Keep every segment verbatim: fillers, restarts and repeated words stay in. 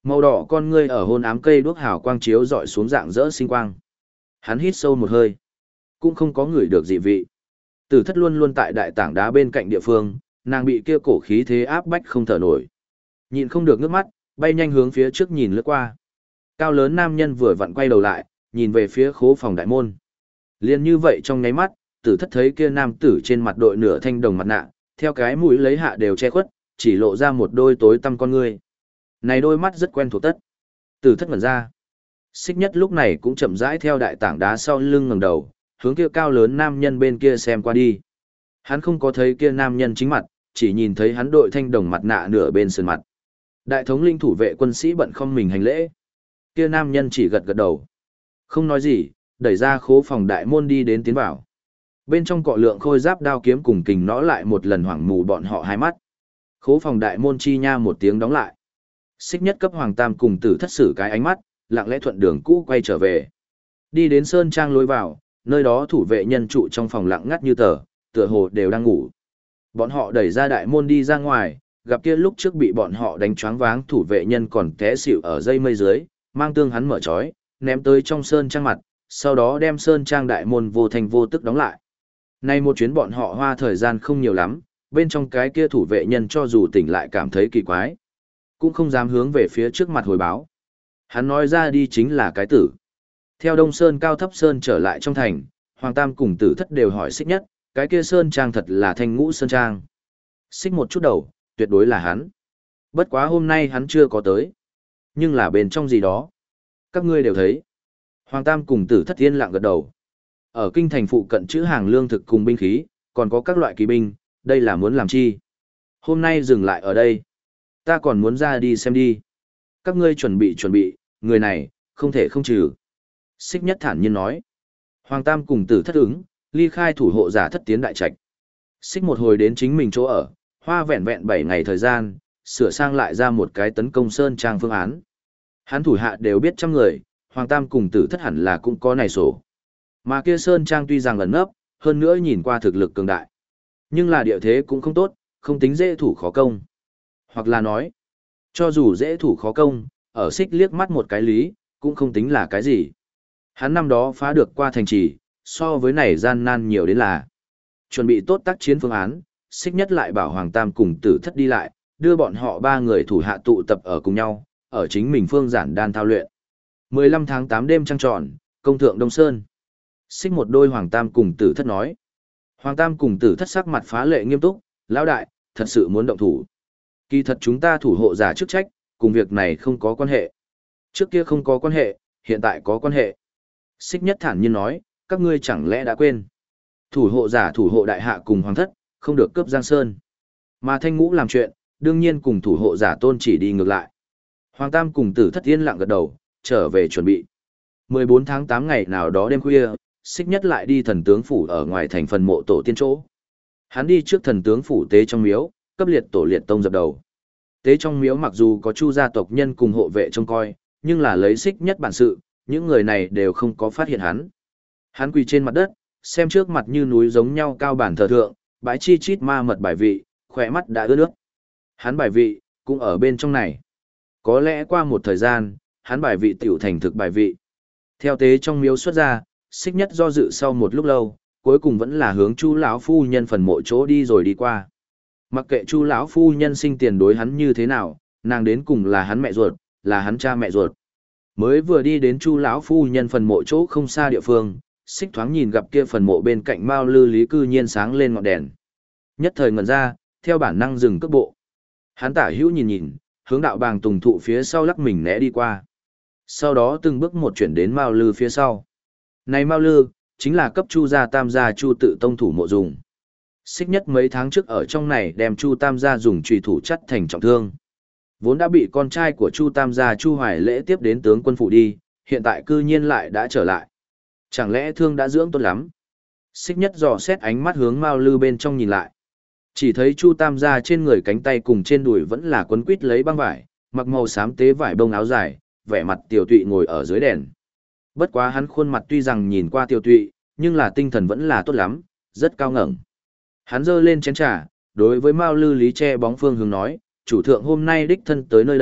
Màu đỏ con ngươi ở hôn ám cây đuốc hào quang chiếu dọi xuống dạng rỡ sinh quang. Hắn hít sâu một hơi, cũng không có người được dị vị. Tử thất luôn luôn tại đại tảng đá bên cạnh địa phương, nàng bị kia cổ khí thế áp bách không thở nổi. Nhìn không được nước mắt, bay nhanh hướng phía trước nhìn lướt qua. Cao lớn nam nhân vừa vặn quay đầu lại, nhìn về phía khố phòng đại môn. Liên như vậy trong nháy mắt, tử thất thấy kia nam tử trên mặt đội nửa thanh đồng mặt nạ, theo cái mũi lấy hạ đều che khuất, chỉ lộ ra một đôi tối tăm con ngươi. Này đôi mắt rất quen thuộc tất. Tử thất ngẩn ra. Xích nhất lúc này cũng chậm rãi theo đại tảng đá sau lưng ngẩng đầu, hướng kia cao lớn nam nhân bên kia xem qua đi. Hắn không có thấy kia nam nhân chính mặt, chỉ nhìn thấy hắn đội thanh đồng mặt nạ nửa bên sườn mặt. Đại thống linh thủ vệ quân sĩ bận không mình hành lễ. Kia nam nhân chỉ gật gật đầu. Không nói gì, đẩy ra khố phòng đại môn đi đến tiến vào. Bên trong cọ lượng khôi giáp đao kiếm cùng kình nõ lại một lần hoảng mù bọn họ hai mắt. Khố phòng đại môn chi nha một tiếng đóng lại. Xích nhất cấp hoàng tam cùng tử thất sử cái ánh mắt, lặng lẽ thuận đường cũ quay trở về. Đi đến sơn trang lối vào, nơi đó thủ vệ nhân trụ trong phòng lặng ngắt như tờ, tựa hồ đều đang ngủ. Bọn họ đẩy ra đại môn đi ra ngoài, gặp kia lúc trước bị bọn họ đánh choáng váng thủ vệ nhân còn té xỉu ở dây mây dưới, mang tương hắn mở trói, ném tới trong sơn trang mặt, sau đó đem sơn trang đại môn vô thành vô tức đóng lại. Nay một chuyến bọn họ hoa thời gian không nhiều lắm, bên trong cái kia thủ vệ nhân cho dù tỉnh lại cảm thấy kỳ quái, cũng không dám hướng về phía trước mặt hồi báo. Hắn nói ra đi chính là cái tử. Theo Đông Sơn cao thấp sơn trở lại trong thành, Hoàng Tam cùng tử thất đều hỏi Xích nhất, cái kia sơn trang thật là Thanh Ngũ sơn trang. Xích một chút đầu, tuyệt đối là hắn. Bất quá hôm nay hắn chưa có tới. Nhưng là bên trong gì đó. Các ngươi đều thấy. Hoàng Tam cùng tử thất yên lặng gật đầu. Ở kinh thành phụ cận chữ hàng lương thực cùng binh khí, còn có các loại kỳ binh, đây là muốn làm chi. Hôm nay dừng lại ở đây. Ta còn muốn ra đi xem đi. Các ngươi chuẩn bị chuẩn bị, người này, không thể không trừ. Xích nhất thản nhiên nói. Hoàng Tam cùng tử thất ứng, ly khai thủ hộ giả thất tiến đại trạch. Xích một hồi đến chính mình chỗ ở, hoa vẹn vẹn bảy ngày thời gian, sửa sang lại ra một cái tấn công sơn trang phương án. Hắn thủ hạ đều biết trăm người, Hoàng Tam cùng tử thất hẳn là cũng có này sổ. Mà kia sơn trang tuy rằng ẩn nấp, hơn nữa nhìn qua thực lực cường đại. Nhưng là địa thế cũng không tốt, không tính dễ thủ khó công. Hoặc là nói, cho dù dễ thủ khó công, ở Xích liếc mắt một cái lý, cũng không tính là cái gì. Hắn năm đó phá được qua thành trì, so với này gian nan nhiều đến là. Chuẩn bị tốt tác chiến phương án, Xích nhất lại bảo Hoàng Tam cùng tử thất đi lại, đưa bọn họ ba người thủ hạ tụ tập ở cùng nhau, ở chính mình phương giản đan thao luyện. mười lăm tháng tám đêm trăng tròn, công thượng Đông Sơn. Xích một đôi Hoàng Tam cùng tử thất nói. Hoàng Tam cùng tử thất sắc mặt phá lệ nghiêm túc, lão đại, thật sự muốn động thủ. Kỳ thật chúng ta thủ hộ giả chức trách, cùng việc này không có quan hệ. Trước kia không có quan hệ, hiện tại có quan hệ. Xích nhất thản nhiên nói, các ngươi chẳng lẽ đã quên. Thủ hộ giả thủ hộ đại hạ cùng hoàng thất, không được cướp Giang Sơn. Mà Thanh Ngũ làm chuyện, đương nhiên cùng thủ hộ giả tôn chỉ đi ngược lại. Hoàng Tam cùng tử thất yên lặng gật đầu, trở về chuẩn bị. mười bốn tháng tám ngày nào đó đêm khuya, Xích nhất lại đi thần tướng phủ ở ngoài thành phần mộ tổ tiên chỗ. Hắn đi trước thần tướng phủ tế trong miếu, cấp liệt tổ liệt tông dập đầu. Tế trong miếu mặc dù có Chu gia tộc nhân cùng hộ vệ trông coi, nhưng là lấy Xích nhất bản sự, những người này đều không có phát hiện hắn. Hắn quỳ trên mặt đất, xem trước mặt như núi giống nhau cao bản thờ thượng, bãi chi chít ma mật bài vị, khỏe mắt đã ướt nước. Hắn bài vị, cũng ở bên trong này. Có lẽ qua một thời gian, hắn bài vị tiểu thành thực bài vị. Theo tế trong miếu xuất ra, Xích nhất do dự sau một lúc lâu, cuối cùng vẫn là hướng Chu lão phu nhân phần mộ chỗ đi rồi đi qua. Mặc kệ Chu lão phu nhân sinh tiền đối hắn như thế nào, nàng đến cùng là hắn mẹ ruột, là hắn cha mẹ ruột. Mới vừa đi đến Chu lão phu nhân phần mộ chỗ không xa địa phương, Xích thoáng nhìn gặp kia phần mộ bên cạnh Mao Lư Lý cư nhiên sáng lên ngọn đèn. Nhất thời ngẩn ra, theo bản năng dừng cước bộ. Hắn tả hữu nhìn nhìn, hướng đạo bàng tùng thụ phía sau lắc mình né đi qua. Sau đó từng bước một chuyển đến Mao Lư phía sau. Này Mao Lư, chính là cấp Chu gia Tam gia Chu tự tông thủ mộ dùng. Xích nhất mấy tháng trước ở trong này đem Chu Tam gia dùng chùy thủ chắt thành trọng thương. Vốn đã bị con trai của Chu Tam gia Chu Hoài Lễ tiếp đến tướng quân phủ đi, hiện tại cư nhiên lại đã trở lại. Chẳng lẽ thương đã dưỡng tốt lắm? Xích nhất dò xét ánh mắt hướng Mao Lư bên trong nhìn lại. Chỉ thấy Chu Tam gia trên người cánh tay cùng trên đùi vẫn là quấn quít lấy băng vải, mặc màu xám tế vải bông áo dài, vẻ mặt tiều tụy ngồi ở dưới đèn. Bất quá hắn khuôn mặt tuy rằng nhìn qua tiều tụy, nhưng là tinh thần vẫn là tốt lắm, rất cao ngẩng. Hắn giơ lên chén trà, đối với Mao Lư Lý che bóng phương hướng nói, chủ thượng hôm nay đích thân tới nơi đây,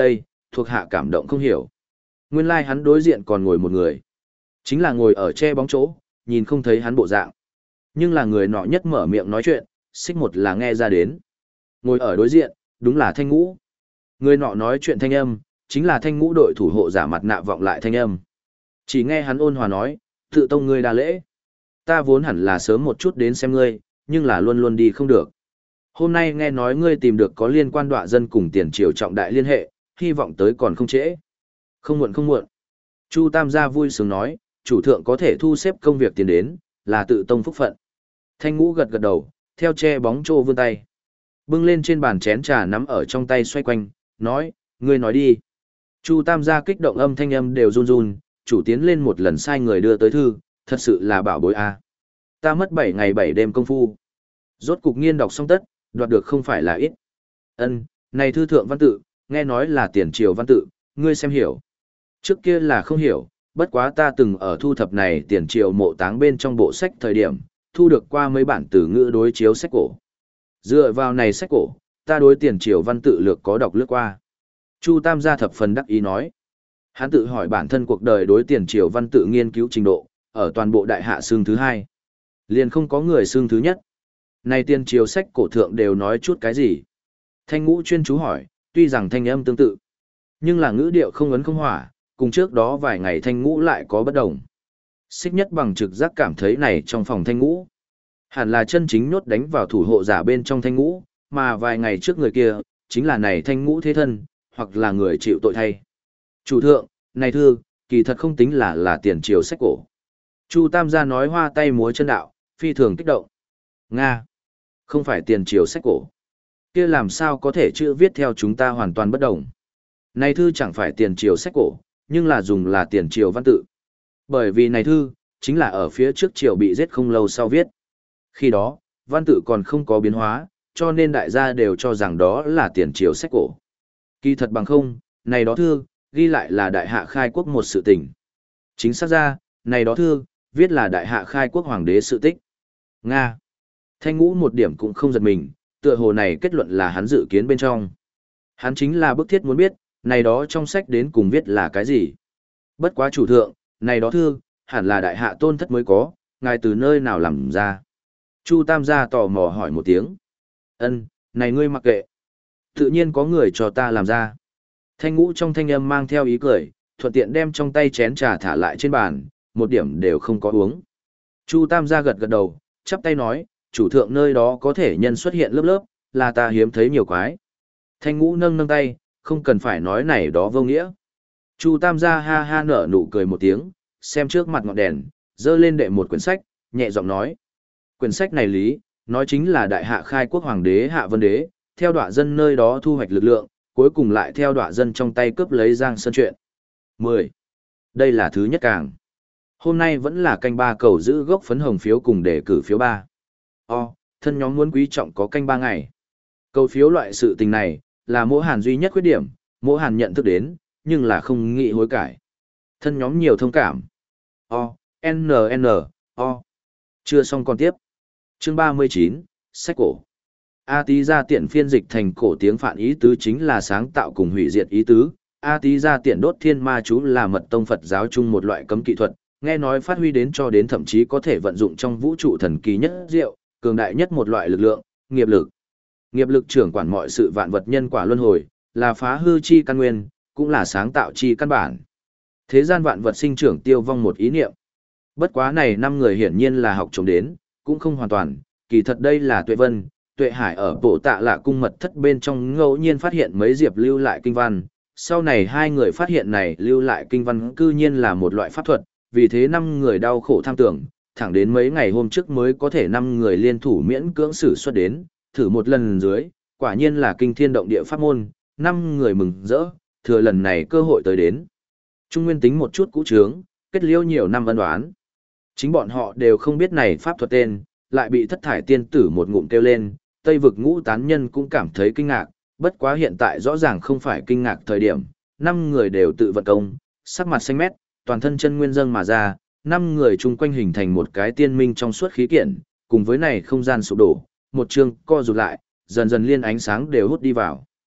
thuộc hạ cảm động không hiểu. Nguyên lai like hắn đối diện còn ngồi một người. Chính là ngồi ở che bóng chỗ, nhìn không thấy hắn bộ dạng. Nhưng là người nọ nhất mở miệng nói chuyện, xích một là nghe ra đến. Ngồi ở đối diện, đúng là Thanh Ngũ. Người nọ nói chuyện thanh âm, chính là Thanh Ngũ đội thủ hộ giả mặt nạ vọng lại thanh âm. Chỉ nghe hắn ôn hòa nói, tự tông ngươi đa lễ. Ta vốn hẳn là sớm một chút đến xem ngươi, nhưng là luôn luôn đi không được. Hôm nay nghe nói ngươi tìm được có liên quan đọa dân cùng tiền triều trọng đại liên hệ, hy vọng tới còn không trễ. Không muộn không muộn. Chu Tam gia vui sướng nói, chủ thượng có thể thu xếp công việc tiền đến, là tự tông phúc phận. Thanh Ngũ gật gật đầu, theo che bóng trô vươn tay. Bưng lên trên bàn chén trà nắm ở trong tay xoay quanh, nói, ngươi nói đi. Chu Tam gia kích động âm thanh âm đều run run, chủ tiến lên một lần sai người đưa tới thư, thật sự là bảo bối a. Ta mất bảy ngày bảy đêm công phu. Rốt cục nghiên đọc xong tất, đoạt được không phải là ít. Ân, này thư thượng văn tự, nghe nói là tiền triều văn tự, ngươi xem hiểu. Trước kia là không hiểu, bất quá ta từng ở thu thập này tiền triều mộ táng bên trong bộ sách thời điểm, thu được qua mấy bản từ ngữ đối chiếu sách cổ. Dựa vào này sách cổ, ta đối tiền triều văn tự lược có đọc lướt qua. Chu Tam gia thập phần đắc ý nói. Hắn tự hỏi bản thân cuộc đời đối tiền triều văn tự nghiên cứu trình độ, ở toàn bộ đại hạ xương thứ hai. Liền không có người xương thứ nhất. Này tiền triều sách cổ thượng đều nói chút cái gì? Thanh Ngũ chuyên chú hỏi, tuy rằng thanh âm tương tự, nhưng là ngữ điệu không ấn không hỏa, cùng trước đó vài ngày Thanh Ngũ lại có bất đồng. Xích nhất bằng trực giác cảm thấy này trong phòng Thanh Ngũ. Hẳn là chân chính nhốt đánh vào thủ hộ giả bên trong Thanh Ngũ, mà vài ngày trước người kia, chính là này Thanh Ngũ thế thân, hoặc là người chịu tội thay. Chủ thượng, này thư, kỳ thật không tính là là tiền triều sách cổ. Chu Tam gia nói hoa tay múa chân đạo, phi thường kích động. Nga, không phải tiền triều sách cổ. Kia làm sao có thể chữ viết theo chúng ta hoàn toàn bất đồng. Này thư chẳng phải tiền triều sách cổ, nhưng là dùng là tiền triều văn tự. Bởi vì này thư, chính là ở phía trước triều bị giết không lâu sau viết. Khi đó, văn tự còn không có biến hóa, cho nên đại gia đều cho rằng đó là tiền triều sách cổ. Kỳ thật bằng không, này đó thư, ghi lại là đại hạ khai quốc một sự tình. Chính xác ra, này đó thư, viết là đại hạ khai quốc hoàng đế sự tích. Nga. Thanh Ngũ một điểm cũng không giật mình, tựa hồ này kết luận là hắn dự kiến bên trong. Hắn chính là bức thiết muốn biết, này đó trong sách đến cùng viết là cái gì. Bất quá chủ thượng, này đó thư, hẳn là đại hạ tôn thất mới có, ngài từ nơi nào làm ra. Chu Tam gia tò mò hỏi một tiếng. Ân, này ngươi mặc kệ. Tự nhiên có người cho ta làm ra. Thanh Ngũ trong thanh âm mang theo ý cười, thuận tiện đem trong tay chén trà thả lại trên bàn, một điểm đều không có uống. Chu Tam gia gật gật đầu, chắp tay nói, chủ thượng nơi đó có thể nhân xuất hiện lớp lớp, là ta hiếm thấy nhiều quái. Thanh Ngũ nâng nâng tay, không cần phải nói này đó vô nghĩa. Chu Tam gia ha ha nở nụ cười một tiếng, xem trước mặt ngọn đèn, dơ lên đệ một quyển sách, nhẹ giọng nói. Quyển sách này lý, nói chính là đại hạ khai quốc hoàng đế Hạ Vân Đế, theo đọa dân nơi đó thu hoạch lực lượng, cuối cùng lại theo đọa dân trong tay cướp lấy Giang Sơn chuyện. mười. Đây là thứ nhất càng. Hôm nay vẫn là canh ba cầu giữ gốc phấn hồng phiếu cùng đề cử phiếu ba. O, thân nhóm muốn quý trọng có canh ba ngày. Cầu phiếu loại sự tình này, là mỗi hàn duy nhất khuyết điểm, mỗi hàn nhận thức đến, nhưng là không nghĩ hối cải. Thân nhóm nhiều thông cảm. O, N N, O. Chưa xong còn tiếp. Chương ba mươi chín, sách cổ. A tí gia tiện phiên dịch thành cổ tiếng Phạn ý tứ chính là sáng tạo cùng hủy diệt ý tứ. A tí gia tiện đốt thiên ma chú là mật tông Phật giáo chung một loại cấm kỹ thuật, nghe nói phát huy đến cho đến thậm chí có thể vận dụng trong vũ trụ thần kỳ nhất diệu, cường đại nhất một loại lực lượng, nghiệp lực. Nghiệp lực trưởng quản mọi sự vạn vật nhân quả luân hồi, là phá hư chi căn nguyên, cũng là sáng tạo chi căn bản. Thế gian vạn vật sinh trưởng tiêu vong một ý niệm. Bất quá này năm người hiển nhiên là học trộm đến, cũng không hoàn toàn, kỳ thật đây là Tuệ Vân, Tuệ Hải ở bộ tạ lạ cung mật thất bên trong ngẫu nhiên phát hiện mấy diệp lưu lại kinh văn. Sau này hai người phát hiện này lưu lại kinh văn cư nhiên là một loại pháp thuật, vì thế năm người đau khổ tham tưởng, thẳng đến mấy ngày hôm trước mới có thể năm người liên thủ miễn cưỡng sử xuất đến, thử một lần dưới, quả nhiên là kinh thiên động địa pháp môn, năm người mừng rỡ, thừa lần này cơ hội tới đến. Trung Nguyên tính một chút cũ trướng, kết liễu nhiều năm ân đoán. Chính bọn họ đều không biết này pháp thuật tên, lại bị thất thải tiên tử một ngụm kêu lên, Tây vực ngũ tán nhân cũng cảm thấy kinh ngạc, bất quá hiện tại rõ ràng không phải kinh ngạc thời điểm, năm người đều tự vận công, sắc mặt xanh mét, toàn thân chân nguyên dâng mà ra, năm người chung quanh hình thành một cái tiên minh trong suốt khí kiện, cùng với này không gian sụp đổ, một chương co rụt lại, dần dần liên ánh sáng đều hút đi vào.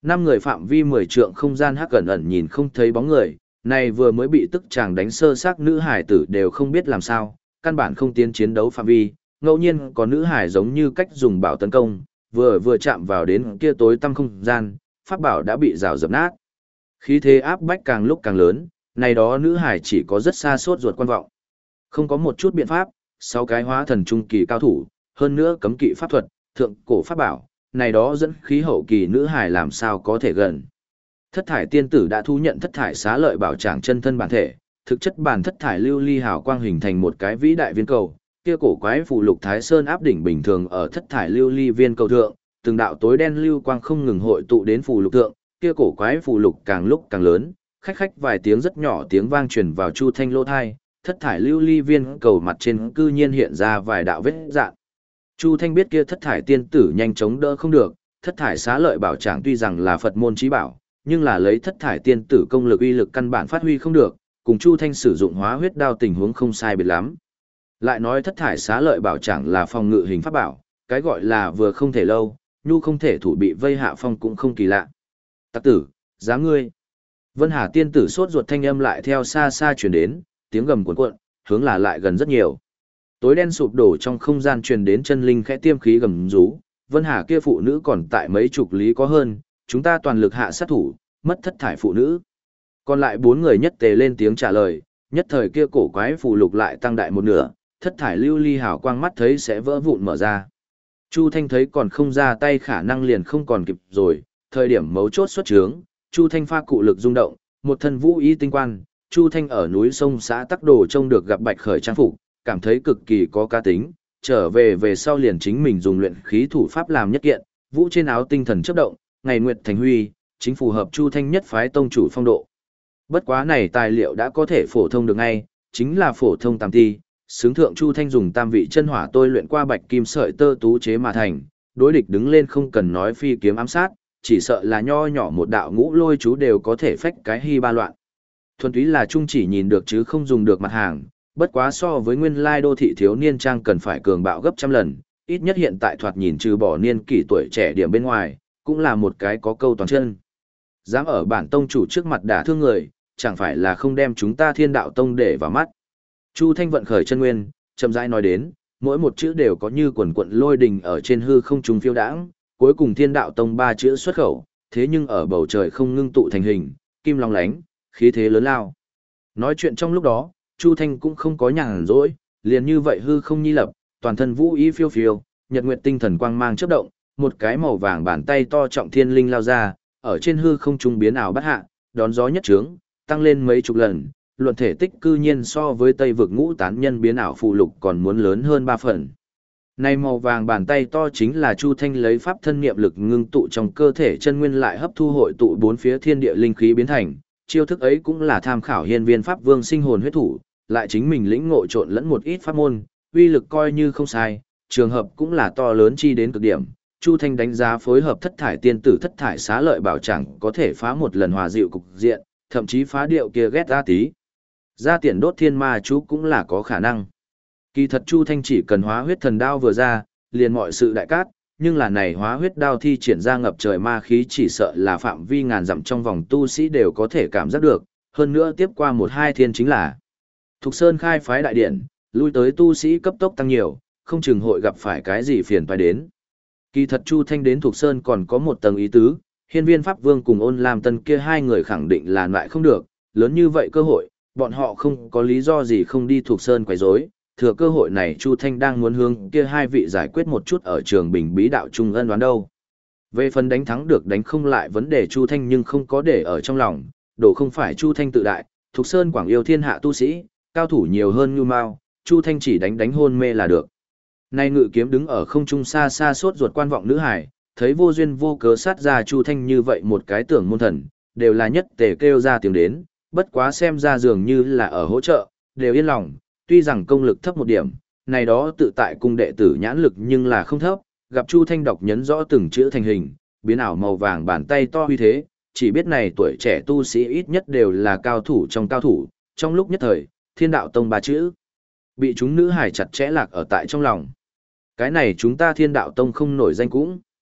Năm người phạm vi mười trượng không gian hắc ẩn ẩn nhìn không thấy bóng người, này vừa mới bị tức chàng đánh sơ xác nữ hải tử đều không biết làm sao, căn bản không tiến chiến đấu phạm vi, ngẫu nhiên có nữ hải giống như cách dùng bảo tấn công, vừa vừa chạm vào đến kia tối tăm không gian, pháp bảo đã bị rào dập nát. Khí thế áp bách càng lúc càng lớn, này đó nữ hải chỉ có rất xa sốt ruột quan vọng. Không có một chút biện pháp, sáu cái hóa thần trung kỳ cao thủ, hơn nữa cấm kỵ pháp thuật, thượng cổ pháp bảo, này đó dẫn khí hậu kỳ nữ hải làm sao có thể gần. Thất thải tiên tử đã thu nhận thất thải xá lợi bảo tràng chân thân bản thể, thực chất bản thất thải lưu ly hào quang hình thành một cái vĩ đại viên cầu, kia cổ quái phù lục thái sơn áp đỉnh bình thường ở thất thải lưu ly viên cầu thượng, từng đạo tối đen lưu quang không ngừng hội tụ đến phù lục thượng, kia cổ quái phù lục càng lúc càng lớn, khách khách vài tiếng rất nhỏ tiếng vang truyền vào Chu Thanh lỗ tai, thất thải lưu ly viên cầu mặt trên cư nhiên hiện ra vài đạo vết rạn. Chu Thanh biết kia thất thải tiên tử nhanh chóng đỡ không được, thất thải xá lợi bảo tràng tuy rằng là Phật môn chí bảo, nhưng là lấy thất thải tiên tử công lực uy lực căn bản phát huy không được, cùng Chu Thanh sử dụng hóa huyết đao tình huống không sai biệt lắm. Lại nói thất thải xá lợi bảo tràng là phòng ngự hình pháp bảo, cái gọi là vừa không thể lâu, nhu không thể thủ bị vây hạ phong cũng không kỳ lạ. Tặc tử, dám ngươi. Vân Hà tiên tử sốt ruột thanh âm lại theo xa xa truyền đến, tiếng gầm cuồn cuộn, hướng là lại gần rất nhiều. Tối đen sụp đổ trong không gian truyền đến chân linh khẽ tiêm khí gầm rú, Vân Hà kia phụ nữ còn tại mấy chục lý có hơn, chúng ta toàn lực hạ sát thủ, mất thất thải phụ nữ. Còn lại bốn người nhất tề lên tiếng trả lời, nhất thời kia cổ quái phù lục lại tăng đại một nửa, thất thải lưu ly hào quang mắt thấy sẽ vỡ vụn mở ra. Chu Thanh thấy còn không ra tay khả năng liền không còn kịp rồi, thời điểm mấu chốt xuất trướng, Chu Thanh pha cụ lực rung động, một thân vũ y tinh quan, Chu Thanh ở núi sông xã Tắc Đồ trông được gặp Bạch Khởi trang phục, cảm thấy cực kỳ có cá tính, trở về về sau liền chính mình dùng luyện khí thủ pháp làm nhất kiện, vũ trên áo tinh thần chớp động, ngày nguyệt thành huy, chính phù hợp Chu Thanh nhất phái tông chủ phong độ. Bất quá này tài liệu đã có thể phổ thông được ngay, chính là phổ thông tam ti, xứng thượng Chu Thanh dùng tam vị chân hỏa tôi luyện qua bạch kim sợi tơ tú chế mà thành, đối địch đứng lên không cần nói phi kiếm ám sát, chỉ sợ là nho nhỏ một đạo ngũ lôi chú đều có thể phách cái hy ba loạn. Thuần túy là trung chỉ nhìn được chứ không dùng được mặt hàng, bất quá so với nguyên lai đô thị thiếu niên trang cần phải cường bạo gấp trăm lần, ít nhất hiện tại thoạt nhìn trừ bỏ niên kỷ tuổi trẻ điểm bên ngoài, cũng là một cái có câu toàn chân. Dám ở bản tông chủ trước mặt đả thương người, chẳng phải là không đem chúng ta thiên đạo tông để vào mắt. Chu Thanh vận khởi chân nguyên, chậm rãi nói đến, mỗi một chữ đều có như quần quận lôi đình ở trên hư không trung phiêu đãng, cuối cùng thiên đạo tông ba chữ xuất khẩu, thế nhưng ở bầu trời không ngưng tụ thành hình, kim long lánh, khí thế lớn lao. Nói chuyện trong lúc đó, Chu Thanh cũng không có nhàn rỗi, liền như vậy hư không nhi lập, toàn thân vũ ý phiêu phiêu, nhật nguyệt tinh thần quang mang chớp động, một cái màu vàng bàn tay to trọng thiên linh lao ra, ở trên hư không trung biến ảo bất hạ, đón gió nhất trướng, tăng lên mấy chục lần, luận thể tích cư nhiên so với Tây vực ngũ tán nhân biến ảo phù lục còn muốn lớn hơn ba phần. Này màu vàng bàn tay to chính là Chu Thanh lấy pháp thân niệm lực ngưng tụ trong cơ thể chân nguyên lại hấp thu hội tụ bốn phía thiên địa linh khí biến thành, chiêu thức ấy cũng là tham khảo hiên viên pháp vương sinh hồn huyết thủ, lại chính mình lĩnh ngộ trộn lẫn một ít pháp môn, uy lực coi như không sai, trường hợp cũng là to lớn chi đến cực điểm. Chu Thanh đánh giá phối hợp thất thải tiên tử thất thải xá lợi bảo chẳng có thể phá một lần hòa dịu cục diện, thậm chí phá điệu kia ghét ra tí. Ra tiền đốt thiên ma chú cũng là có khả năng. Kỳ thật Chu Thanh chỉ cần hóa huyết thần đao vừa ra, liền mọi sự đại cát, nhưng là này hóa huyết đao thi triển ra ngập trời ma khí chỉ sợ là phạm vi ngàn dặm trong vòng tu sĩ đều có thể cảm giác được, hơn nữa tiếp qua một hai thiên chính là Thục Sơn khai phái đại điện, lui tới tu sĩ cấp tốc tăng nhiều, không chừng hội gặp phải cái gì phiền phải đến. Kỳ thật Chu Thanh đến Thục Sơn còn có một tầng ý tứ, hiên viên Pháp Vương cùng ôn làm tân kia hai người khẳng định là lại không được, lớn như vậy cơ hội, bọn họ không có lý do gì không đi Thục Sơn quấy rối. Thừa cơ hội này Chu Thanh đang muốn hướng kia hai vị giải quyết một chút ở trường bình bí đạo trung ân đoán đâu. Về phần đánh thắng được đánh không lại vấn đề Chu Thanh nhưng không có để ở trong lòng, đổ không phải Chu Thanh tự đại, Thục Sơn quảng yêu thiên hạ tu sĩ, cao thủ nhiều hơn như mao, Chu Thanh chỉ đánh đánh hôn mê là được. Nay ngự kiếm đứng ở không trung xa xa sốt ruột quan vọng nữ hải, thấy vô duyên vô cớ sát ra Chu Thanh như vậy một cái tưởng môn thần, đều là nhất tề kêu ra tiếng đến, bất quá xem ra dường như là ở hỗ trợ, đều yên lòng. Tuy rằng công lực thấp một điểm, này đó tự tại cung đệ tử nhãn lực nhưng là không thấp, gặp Chu Thanh đọc nhấn rõ từng chữ thành hình, biến ảo màu vàng bàn tay to huy thế, chỉ biết này tuổi trẻ tu sĩ ít nhất đều là cao thủ trong cao thủ, trong lúc nhất thời, thiên đạo tông ba chữ, bị chúng nữ hải chặt chẽ lạc ở tại trong lòng. Cái này chúng ta thiên đạo tông không nổi danh cũng.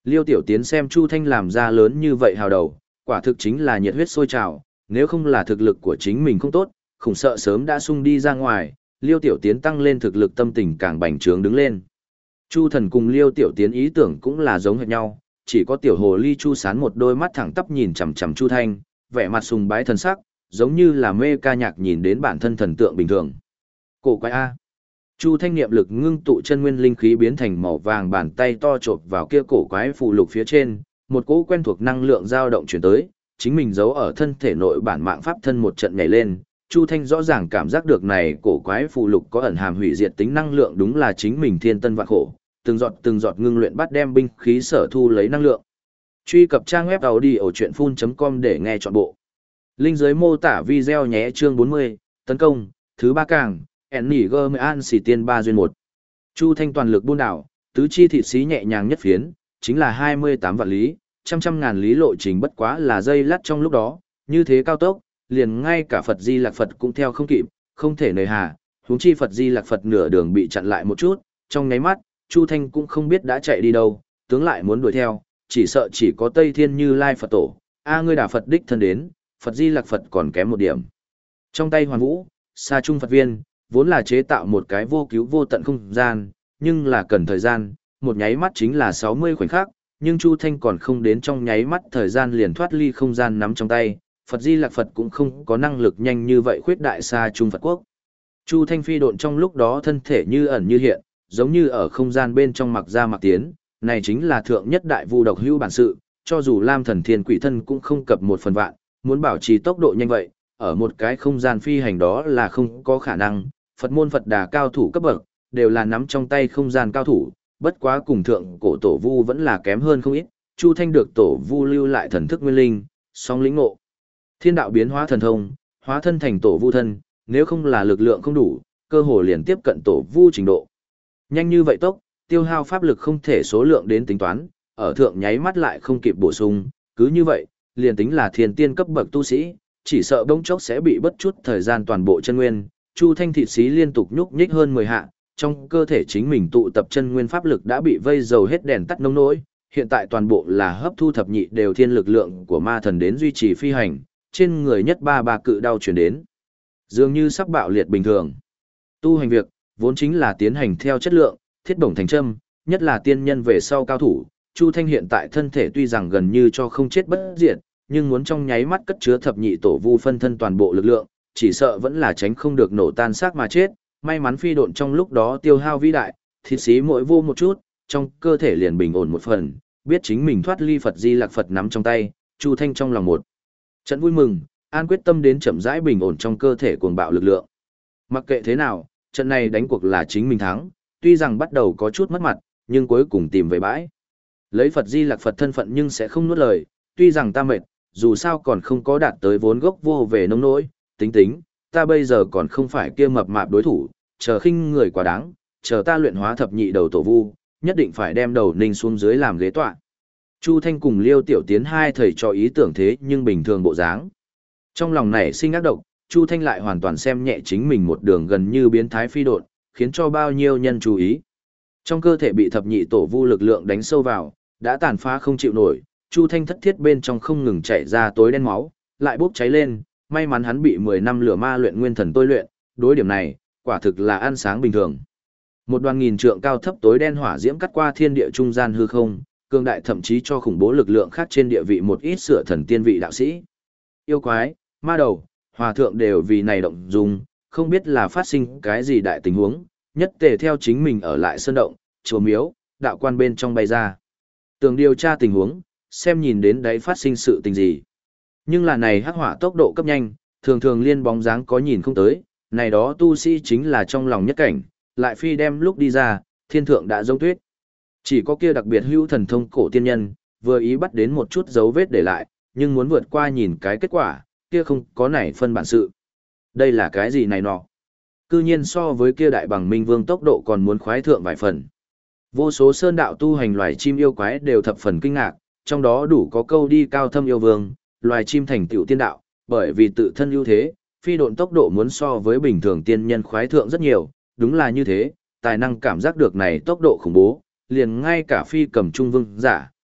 Liêu Tiểu Tiến xem Chu Thanh làm ra lớn như vậy hào đầu, quả thực chính là nhiệt huyết sôi trào, nếu không là thực lực của chính mình không tốt, khủng sợ sớm đã sung đi ra ngoài, Liêu Tiểu Tiến tăng lên thực lực tâm tình càng bành trướng đứng lên. Chu Thần cùng Liêu Tiểu Tiến ý tưởng cũng là giống hệt nhau, chỉ có tiểu hồ ly Chu Sán một đôi mắt thẳng tắp nhìn chằm chằm Chu Thanh, vẻ mặt sùng bái thần sắc, giống như là mê ca nhạc nhìn đến bản thân thần tượng bình thường. Cổ quái a. Chu Thanh niệm lực ngưng tụ chân nguyên linh khí biến thành màu vàng, bàn tay to chộp vào kia cổ quái phù lục phía trên, một cỗ quen thuộc năng lượng dao động chuyển tới, chính mình giấu ở thân thể nội bản mạng pháp thân một trận nhảy lên. Chu Thanh rõ ràng cảm giác được này cổ quái phù lục có ẩn hàm hủy diệt tính năng lượng, đúng là chính mình thiên tân vạn khổ, từng giọt từng giọt ngưng luyện bắt đem binh khí sở thu lấy năng lượng. Truy cập trang web audiochuyenphun chấm com để nghe trọn bộ. Link dưới mô tả video nhé. Chương bốn mươi, tấn công, thứ ba càng, Enny German xỉ tiên ba duyên một. Chu Thanh toàn lực buôn đảo, tứ chi thịt xí nhẹ nhàng nhất phiến, chính là hai mươi tám vạn lý, trăm trăm ngàn lý lộ trình bất quá là dây lát trong lúc đó, như thế cao tốc, liền ngay cả Phật Di Lạc Phật cũng theo không kịp, không thể nời hà, huống chi Phật Di Lạc Phật nửa đường bị chặn lại một chút, trong nháy mắt, Chu Thanh cũng không biết đã chạy đi đâu, tướng lại muốn đuổi theo, chỉ sợ chỉ có Tây Thiên Như Lai Phật Tổ, a ngươi đả Phật đích thân đến, Phật Di Lạc Phật còn kém một điểm. Trong tay Hoàn Vũ, Sa Trung Phật Viên, vốn là chế tạo một cái vô cứu vô tận không gian, nhưng là cần thời gian, một nháy mắt chính là sáu mươi khoảnh khắc, nhưng Chu Thanh còn không đến trong nháy mắt thời gian liền thoát ly không gian nắm trong tay, Phật Di Lạc Phật cũng không có năng lực nhanh như vậy khuyết đại Sa Trung Phật Quốc. Chu Thanh phi độn trong lúc đó thân thể như ẩn như hiện, giống như ở không gian bên trong mặc ra mặc tiến, này chính là thượng nhất đại vu độc hữu bản sự, cho dù Lam Thần Thiên Quỷ Thân cũng không cập một phần vạn, muốn bảo trì tốc độ nhanh vậy, ở một cái không gian phi hành đó là không có khả năng. Phật môn Phật Đà cao thủ cấp bậc, đều là nắm trong tay không gian cao thủ, bất quá cùng thượng cổ tổ vu vẫn là kém hơn không ít. Chu Thanh được tổ vu lưu lại thần thức nguyên linh, song lĩnh ngộ thiên đạo biến hóa thần thông, hóa thân thành tổ vu thân, nếu không là lực lượng không đủ, cơ hồ liền tiếp cận tổ vu trình độ. Nhanh như vậy tốc, tiêu hao pháp lực không thể số lượng đến tính toán, ở thượng nháy mắt lại không kịp bổ sung, cứ như vậy, liền tính là thiên tiên cấp bậc tu sĩ, chỉ sợ bỗng chốc sẽ bị bất chút thời gian toàn bộ chân nguyên. Chu Thanh thịt xí liên tục nhúc nhích hơn mười hạ, trong cơ thể chính mình tụ tập chân nguyên pháp lực đã bị vây dầu hết đèn tắt nông nỗi, hiện tại toàn bộ là hấp thu thập nhị đều thiên lực lượng của ma thần đến duy trì phi hành, trên người nhất ba ba cự đau chuyển đến, dường như sắp bạo liệt bình thường. Tu hành việc, vốn chính là tiến hành theo chất lượng, thiết bổng thành châm, nhất là tiên nhân về sau cao thủ. Chu Thanh hiện tại thân thể tuy rằng gần như cho không chết bất diệt, nhưng muốn trong nháy mắt cất chứa thập nhị tổ vu phân thân toàn bộ lực lượng, chỉ sợ vẫn là tránh không được nổ tan xác mà chết. May mắn phi độn trong lúc đó tiêu hao vĩ đại, thịt xí mỗi vô một chút, trong cơ thể liền bình ổn một phần, biết chính mình thoát ly Phật Di Lạc Phật nắm trong tay. Chu Thanh trong lòng một trận vui mừng, an quyết tâm đến chậm rãi bình ổn trong cơ thể cuồng bạo lực lượng. Mặc kệ thế nào, trận này đánh cuộc là chính mình thắng, tuy rằng bắt đầu có chút mất mặt, nhưng cuối cùng tìm về bãi. Lấy Phật Di Lạc Phật thân phận nhưng sẽ không nuốt lời, tuy rằng ta mệt, dù sao còn không có đạt tới vốn gốc vô về nông nỗi, tính tính, ta bây giờ còn không phải kia mập mạp đối thủ, chờ khinh người quá đáng, chờ ta luyện hóa thập nhị đầu tổ vu, nhất định phải đem đầu ninh xuống dưới làm ghế tọa. Chu Thanh cùng Liêu Tiểu Tiến hai thầy cho ý tưởng thế nhưng bình thường bộ dáng. Trong lòng này sinh ác độc, Chu Thanh lại hoàn toàn xem nhẹ chính mình một đường gần như biến thái phi độn, khiến cho bao nhiêu nhân chú ý. Trong cơ thể bị thập nhị tổ vu lực lượng đánh sâu vào, đã tàn phá không chịu nổi, Chu Thanh thất thiết bên trong không ngừng chảy ra tối đen máu, lại bốc cháy lên, may mắn hắn bị mười năm lửa ma luyện nguyên thần tôi luyện, đối điểm này, quả thực là ăn sáng bình thường. Một đoàn nghìn trượng cao thấp tối đen hỏa diễm cắt qua thiên địa trung gian hư không, cường đại thậm chí cho khủng bố lực lượng khác trên địa vị một ít sửa thần tiên vị đạo sĩ. Yêu quái, ma đầu, hòa thượng đều vì này động dung, không biết là phát sinh cái gì đại tình huống, nhất tề theo chính mình ở lại sơn động, chùa miếu, đạo quan bên trong bay ra. Tường điều tra tình huống, xem nhìn đến đấy phát sinh sự tình gì. Nhưng là này hắc hỏa tốc độ cấp nhanh, thường thường liên bóng dáng có nhìn không tới, này đó tu sĩ chính là trong lòng nhất cảnh, lại phi đem lúc đi ra, thiên thượng đã giống tuyết. Chỉ có kia đặc biệt hữu thần thông cổ tiên nhân, vừa ý bắt đến một chút dấu vết để lại, nhưng muốn vượt qua nhìn cái kết quả, kia không có nảy phân bản sự. Đây là cái gì này nọ? Cư nhiên so với kia đại bằng minh vương tốc độ còn muốn khoái thượng vài phần. Vô số sơn đạo tu hành loài chim yêu quái đều thập phần kinh ngạc, trong đó đủ có câu đi cao thâm yêu vương, loài chim thành tựu tiên đạo, bởi vì tự thân ưu thế, phi độn tốc độ muốn so với bình thường tiên nhân khoái thượng rất nhiều, đúng là như thế, tài năng cảm giác được này tốc độ khủng bố, liền ngay cả phi cầm trung vương giả,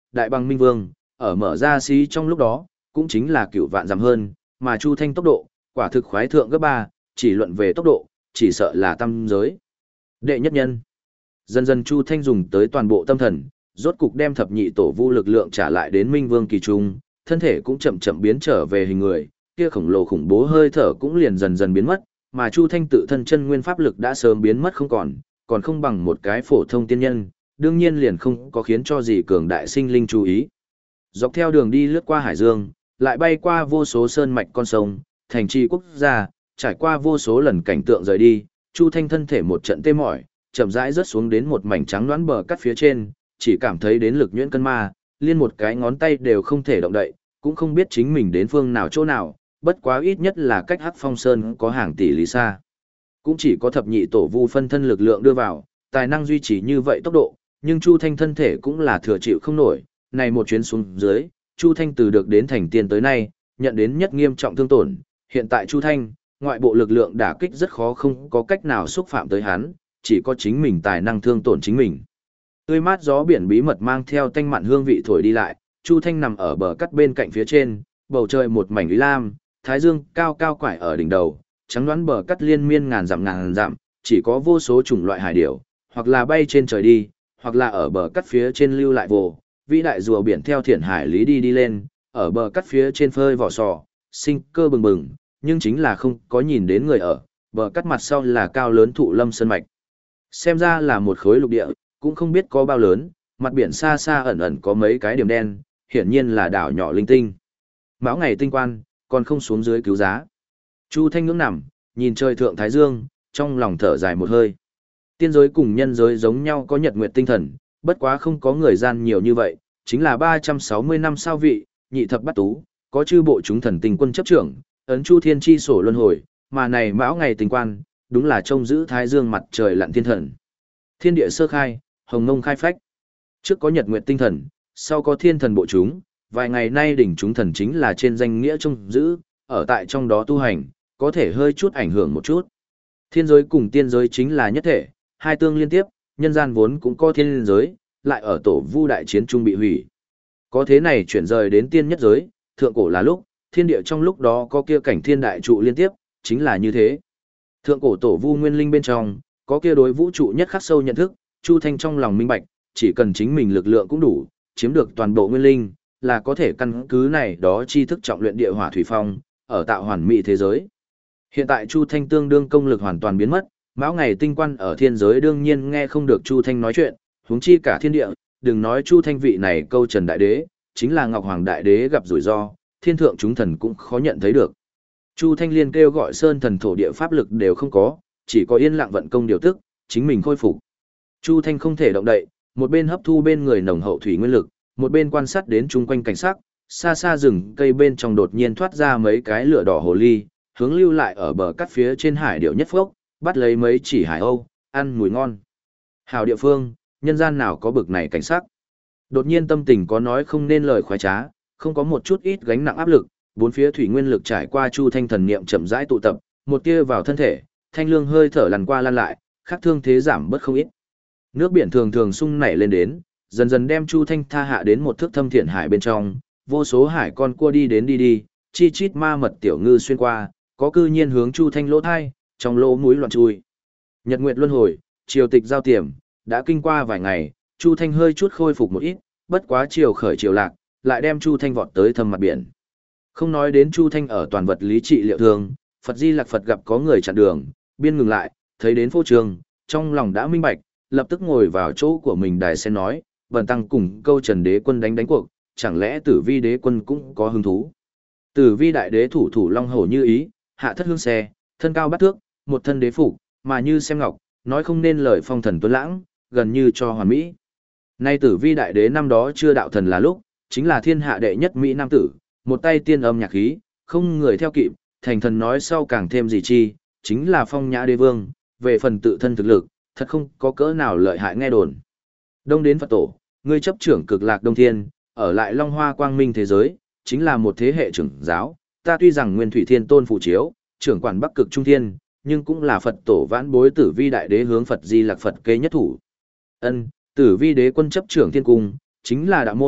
đại bằng minh vương, ở mở ra xí trong lúc đó, cũng chính là cửu vạn giảm hơn, mà Chu Thanh tốc độ, quả thực khoái thượng gấp ba, chỉ luận về tốc độ, chỉ sợ là tam giới. Đệ nhất nhân. Dần dần Chu Thanh dùng tới toàn bộ tâm thần, rốt cục đem thập nhị tổ vu lực lượng trả lại đến Minh Vương kỳ trung, thân thể cũng chậm chậm biến trở về hình người, kia khổng lồ khủng bố hơi thở cũng liền dần dần biến mất, mà Chu Thanh tự thân chân nguyên pháp lực đã sớm biến mất không còn, còn không bằng một cái phổ thông tiên nhân, đương nhiên liền không có khiến cho gì cường đại sinh linh chú ý. Dọc theo đường đi lướt qua hải dương, lại bay qua vô số sơn mạch con sông, thành trì quốc gia, trải qua vô số lần cảnh tượng rời đi, Chu Thanh thân thể một trận tê mỏi, chậm rãi rớt xuống đến một mảnh trắng loãng bờ cát phía trên, chỉ cảm thấy đến lực nhuyễn cân ma, liên một cái ngón tay đều không thể động đậy, cũng không biết chính mình đến phương nào chỗ nào, bất quá ít nhất là cách Hắc Phong Sơn có hàng tỷ lý xa. Cũng chỉ có thập nhị tổ vu phân thân lực lượng đưa vào, tài năng duy trì như vậy tốc độ, nhưng Chu Thanh thân thể cũng là thừa chịu không nổi, này một chuyến xuống dưới, Chu Thanh từ được đến thành tiên tới nay, nhận đến nhất nghiêm trọng thương tổn, hiện tại Chu Thanh, ngoại bộ lực lượng đả kích rất khó không có cách nào xúc phạm tới hắn, chỉ có chính mình tài năng thương tổn chính mình. Tươi mát gió biển bí mật mang theo tanh mặn hương vị thổi đi lại, Chu Thanh nằm ở bờ cắt bên cạnh phía trên, bầu trời một mảnh úy lam, thái dương cao cao quải ở đỉnh đầu, trắng đoán bờ cắt liên miên ngàn dặm ngàn dặm, chỉ có vô số chủng loại hải điểu, hoặc là bay trên trời đi, hoặc là ở bờ cắt phía trên lưu lại vồ, vĩ đại rùa biển theo thiển hải lý đi đi lên, ở bờ cắt phía trên phơi vỏ sò, sinh cơ bừng bừng, nhưng chính là không có nhìn đến người ở, bờ cắt mặt sau là cao lớn thụ lâm sơn mạch. Xem ra là một khối lục địa, cũng không biết có bao lớn, mặt biển xa xa ẩn ẩn có mấy cái điểm đen, hiển nhiên là đảo nhỏ linh tinh. Mão ngày tinh quan, còn không xuống dưới cứu giá. Chu Thanh ngưỡng nằm, nhìn trời thượng thái dương, trong lòng thở dài một hơi. Tiên giới cùng nhân giới giống nhau có nhật nguyệt tinh thần, bất quá không có người gian nhiều như vậy, chính là ba trăm sáu mươi năm sao vị, nhị thập bát tú, có chư bộ chúng thần tinh quân chấp trưởng, ấn Chu Thiên chi sổ luân hồi, mà này mão ngày tinh quan, đúng là trông giữ thái dương mặt trời lặn thiên thần. Thiên địa sơ khai, hồng ngông khai phách. Trước có nhật nguyệt tinh thần, sau có thiên thần bộ chúng, vài ngày nay đỉnh chúng thần chính là trên danh nghĩa trông giữ, ở tại trong đó tu hành, có thể hơi chút ảnh hưởng một chút. Thiên giới cùng tiên giới chính là nhất thể, hai tương liên tiếp, nhân gian vốn cũng có thiên giới, lại ở tổ vu đại chiến trung bị hủy. Có thế này chuyển rời đến tiên nhất giới, thượng cổ là lúc, thiên địa trong lúc đó có kia cảnh thiên đại trụ liên tiếp, chính là như thế. Thượng cổ tổ vu nguyên linh bên trong, có kia đối vũ trụ nhất khắc sâu nhận thức, Chu Thanh trong lòng minh bạch, chỉ cần chính mình lực lượng cũng đủ, chiếm được toàn bộ nguyên linh, là có thể căn cứ này đó chi thức trọng luyện địa hỏa thủy phong, ở tạo hoàn mỹ thế giới. Hiện tại Chu Thanh tương đương công lực hoàn toàn biến mất, mão ngày tinh quan ở thiên giới đương nhiên nghe không được Chu Thanh nói chuyện, huống chi cả thiên địa, đừng nói Chu Thanh vị này câu trần đại đế, chính là Ngọc Hoàng đại đế gặp rủi ro, thiên thượng chúng thần cũng khó nhận thấy được. Chu Thanh liên kêu gọi sơn thần thổ địa pháp lực đều không có, chỉ có yên lặng vận công điều tức, chính mình khôi phục. Chu Thanh không thể động đậy, một bên hấp thu bên người nồng hậu thủy nguyên lực, một bên quan sát đến chung quanh cảnh sắc, xa xa rừng cây bên trong đột nhiên thoát ra mấy cái lửa đỏ hồ ly, hướng lưu lại ở bờ cắt phía trên hải điệu nhất phốc, bắt lấy mấy chỉ hải âu, ăn mùi ngon. Hảo địa phương, nhân gian nào có bực này cảnh sắc. Đột nhiên tâm tình có nói không nên lời khoái trá, không có một chút ít gánh nặng áp lực, bốn phía thủy nguyên lực trải qua Chu Thanh thần niệm chậm rãi tụ tập, một tia vào thân thể, thanh lương hơi thở lăn qua lăn lại, khắc thương thế giảm bớt không ít. Nước biển thường thường sung nảy lên đến, dần dần đem Chu Thanh tha hạ đến một thước thâm thiện hải bên trong, vô số hải con cua đi đến đi đi, chi chít ma mật tiểu ngư xuyên qua, có cư nhiên hướng Chu Thanh lỗ thai, trong lỗ mũi loạn chui. Nhật nguyệt luân hồi, triều tịch giao tiềm, đã kinh qua vài ngày, Chu Thanh hơi chút khôi phục một ít, bất quá chiều khởi chiều lạc, lại đem Chu Thanh vọt tới thâm mặt biển. Không nói đến Chu Thanh ở toàn vật lý trị liệu thương, Phật Di Lặc Phật gặp có người chặn đường, biên ngừng lại, thấy đến phô trường, trong lòng đã minh bạch, lập tức ngồi vào chỗ của mình đài sen nói, Vân Tăng cùng câu Trần Đế Quân đánh đánh cuộc, chẳng lẽ Tử Vi Đế Quân cũng có hứng thú. Tử Vi Đại Đế thủ thủ long hổ như ý, hạ thất hương xe, thân cao bát thước, một thân đế phục, mà như xem ngọc, nói không nên lời phong thần tuấn lãng, gần như cho hoàn mỹ. Nay Tử Vi Đại Đế năm đó chưa đạo thần là lúc, chính là thiên hạ đệ nhất mỹ nam tử, một tay tiên âm nhạc khí, không người theo kịp, thành thần nói sau càng thêm gì chi, chính là phong nhã đế vương, về phần tự thân thực lực, thật không có cỡ nào lợi hại nghe đồn. Đông đến Phật tổ, ngươi chấp trưởng cực lạc đông thiên, ở lại Long Hoa quang minh thế giới, chính là một thế hệ trưởng giáo, ta tuy rằng Nguyên Thủy Thiên Tôn phụ chiếu, trưởng quản Bắc Cực Trung Thiên, nhưng cũng là Phật tổ vãn bối Tử Vi Đại Đế hướng Phật Di Lặc Phật kế nhất thủ. Ân, Tử Vi Đế Quân chấp trưởng thiên cung, chính là đạo môn,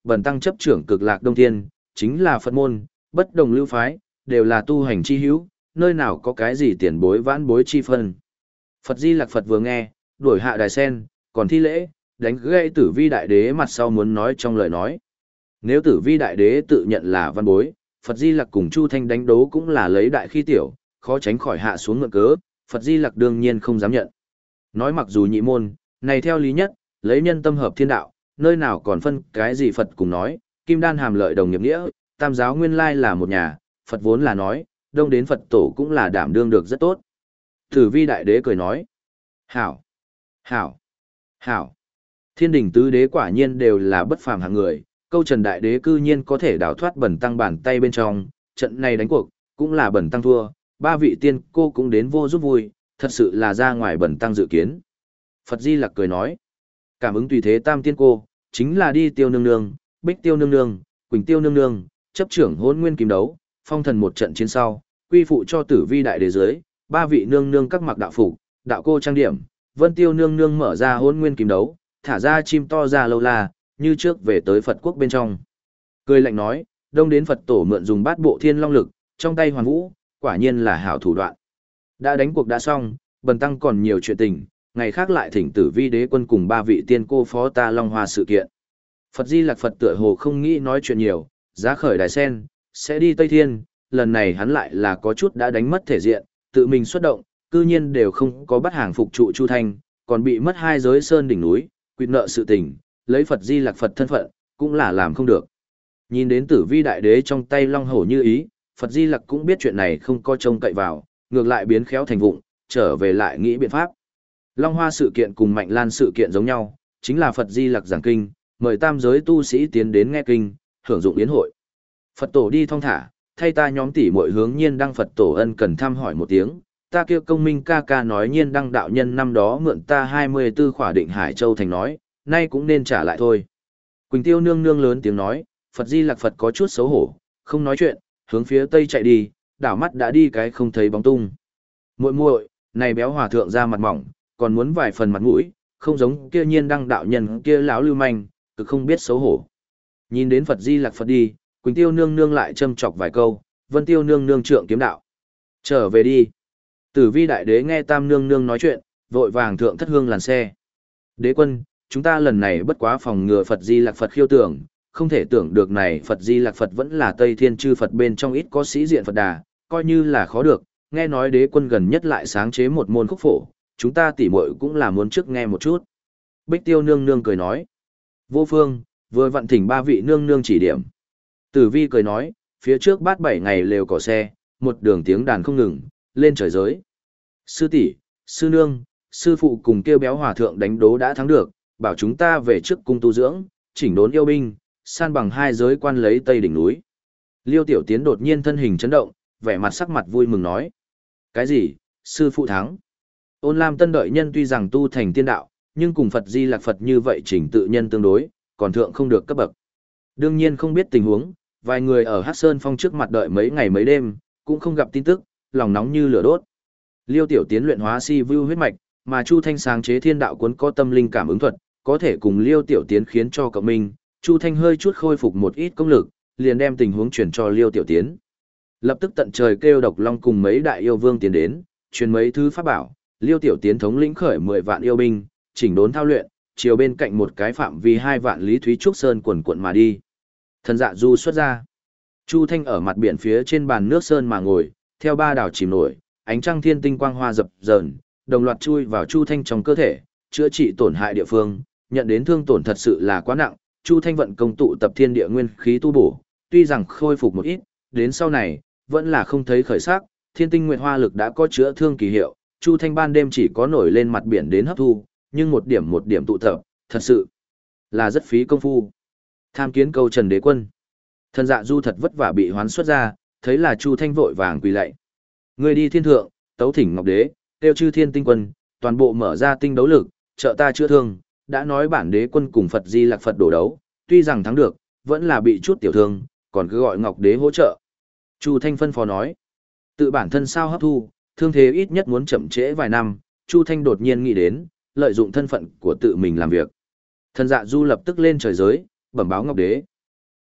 bần tăng chấp trưởng cực lạc đông thiên, chính là Phật môn, bất đồng lưu phái, đều là tu hành chi hữu, nơi nào có cái gì tiền bối vãn bối chi phân. Phật Di Lặc Phật vừa nghe, đuổi hạ đài sen, còn thi lễ, đánh gãy Tử Vi đại đế mặt sau muốn nói trong lời nói. Nếu Tử Vi đại đế tự nhận là văn bối, Phật Di Lặc cùng Chu Thanh đánh đấu cũng là lấy đại khi tiểu, khó tránh khỏi hạ xuống ngựa cớ, Phật Di Lặc đương nhiên không dám nhận. Nói mặc dù nhị môn, này theo lý nhất, lấy nhân tâm hợp thiên đạo, nơi nào còn phân cái gì Phật cùng nói, kim đan hàm lợi đồng nghiệp nghĩa, tam giáo nguyên lai là một nhà, Phật vốn là nói, đông đến Phật tổ cũng là đảm đương được rất tốt. Tử Vi đại đế cười nói, hảo, hảo, hảo. Thiên đình tứ đế quả nhiên đều là bất phàm hạng người, câu trần đại đế cư nhiên có thể đào thoát bẩn tăng bàn tay bên trong, trận này đánh cuộc, cũng là bẩn tăng thua, ba vị tiên cô cũng đến vô giúp vui, thật sự là ra ngoài bẩn tăng dự kiến. Phật Di Lặc cười nói, cảm ứng tùy thế tam tiên cô, chính là đi tiêu nương nương, bích tiêu nương nương, quỳnh tiêu nương nương, chấp trưởng hôn nguyên kim đấu, phong thần một trận chiến sau, quy phụ cho Tử Vi đại đế dưới, ba vị nương nương các mặc đạo phục, đạo cô trang điểm, vân tiêu nương nương mở ra hôn nguyên kim đấu, thả ra chim to ra lâu la, như trước về tới Phật quốc bên trong. Cười lạnh nói, đông đến Phật tổ mượn dùng bát bộ thiên long lực, trong tay hoàn vũ, quả nhiên là hảo thủ đoạn. Đã đánh cuộc đã xong, bần tăng còn nhiều chuyện tình, ngày khác lại thỉnh Tử Vi đế quân cùng ba vị tiên cô phó ta long hoa sự kiện. Phật Di Lặc Phật tựa hồ không nghĩ nói chuyện nhiều, giá khởi đài sen, sẽ đi Tây Thiên, lần này hắn lại là có chút đã đánh mất thể diện, tự mình xuất động, cư nhiên đều không có bắt hàng phục trụ Chu Thanh, còn bị mất hai giới sơn đỉnh núi, quyết nợ sự tình, lấy Phật Di Lặc Phật thân phận, cũng là làm không được. Nhìn đến Tử Vi đại đế trong tay long hổ như ý, Phật Di Lặc cũng biết chuyện này không có trông cậy vào, ngược lại biến khéo thành vụng, trở về lại nghĩ biện pháp. Long Hoa sự kiện cùng Mạnh Lan sự kiện giống nhau, chính là Phật Di Lặc giảng kinh, mời tam giới tu sĩ tiến đến nghe kinh, hưởng dụng yến hội. Phật tổ đi thong thả, thay ta nhóm tỷ muội hướng Nhiên Đăng Phật tổ ân cần thăm hỏi một tiếng, ta kia công minh ca ca nói Nhiên Đăng đạo nhân năm đó mượn ta hai mươi tư khỏa định Hải Châu thành nói, nay cũng nên trả lại thôi. Quỳnh Tiêu nương nương lớn tiếng nói, Phật Di Lặc Phật có chút xấu hổ, không nói chuyện, hướng phía tây chạy đi, đảo mắt đã đi cái không thấy bóng tung. Muội muội, này béo hòa thượng ra mặt mỏng, còn muốn vài phần mặt mũi, không giống kia Nhiên Đăng đạo nhân kia láo lưu manh, cực không biết xấu hổ. Nhìn đến Phật Di Lặc Phật đi, Quỳnh Tiêu nương nương lại châm chọc vài câu, Vân Tiêu nương nương trượng kiếm đạo. Trở về đi. Tử Vi đại đế nghe Tam nương nương nói chuyện, vội vàng thượng thất hương làn xe. Đế quân, chúng ta lần này bất quá phòng ngừa Phật Di Lặc Phật khiêu tưởng, không thể tưởng được này Phật Di Lặc Phật vẫn là Tây Thiên chư Phật bên trong ít có sĩ diện Phật đà, coi như là khó được, nghe nói đế quân gần nhất lại sáng chế một môn khúc phổ, chúng ta tỉ muội cũng là muốn trước nghe một chút. Bích Tiêu nương nương cười nói, vô phương, vừa vặn thỉnh ba vị nương nương chỉ điểm. Tử Vi cười nói, phía trước bát bảy ngày lều cỏ xe, một đường tiếng đàn không ngừng, lên trời giới. Sư tỷ, sư nương, sư phụ cùng kêu béo hòa thượng đánh đố đã thắng được, bảo chúng ta về trước cung tu dưỡng, chỉnh đốn yêu binh, san bằng hai giới quan lấy tây đỉnh núi. Liêu Tiểu Tiến đột nhiên thân hình chấn động, vẻ mặt sắc mặt vui mừng nói. Cái gì, sư phụ thắng? Ôn Lam Tân đợi nhân tuy rằng tu thành tiên đạo, nhưng cùng Phật Di Lặc Phật như vậy chỉnh tự nhân tương đối, còn thượng không được cấp bậc. Đương nhiên không biết tình huống, vài người ở Hắc Sơn Phong trước mặt đợi mấy ngày mấy đêm, cũng không gặp tin tức, lòng nóng như lửa đốt. Liêu Tiểu Tiến luyện hóa si view huyết mạch, mà Chu Thanh sáng chế thiên đạo cuốn có tâm linh cảm ứng thuật, có thể cùng Liêu Tiểu Tiến khiến cho cộng minh, Chu Thanh hơi chút khôi phục một ít công lực, liền đem tình huống truyền cho Liêu Tiểu Tiến. Lập tức tận trời kêu độc long cùng mấy đại yêu vương tiến đến, truyền mấy thứ pháp bảo, Liêu Tiểu Tiến thống lĩnh khởi mười vạn yêu binh, chỉnh đốn thao luyện, chiều bên cạnh một cái phạm vi hai vạn lý thúy trúc sơn quần quận mà đi. Thần dạ du xuất ra. Chu Thanh ở mặt biển phía trên bàn nước sơn mà ngồi, theo ba đảo chìm nổi, ánh trăng thiên tinh quang hoa dập dờn, đồng loạt chui vào Chu Thanh trong cơ thể, chữa trị tổn hại địa phương, nhận đến thương tổn thật sự là quá nặng, Chu Thanh vận công tụ tập thiên địa nguyên khí tu bổ, tuy rằng khôi phục một ít, đến sau này vẫn là không thấy khởi sắc, thiên tinh nguyệt hoa lực đã có chữa thương kỳ hiệu, Chu Thanh ban đêm chỉ có nổi lên mặt biển đến hấp thu, nhưng một điểm một điểm tụ tập, thật sự là rất phí công phu. Tham kiến câu Trần Đế quân. Thần dạ du thật vất vả bị hoán xuất ra, thấy là Chu Thanh vội vàng quỳ lạy. Người đi thiên thượng, tấu thỉnh Ngọc Đế, tiêu chư thiên tinh quân, toàn bộ mở ra tinh đấu lực, trợ ta chữa thương, đã nói bản đế quân cùng Phật Di Lặc Phật đổ đấu, tuy rằng thắng được, vẫn là bị chút tiểu thương, còn cứ gọi Ngọc Đế hỗ trợ. Chu Thanh phân phó nói, tự bản thân sao hấp thu, thương thế ít nhất muốn chậm trễ vài năm, Chu Thanh đột nhiên nghĩ đến, lợi dụng thân phận của tự mình làm việc. Thần dạ du lập tức lên trời giới, bẩm báo Ngọc Đế,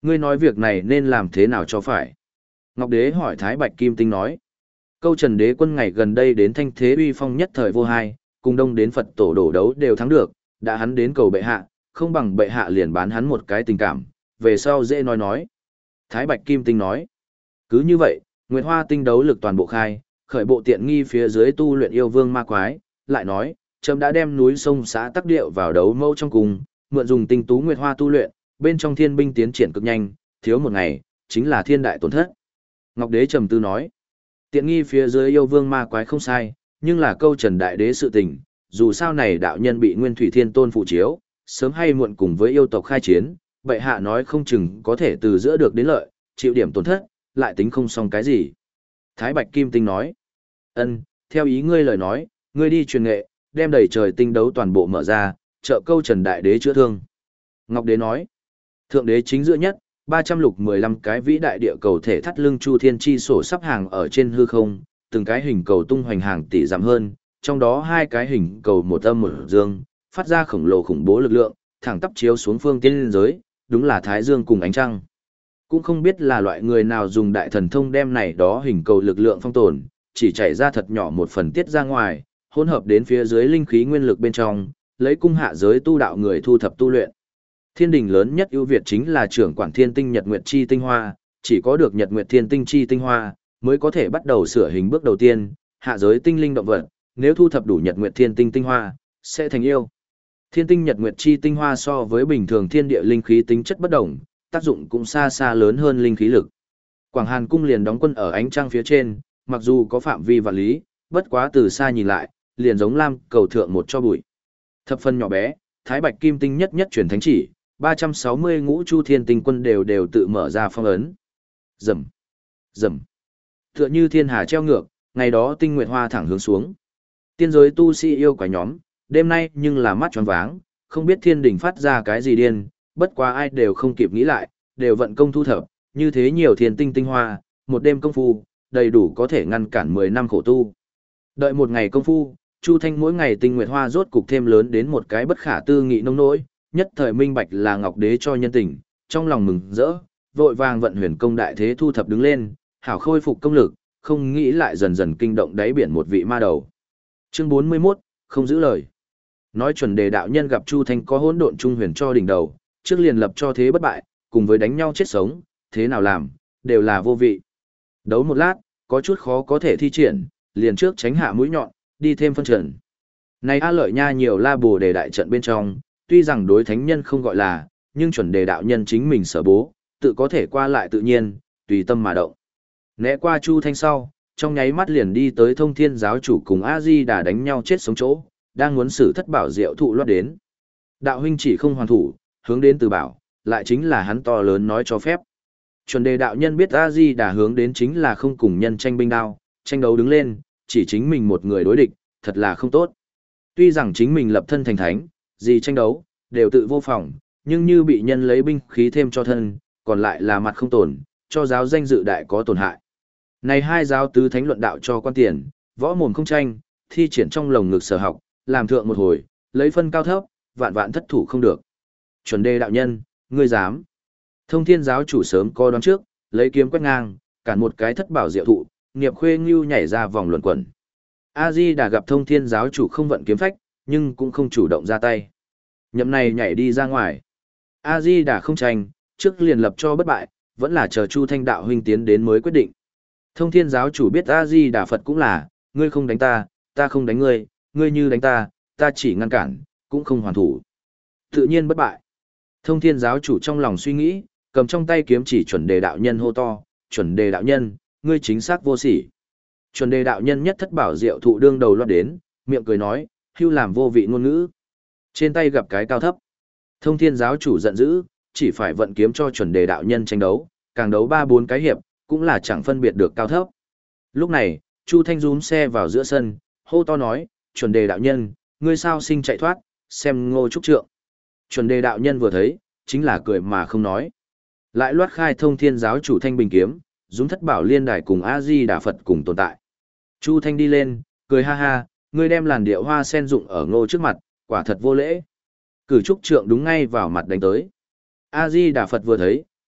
Ngươi nói việc này nên làm thế nào cho phải? Ngọc Đế hỏi Thái Bạch Kim Tinh nói. Câu Trần Đế quân ngày gần đây đến thanh thế uy phong nhất thời vô hai, cùng đông đến Phật tổ đổ đấu đều thắng được, đã hắn đến cầu bệ hạ, không bằng bệ hạ liền bán hắn một cái tình cảm, về sau dễ nói nói. Thái Bạch Kim Tinh nói. Cứ như vậy, Nguyệt Hoa tinh đấu lực toàn bộ khai, khởi bộ tiện nghi phía dưới tu luyện yêu vương ma quái, lại nói, trẫm đã đem núi sông xã tắc điệu vào đấu mâu trong cùng, mượn dùng tinh tú Nguyệt Hoa tu luyện, bên trong thiên binh tiến triển cực nhanh, thiếu một ngày, chính là thiên đại tổn thất. Ngọc Đế trầm tư nói, tiện nghi phía dưới yêu vương ma quái không sai, nhưng là câu Trần Đại Đế sự tình, dù sao này đạo nhân bị Nguyên Thủy Thiên Tôn phụ chiếu, sớm hay muộn cùng với yêu tộc khai chiến, bệ hạ nói không chừng có thể từ giữa được đến lợi, chịu điểm tổn thất, lại tính không xong cái gì. Thái Bạch Kim Tinh nói, ân, theo ý ngươi lời nói, ngươi đi truyền nghệ, đem đầy trời tinh đấu toàn bộ mở ra, trợ câu Trần Đại Đế chữa thương. Ngọc Đế nói, Thượng Đế chính giữa nhất, ba trăm lục mười lăm cái vĩ đại địa cầu thể thắt lưng chu thiên chi sổ sắp hàng ở trên hư không, từng cái hình cầu tung hoành hàng tỷ giảm hơn, trong đó hai cái hình cầu một âm một dương, phát ra khổng lồ khủng bố lực lượng, thẳng tắp chiếu xuống phương tiên giới, đúng là Thái Dương cùng ánh trăng. Cũng không biết là loại người nào dùng đại thần thông đem này đó hình cầu lực lượng phong tồn, chỉ chảy ra thật nhỏ một phần tiết ra ngoài, hỗn hợp đến phía dưới linh khí nguyên lực bên trong, lấy cung hạ giới tu đạo người thu thập tu luyện. Thiên đình lớn nhất ưu việt chính là trưởng quản thiên tinh nhật nguyệt chi tinh hoa, chỉ có được nhật nguyệt thiên tinh chi tinh hoa, mới có thể bắt đầu sửa hình bước đầu tiên, hạ giới tinh linh động vật, nếu thu thập đủ nhật nguyệt thiên tinh tinh hoa, sẽ thành yêu. Thiên tinh nhật nguyệt chi tinh hoa so với bình thường thiên địa linh khí tính chất bất đồng, tác dụng cũng xa xa lớn hơn linh khí lực. Quảng Hàn cung liền đóng quân ở ánh trăng phía trên, mặc dù có phạm vi vạn lý, bất quá từ xa nhìn lại, liền giống lam cầu thượng một cho bụi. Thập phân nhỏ bé, Thái Bạch Kim Tinh nhất nhất truyền thánh chỉ, ba trăm sáu mươi ngũ chu thiên tinh quân đều đều tự mở ra phong ấn. Rầm, rầm. Tựa như thiên hà treo ngược, ngày đó tinh nguyệt hoa thẳng hướng xuống. Tiên giới tu sĩ yêu quái nhóm, đêm nay nhưng là mắt tròn váng, không biết thiên đỉnh phát ra cái gì điên, bất quá ai đều không kịp nghĩ lại, đều vận công thu thập, như thế nhiều thiên tinh tinh hoa, một đêm công phu, đầy đủ có thể ngăn cản mười năm khổ tu. Đợi một ngày công phu, Chu Thanh mỗi ngày tinh nguyệt hoa rốt cục thêm lớn đến một cái bất khả tư nghị nông nỗi, nhất thời minh bạch là Ngọc Đế cho nhân tình, trong lòng mừng rỡ, vội vàng vận huyền công đại thế thu thập đứng lên, hảo khôi phục công lực, không nghĩ lại dần dần kinh động đáy biển một vị ma đầu. Chương bốn mươi mốt, không giữ lời. Nói chuẩn đề đạo nhân gặp Chu Thanh có hỗn độn trung huyền cho đỉnh đầu, trước liền lập cho thế bất bại, cùng với đánh nhau chết sống, thế nào làm, đều là vô vị. Đấu một lát, có chút khó có thể thi triển, liền trước tránh hạ mũi nhọn, đi thêm phân trận. Này A Lợi Nha nhiều la bồ đề đại trận bên trong, tuy rằng đối thánh nhân không gọi là, nhưng chuẩn đề đạo nhân chính mình sở bố, tự có thể qua lại tự nhiên, tùy tâm mà động. Né qua Chu Thanh sau, trong nháy mắt liền đi tới Thông Thiên giáo chủ cùng A Di Đà đánh nhau chết sống chỗ, đang muốn xử thất bảo diệu thụ loát đến. Đạo huynh chỉ không hoàn thủ, hướng đến từ bảo, lại chính là hắn to lớn nói cho phép. Chuẩn đề đạo nhân biết A Di Đà hướng đến chính là không cùng nhân tranh binh đao, tranh đấu đứng lên, chỉ chính mình một người đối địch, thật là không tốt. Tuy rằng chính mình lập thân thành thánh, gì tranh đấu, đều tự vô phòng, nhưng như bị nhân lấy binh khí thêm cho thân, còn lại là mặt không tổn, cho giáo danh dự đại có tổn hại. Này hai giáo tứ thánh luận đạo cho quan tiền, võ mồm không tranh, thi triển trong lồng ngực sở học, làm thượng một hồi, lấy phân cao thấp, vạn vạn thất thủ không được. Chuẩn đề đạo nhân, ngươi dám. Thông Thiên giáo chủ sớm co đoán trước, lấy kiếm quét ngang, cản một cái thất bảo diệu thụ, nghiệp khuê ngưu nhảy ra vòng luẩn quẩn. A Di đã gặp Thông Thiên giáo chủ không vận kiếm phách, nhưng cũng không chủ động ra tay. Nhậm này nhảy đi ra ngoài. A Di đã không tranh, trước liền lập cho bất bại, vẫn là chờ Chu Thanh đạo huynh tiến đến mới quyết định. Thông Thiên giáo chủ biết A Di Đà Phật cũng là, ngươi không đánh ta, ta không đánh ngươi, ngươi như đánh ta, ta chỉ ngăn cản, cũng không hoàn thủ. Tự nhiên bất bại. Thông Thiên giáo chủ trong lòng suy nghĩ, cầm trong tay kiếm chỉ chuẩn đề đạo nhân hô to, chuẩn đề đạo nhân, ngươi chính xác vô sỉ. Chuẩn đề đạo nhân nhất thất bảo diệu thụ đương đầu loát đến, miệng cười nói, hưu làm vô vị ngôn ngữ. Trên tay gặp cái cao thấp. Thông Thiên giáo chủ giận dữ, chỉ phải vận kiếm cho chuẩn đề đạo nhân tranh đấu, càng đấu ba bốn cái hiệp, cũng là chẳng phân biệt được cao thấp. Lúc này, Chu Thanh rúm xe vào giữa sân, hô to nói, chuẩn đề đạo nhân, ngươi sao sinh chạy thoát, xem Ngô Trúc Trượng. Chuẩn đề đạo nhân vừa thấy, chính là cười mà không nói. Lại loát khai Thông Thiên giáo chủ Thanh Bình kiếm, dũng thất bảo liên đài cùng A Di Đà Phật cùng tồn tại. Chu Thanh đi lên, cười ha ha, ngươi đem làn điệu hoa sen dụng ở Ngô trước mặt, quả thật vô lễ. Cử Trúc Trượng đúng ngay vào mặt đánh tới. A Di Đà Phật vừa thấy,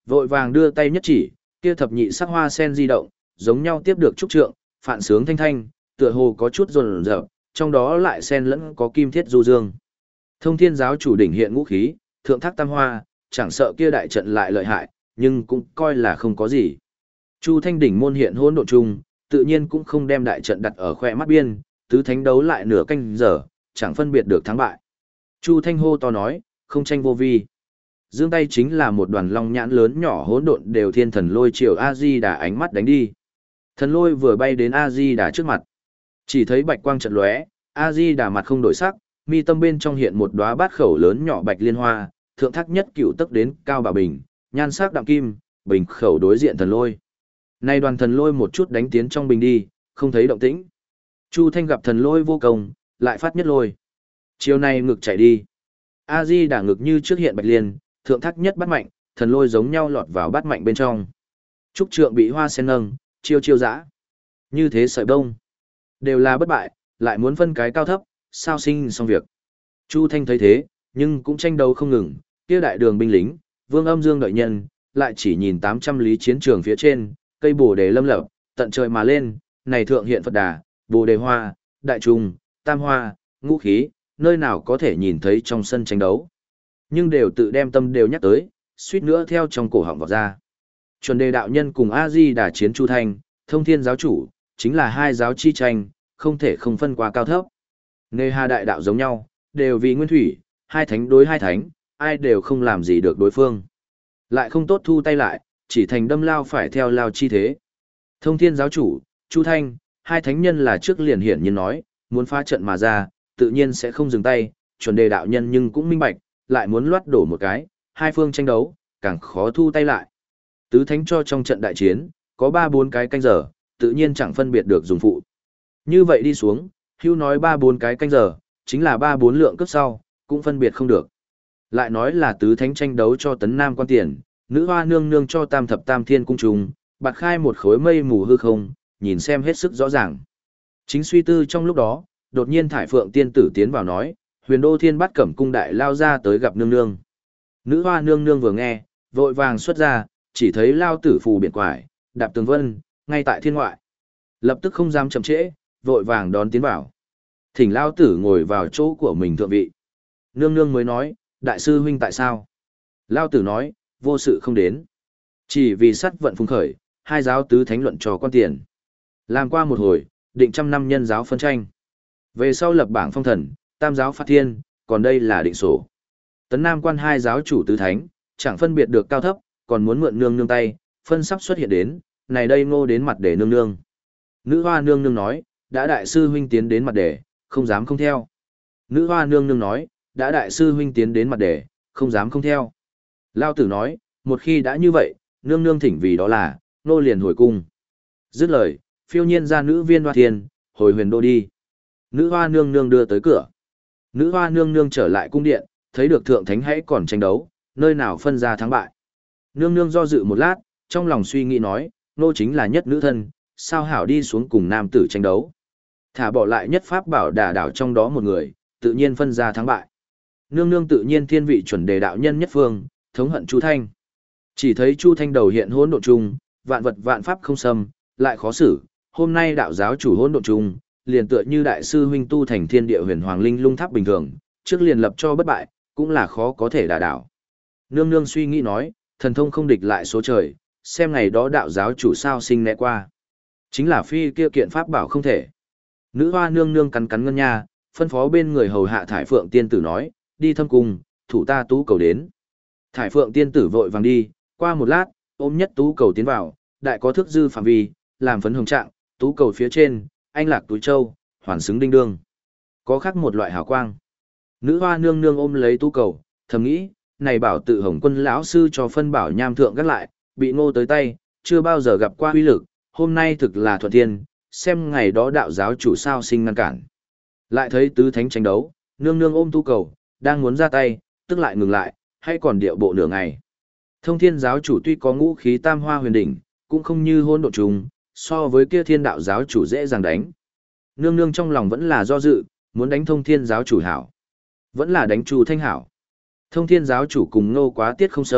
vội vàng đưa tay nhất chỉ, kia thập nhị sắc hoa sen di động, giống nhau tiếp được trúc trượng, phản sướng thanh thanh, tựa hồ có chút rồn rợp, trong đó lại sen lẫn có kim thiết du dương. Thông Thiên giáo chủ đỉnh hiện ngũ khí, thượng thác tam hoa, chẳng sợ kia đại trận lại lợi hại, nhưng cũng coi là không có gì. Chu Thanh đỉnh môn hiện hỗn độn chung, tự nhiên cũng không đem đại trận đặt ở khoe mắt biên, tứ thánh đấu lại nửa canh giờ, chẳng phân biệt được thắng bại. Chu Thanh hô to nói, không tranh vô vi. Dương tay chính là một đoàn long nhãn lớn nhỏ hỗn độn đều thiên thần lôi chiều A-di đà ánh mắt đánh đi. Thần lôi vừa bay đến A-di đà trước mặt. Chỉ thấy bạch quang chợt lóe, A-di đà mặt không đổi sắc, mi tâm bên trong hiện một đóa bát khẩu lớn nhỏ bạch liên hoa, thượng thác nhất cựu tức đến cao bà bình, nhan sắc đạm kim, bình khẩu đối diện thần lôi. Nay đoàn thần lôi một chút đánh tiến trong bình đi, không thấy động tĩnh. Chu Thanh gặp thần lôi vô công, lại phát nhất lôi. Chiều này ngực chạy đi. A-di đà ngực như trước hiện bạch liên, thượng thác nhất bắt mạnh, thần lôi giống nhau lọt vào bắt mạnh bên trong. Trúc trượng bị hoa sen nâng, chiêu chiêu dã. Như thế sợi bông. Đều là bất bại, lại muốn phân cái cao thấp, sao sinh xong việc. Chu Thanh thấy thế, nhưng cũng tranh đấu không ngừng, kia đại đường binh lính, Vương Âm Dương đợi nhân, lại chỉ nhìn tám trăm lý chiến trường phía trên, cây bồ đề lâm lập, tận trời mà lên, này thượng hiện Phật đà, bồ đề hoa, đại trùng, tam hoa, ngũ khí, nơi nào có thể nhìn thấy trong sân tranh đấu. Nhưng đều tự đem tâm đều nhắc tới, suýt nữa theo trong cổ họng vọt ra. Chuẩn đề đạo nhân cùng A-di đà chiến Chu Thanh, Thông Thiên giáo chủ, chính là hai giáo chi tranh, không thể không phân qua cao thấp. Nê hà đại đạo giống nhau, đều vì nguyên thủy, hai thánh đối hai thánh, ai đều không làm gì được đối phương. Lại không tốt thu tay lại, chỉ thành đâm lao phải theo lao chi thế. Thông Thiên giáo chủ, Chu Thanh, hai thánh nhân là trước liền hiển nhiên nói, muốn phá trận mà ra, tự nhiên sẽ không dừng tay, chuẩn đề đạo nhân nhưng cũng minh bạch, lại muốn loát đổ một cái, hai phương tranh đấu, càng khó thu tay lại. Tứ thánh cho trong trận đại chiến, có ba bốn cái canh giờ, tự nhiên chẳng phân biệt được dùng phụ. Như vậy đi xuống, hưu nói ba bốn cái canh giờ, chính là ba bốn lượng cấp sau, cũng phân biệt không được. Lại nói là tứ thánh tranh đấu cho tấn nam quan tiền, nữ hoa nương nương cho tam thập tam thiên cung trùng, bạt khai một khối mây mù hư không, nhìn xem hết sức rõ ràng. Chính suy tư trong lúc đó, đột nhiên thải phượng tiên tử tiến vào nói, huyền đô thiên bắt cẩm cung đại lao ra tới gặp nương nương. Nữ hoa nương nương vừa nghe, vội vàng xuất ra, chỉ thấy lao tử phù biển quải, đạp tường vân, ngay tại thiên ngoại. Lập tức không dám chậm trễ, vội vàng đón tiến vào. Thỉnh lao tử ngồi vào chỗ của mình thượng vị. Nương nương mới nói, đại sư huynh tại sao? Lao tử nói, vô sự không đến. Chỉ vì sắt vận phùng khởi, hai giáo tứ thánh luận cho quan tiền. Làm qua một hồi, định trăm năm nhân giáo phân tranh. Về sau lập bảng phong thần, tam giáo phát thiên, còn đây là định sổ. Tấn Nam quan hai giáo chủ tứ thánh, chẳng phân biệt được cao thấp, còn muốn mượn nương nương tay, phân sắp xuất hiện đến, này đây ngô đến mặt để nương nương. Nữ hoa nương nương nói, đã đại sư huynh tiến đến mặt để, không dám không theo. Nữ hoa nương nương nói, đã đại sư huynh tiến đến mặt để, không dám không theo. Lao tử nói, một khi đã như vậy, nương nương thỉnh vì đó là, nô liền hồi cung. Dứt lời, phiêu nhiên ra nữ viên hoa thiên, hồi huyền đô đi. Nữ hoa nương nương đưa tới cửa. Nữ hoa nương nương trở lại cung điện, thấy được thượng thánh hãy còn tranh đấu, nơi nào phân ra thắng bại. Nương nương do dự một lát, trong lòng suy nghĩ nói, nô chính là nhất nữ thân, sao hảo đi xuống cùng nam tử tranh đấu. Thả bỏ lại nhất pháp bảo đả đảo trong đó một người, tự nhiên phân ra thắng bại. Nương nương tự nhiên thiên vị chuẩn đề đạo nhân nhất phương, thống hận Chu Thanh. Chỉ thấy Chu Thanh đầu hiện hỗn độn chung, vạn vật vạn pháp không xâm, lại khó xử, hôm nay đạo giáo chủ hỗn độn chung, liền tựa như đại sư huynh tu thành thiên địa huyền hoàng linh lung tháp bình thường, trước liền lập cho bất bại, cũng là khó có thể đả đảo. Nương nương suy nghĩ nói, thần thông không địch lại số trời, xem ngày đó đạo giáo chủ sao sinh né qua. Chính là phi kia kiện pháp bảo không thể. Nữ hoa nương nương cắn cắn ngân nha, phân phó bên người hầu hạ thải phượng tiên tử nói, đi thâm cung, thủ ta tú cầu đến. Thải phượng tiên tử vội vàng đi, qua một lát, ôm nhất tú cầu tiến vào, đại có thức dư phạm vi, làm phấn hồng trạng, tú cầu phía trên, anh lạc túi châu, hoàn xứng đinh đương. Có khác một loại hào quang. Nữ hoa nương nương ôm lấy tú cầu, thầm nghĩ, này bảo tự hồng quân lão sư cho phân bảo nham thượng gác lại, bị ngô tới tay, chưa bao giờ gặp qua uy lực, hôm nay thực là thuận thiên, xem ngày đó đạo giáo chủ sao sinh ngăn cản. Lại thấy tứ thánh tranh đấu, nương nương ôm tú cầu, đang muốn ra tay, tức lại ngừng lại, hay còn điệu bộ nửa ngày. Thông Thiên giáo chủ tuy có ngũ khí tam hoa huyền đỉnh, cũng không như hôn độ trùng, so với kia thiên đạo giáo chủ dễ dàng đánh. Nương nương trong lòng vẫn là do dự, muốn đánh Thông Thiên giáo chủ hảo, vẫn là đánh Chu Thanh hảo. Thông Thiên giáo chủ cùng Ngô quá tiết không sâu,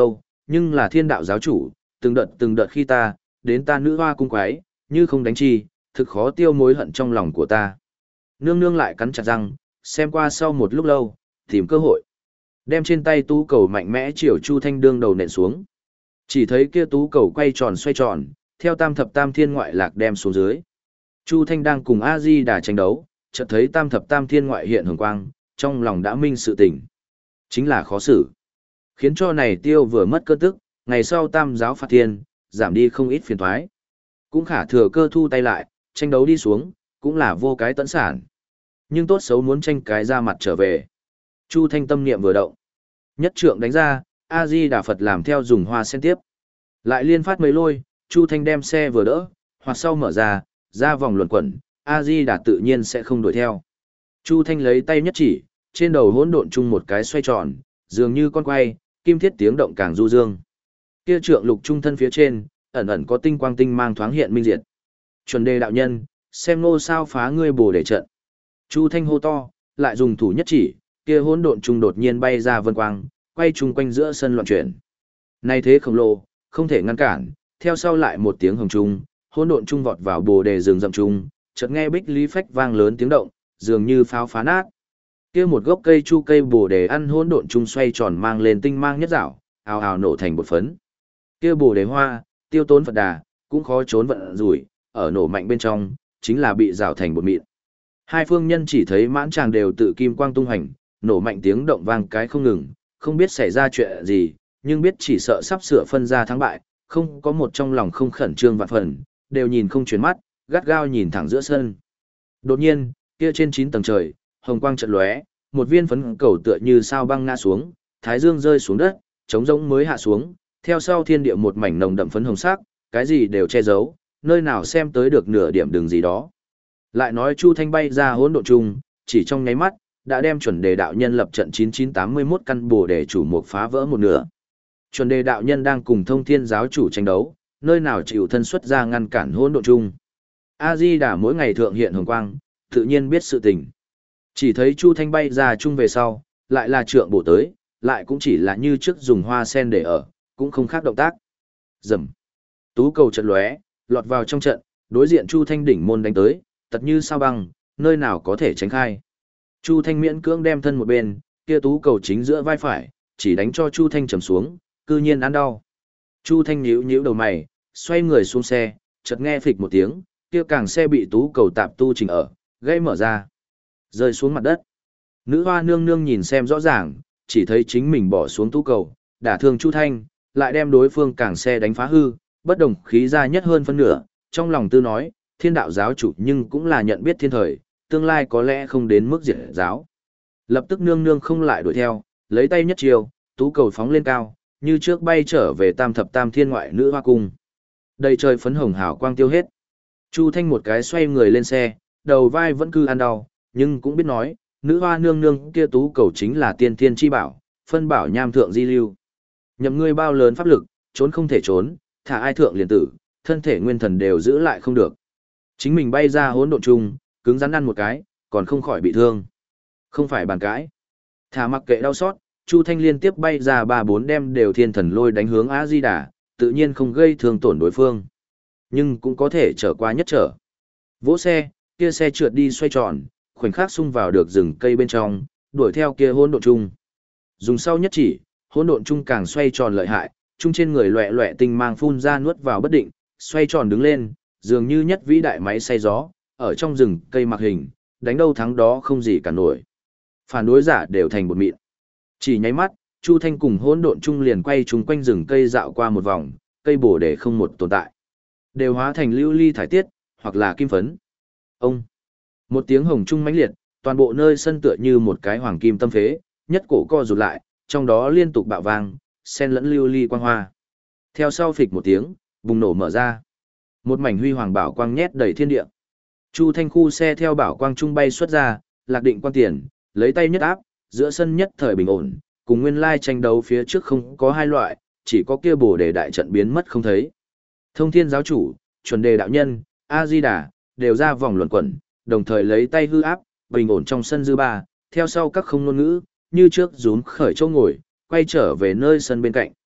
nhưng là thiên đạo giáo chủ, từng đợt từng đợt khi ta, đến ta nữ hoa cung quái, như không đánh chi, thực khó tiêu mối hận trong lòng của ta. Nương nương lại cắn chặt răng, xem qua sau một lúc lâu, tìm cơ hội. Đem trên tay tú cầu mạnh mẽ chiều Chu Thanh đương đầu nện xuống. Chỉ thấy kia tú cầu quay tròn xoay tròn, theo tam thập tam thiên ngoại lạc đem xuống dưới. Chu Thanh đang cùng A-di-đà tranh đấu, chợt thấy tam thập tam thiên ngoại hiện hồng quang, trong lòng đã minh sự tình. Chính là khó xử. Khiến cho này tiêu vừa mất cơ tức, ngày sau tam giáo phạt thiên, giảm đi không ít phiền thoái. Cũng khả thừa cơ thu tay lại, tranh đấu đi xuống, cũng là vô cái tận sản. Nhưng tốt xấu muốn tranh cái ra mặt trở về. Chu Thanh tâm niệm vừa động. Nhất trượng đánh ra, A-di-đà Phật làm theo dùng hoa sen tiếp. Lại liên phát mấy lôi, Chu Thanh đem xe vừa đỡ, hoặc sau mở ra, ra vòng luẩn quẩn, A-di-đà tự nhiên sẽ không đuổi theo. Chu Thanh lấy tay nhất chỉ, trên đầu hỗn độn chung một cái xoay tròn, dường như con quay, kim thiết tiếng động càng du dương. Kia trượng lục trung thân phía trên, ẩn ẩn có tinh quang tinh mang thoáng hiện minh diệt. Chuẩn đề đạo nhân, xem nô sao phá ngươi bồ để trận. Chu Thanh hô to, lại dùng thủ nhất chỉ, kia hỗn độn trung đột nhiên bay ra vân quang, quay chung quanh giữa sân loạn chuyển. Nay thế khổng lồ, không thể ngăn cản, theo sau lại một tiếng hồng trung, hỗn độn trung vọt vào bồ đề rừng rậm trung, chợt nghe bích lý phách vang lớn tiếng động, dường như pháo phá nát. Kia một gốc cây chu cây bồ đề ăn hỗn độn trung xoay tròn mang lên tinh mang nhất dạo, ào ào nổ thành bột phấn. Kia bồ đề hoa, tiêu tốn Phật đà, cũng khó trốn vận rủi, ở nổ mạnh bên trong, chính là bị rào thành bột mịn. Hai phương nhân chỉ thấy mãn tràng đều tự kim quang tung hành, nổ mạnh tiếng động vang cái không ngừng, không biết xảy ra chuyện gì, nhưng biết chỉ sợ sắp sửa phân ra thắng bại, không có một trong lòng không khẩn trương vạn phần, đều nhìn không chuyển mắt, gắt gao nhìn thẳng giữa sân. Đột nhiên, kia trên chín tầng trời, hồng quang chợt lóe, một viên phấn cầu tựa như sao băng ngã xuống, thái dương rơi xuống đất, trống rỗng mới hạ xuống, theo sau thiên địa một mảnh nồng đậm phấn hồng sắc, cái gì đều che giấu, nơi nào xem tới được nửa điểm đường gì đó. Lại nói Chu Thanh bay ra hỗn độn chung, chỉ trong nháy mắt, đã đem chuẩn đề đạo nhân lập trận chín chín tám mươi mốt căn bồ đề chủ mục phá vỡ một nửa. Chuẩn đề đạo nhân đang cùng thông thiên giáo chủ tranh đấu, nơi nào chịu thân xuất ra ngăn cản hỗn độn chung. A-di-đà mỗi ngày thượng hiện hồng quang, tự nhiên biết sự tình. Chỉ thấy Chu Thanh bay ra chung về sau, lại là trượng bổ tới, lại cũng chỉ là như trước dùng hoa sen để ở, cũng không khác động tác. Rầm. Tú cầu chợt lóe, lọt vào trong trận, đối diện Chu Thanh đỉnh môn đánh tới, tật như sao băng, nơi nào có thể tránh khai. Chu Thanh miễn cưỡng đem thân một bên, kia tú cầu chính giữa vai phải, chỉ đánh cho Chu Thanh trầm xuống, cư nhiên ăn đau. Chu Thanh nhíu nhíu đầu mày, xoay người xuống xe, chợt nghe phịch một tiếng, kia càng xe bị tú cầu tạp tu chỉnh ở, gây mở ra, rơi xuống mặt đất. Nữ hoa nương nương nhìn xem rõ ràng, chỉ thấy chính mình bỏ xuống tú cầu, đả thương Chu Thanh, lại đem đối phương càng xe đánh phá hư, bất đồng khí ra nhất hơn phân nửa, trong lòng tư nói, thiên đạo giáo chủ nhưng cũng là nhận biết thiên thời, tương lai có lẽ không đến mức diệt giáo. Lập tức nương nương không lại đuổi theo, lấy tay nhất chiều, tú cầu phóng lên cao, như trước bay trở về tam thập tam thiên ngoại nữ hoa cung. Đầy trời phấn hồng hào quang tiêu hết. Chu Thanh một cái xoay người lên xe, đầu vai vẫn cứ ăn đau, nhưng cũng biết nói, nữ hoa nương nương kia tú cầu chính là tiên thiên chi bảo, phân bảo nham thượng di lưu. Nhậm ngươi bao lớn pháp lực, trốn không thể trốn, thả ai thượng liền tử, thân thể nguyên thần đều giữ lại không được. Chính mình bay ra hỗn độn chung, cứng rắn ăn một cái, còn không khỏi bị thương. Không phải bàn cãi. Thả mặc kệ đau xót, Chu Thanh liên tiếp bay ra ba bốn đem đều thiên thần lôi đánh hướng A-di-đà, tự nhiên không gây thương tổn đối phương. Nhưng cũng có thể trở qua nhất trở. Vỗ xe, kia xe trượt đi xoay tròn, khoảnh khắc xung vào được rừng cây bên trong, đuổi theo kia hỗn độn chung. Dùng sau nhất chỉ, hỗn độn chung càng xoay tròn lợi hại, chung trên người loẹ loẹ tinh mang phun ra nuốt vào bất định, xoay tròn đứng lên, dường như nhất vĩ đại máy xay gió, ở trong rừng cây mặc hình, đánh đâu thắng đó không gì cả nổi. Phản đối giả đều thành bột mịn. Chỉ nháy mắt, Chu Thanh cùng hỗn độn chung liền quay chung quanh rừng cây dạo qua một vòng, cây bổ để không một tồn tại. Đều hóa thành lưu ly thải tiết, hoặc là kim phấn. Ông! Một tiếng hồng trung mãnh liệt, toàn bộ nơi sân tựa như một cái hoàng kim tâm phế, nhất cổ co rụt lại, trong đó liên tục bạo vang, xen lẫn lưu ly quang hoa. Theo sau phịch một tiếng, bùng nổ mở ra. Một mảnh huy hoàng bảo quang nhét đầy thiên địa. Chu Thanh khu xe theo bảo quang trung bay xuất ra, lạc định quan tiền, lấy tay nhất áp, giữa sân nhất thời bình ổn, cùng nguyên lai tranh đấu phía trước không có hai loại, chỉ có kia bổ đề đại trận biến mất không thấy. Thông thiên giáo chủ, chuẩn đề đạo nhân, A-di-đà, đều ra vòng luẩn quẩn, đồng thời lấy tay hư áp, bình ổn trong sân dư ba, theo sau các không ngôn ngữ, như trước rúm khởi châu ngồi, quay trở về nơi sân bên cạnh.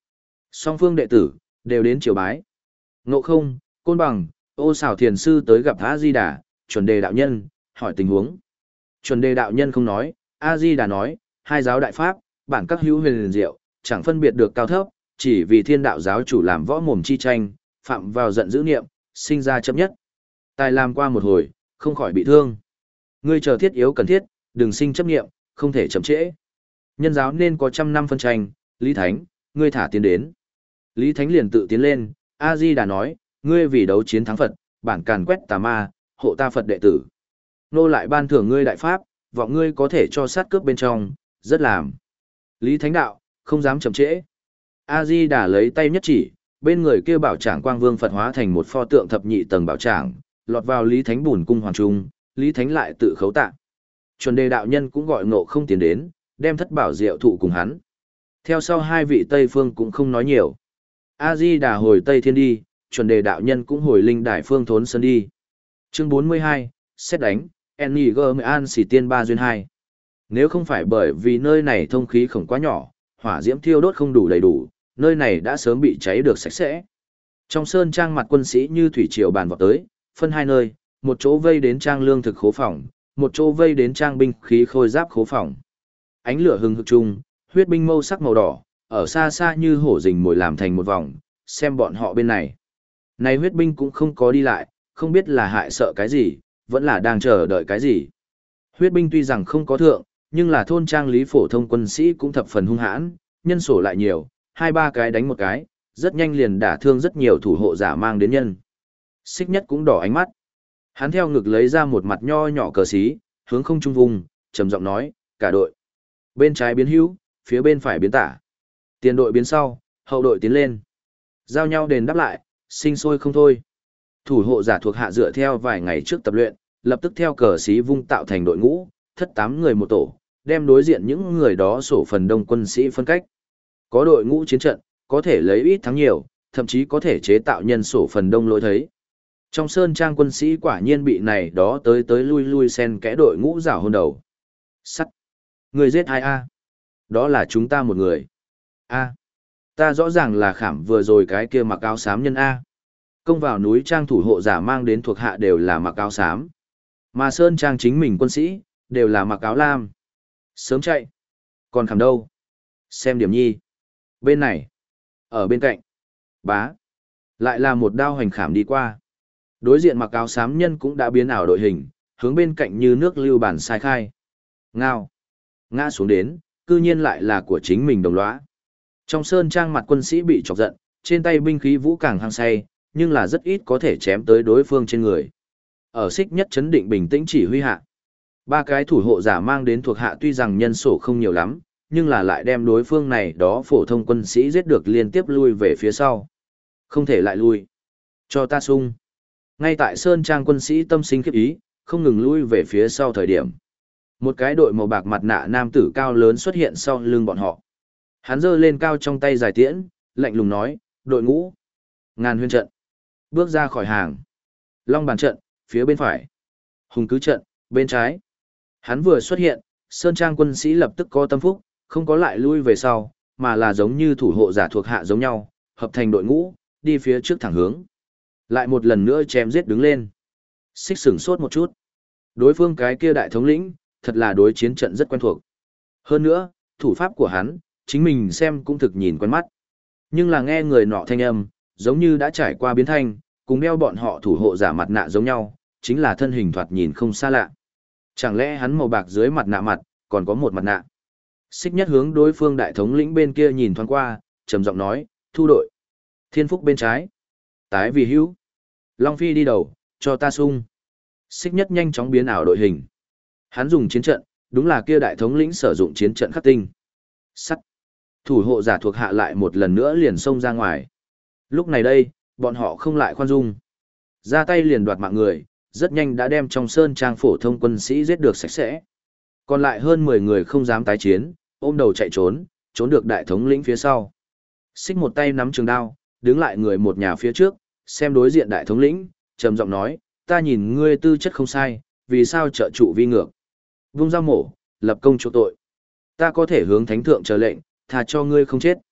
Song phương đệ tử, đều đến triều bái. Ngộ Không, Côn Bằng, Ô Xảo Thiền Sư tới gặp A-di-đà, chuẩn đề đạo nhân, hỏi tình huống. Chuẩn đề đạo nhân không nói, A-di-đà nói, hai giáo đại pháp, bản các hữu huyền liền diệu, chẳng phân biệt được cao thấp, chỉ vì thiên đạo giáo chủ làm võ mồm chi tranh, phạm vào giận dữ niệm, sinh ra chấp nhất. Tài làm qua một hồi, không khỏi bị thương. Ngươi chờ thiết yếu cần thiết, đừng sinh chấp niệm, không thể chậm trễ. Nhân giáo nên có trăm năm phân tranh, Lý Thánh, ngươi thả tiến đến. Lý Thánh liền tự tiến lên, A-di-đà nói, ngươi vì đấu chiến thắng Phật, bản càn quét tà ma, hộ ta Phật đệ tử. Nô lại ban thưởng ngươi đại pháp, vọng ngươi có thể cho sát cướp bên trong, rất làm. Lý Thánh đạo, không dám chậm trễ. A-di-đà lấy tay nhất chỉ, bên người kia bảo trảng quang vương Phật hóa thành một pho tượng thập nhị tầng bảo trảng, lọt vào Lý Thánh bùn cung hoàng trung, Lý Thánh lại tự khấu tạ. Chuẩn đề đạo nhân cũng gọi Ngộ Không tiến đến, đem thất bảo diệu thụ cùng hắn. Theo sau hai vị Tây Phương cũng không nói nhiều. A-di-đà hồi Tây Thiên đi, chuẩn đề đạo nhân cũng hồi Linh Đài Phương Thốn Sơn đi. Chương bốn mươi hai, xét đánh, N G M An Sĩ Tiên Ba Duyên hai. Nếu không phải bởi vì nơi này thông khí không quá nhỏ, hỏa diễm thiêu đốt không đủ đầy đủ, nơi này đã sớm bị cháy được sạch sẽ. Trong sơn trang mặt quân sĩ như thủy triều bàn vọt tới, phân hai nơi, một chỗ vây đến trang lương thực khố phòng, một chỗ vây đến trang binh khí khôi giáp khố phòng. Ánh lửa hừng hực chung, huyết binh mâu sắc màu đỏ, ở xa xa như hổ rình mồi làm thành một vòng, xem bọn họ bên này. Này huyết binh cũng không có đi lại, không biết là hại sợ cái gì, vẫn là đang chờ đợi cái gì. Huyết binh tuy rằng không có thượng, nhưng là thôn trang lý phổ thông quân sĩ cũng thập phần hung hãn, nhân sổ lại nhiều, hai ba cái đánh một cái, rất nhanh liền đả thương rất nhiều thủ hộ giả mang đến nhân. Xích Nhất cũng đỏ ánh mắt. Hắn theo ngực lấy ra một mặt nho nhỏ cờ xí, hướng không trung vùng, trầm giọng nói, cả đội. Bên trái biến hữu, phía bên phải biến tả. Tiền đội biến sau, hậu đội tiến lên. Giao nhau đền đáp lại, sinh sôi không thôi. Thủ hộ giả thuộc hạ dựa theo vài ngày trước tập luyện, lập tức theo cờ xí vung tạo thành đội ngũ, thất tám người một tổ, đem đối diện những người đó sổ phần đông quân sĩ phân cách. Có đội ngũ chiến trận, có thể lấy ít thắng nhiều, thậm chí có thể chế tạo nhân sổ phần đông lối thấy. Trong sơn trang quân sĩ quả nhiên bị này đó tới tới lui lui xen kẽ đội ngũ rảo hôn đầu. Sắt. Người giết ai a? Đó là chúng ta một người. A. Ta rõ ràng là khảm vừa rồi cái kia mặc áo xám nhân A. Công vào núi trang thủ hộ giả mang đến thuộc hạ đều là mặc áo xám. Mà sơn trang chính mình quân sĩ, đều là mặc áo lam. Sớm chạy. Còn khảm đâu? Xem điểm nhi. Bên này. Ở bên cạnh. Bá. Lại là một đao hành khảm đi qua. Đối diện mặc áo xám nhân cũng đã biến ảo đội hình, hướng bên cạnh như nước lưu bản sai khai. Ngao. Ngã xuống đến, cư nhiên lại là của chính mình đồng lõa. Trong sơn trang mặt quân sĩ bị chọc giận, trên tay binh khí vũ càng hăng say, nhưng là rất ít có thể chém tới đối phương trên người. Ở Xích Nhất chấn định bình tĩnh chỉ huy hạ. Ba cái thủ hộ giả mang đến thuộc hạ tuy rằng nhân số không nhiều lắm, nhưng là lại đem đối phương này đó phổ thông quân sĩ giết được liên tiếp lui về phía sau. Không thể lại lui. Cho ta sung. Ngay tại sơn trang quân sĩ tâm sinh khiếp ý, không ngừng lui về phía sau thời điểm. Một cái đội màu bạc mặt nạ nam tử cao lớn xuất hiện sau lưng bọn họ. Hắn giơ lên cao trong tay dài tiễn, lạnh lùng nói, đội ngũ. Ngàn huyên trận. Bước ra khỏi hàng. Long bàn trận, phía bên phải. Hùng cứ trận, bên trái. Hắn vừa xuất hiện, sơn trang quân sĩ lập tức có tâm phúc, không có lại lui về sau, mà là giống như thủ hộ giả thuộc hạ giống nhau, hợp thành đội ngũ, đi phía trước thẳng hướng. Lại một lần nữa chém giết đứng lên. Xích sửng sốt một chút. Đối phương cái kia đại thống lĩnh, thật là đối chiến trận rất quen thuộc. Hơn nữa, thủ pháp của hắn, chính mình xem cũng thực nhìn quen mắt. Nhưng là nghe người nọ thanh âm, giống như đã trải qua biến thanh, cùng đeo bọn họ thủ hộ giả mặt nạ giống nhau, chính là thân hình thoạt nhìn không xa lạ. Chẳng lẽ hắn màu bạc dưới mặt nạ mặt, còn có một mặt nạ. Xích Nhất hướng đối phương đại thống lĩnh bên kia nhìn thoáng qua, trầm giọng nói, thu đội. Thiên Phúc bên trái. Tái vì hữu. Long Phi đi đầu, cho ta sung. Xích Nhất nhanh chóng biến ảo đội hình. Hắn dùng chiến trận, đúng là kia đại thống lĩnh sử dụng chiến trận khắc tinh. Sắt. Thủ hộ giả thuộc hạ lại một lần nữa liền xông ra ngoài. Lúc này đây, bọn họ không lại khoan dung. Ra tay liền đoạt mạng người, rất nhanh đã đem trong sơn trang phổ thông quân sĩ giết được sạch sẽ. Còn lại hơn mười người không dám tái chiến, ôm đầu chạy trốn, trốn được đại thống lĩnh phía sau. Xích một tay nắm trường đao, đứng lại người một nhà phía trước, xem đối diện đại thống lĩnh, trầm giọng nói, ta nhìn ngươi tư chất không sai, vì sao trợ trụ vi ngược. Vung dao mổ, lập công chỗ tội. Ta có thể hướng thánh thượng chờ lệnh, thà cho ngươi không chết.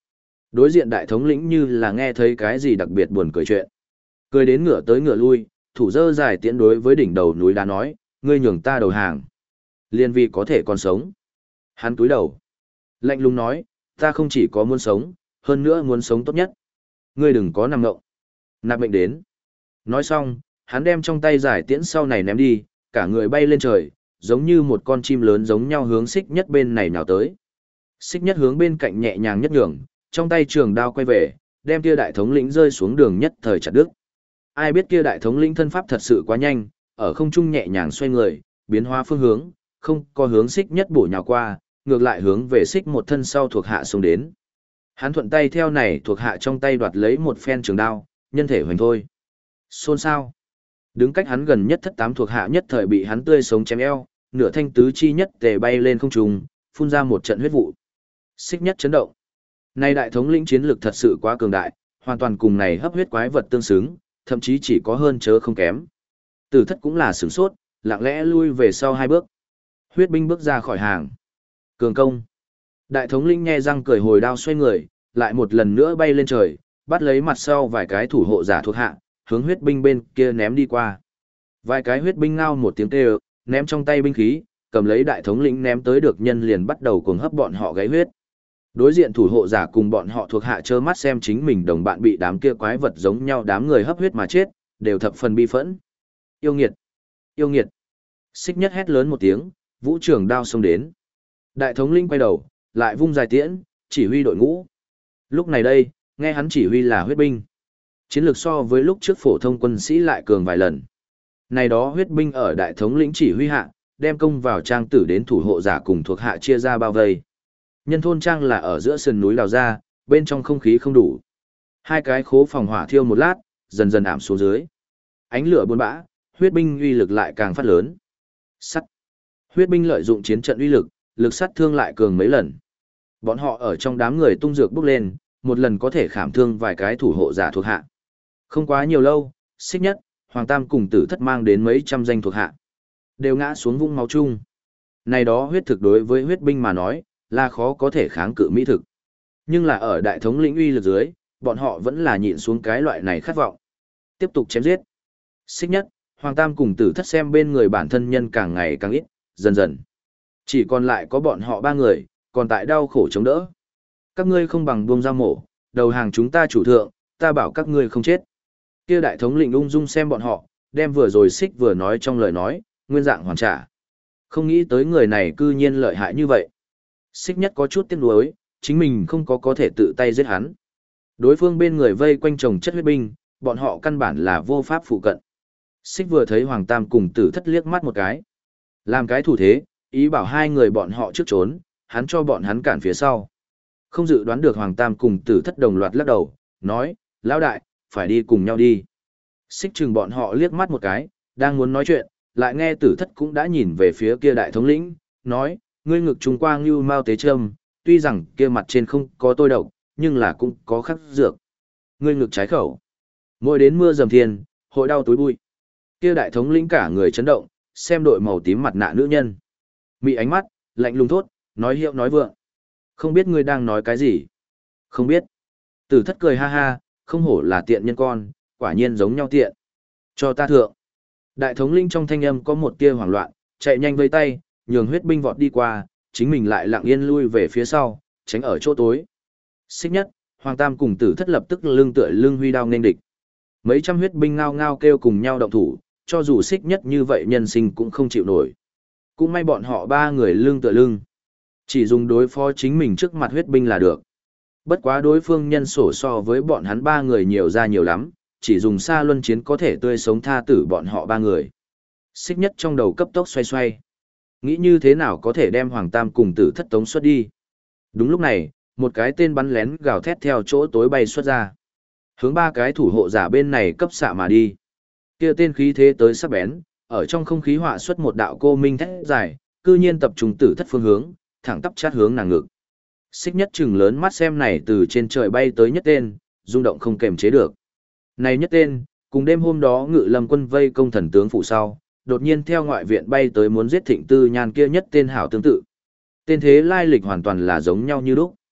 Đối diện đại thống lĩnh như là nghe thấy cái gì đặc biệt buồn cười chuyện. Cười đến ngựa tới ngựa lui, thủ dơ dài tiễn đối với đỉnh đầu núi đá nói, ngươi nhường ta đầu hàng. Liên vi có thể còn sống. Hắn túi đầu. Lạnh lùng nói, ta không chỉ có muốn sống, hơn nữa muốn sống tốt nhất. Ngươi đừng có nằm ngộng. Nạp mệnh đến. Nói xong, hắn đem trong tay giải tiễn sau này ném đi, cả người bay lên trời, giống như một con chim lớn giống nhau hướng xích nhất bên này nào tới. Xích nhất hướng bên cạnh nhẹ nhàng nhất nhường, trong tay trường đao quay về, đem kia đại thống lĩnh rơi xuống đường nhất thời chặt đứt. Ai biết kia đại thống lĩnh thân pháp thật sự quá nhanh, ở không trung nhẹ nhàng xoay người, biến hóa phương hướng, không có hướng xích nhất bổ nhào qua, ngược lại hướng về xích một thân sau thuộc hạ xông đến. Hắn thuận tay theo này thuộc hạ trong tay đoạt lấy một phen trường đao, nhân thể hoành thôi. Xôn xao. Đứng cách hắn gần nhất thất tám thuộc hạ nhất thời bị hắn tươi sống chém eo, nửa thanh tứ chi nhất tề bay lên không trung, phun ra một trận huyết vụ. Xích nhất chấn động. Nay đại thống lĩnh chiến lực thật sự quá cường đại, hoàn toàn cùng này hấp huyết quái vật tương xứng, thậm chí chỉ có hơn chớ không kém. Tử thất cũng là sửng sốt, lặng lẽ lui về sau hai bước. Huyết binh bước ra khỏi hàng. Cường công. Đại thống lĩnh nhe răng cười hồi đao xoay người, lại một lần nữa bay lên trời, bắt lấy mặt sau vài cái thủ hộ giả thuộc hạ, hướng huyết binh bên kia ném đi qua. Vài cái huyết binh ngao một tiếng kêu, ném trong tay binh khí, cầm lấy đại thống lĩnh ném tới được nhân liền bắt đầu cuồng hấp bọn họ gáy huyết. Đối diện thủ hộ giả cùng bọn họ thuộc hạ trơ mắt xem chính mình đồng bạn bị đám kia quái vật giống nhau đám người hấp huyết mà chết, đều thập phần bi phẫn. Yêu nghiệt! Yêu nghiệt! Xích nhất hét lớn một tiếng, vũ trường đao xông đến. Đại thống lĩnh quay đầu, lại vung dài tiễn, chỉ huy đội ngũ. Lúc này đây, nghe hắn chỉ huy là huyết binh. Chiến lược so với lúc trước phổ thông quân sĩ lại cường vài lần. Này đó huyết binh ở đại thống lĩnh chỉ huy hạ, đem công vào trang tử đến thủ hộ giả cùng thuộc hạ chia ra bao vây. Nhân thôn trang là ở giữa sườn núi đào ra, bên trong không khí không đủ. Hai cái khố phòng hỏa thiêu một lát, dần dần ảm xuống dưới. Ánh lửa buôn bã, huyết binh uy lực lại càng phát lớn. Sắt. Huyết binh lợi dụng chiến trận uy lực, lực sát thương lại cường mấy lần. Bọn họ ở trong đám người tung dược bốc lên, một lần có thể khảm thương vài cái thủ hộ giả thuộc hạ. Không quá nhiều lâu, xích nhất, Hoàng Tam cùng tử thất mang đến mấy trăm danh thuộc hạ. Đều ngã xuống vũng máu chung. Này đó huyết thực đối với huyết binh mà nói, là khó có thể kháng cự mỹ thực. Nhưng là ở đại thống lĩnh uy lực dưới, bọn họ vẫn là nhịn xuống cái loại này khát vọng. Tiếp tục chém giết. Xích nhất, Hoàng Tam cùng tử thất xem bên người bản thân nhân càng ngày càng ít, dần dần. Chỉ còn lại có bọn họ ba người, còn tại đau khổ chống đỡ. Các ngươi không bằng buông ra mổ, đầu hàng chúng ta chủ thượng, ta bảo các ngươi không chết. Kia đại thống lĩnh ung dung xem bọn họ, đem vừa rồi xích vừa nói trong lời nói, nguyên dạng hoàn trả. Không nghĩ tới người này cư nhiên lợi hại như vậy. Xích nhất có chút tiếc nuối, chính mình không có có thể tự tay giết hắn. Đối phương bên người vây quanh chồng chất huyết binh, bọn họ căn bản là vô pháp phụ cận. Xích vừa thấy Hoàng Tam cùng tử thất liếc mắt một cái. Làm cái thủ thế, ý bảo hai người bọn họ trước trốn, hắn cho bọn hắn cản phía sau. Không dự đoán được Hoàng Tam cùng tử thất đồng loạt lắc đầu, nói, lão đại, phải đi cùng nhau đi. Xích chừng bọn họ liếc mắt một cái, đang muốn nói chuyện, lại nghe tử thất cũng đã nhìn về phía kia đại thống lĩnh, nói, ngươi ngực trung quang như mau tế châm, tuy rằng kia mặt trên không có tôi độc, nhưng là cũng có khắc dược. Ngươi ngực trái khẩu. Mỗi đến mưa dầm thiên, hội đau túi bụi. Kia đại thống lĩnh cả người chấn động, xem đội màu tím mặt nạ nữ nhân. Mị ánh mắt, lạnh lùng thốt, nói hiệu nói vượng. Không biết ngươi đang nói cái gì? Không biết. Tử thất cười ha ha, không hổ là tiện nhân con, quả nhiên giống nhau tiện. Cho ta thượng. Đại thống lĩnh trong thanh âm có một tia hoảng loạn, chạy nhanh vây tay, nhường huyết binh vọt đi qua, chính mình lại lặng yên lui về phía sau, tránh ở chỗ tối. Xích nhất, Hoàng Tam cùng tử thất lập tức lưng tựa lưng huy đao nên địch. Mấy trăm huyết binh ngao ngao kêu cùng nhau động thủ, cho dù xích nhất như vậy nhân sinh cũng không chịu nổi. Cũng may bọn họ ba người lưng tựa lưng. Chỉ dùng đối phó chính mình trước mặt huyết binh là được. Bất quá đối phương nhân sổ so với bọn hắn ba người nhiều ra nhiều lắm, chỉ dùng xa luân chiến có thể tươi sống tha tử bọn họ ba người. Xích nhất trong đầu cấp tốc xoay xoay. Nghĩ như thế nào có thể đem Hoàng Tam cùng tử thất tống xuất đi. Đúng lúc này, một cái tên bắn lén gào thét theo chỗ tối bay xuất ra. Hướng ba cái thủ hộ giả bên này cấp xạ mà đi. Kia tên khí thế tới sắc bén, ở trong không khí họa xuất một đạo cô minh thét dài, cư nhiên tập trung tử thất phương hướng, thẳng tắp chát hướng nàng ngực. Xích nhất chừng lớn mắt xem này từ trên trời bay tới nhất tên, rung động không kềm chế được. Này nhất tên, cùng đêm hôm đó ngự lâm quân vây công thần tướng phụ sau, đột nhiên theo ngoại viện bay tới muốn giết thịnh tư nhan kia nhất tên hảo tương tự. Tên thế lai lịch hoàn toàn là giống nhau như lúc.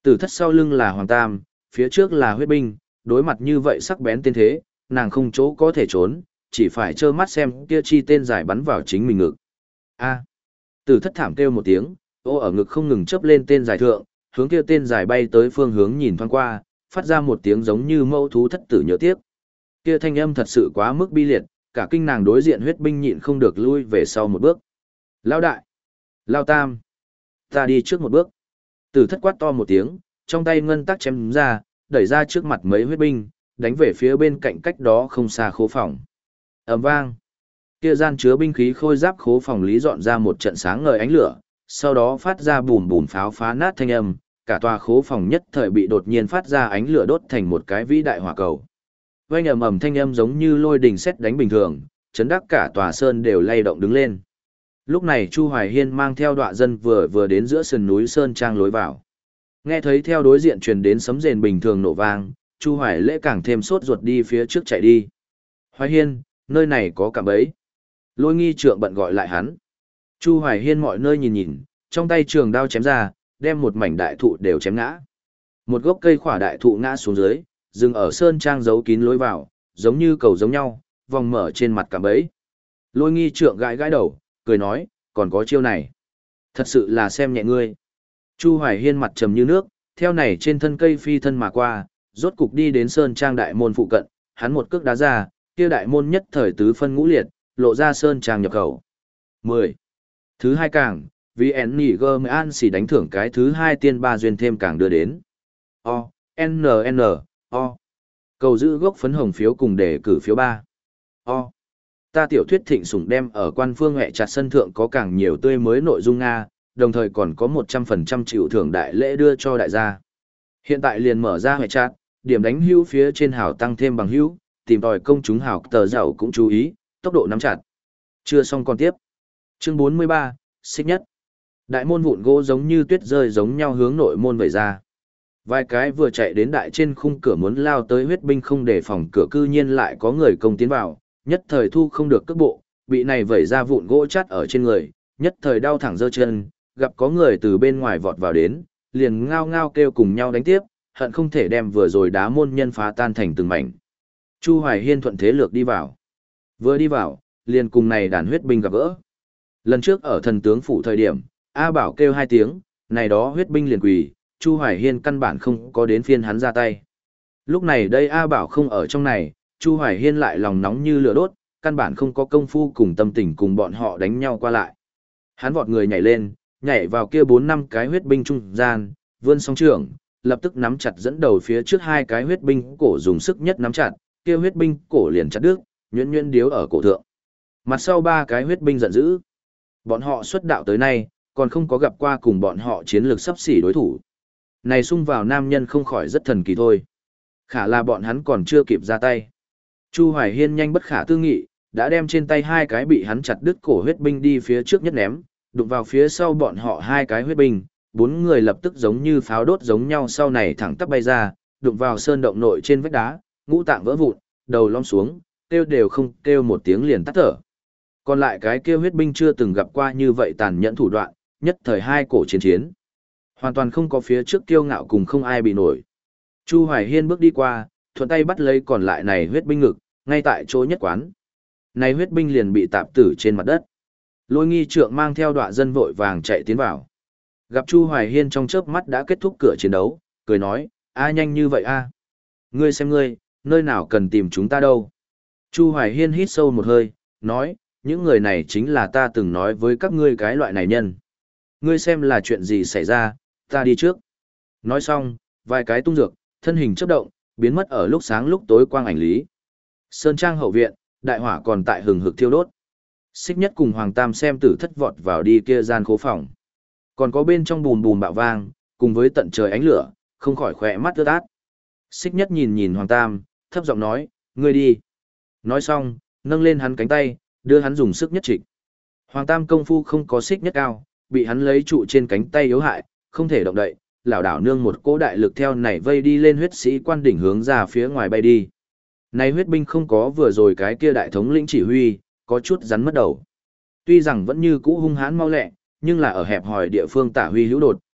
Tử thất sau lưng là Hoàng Tam, phía trước là huyết binh, đối mặt như vậy sắc bén tên thế, nàng không chỗ có thể trốn, chỉ phải trơ mắt xem kia chi tên dài bắn vào chính mình ngực. A. Tử thất thảm kêu một tiếng, ô ở ngực không ngừng chớp lên tên dài thượng, hướng kia tên dài bay tới phương hướng nhìn thoáng qua, phát ra một tiếng giống như mâu thú thất tử nhớ tiếc. Kia thanh âm thật sự quá mức bi liệt, cả kinh nàng đối diện huyết binh nhịn không được lui về sau một bước. Lao đại! Lao tam! Ta đi trước một bước. Tử thất quát to một tiếng, trong tay ngân tắc chém ra, đẩy ra trước mặt mấy huyết binh, đánh về phía bên cạnh cách đó không xa khố phòng. Ầm vang! Kia gian chứa binh khí khôi giáp khố phòng lý dọn ra một trận sáng ngời ánh lửa, sau đó phát ra bùm bùm pháo phá nát thanh âm, cả tòa khố phòng nhất thời bị đột nhiên phát ra ánh lửa đốt thành một cái vĩ đại hỏa cầu. Vang ầm ầm thanh âm giống như lôi đình sét đánh bình thường, chấn đắc cả tòa sơn đều lay động đứng lên. Lúc này Chu Hoài Hiên mang theo đọa dân vừa vừa đến giữa sườn núi sơn trang lối vào. Nghe thấy theo đối diện truyền đến sấm rền bình thường nổ vang, Chu Hoài Lễ càng thêm sốt ruột đi phía trước chạy đi. Hoài Hiên, nơi này có cạm bẫy. Lôi nghi trượng bận gọi lại hắn. Chu Hoài Hiên mọi nơi nhìn nhìn, trong tay trường đao chém ra, đem một mảnh đại thụ đều chém ngã. Một gốc cây khỏa đại thụ ngã xuống dưới, dừng ở sơn trang giấu kín lối vào, giống như cầu giống nhau, vòng mở trên mặt cạm bẫy. Lôi nghi trượng gãi gãi đầu, cười nói, còn có chiêu này. Thật sự là xem nhẹ ngươi. Chu Hoài Hiên mặt trầm như nước, theo này trên thân cây phi thân mà qua, rốt cục đi đến sơn trang đại môn phụ cận, hắn một cước đá ra, kia đại môn nhất thời tứ phân ngũ liệt, lộ ra sơn trang nhập khẩu. mười. Thứ hai càng, vì en nỉ gơ mới an xỉ đánh thưởng cái thứ hai tiên ba duyên thêm càng đưa đến. O, N, N, O. Cầu giữ gốc phấn hồng phiếu cùng để cử phiếu ba. O. Ta tiểu thuyết thịnh sủng đem ở quan phương hệ chặt sân thượng có càng nhiều tươi mới nội dung Nga, đồng thời còn có một trăm phần trăm chịu thưởng đại lễ đưa cho đại gia. Hiện tại liền mở ra hệ chặt, điểm đánh hữu phía trên hào tăng thêm bằng hữu, tìm tòi công chúng hào tờ giàu cũng chú ý, tốc độ nắm chặt. Chưa xong còn tiếp. Chương bốn mươi ba, xích nhất. Đại môn vụn gỗ giống như tuyết rơi giống nhau hướng nội môn vẩy ra. Vài cái vừa chạy đến đại trên khung cửa muốn lao tới huyết binh không để phòng cửa cư nhiên lại có người công tiến vào, nhất thời thu không được cước bộ, bị này vẩy ra vụn gỗ chát ở trên người, nhất thời đau thẳng giơ chân, gặp có người từ bên ngoài vọt vào đến, liền ngao ngao kêu cùng nhau đánh tiếp, hận không thể đem vừa rồi đá môn nhân phá tan thành từng mảnh. Chu Hoài Hiên thuận thế lược đi vào. Vừa đi vào, liền cùng này đàn huyết binh gặp gỡ. Lần trước ở thần tướng phủ thời điểm, A Bảo kêu hai tiếng, này đó huyết binh liền quỳ, Chu Hoài Hiên căn bản không có đến phiên hắn ra tay. Lúc này đây A Bảo không ở trong này, Chu Hoài Hiên lại lòng nóng như lửa đốt, căn bản không có công phu cùng tâm tình cùng bọn họ đánh nhau qua lại. Hắn vọt người nhảy lên, nhảy vào kia bốn năm cái huyết binh trung gian, vươn song trường, lập tức nắm chặt dẫn đầu phía trước hai cái huyết binh cổ dùng sức nhất nắm chặt, kia huyết binh cổ liền chặt đứt, nhuyễn nhuyễn điếu ở cổ thượng. Mặt sau ba cái huyết binh giận dữ. Bọn họ xuất đạo tới nay, còn không có gặp qua cùng bọn họ chiến lược sắp xỉ đối thủ. Này xung vào nam nhân không khỏi rất thần kỳ thôi. Khả là bọn hắn còn chưa kịp ra tay. Chu Hoài Hiên nhanh bất khả tư nghị, đã đem trên tay hai cái bị hắn chặt đứt cổ huyết binh đi phía trước nhất ném, đụng vào phía sau bọn họ hai cái huyết binh, bốn người lập tức giống như pháo đốt giống nhau sau này thẳng tắp bay ra, đụng vào sơn động nội trên vách đá, ngũ tạng vỡ vụn, đầu lõm xuống, kêu đều không kêu một tiếng liền tắt thở. Còn lại cái kia huyết binh chưa từng gặp qua như vậy tàn nhẫn thủ đoạn, nhất thời hai cổ chiến chiến. Hoàn toàn không có phía trước kiêu ngạo cùng không ai bị nổi. Chu Hoài Hiên bước đi qua, thuận tay bắt lấy còn lại này huyết binh ngực, ngay tại chỗ nhất quán. Này huyết binh liền bị tạp tử trên mặt đất. Lôi nghi trượng mang theo đọa dân vội vàng chạy tiến vào. Gặp Chu Hoài Hiên trong chớp mắt đã kết thúc cửa chiến đấu, cười nói, a nhanh như vậy a, ngươi xem ngươi, nơi nào cần tìm chúng ta đâu. Chu Hoài Hiên hít sâu một hơi, nói, những người này chính là ta từng nói với các ngươi cái loại này nhân. Ngươi xem là chuyện gì xảy ra, ta đi trước. Nói xong, vài cái tung dược, thân hình chớp động, biến mất ở lúc sáng lúc tối quang ảnh lý. Sơn trang hậu viện, đại hỏa còn tại hừng hực thiêu đốt. Xích nhất cùng Hoàng Tam xem tử thất vọt vào đi kia gian khố phòng. Còn có bên trong bùm bùm bạo vang, cùng với tận trời ánh lửa, không khỏi khỏe mắt ướt át. Xích nhất nhìn nhìn Hoàng Tam, thấp giọng nói, ngươi đi. Nói xong, nâng lên hắn cánh tay, đưa hắn dùng sức nhất trịch. Hoàng Tam công phu không có xích nhất cao, bị hắn lấy trụ trên cánh tay yếu hại, không thể động đậy, lảo đảo nương một cỗ đại lực theo nảy vây đi lên huyết sĩ quan đỉnh hướng ra phía ngoài bay đi. Này huyết binh không có vừa rồi cái kia đại thống lĩnh chỉ huy, có chút rắn mất đầu. Tuy rằng vẫn như cũ hung hãn mau lẹ, nhưng là ở hẹp hòi địa phương tả huy hữu đột,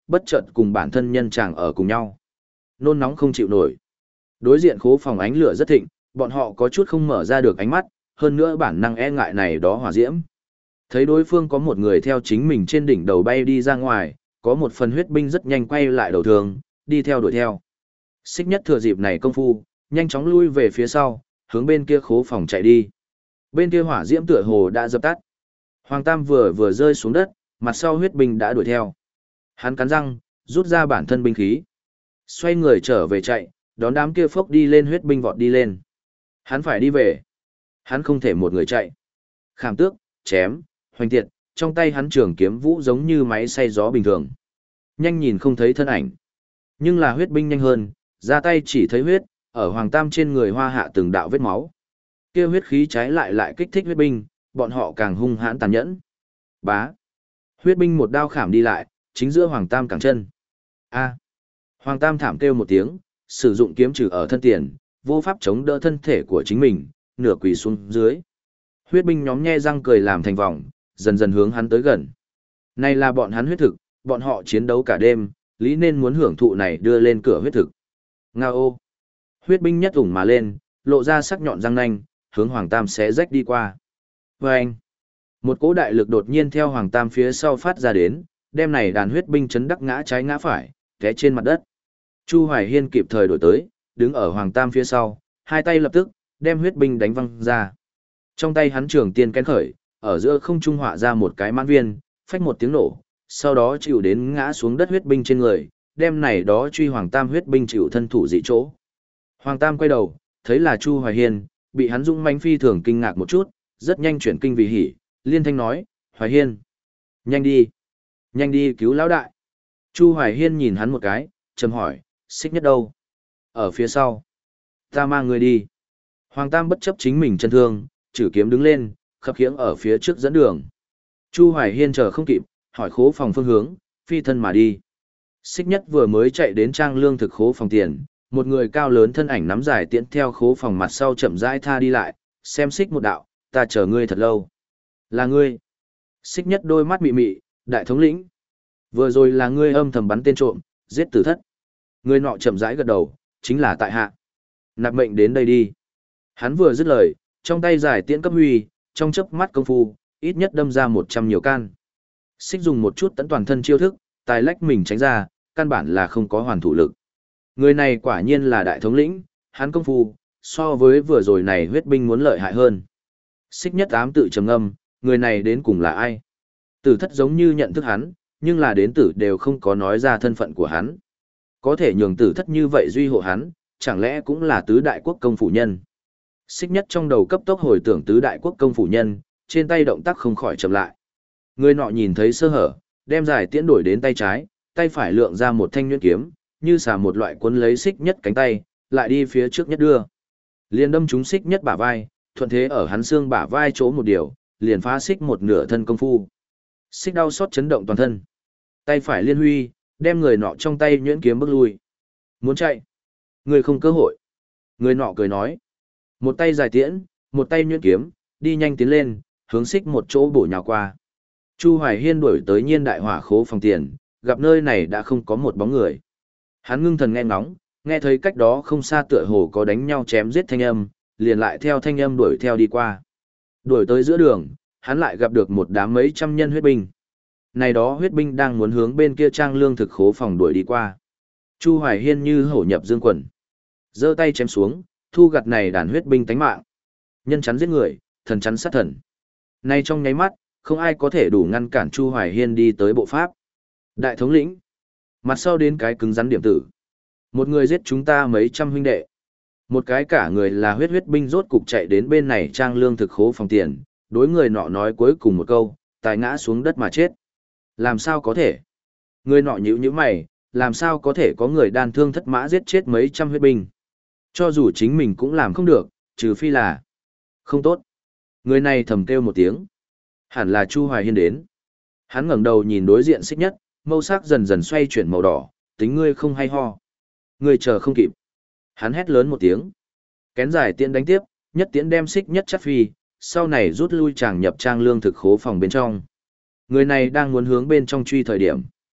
bất chợt cùng bản thân nhân chàng ở cùng nhau. Nôn nóng không chịu nổi. Đối diện khố phòng ánh lửa rất thịnh, bọn họ có chút không mở ra được ánh mắt, hơn nữa bản năng e ngại này đó hỏa diễm. Thấy đối phương có một người theo chính mình trên đỉnh đầu bay đi ra ngoài, có một phần huyết binh rất nhanh quay lại đầu thường, đi theo đuổi theo. Xích Nhất thừa dịp này công phu, nhanh chóng lui về phía sau, hướng bên kia khố phòng chạy đi. Bên kia hỏa diễm tựa hồ đã dập tắt. Hoàng Tam vừa vừa rơi xuống đất, mặt sau huyết binh đã đuổi theo. Hắn cắn răng, rút ra bản thân binh khí. Xoay người trở về chạy, đón đám kia phốc đi lên huyết binh vọt đi lên. Hắn phải đi về. Hắn không thể một người chạy. Khảm tước, chém, hoành tiệt, trong tay hắn trường kiếm vũ giống như máy xay gió bình thường. Nhanh nhìn không thấy thân ảnh. Nhưng là huyết binh nhanh hơn, ra tay chỉ thấy huyết, ở Hoàng Tam trên người hoa hạ từng đạo vết máu. Kia huyết khí trái lại lại kích thích huyết binh, bọn họ càng hung hãn tàn nhẫn. Bá. Huyết binh một đao khảm đi lại, chính giữa Hoàng Tam cẳng chân. A. Hoàng Tam thảm kêu một tiếng, sử dụng kiếm trừ ở thân tiền, vô pháp chống đỡ thân thể của chính mình, nửa quỳ xuống dưới. Huyết binh nhóm nhe răng cười làm thành vòng, dần dần hướng hắn tới gần. Này là bọn hắn huyết thực, bọn họ chiến đấu cả đêm, lý nên muốn hưởng thụ này đưa lên cửa huyết thực. Nga ô! Huyết binh nhất ủng mà lên, lộ ra sắc nhọn răng nanh, hướng Hoàng Tam xé rách đi qua. Và anh! Một cỗ đại lực đột nhiên theo Hoàng Tam phía sau phát ra đến, đem này đàn huyết binh chấn đắc ngã trái ngã phải, té trên mặt đất. Chu Hoài Hiên kịp thời đổi tới, đứng ở Hoàng Tam phía sau, hai tay lập tức, đem huyết binh đánh văng ra. Trong tay hắn trường tiên kén khởi, ở giữa không trung họa ra một cái mãn viên, phách một tiếng nổ, sau đó chịu đến ngã xuống đất huyết binh trên người, đem này đó truy Hoàng Tam huyết binh chịu thân thủ dị chỗ. Hoàng Tam quay đầu, thấy là Chu Hoài Hiên, bị hắn dũng mãnh phi thường kinh ngạc một chút, rất nhanh chuyển kinh vì hỉ, liên thanh nói, Hoài Hiên, nhanh đi, nhanh đi cứu lão đại. Chu Hoài Hiên nhìn hắn một cái, trầm hỏi, Xích Nhất đâu? Ở phía sau. Ta mang người đi. Hoàng Tam bất chấp chính mình chân thương, chử kiếm đứng lên, khập khiễng ở phía trước dẫn đường. Chu Hoài Hiên chờ không kịp, hỏi khố phòng phương hướng, phi thân mà đi. Xích Nhất vừa mới chạy đến trang lương thực khố phòng tiền, một người cao lớn thân ảnh nắm dài tiễn theo khố phòng mặt sau chậm rãi tha đi lại, xem Xích một đạo, ta chờ ngươi thật lâu. Là ngươi. Xích Nhất đôi mắt mị mị, đại thống lĩnh. Vừa rồi là ngươi âm thầm bắn tên trộm, giết tử thất. Người nọ chậm rãi gật đầu, chính là tại hạ. Nạp mệnh đến đây đi. Hắn vừa dứt lời, trong tay giải tiễn cấp huy, trong chớp mắt công phu, ít nhất đâm ra một trăm nhiều can. Xích dùng một chút tấn toàn thân chiêu thức, tài lách mình tránh ra, căn bản là không có hoàn thủ lực. Người này quả nhiên là đại thống lĩnh, hắn công phu, so với vừa rồi này huyết binh muốn lợi hại hơn. Xích Nhất ám tự trầm ngâm, người này đến cùng là ai? Tử thất giống như nhận thức hắn, nhưng là đến tử đều không có nói ra thân phận của hắn. Có thể nhường tử thất như vậy duy hộ hắn, chẳng lẽ cũng là tứ đại quốc công phủ nhân. Xích Nhất trong đầu cấp tốc hồi tưởng tứ đại quốc công phủ nhân, trên tay động tác không khỏi chậm lại. Người nọ nhìn thấy sơ hở, đem giải tiễn đổi đến tay trái, tay phải lượng ra một thanh nhuyễn kiếm, như xà một loại cuốn lấy Xích Nhất cánh tay, lại đi phía trước nhất đưa. Liền đâm trúng Xích Nhất bả vai, thuận thế ở hắn xương bả vai chỗ một điều, liền phá Xích một nửa thân công phu. Xích đau xót chấn động toàn thân. Tay phải liên huy, đem người nọ trong tay nhuyễn kiếm bước lui. Muốn chạy? Người không cơ hội. Người nọ cười nói. Một tay dài tiễn, một tay nhuyễn kiếm, đi nhanh tiến lên, hướng Xích một chỗ bổ nhào qua. Chu Hoài Hiên đuổi tới nhiên đại hỏa khố phòng tiền, gặp nơi này đã không có một bóng người. Hắn ngưng thần nghe ngóng, nghe thấy cách đó không xa tựa hồ có đánh nhau chém giết thanh âm, liền lại theo thanh âm đuổi theo đi qua. Đuổi tới giữa đường, hắn lại gặp được một đám mấy trăm nhân huyết binh. Này đó huyết binh đang muốn hướng bên kia trang lương thực khố phòng đuổi đi qua. Chu Hoài Hiên như hổ nhập dương quần, giơ tay chém xuống, thu gặt này đàn huyết binh tánh mạng. Nhân chắn giết người, thần chắn sát thần. Nay trong nháy mắt, không ai có thể đủ ngăn cản Chu Hoài Hiên đi tới bộ pháp. Đại thống lĩnh, mặt sau đến cái cứng rắn điểm tử. Một người giết chúng ta mấy trăm huynh đệ. Một cái cả người là huyết huyết binh rốt cục chạy đến bên này trang lương thực khố phòng tiền, đối người nọ nói cuối cùng một câu, tài ngã xuống đất mà chết. Làm sao có thể? Người nọ nhíu nhíu mày, làm sao có thể có người đan thương thất mã giết chết mấy trăm huyết binh? Cho dù chính mình cũng làm không được, trừ phi là không tốt. Người này thầm kêu một tiếng. Hẳn là Chu Hoài Hiên đến. Hắn ngẩng đầu nhìn đối diện Xích Nhất, mâu sắc dần dần xoay chuyển màu đỏ, tính ngươi không hay ho. Ngươi chờ không kịp. Hắn hét lớn một tiếng. Kén dài tiễn đánh tiếp, nhất tiễn đem Xích Nhất chắt phi, sau này rút lui chàng nhập trang lương thực khố phòng bên trong. Người này đang muốn hướng bên trong truy thời điểm.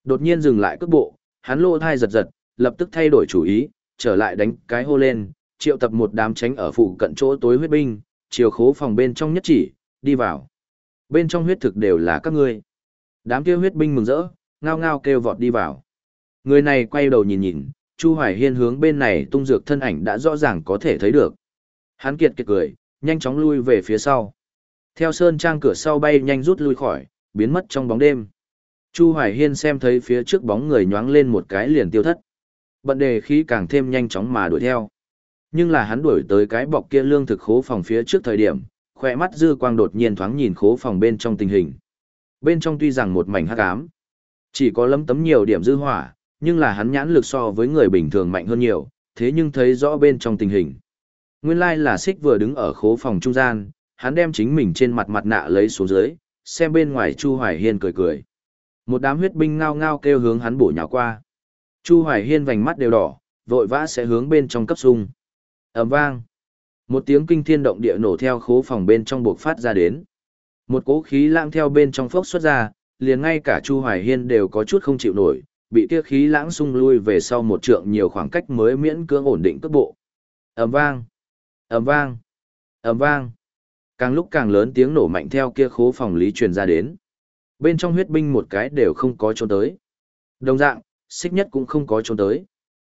Đột nhiên dừng lại cước bộ, hắn lô thai giật giật, lập tức thay đổi chủ ý, trở lại đánh cái hô lên, triệu tập một đám tránh ở phụ cận chỗ tối huyết binh, chiều khố phòng bên trong nhất chỉ, đi vào. Bên trong huyết thực đều là các ngươi. Đám kia huyết binh mừng rỡ, ngao ngao kêu vọt đi vào. Người này quay đầu nhìn nhìn, Chu Hoài Hiên hướng bên này tung dược thân ảnh đã rõ ràng có thể thấy được. Hắn kiệt kiệt cười, nhanh chóng lui về phía sau. Theo sơn trang cửa sau bay nhanh rút lui khỏi, biến mất trong bóng đêm. Chu Hoài Hiên xem thấy phía trước bóng người nhoáng lên một cái liền tiêu thất. Bận đề khí càng thêm nhanh chóng mà đuổi theo. Nhưng là hắn đuổi tới cái bọc kia lương thực khố phòng phía trước thời điểm, khỏe mắt dư quang đột nhiên thoáng nhìn khố phòng bên trong tình hình. Bên trong tuy rằng một mảnh hắc ám, chỉ có lấm tấm nhiều điểm dư hỏa, nhưng là hắn nhãn lực so với người bình thường mạnh hơn nhiều, thế nhưng thấy rõ bên trong tình hình. Nguyên lai là Xích vừa đứng ở khố phòng trung gian, hắn đem chính mình trên mặt mặt nạ lấy xuống dưới, xem bên ngoài Chu Hoài Hiên cười cười. Một đám huyết binh ngao ngao kêu hướng hắn bổ nhào qua. Chu Hoài Hiên vành mắt đều đỏ, vội vã sẽ hướng bên trong cấp sung. Ầm vang. Một tiếng kinh thiên động địa nổ theo khố phòng bên trong buộc phát ra đến. Một cỗ khí lãng theo bên trong phốc xuất ra, liền ngay cả Chu Hoài Hiên đều có chút không chịu nổi, bị kia khí lãng xung lui về sau một trượng nhiều khoảng cách mới miễn cưỡng ổn định cước bộ. Ầm vang. Ầm vang. Ầm vang. Càng lúc càng lớn tiếng nổ mạnh theo kia khố phòng lý truyền ra đến. Bên trong huyết binh một cái đều không có trốn tới. Đồng dạng, Xích nhất cũng không có trốn tới.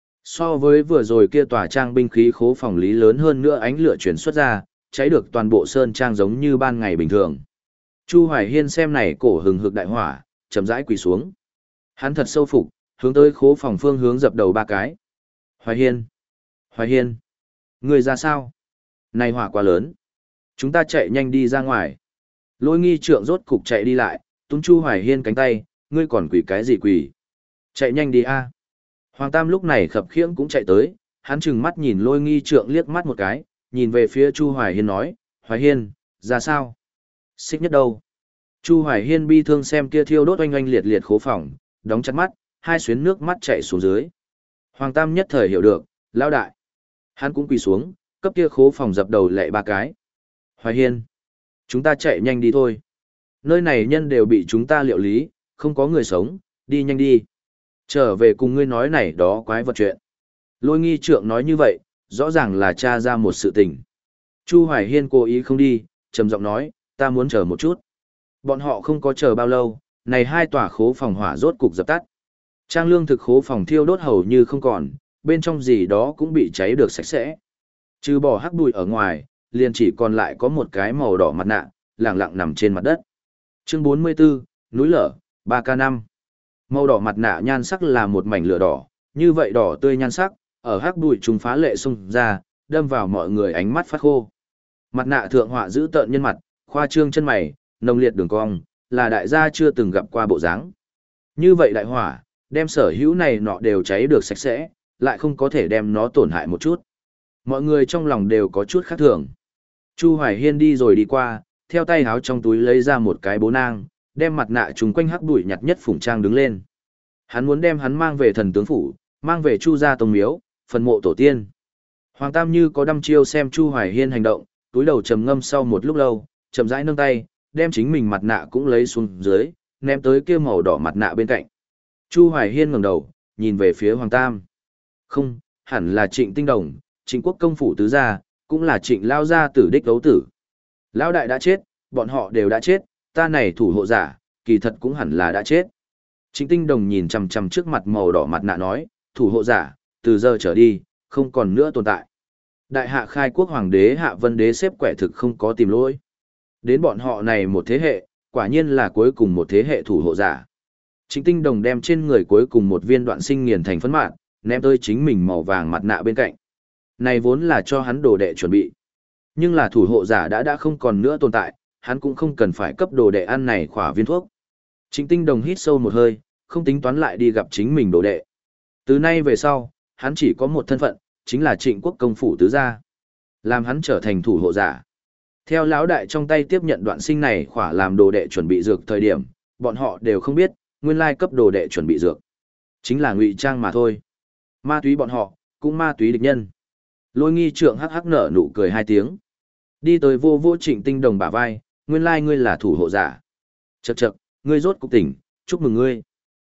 So với vừa rồi kia tòa trang binh khí khố phòng lý lớn hơn nữa ánh lửa chuyển xuất ra, cháy được toàn bộ sơn trang giống như ban ngày bình thường. Chu Hoài Hiên xem này cổ hừng hực đại hỏa, chậm rãi quỳ xuống. Hắn thật sâu phục, hướng tới khố phòng phương hướng dập đầu ba cái. Hoài Hiên! Hoài Hiên! Người ra sao? Này hỏa quá lớn. Chúng ta chạy nhanh đi ra ngoài. Lôi nghi trượng rốt cục chạy đi lại, túm Chu Hoài Hiên cánh tay, ngươi còn quỳ cái gì quỳ? Chạy nhanh đi a! Hoàng Tam lúc này khập khiễng cũng chạy tới, hắn trừng mắt nhìn lôi nghi trượng liếc mắt một cái, nhìn về phía Chu Hoài Hiên nói, Hoài Hiên, ra sao? Xích nhất đâu? Chu Hoài Hiên bi thương xem kia thiêu đốt oanh oanh liệt liệt khố phòng, đóng chặt mắt, hai xuyến nước mắt chảy xuống dưới. Hoàng Tam nhất thời hiểu được, lão đại. Hắn cũng quỳ xuống, cấp kia khố phòng dập đầu lệ ba cái. Hoài Hiên, chúng ta chạy nhanh đi thôi. Nơi này nhân đều bị chúng ta liệu lý, không có người sống, đi nhanh đi. Trở về cùng ngươi nói này đó quái vật chuyện. Lôi nghi trượng nói như vậy, rõ ràng là tra ra một sự tình. Chu Hoài Hiên cố ý không đi, trầm giọng nói, ta muốn chờ một chút. Bọn họ không có chờ bao lâu, này hai tòa khố phòng hỏa rốt cục dập tắt. Trang lương thực khố phòng thiêu đốt hầu như không còn, bên trong gì đó cũng bị cháy được sạch sẽ. Trừ bỏ hắc bụi ở ngoài, liền chỉ còn lại có một cái màu đỏ mặt nạ, lẳng lặng nằm trên mặt đất. Chương bốn mươi tư, núi lở, ba K năm. Màu đỏ mặt nạ nhan sắc là một mảnh lửa đỏ, như vậy đỏ tươi nhan sắc, ở hắc bụi trùng phá lệ xung ra, đâm vào mọi người ánh mắt phát khô. Mặt nạ thượng họa giữ tợn nhân mặt, khoa trương chân mày, nồng liệt đường cong, là đại gia chưa từng gặp qua bộ dáng. Như vậy đại hỏa, đem sở hữu này nọ đều cháy được sạch sẽ, lại không có thể đem nó tổn hại một chút. Mọi người trong lòng đều có chút khác thường. Chu Hoài Hiên đi rồi đi qua, theo tay háo trong túi lấy ra một cái bố nang, đem mặt nạ trùng quanh hắc bụi nhặt nhất phủng trang đứng lên. Hắn muốn đem hắn mang về thần tướng phủ, mang về Chu gia tông miếu, phần mộ tổ tiên. Hoàng Tam như có đăm chiêu xem Chu Hoài Hiên hành động, túi đầu trầm ngâm sau một lúc lâu, chậm rãi nâng tay, đem chính mình mặt nạ cũng lấy xuống dưới, ném tới kia màu đỏ mặt nạ bên cạnh. Chu Hoài Hiên ngẩng đầu, nhìn về phía Hoàng Tam. Không, hẳn là Trịnh Tinh Đồng, Trịnh Quốc công phủ tứ gia, cũng là Trịnh lao gia tử đích đấu tử. Lão đại đã chết, bọn họ đều đã chết, ta này thủ hộ giả, kỳ thật cũng hẳn là đã chết. Trịnh Tinh Đồng nhìn chằm chằm trước mặt màu đỏ mặt nạ nói, thủ hộ giả, từ giờ trở đi, không còn nữa tồn tại. Đại hạ khai quốc hoàng đế Hạ Vân Đế xếp quẻ thực không có tìm lỗi. Đến bọn họ này một thế hệ, quả nhiên là cuối cùng một thế hệ thủ hộ giả. Trịnh Tinh Đồng đem trên người cuối cùng một viên đoạn sinh nghiền thành phấn mạn, ném tới chính mình màu vàng mặt nạ bên cạnh. Này vốn là cho hắn đồ đệ chuẩn bị. Nhưng là thủ hộ giả đã đã không còn nữa tồn tại, hắn cũng không cần phải cấp đồ đệ ăn này khỏa viên thuốc. Trịnh Tinh Đồng hít sâu một hơi, không tính toán lại đi gặp chính mình đồ đệ. Từ nay về sau, hắn chỉ có một thân phận, chính là Trịnh Quốc công phủ tứ gia. Làm hắn trở thành thủ hộ giả. Theo lão đại trong tay tiếp nhận đoạn sinh này khỏa làm đồ đệ chuẩn bị dược thời điểm, bọn họ đều không biết, nguyên lai cấp đồ đệ chuẩn bị dược. Chính là ngụy trang mà thôi. Ma túy bọn họ, cũng ma túy địch nhân. Lôi nghi trượng hắc hắc nở nụ cười hai tiếng. Đi tới vô vô Trịnh Tinh Đồng bả vai, nguyên lai ngươi là thủ hộ giả. Chậc chậc, ngươi rốt cục tỉnh, chúc mừng ngươi.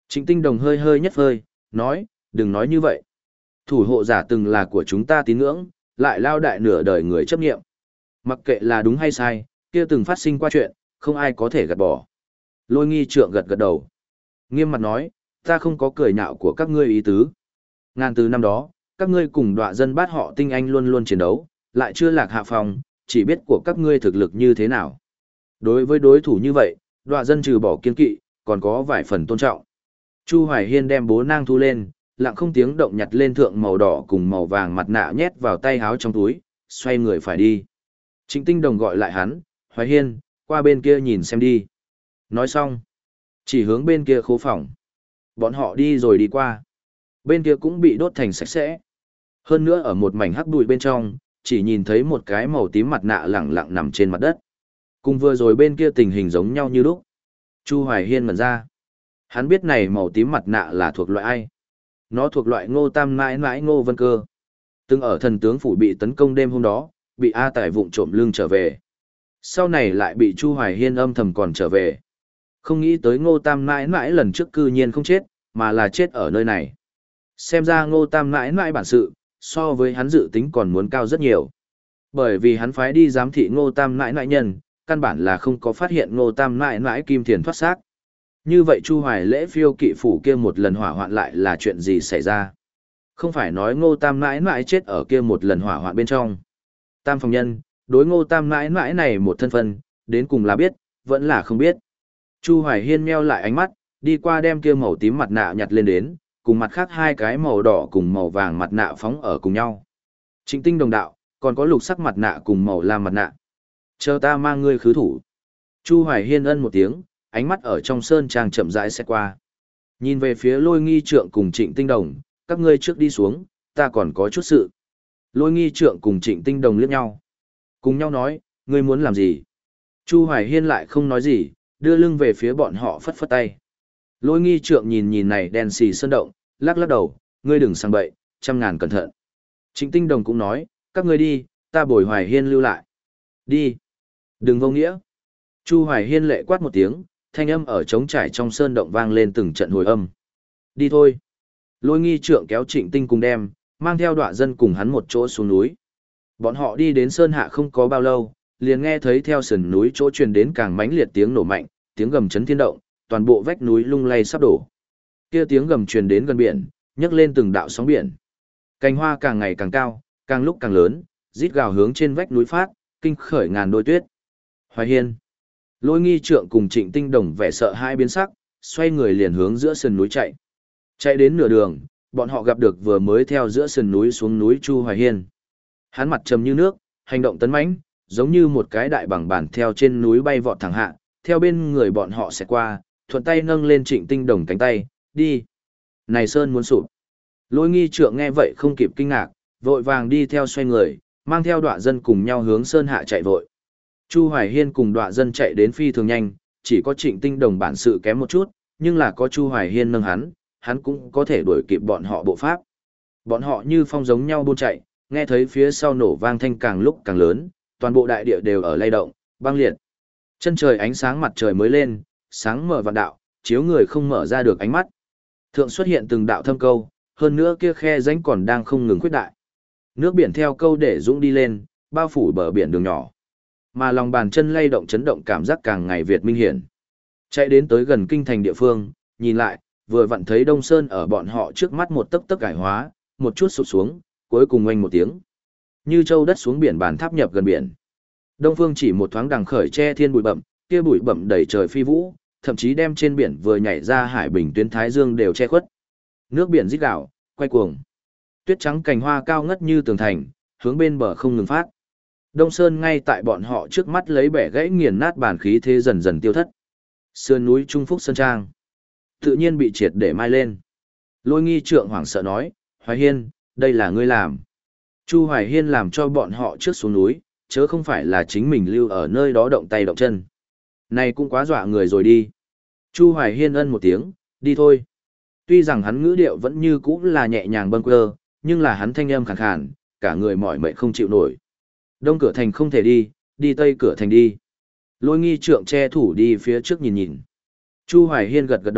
Trịnh Tinh Đồng hơi hơi nhất hơi, nói, đừng nói như vậy. Thủ hộ giả từng là của chúng ta tín ngưỡng, lại lao đại nửa đời người chấp nghiệm. Mặc kệ là đúng hay sai, kia từng phát sinh qua chuyện, không ai có thể gạt bỏ. Lôi nghi trượng gật gật đầu. Nghiêm mặt nói, ta không có cười nhạo của các ngươi ý tứ. Ngàn từ năm đó, các ngươi cùng đọa dân bát họ tinh anh luôn luôn chiến đấu, lại chưa lạc hạ phòng, chỉ biết của các ngươi thực lực như thế nào. Đối với đối thủ như vậy, đọa dân trừ bỏ kiên kỵ, còn có vài phần tôn trọng. Chu Hoài Hiên đem bố nang thu lên, lặng không tiếng động nhặt lên thượng màu đỏ cùng màu vàng mặt nạ nhét vào tay háo trong túi, xoay người phải đi. Trịnh Tinh Đồng gọi lại hắn, Hoài Hiên, qua bên kia nhìn xem đi. Nói xong, chỉ hướng bên kia khố phòng. Bọn họ đi rồi đi qua. Bên kia cũng bị đốt thành sạch sẽ. Hơn nữa ở một mảnh hắc bụi bên trong, chỉ nhìn thấy một cái màu tím mặt nạ lẳng lặng nằm trên mặt đất. Cùng vừa rồi bên kia tình hình giống nhau như lúc. Chu Hoài Hiên ngẩn ra. Hắn biết này màu tím mặt nạ là thuộc loại ai. Nó thuộc loại Ngô Tam mãi mãi Ngô Vân Cơ. Từng ở thần tướng phủ bị tấn công đêm hôm đó, bị A Tài vụng trộm lưng trở về. Sau này lại bị Chu Hoài Hiên âm thầm còn trở về. Không nghĩ tới Ngô Tam mãi mãi lần trước cư nhiên không chết, mà là chết ở nơi này. Xem ra Ngô Tam mãi mãi bản sự, so với hắn dự tính còn muốn cao rất nhiều. Bởi vì hắn phái đi giám thị Ngô Tam mãi mãi nhân, căn bản là không có phát hiện Ngô Tam mãi mãi kim thiền thoát xác. Như vậy Chu Hoài lễ phiêu kỵ phủ kia một lần hỏa hoạn lại là chuyện gì xảy ra? Không phải nói Ngô Tam mãi mãi chết ở kia một lần hỏa hoạn bên trong. Tam phòng nhân, đối Ngô Tam mãi mãi này một thân phân, đến cùng là biết, vẫn là không biết. Chu Hoài Hiên meo lại ánh mắt, đi qua đem kia màu tím mặt nạ nhặt lên đến, cùng mặt khác hai cái màu đỏ cùng màu vàng mặt nạ phóng ở cùng nhau. Trịnh Tinh Đồng đạo, còn có lục sắc mặt nạ cùng màu lam mặt nạ. Chờ ta mang ngươi khứ thủ. Chu Hoài Hiên ân một tiếng, ánh mắt ở trong sơn trang chậm rãi xét qua. Nhìn về phía Lôi Nghi Trượng cùng Trịnh Tinh Đồng, các ngươi trước đi xuống, ta còn có chút sự. Lôi Nghi Trượng cùng Trịnh Tinh Đồng liếc nhau. Cùng nhau nói, ngươi muốn làm gì? Chu Hoài Hiên lại không nói gì, đưa lưng về phía bọn họ phất phất tay. Lôi Nghi Trượng nhìn nhìn này đen xì sơn động, lắc lắc đầu, ngươi đừng sang bậy, trăm ngàn cẩn thận. Trịnh Tinh Đồng cũng nói, các ngươi đi, ta bồi Hoài Hiên lưu lại. Đi. Đừng vô nghĩa. Chu Hoài Hiên lệ quát một tiếng, thanh âm ở trống trải trong sơn động vang lên từng trận hồi âm. Đi thôi. Lôi Nghi Trượng kéo Trịnh Tinh cùng đem, mang theo đọa dân cùng hắn một chỗ xuống núi. Bọn họ đi đến sơn hạ không có bao lâu, liền nghe thấy theo sườn núi chỗ truyền đến càng mãnh liệt tiếng nổ mạnh, tiếng gầm chấn thiên động, toàn bộ vách núi lung lay sắp đổ. Kia tiếng gầm truyền đến gần biển, nhấc lên từng đạo sóng biển. Cành hoa càng ngày càng cao, càng lúc càng lớn, rít gào hướng trên vách núi phát, kinh khởi ngàn đôi tuyết. Hoài Hiên. Lôi Nghi Trượng cùng Trịnh Tinh Đồng vẻ sợ hai biến sắc, xoay người liền hướng giữa sườn núi chạy. Chạy đến nửa đường, bọn họ gặp được vừa mới theo giữa sườn núi xuống núi Chu Hoài Hiên. Hắn mặt trầm như nước, hành động tấn mãnh, giống như một cái đại bằng bản theo trên núi bay vọt thẳng hạ, theo bên người bọn họ sẽ qua, thuận tay nâng lên Trịnh Tinh Đồng cánh tay, đi. Này sơn muốn sụp. Lôi Nghi Trượng nghe vậy không kịp kinh ngạc, vội vàng đi theo xoay người, mang theo đọa dân cùng nhau hướng sơn hạ chạy vội. Chu Hoài Hiên cùng đọa dân chạy đến phi thường nhanh, chỉ có Trịnh Tinh Đồng bản sự kém một chút, nhưng là có Chu Hoài Hiên nâng hắn, hắn cũng có thể đuổi kịp bọn họ bộ pháp. Bọn họ như phong giống nhau buôn chạy, nghe thấy phía sau nổ vang thanh càng lúc càng lớn, toàn bộ đại địa đều ở lay động, băng liệt. Chân trời ánh sáng mặt trời mới lên, sáng mở vạn đạo, chiếu người không mở ra được ánh mắt. Thượng xuất hiện từng đạo thâm câu, hơn nữa kia khe rãnh còn đang không ngừng khuyết đại. Nước biển theo câu để dũng đi lên, bao phủ bờ biển đường nhỏ. Mà lòng bàn chân lay động chấn động cảm giác càng ngày việt minh hiển. Chạy đến tới gần kinh thành địa phương, nhìn lại, vừa vặn thấy Đông Sơn ở bọn họ trước mắt một tấc tấc cải hóa, một chút sụp xuống, cuối cùng oanh một tiếng. Như châu đất xuống biển bàn tháp nhập gần biển. Đông phương chỉ một thoáng đằng khởi che thiên bụi bậm, kia bụi bậm đầy trời phi vũ, thậm chí đem trên biển vừa nhảy ra hải bình tuyến thái dương đều che khuất. Nước biển rít gào, quay cuồng. Tuyết trắng cành hoa cao ngất như tường thành, hướng bên bờ không ngừng phát. Đông Sơn ngay tại bọn họ trước mắt lấy bẻ gãy nghiền nát bản khí thế dần dần tiêu thất. Sườn núi Trung Phúc Sơn Trang tự nhiên bị triệt để mai lên. Lôi Nghi Trượng hoảng sợ nói, Hoài Hiên, đây là ngươi làm. Chu Hoài Hiên làm cho bọn họ trước xuống núi, chớ không phải là chính mình lưu ở nơi đó động tay động chân. Này cũng quá dọa người rồi đi. Chu Hoài Hiên ân một tiếng, đi thôi. Tuy rằng hắn ngữ điệu vẫn như cũ là nhẹ nhàng bâng quơ, nhưng là hắn thanh âm khàn khàn, cả người mỏi mệt không chịu nổi. Đông cửa thành không thể đi, đi tây cửa thành đi. Lôi Nghi Trượng che thủ đi phía trước nhìn nhìn. Chu Hoài Hiên gật gật đầu,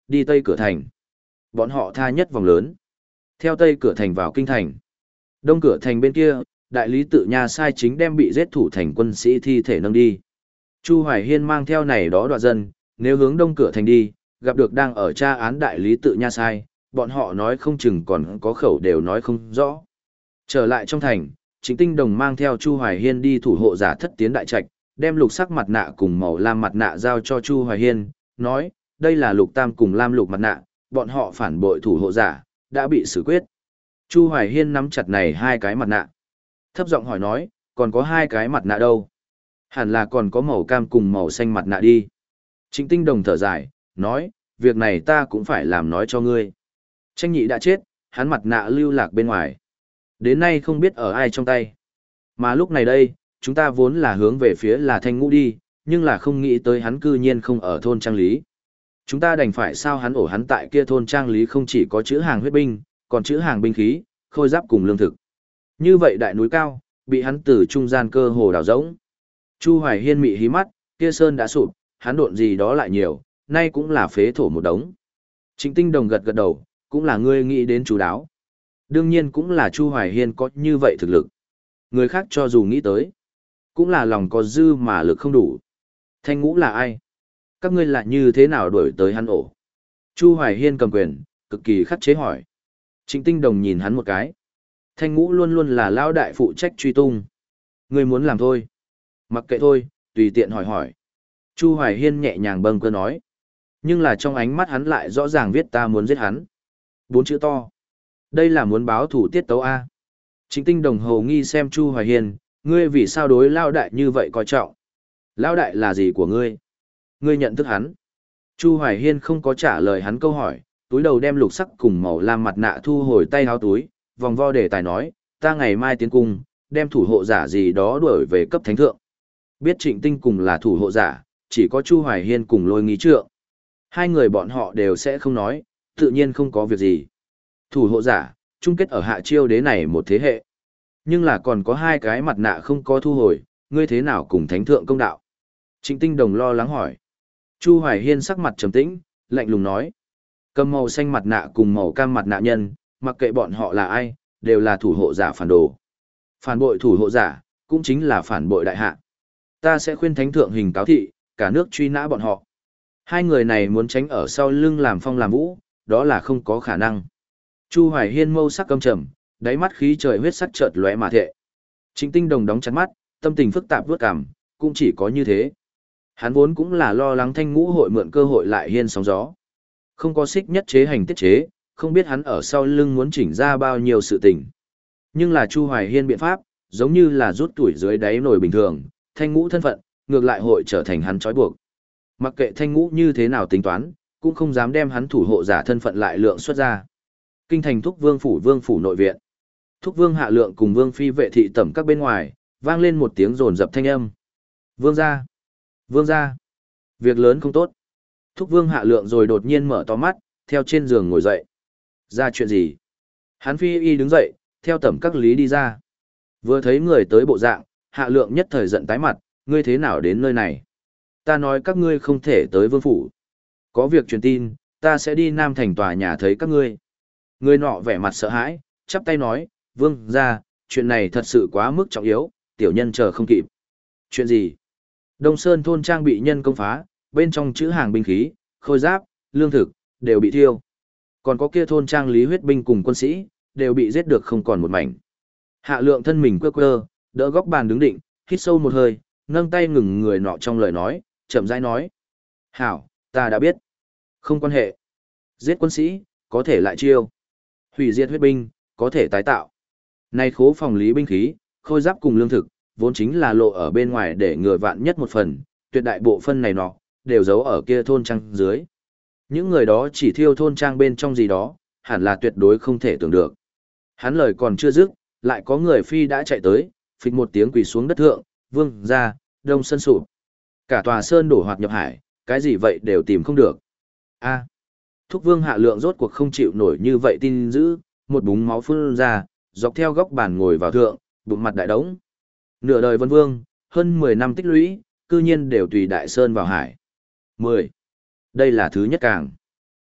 đi tây cửa thành. Bọn họ tha nhất vòng lớn. Theo tây cửa thành vào kinh thành. Đông cửa thành bên kia, đại lý tự nha sai chính đem bị giết thủ thành quân sĩ thi thể nâng đi. Chu Hoài Hiên mang theo này đó đoạn dân, nếu hướng đông cửa thành đi, gặp được đang ở tra án đại lý tự nha sai, bọn họ nói không chừng còn có khẩu đều nói không rõ. Trở lại trong thành, Trịnh Tinh Đồng mang theo Chu Hoài Hiên đi thủ hộ giả thất tiến đại trạch, đem lục sắc mặt nạ cùng màu lam mặt nạ giao cho Chu Hoài Hiên, nói, đây là lục tam cùng lam lục mặt nạ, bọn họ phản bội thủ hộ giả, đã bị xử quyết. Chu Hoài Hiên nắm chặt này hai cái mặt nạ. Thấp giọng hỏi nói, còn có hai cái mặt nạ đâu? Hẳn là còn có màu cam cùng màu xanh mặt nạ đi. Trịnh Tinh Đồng thở dài, nói, việc này ta cũng phải làm nói cho ngươi. Tranh nhị đã chết, hắn mặt nạ lưu lạc bên ngoài. Đến nay không biết ở ai trong tay. Mà lúc này đây, chúng ta vốn là hướng về phía là Thanh Ngũ đi, nhưng là không nghĩ tới hắn cư nhiên không ở thôn Trang Lý. Chúng ta đành phải sao hắn ổ hắn tại kia thôn Trang Lý không chỉ có chữ hàng huyết binh, còn chữ hàng binh khí, khôi giáp cùng lương thực. Như vậy đại núi cao, bị hắn từ trung gian cơ hồ đào rỗng. Chu Hoài Hiên mị hí mắt, kia sơn đã sụp, hắn độn gì đó lại nhiều, nay cũng là phế thổ một đống. Trịnh Tinh Đồng gật gật đầu, cũng là ngươi nghĩ đến chú đáo. Đương nhiên cũng là Chu Hoài Hiên có như vậy thực lực. Người khác cho dù nghĩ tới, cũng là lòng có dư mà lực không đủ. Thanh Ngũ là ai? Các ngươi lại như thế nào đuổi tới hắn ổ? Chu Hoài Hiên cầm quyền, cực kỳ khắc chế hỏi. Trịnh Tinh Đồng nhìn hắn một cái. Thanh Ngũ luôn luôn là lão đại phụ trách truy tung. Ngươi muốn làm thôi. Mặc kệ thôi, tùy tiện hỏi hỏi. Chu Hoài Hiên nhẹ nhàng bâng cơ nói. Nhưng là trong ánh mắt hắn lại rõ ràng viết ta muốn giết hắn. Bốn chữ to. Đây là muốn báo thủ tiết tấu A. Trịnh Tinh Đồng hầu nghi xem Chu Hoài Hiên, ngươi vì sao đối lão đại như vậy coi trọng? Lão đại là gì của ngươi? Ngươi nhận thức hắn. Chu Hoài Hiên không có trả lời hắn câu hỏi, túi đầu đem lục sắc cùng màu lam mặt nạ thu hồi tay háo túi, vòng vo để tài nói, ta ngày mai tiến cung, đem thủ hộ giả gì đó đuổi về cấp thánh thượng. Biết Trịnh Tinh cùng là thủ hộ giả, chỉ có Chu Hoài Hiên cùng Lôi Nghi Trượng. Hai người bọn họ đều sẽ không nói, tự nhiên không có việc gì. Thủ hộ giả, chung kết ở hạ chiêu đế này một thế hệ. Nhưng là còn có hai cái mặt nạ không có thu hồi, ngươi thế nào cùng thánh thượng công đạo? Trịnh Tinh Đồng lo lắng hỏi. Chu Hoài Hiên sắc mặt trầm tĩnh, lạnh lùng nói. Cầm màu xanh mặt nạ cùng màu cam mặt nạ nhân, mặc kệ bọn họ là ai, đều là thủ hộ giả phản đồ. Phản bội thủ hộ giả, cũng chính là phản bội đại hạ. Ta sẽ khuyên thánh thượng hình cáo thị, cả nước truy nã bọn họ. Hai người này muốn tránh ở sau lưng làm phong làm vũ, đó là không có khả năng. Chu Hoài Hiên mâu sắc căm trầm, đáy mắt khí trời huyết sắc chợt lóe mà thệ. Trịnh Tinh Đồng đóng chặt mắt, tâm tình phức tạp vướt cằm, cũng chỉ có như thế. Hắn vốn cũng là lo lắng Thanh Ngũ hội mượn cơ hội lại hiên sóng gió. Không có xích nhất chế hành tiết chế, không biết hắn ở sau lưng muốn chỉnh ra bao nhiêu sự tình. Nhưng là Chu Hoài Hiên biện pháp, giống như là rút tuổi dưới đáy nồi bình thường, Thanh Ngũ thân phận, ngược lại hội trở thành hắn trói buộc. Mặc kệ Thanh Ngũ như thế nào tính toán, cũng không dám đem hắn thủ hộ giả thân phận lại lượng xuất ra. Kinh thành Thúc Vương phủ Vương phủ nội viện. Thúc Vương Hạ Lượng cùng Vương phi vệ thị tẩm các bên ngoài, vang lên một tiếng rồn rập thanh âm. Vương gia, Vương gia, việc lớn không tốt. Thúc Vương Hạ Lượng rồi đột nhiên mở to mắt, theo trên giường ngồi dậy. Ra chuyện gì? Hắn phi y đứng dậy, theo tẩm các lý đi ra. Vừa thấy người tới bộ dạng, Hạ Lượng nhất thời giận tái mặt, ngươi thế nào đến nơi này? Ta nói các ngươi không thể tới vương phủ. Có việc truyền tin, ta sẽ đi Nam Thành tòa nhà thấy các ngươi. Người nọ vẻ mặt sợ hãi, chắp tay nói, vương gia, chuyện này thật sự quá mức trọng yếu, tiểu nhân chờ không kịp. Chuyện gì? Đông Sơn thôn trang bị nhân công phá, bên trong chữ hàng binh khí, khôi giáp, lương thực, đều bị thiêu. Còn có kia thôn trang lý huyết binh cùng quân sĩ, đều bị giết được không còn một mảnh. Hạ Lượng thân mình quơ quơ, đỡ góc bàn đứng định, hít sâu một hơi, nâng tay ngừng người nọ trong lời nói, chậm rãi nói. Hảo, ta đã biết. Không quan hệ. Giết quân sĩ, có thể lại chiêu. Hủy diệt huyết binh, có thể tái tạo. Nay khố phòng lý binh khí, khôi giáp cùng lương thực, vốn chính là lộ ở bên ngoài để ngừa vạn nhất một phần, tuyệt đại bộ phân này nọ, đều giấu ở kia thôn trang dưới. Những người đó chỉ thiêu thôn trang bên trong gì đó, hẳn là tuyệt đối không thể tưởng được. Hắn lời còn chưa dứt, lại có người phi đã chạy tới, phịch một tiếng quỳ xuống đất thượng, vương ra, đông sân sụp. Cả tòa sơn đổ hoạt nhập hải, cái gì vậy đều tìm không được. A. Thúc Vương Hạ Lượng rốt cuộc không chịu nổi như vậy tin dữ, một búng máu phun ra, dọc theo góc bàn ngồi vào thượng, bụng mặt đại đống. Nửa đời vân vương, hơn mười năm tích lũy, cư nhiên đều tùy đại sơn vào hải. mười. Đây là thứ nhất càng.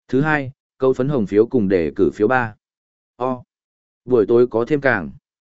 Thứ hai, câu phấn hồng phiếu cùng để cử phiếu ba. O. Buổi tối có thêm càng.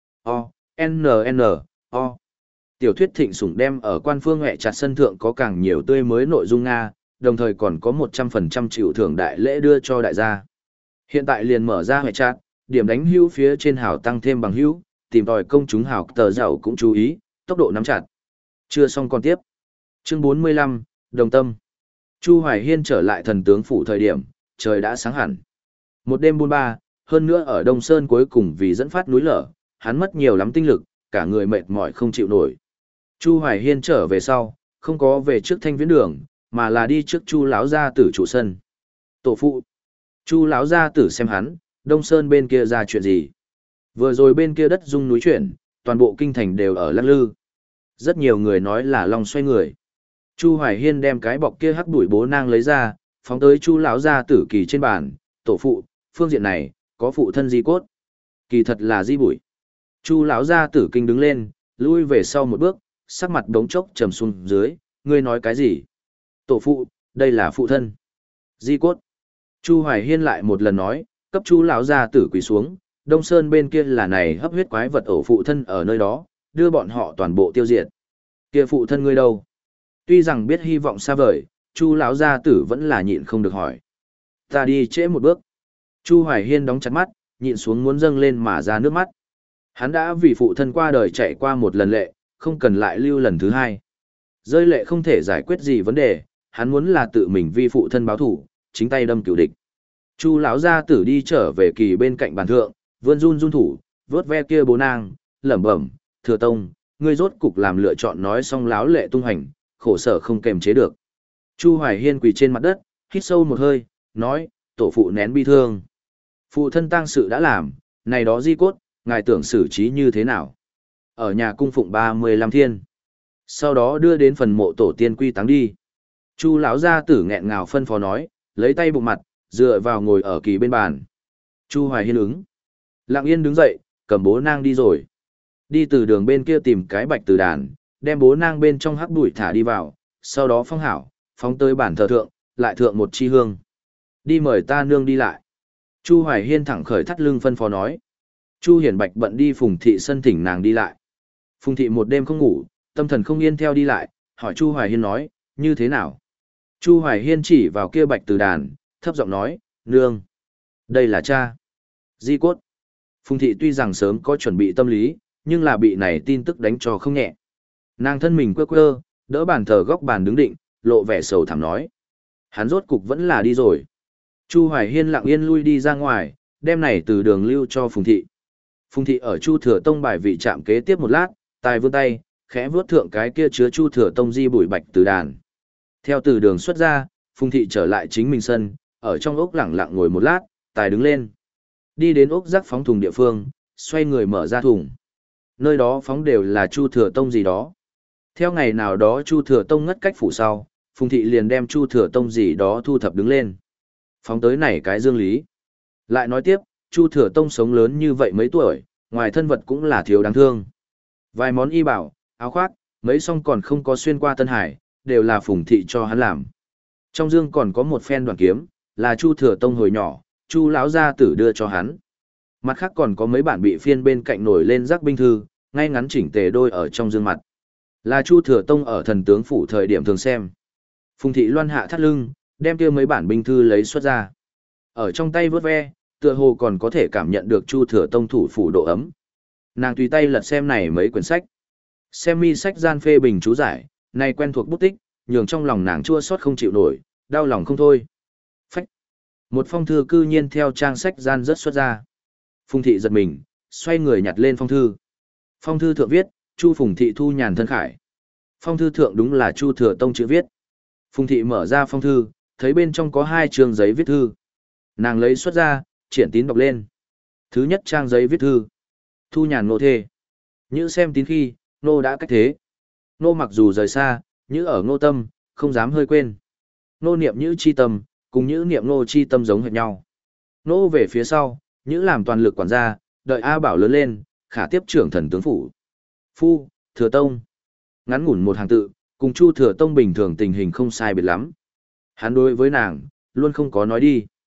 O. N N. O. Tiểu thuyết thịnh sủng đem ở quan phương hẹ chặt sân thượng có càng nhiều tươi mới nội dung Nga, đồng thời còn có một trăm phần trăm chịu thưởng đại lễ đưa cho đại gia. Hiện tại liền mở ra hẹ chặt, điểm đánh hữu phía trên hào tăng thêm bằng hữu, tìm tòi công chúng hào tờ giàu cũng chú ý, tốc độ nắm chặt. Chưa xong còn tiếp. Chương bốn mươi lăm, Đồng Tâm. Chu Hoài Hiên trở lại thần tướng phủ thời điểm, trời đã sáng hẳn. Một đêm buôn ba, hơn nữa ở Đông Sơn cuối cùng vì dẫn phát núi lở, hắn mất nhiều lắm tinh lực, cả người mệt mỏi không chịu nổi. Chu Hoài Hiên trở về sau, không có về trước Thanh Viễn Đường, mà là đi trước Chu lão gia tử trụ sân. Tổ phụ. Chu lão gia tử xem hắn, Đông Sơn bên kia ra chuyện gì? Vừa rồi bên kia đất rung núi chuyển, toàn bộ kinh thành đều ở lắc lư. Rất nhiều người nói là long xoay người. Chu Hoài Hiên đem cái bọc kia hắc đuổi bố nang lấy ra, phóng tới Chu lão gia tử kỳ trên bàn, "Tổ phụ, phương diện này có phụ thân di cốt." Kỳ thật là di bụi. Chu lão gia tử kinh đứng lên, lui về sau một bước, sắc mặt đống chốc trầm xuống dưới, "Ngươi nói cái gì?" "Tổ phụ, đây là phụ thân." "Di cốt." Chu Hoài Hiên lại một lần nói, cấp Chu lão gia tử quỳ xuống, Đông Sơn bên kia là này hấp huyết quái vật ổ phụ thân ở nơi đó, đưa bọn họ toàn bộ tiêu diệt. "Kia phụ thân ngươi đâu?" Tuy rằng biết hy vọng xa vời, Chu lão gia tử vẫn là nhịn không được hỏi. "Ta đi trễ một bước." Chu Hoài Hiên đóng chặt mắt, nhịn xuống muốn dâng lên mà ra nước mắt. Hắn đã vì phụ thân qua đời chạy qua một lần lệ, không cần lại lưu lần thứ hai. Rơi lệ không thể giải quyết gì vấn đề, hắn muốn là tự mình vi phụ thân báo thủ, chính tay đâm cửu địch. Chu lão gia tử đi trở về kỳ bên cạnh bàn thượng, vươn run run thủ, vớt ve kia bố nang, lẩm bẩm, "Thừa tông, ngươi rốt cục làm lựa chọn." Nói xong láo lệ tung hành, khổ sở không kềm chế được. Chu Hoài Hiên quỳ trên mặt đất, hít sâu một hơi, nói, "Tổ phụ nén bi thương. Phụ thân tang sự đã làm, này đó di cốt, ngài tưởng xử trí như thế nào?" "Ở nhà cung phụng ba mươi lăm thiên. Sau đó đưa đến phần mộ tổ tiên quy táng đi." Chu lão gia tử nghẹn ngào phân phó nói, lấy tay bụng mặt, dựa vào ngồi ở kỳ bên bàn. Chu Hoài Hiên ứng. Lặng yên đứng dậy, cầm bố nang đi rồi. Đi từ đường bên kia tìm cái bạch từ đàn, đem bố nang bên trong hắc bụi thả đi vào, sau đó phong hảo, phóng tới bản thờ thượng, lại thượng một chi hương. "Đi mời ta nương đi lại." Chu Hoài Hiên thẳng khởi thắt lưng phân phó nói. Chu Hiển Bạch bận đi Phùng Thị sân thỉnh nàng đi lại. Phùng Thị một đêm không ngủ, tâm thần không yên theo đi lại, hỏi Chu Hoài Hiên nói, "Như thế nào?" Chu Hoài Hiên chỉ vào kia bạch từ đàn, thấp giọng nói, "Nương, đây là cha." Di cốt. Phùng Thị tuy rằng sớm có chuẩn bị tâm lý, nhưng là bị này tin tức đánh cho không nhẹ. Nàng thân mình quơ quơ, đỡ bàn thờ góc bàn đứng định, lộ vẻ sầu thảm nói. Hắn rốt cục vẫn là đi rồi. Chu Hoài Hiên lặng yên lui đi ra ngoài, đem này từ đường lưu cho Phùng Thị. Phùng Thị ở Chu Thừa Tông bài vị trạm kế tiếp một lát, tài vươn tay, khẽ vướt thượng cái kia chứa Chu Thừa Tông di bụi bạch từ đàn. Theo từ đường xuất ra, Phùng Thị trở lại chính mình sân, ở trong ốc lẳng lặng ngồi một lát, tài đứng lên. Đi đến ốc rác phóng thùng địa phương, xoay người mở ra thùng. Nơi đó phóng đều là Chu Thừa Tông gì đó. Theo ngày nào đó Chu Thừa Tông ngất cách phủ sau, Phùng Thị liền đem Chu Thừa Tông gì đó thu thập đứng lên. Phóng tới này cái dương lý. Lại nói tiếp, Chu Thừa Tông sống lớn như vậy mấy tuổi, ngoài thân vật cũng là thiếu đáng thương. Vài món y bảo, áo khoác, mấy song còn không có xuyên qua Tân Hải, đều là Phùng Thị cho hắn làm. Trong dương còn có một phen đoàn kiếm, là Chu Thừa Tông hồi nhỏ, Chu lão gia tử đưa cho hắn. Mặt khác còn có mấy bản bị phiên bên cạnh nổi lên rắc binh thư, ngay ngắn chỉnh tề đôi ở trong dương mặt. Là Chu Thừa Tông ở thần tướng phủ thời điểm thường xem. Phùng Thị loan hạ thắt lưng, đem kia mấy bản binh thư lấy xuất ra. Ở trong tay vớt ve, tựa hồ còn có thể cảm nhận được Chu Thừa Tông thủ phủ độ ấm. Nàng tùy tay lật xem này mấy quyển sách. Xem mi sách gian phê bình chú giải, này quen thuộc bút tích, nhường trong lòng nàng chua xót không chịu nổi, đau lòng không thôi. Phách. Một phong thư cư nhiên theo trang sách gian rất xuất ra. Phùng Thị giật mình, xoay người nhặt lên phong thư. Phong thư thượng viết, Chu Phùng Thị thu nhàn thân khải. Phong thư thượng đúng là Chu Thừa Tông chữ viết. Phùng Thị mở ra phong thư, thấy bên trong có hai trường giấy viết thư. Nàng lấy xuất ra, triển tín đọc lên. Thứ nhất trang giấy viết thư. Thu nhàn nô thê. Nhữ xem tín khi, nô đã cách thế. Nô mặc dù rời xa, nhữ ở ngô tâm, không dám hơi quên. Nô niệm nhữ chi tâm, cùng nhữ niệm nô chi tâm giống hệt nhau. Nô về phía sau, nhữ làm toàn lực quản gia, đợi A Bảo lớn lên, khả tiếp trưởng thần tướng phủ. Phu, Thừa Tông. Ngắn ngủn một hàng tự, cùng Chu Thừa Tông bình thường tình hình không sai biệt lắm. Hắn đối với nàng, luôn không có nói đi.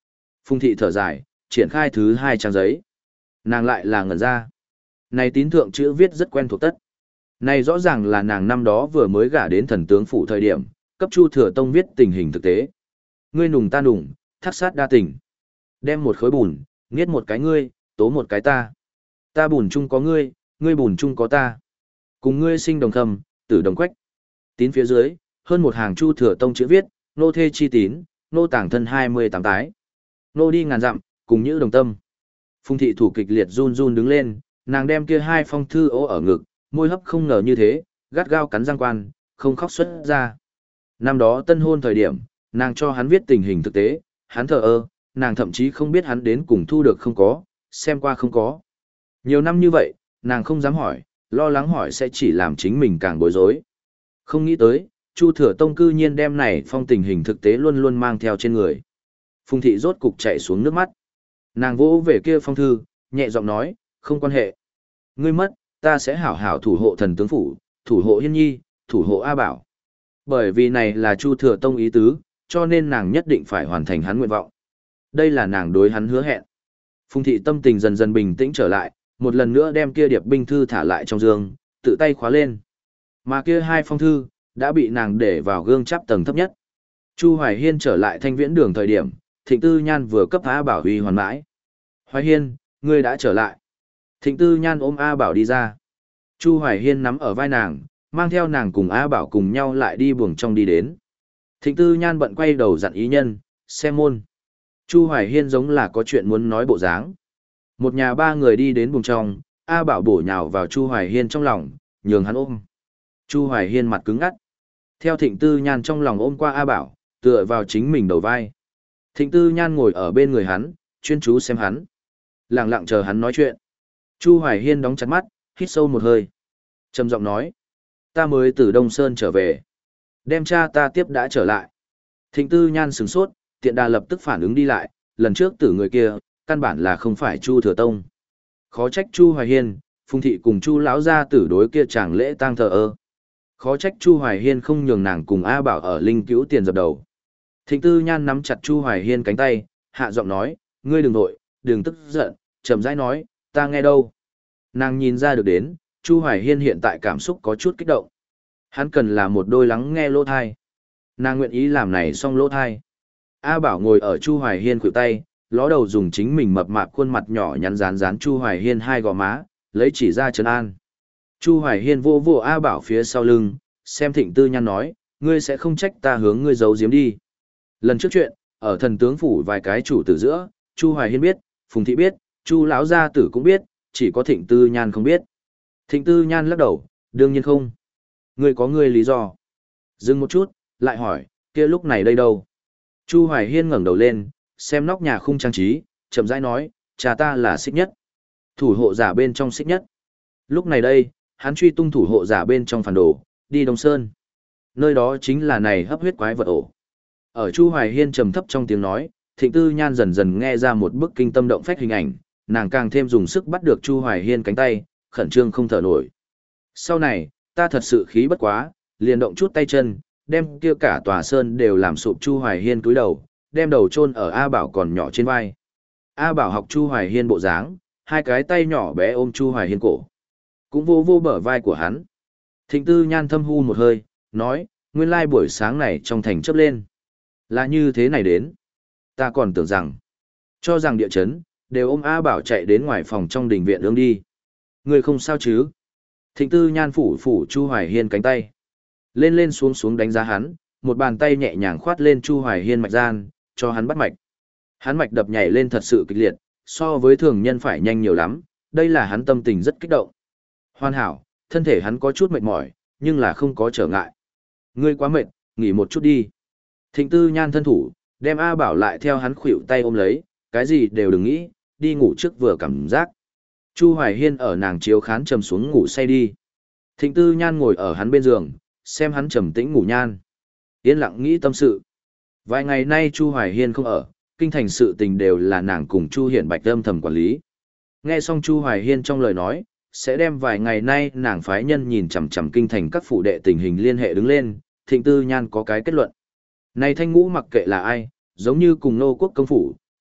Phùng thị thở dài, triển khai thứ hai trang giấy. Nàng lại là ngẩn ra. Này tín thượng chữ viết rất quen thuộc tất. Này rõ ràng là nàng năm đó vừa mới gả đến thần tướng phủ thời điểm, cấp Chu Thừa Tông viết tình hình thực tế. Ngươi nùng ta nùng, thác sát đa tình. Đem một khối bùn, nghiết một cái ngươi, tố một cái ta. Ta bùn chung có ngươi, ngươi bùn chung có ta. Cùng ngươi sinh đồng khâm, tử đồng quách. Tín phía dưới, hơn một hàng Chu Thừa Tông chữ viết, nô thê chi tín, nô tàng thân hai mươi tám tái. Nô đi ngàn dặm, cùng nhữ đồng tâm. Phùng thị thủ kịch liệt run run đứng lên, nàng đem kia hai phong thư ố ở ngực, môi hấp không ngờ như thế, gắt gao cắn răng quan, không khóc xuất ra. Năm đó tân hôn thời điểm, nàng cho hắn viết tình hình thực tế, hắn thờ ơ, nàng thậm chí không biết hắn đến cùng thu được không có, xem qua không có. Nhiều năm như vậy, nàng không dám hỏi, lo lắng hỏi sẽ chỉ làm chính mình càng bối rối. Không nghĩ tới, Chu Thừa Tông cư nhiên đem này phong tình hình thực tế luôn luôn mang theo trên người. Phùng thị rốt cục chạy xuống nước mắt. Nàng vỗ về kia phong thư, nhẹ giọng nói, không quan hệ. Ngươi mất, ta sẽ hảo hảo thủ hộ thần tướng phủ, thủ hộ Hiên Nhi, thủ hộ A Bảo. Bởi vì này là Chu Thừa Tông ý tứ, cho nên nàng nhất định phải hoàn thành hắn nguyện vọng. Đây là nàng đối hắn hứa hẹn. Phùng thị tâm tình dần dần bình tĩnh trở lại, một lần nữa đem kia điệp binh thư thả lại trong giường, tự tay khóa lên. Mà kia hai phong thư, đã bị nàng để vào gương chắp tầng thấp nhất. Chu Hoài Hiên trở lại Thanh Viễn Đường thời điểm, Thịnh Tư Nhan vừa cấp A Bảo huy hoàn mãi. Hoài Hiên, ngươi đã trở lại. Thịnh Tư Nhan ôm A Bảo đi ra. Chu Hoài Hiên nắm ở vai nàng, mang theo nàng cùng A Bảo cùng nhau lại đi buồng trong đi đến. Thịnh Tư Nhan bận quay đầu dặn ý nhân, xem môn. Chu Hoài Hiên giống là có chuyện muốn nói bộ dáng. Một nhà ba người đi đến buồng trong, A Bảo bổ nhào vào Chu Hoài Hiên trong lòng, nhường hắn ôm. Chu Hoài Hiên mặt cứng ngắt. Theo Thịnh Tư Nhan trong lòng ôm qua A Bảo, tựa vào chính mình đầu vai. Thịnh Tư Nhan ngồi ở bên người hắn, chuyên chú xem hắn. Lặng lặng chờ hắn nói chuyện. Chu Hoài Hiên đóng chặt mắt, hít sâu một hơi. Trầm giọng nói. Ta mới từ Đông Sơn trở về. Đem cha ta tiếp đã trở lại. Thịnh Tư Nhan sửng sốt, tiện đà lập tức phản ứng đi lại. Lần trước tử người kia, căn bản là không phải Chu Thừa Tông. Khó trách Chu Hoài Hiên, Phùng thị cùng Chu lão gia tử đối kia chàng lễ tang thờ ơ. Khó trách Chu Hoài Hiên không nhường nàng cùng A Bảo ở linh cứu tiền dập đầu. Thịnh Tư Nhan nắm chặt Chu Hoài Hiên cánh tay, hạ giọng nói, ngươi đừng nội, đừng tức giận, chậm rãi nói, ta nghe đâu. Nàng nhìn ra được đến, Chu Hoài Hiên hiện tại cảm xúc có chút kích động. Hắn cần là một đôi lắng nghe lỗ thai. Nàng nguyện ý làm này xong lỗ thai. A Bảo ngồi ở Chu Hoài Hiên khuỷu tay, ló đầu dùng chính mình mập mạp khuôn mặt nhỏ nhắn dán dán Chu Hoài Hiên hai gò má, lấy chỉ ra trấn an. Chu Hoài Hiên vô vô A Bảo phía sau lưng, xem Thịnh Tư Nhan nói, ngươi sẽ không trách ta hướng ngươi giấu giếm đi. Lần trước chuyện, ở thần tướng phủ vài cái chủ tử giữa, Chu Hoài Hiên biết, Phùng thị biết, Chu lão gia tử cũng biết, chỉ có Thịnh Tư Nhan không biết. Thịnh Tư Nhan lắc đầu, đương nhiên không. Ngươi có ngươi lý do. Dừng một chút, lại hỏi, kia lúc này đây đâu? Chu Hoài Hiên ngẩng đầu lên, xem nóc nhà khung trang trí, chậm rãi nói, cha ta là xích nhất. Thủ hộ giả bên trong xích nhất. Lúc này đây, hắn truy tung thủ hộ giả bên trong phản đồ, đi Đông Sơn. Nơi đó chính là này hấp huyết quái vật ổ. Ở Chu Hoài Hiên trầm thấp trong tiếng nói, Thịnh Tư Nhan dần dần nghe ra một bức kinh tâm động phách hình ảnh, nàng càng thêm dùng sức bắt được Chu Hoài Hiên cánh tay, khẩn trương không thở nổi. Sau này, ta thật sự khí bất quá, liền động chút tay chân, đem kia cả tòa sơn đều làm sụp. Chu Hoài Hiên cúi đầu, đem đầu chôn ở A Bảo còn nhỏ trên vai. A Bảo học Chu Hoài Hiên bộ dáng, hai cái tay nhỏ bé ôm Chu Hoài Hiên cổ, cũng vô vô bờ vai của hắn. Thịnh Tư Nhan thâm hu một hơi, nói, nguyên lai buổi sáng này trong thành chớp lên. Là như thế này đến. Ta còn tưởng rằng, cho rằng địa chấn, đều ôm A Bảo chạy đến ngoài phòng trong đình viện ương đi. Người không sao chứ? Thịnh Tư Nhan phủ phủ Chu Hoài Hiên cánh tay. Lên lên xuống xuống đánh giá hắn, một bàn tay nhẹ nhàng khoát lên Chu Hoài Hiên mạch gian, cho hắn bắt mạch. Hắn mạch đập nhảy lên thật sự kịch liệt, so với thường nhân phải nhanh nhiều lắm, đây là hắn tâm tình rất kích động. Hoàn hảo, thân thể hắn có chút mệt mỏi, nhưng là không có trở ngại. Ngươi quá mệt, nghỉ một chút đi. Thịnh Tư Nhan thân thủ, đem A Bảo lại theo hắn khuỷu tay ôm lấy, cái gì đều đừng nghĩ, đi ngủ trước vừa cảm giác. Chu Hoài Hiên ở nàng chiếu khán trầm xuống ngủ say đi. Thịnh Tư Nhan ngồi ở hắn bên giường, xem hắn trầm tĩnh ngủ nhan. Yên lặng nghĩ tâm sự. Vài ngày nay Chu Hoài Hiên không ở, kinh thành sự tình đều là nàng cùng Chu Hiển Bạch âm thầm quản lý. Nghe xong Chu Hoài Hiên trong lời nói, sẽ đem vài ngày nay nàng phái nhân nhìn chằm chằm kinh thành các phụ đệ tình hình liên hệ đứng lên, Thịnh Tư Nhan có cái kết luận. Này Thanh Ngũ mặc kệ là ai, giống như cùng nô quốc công phủ,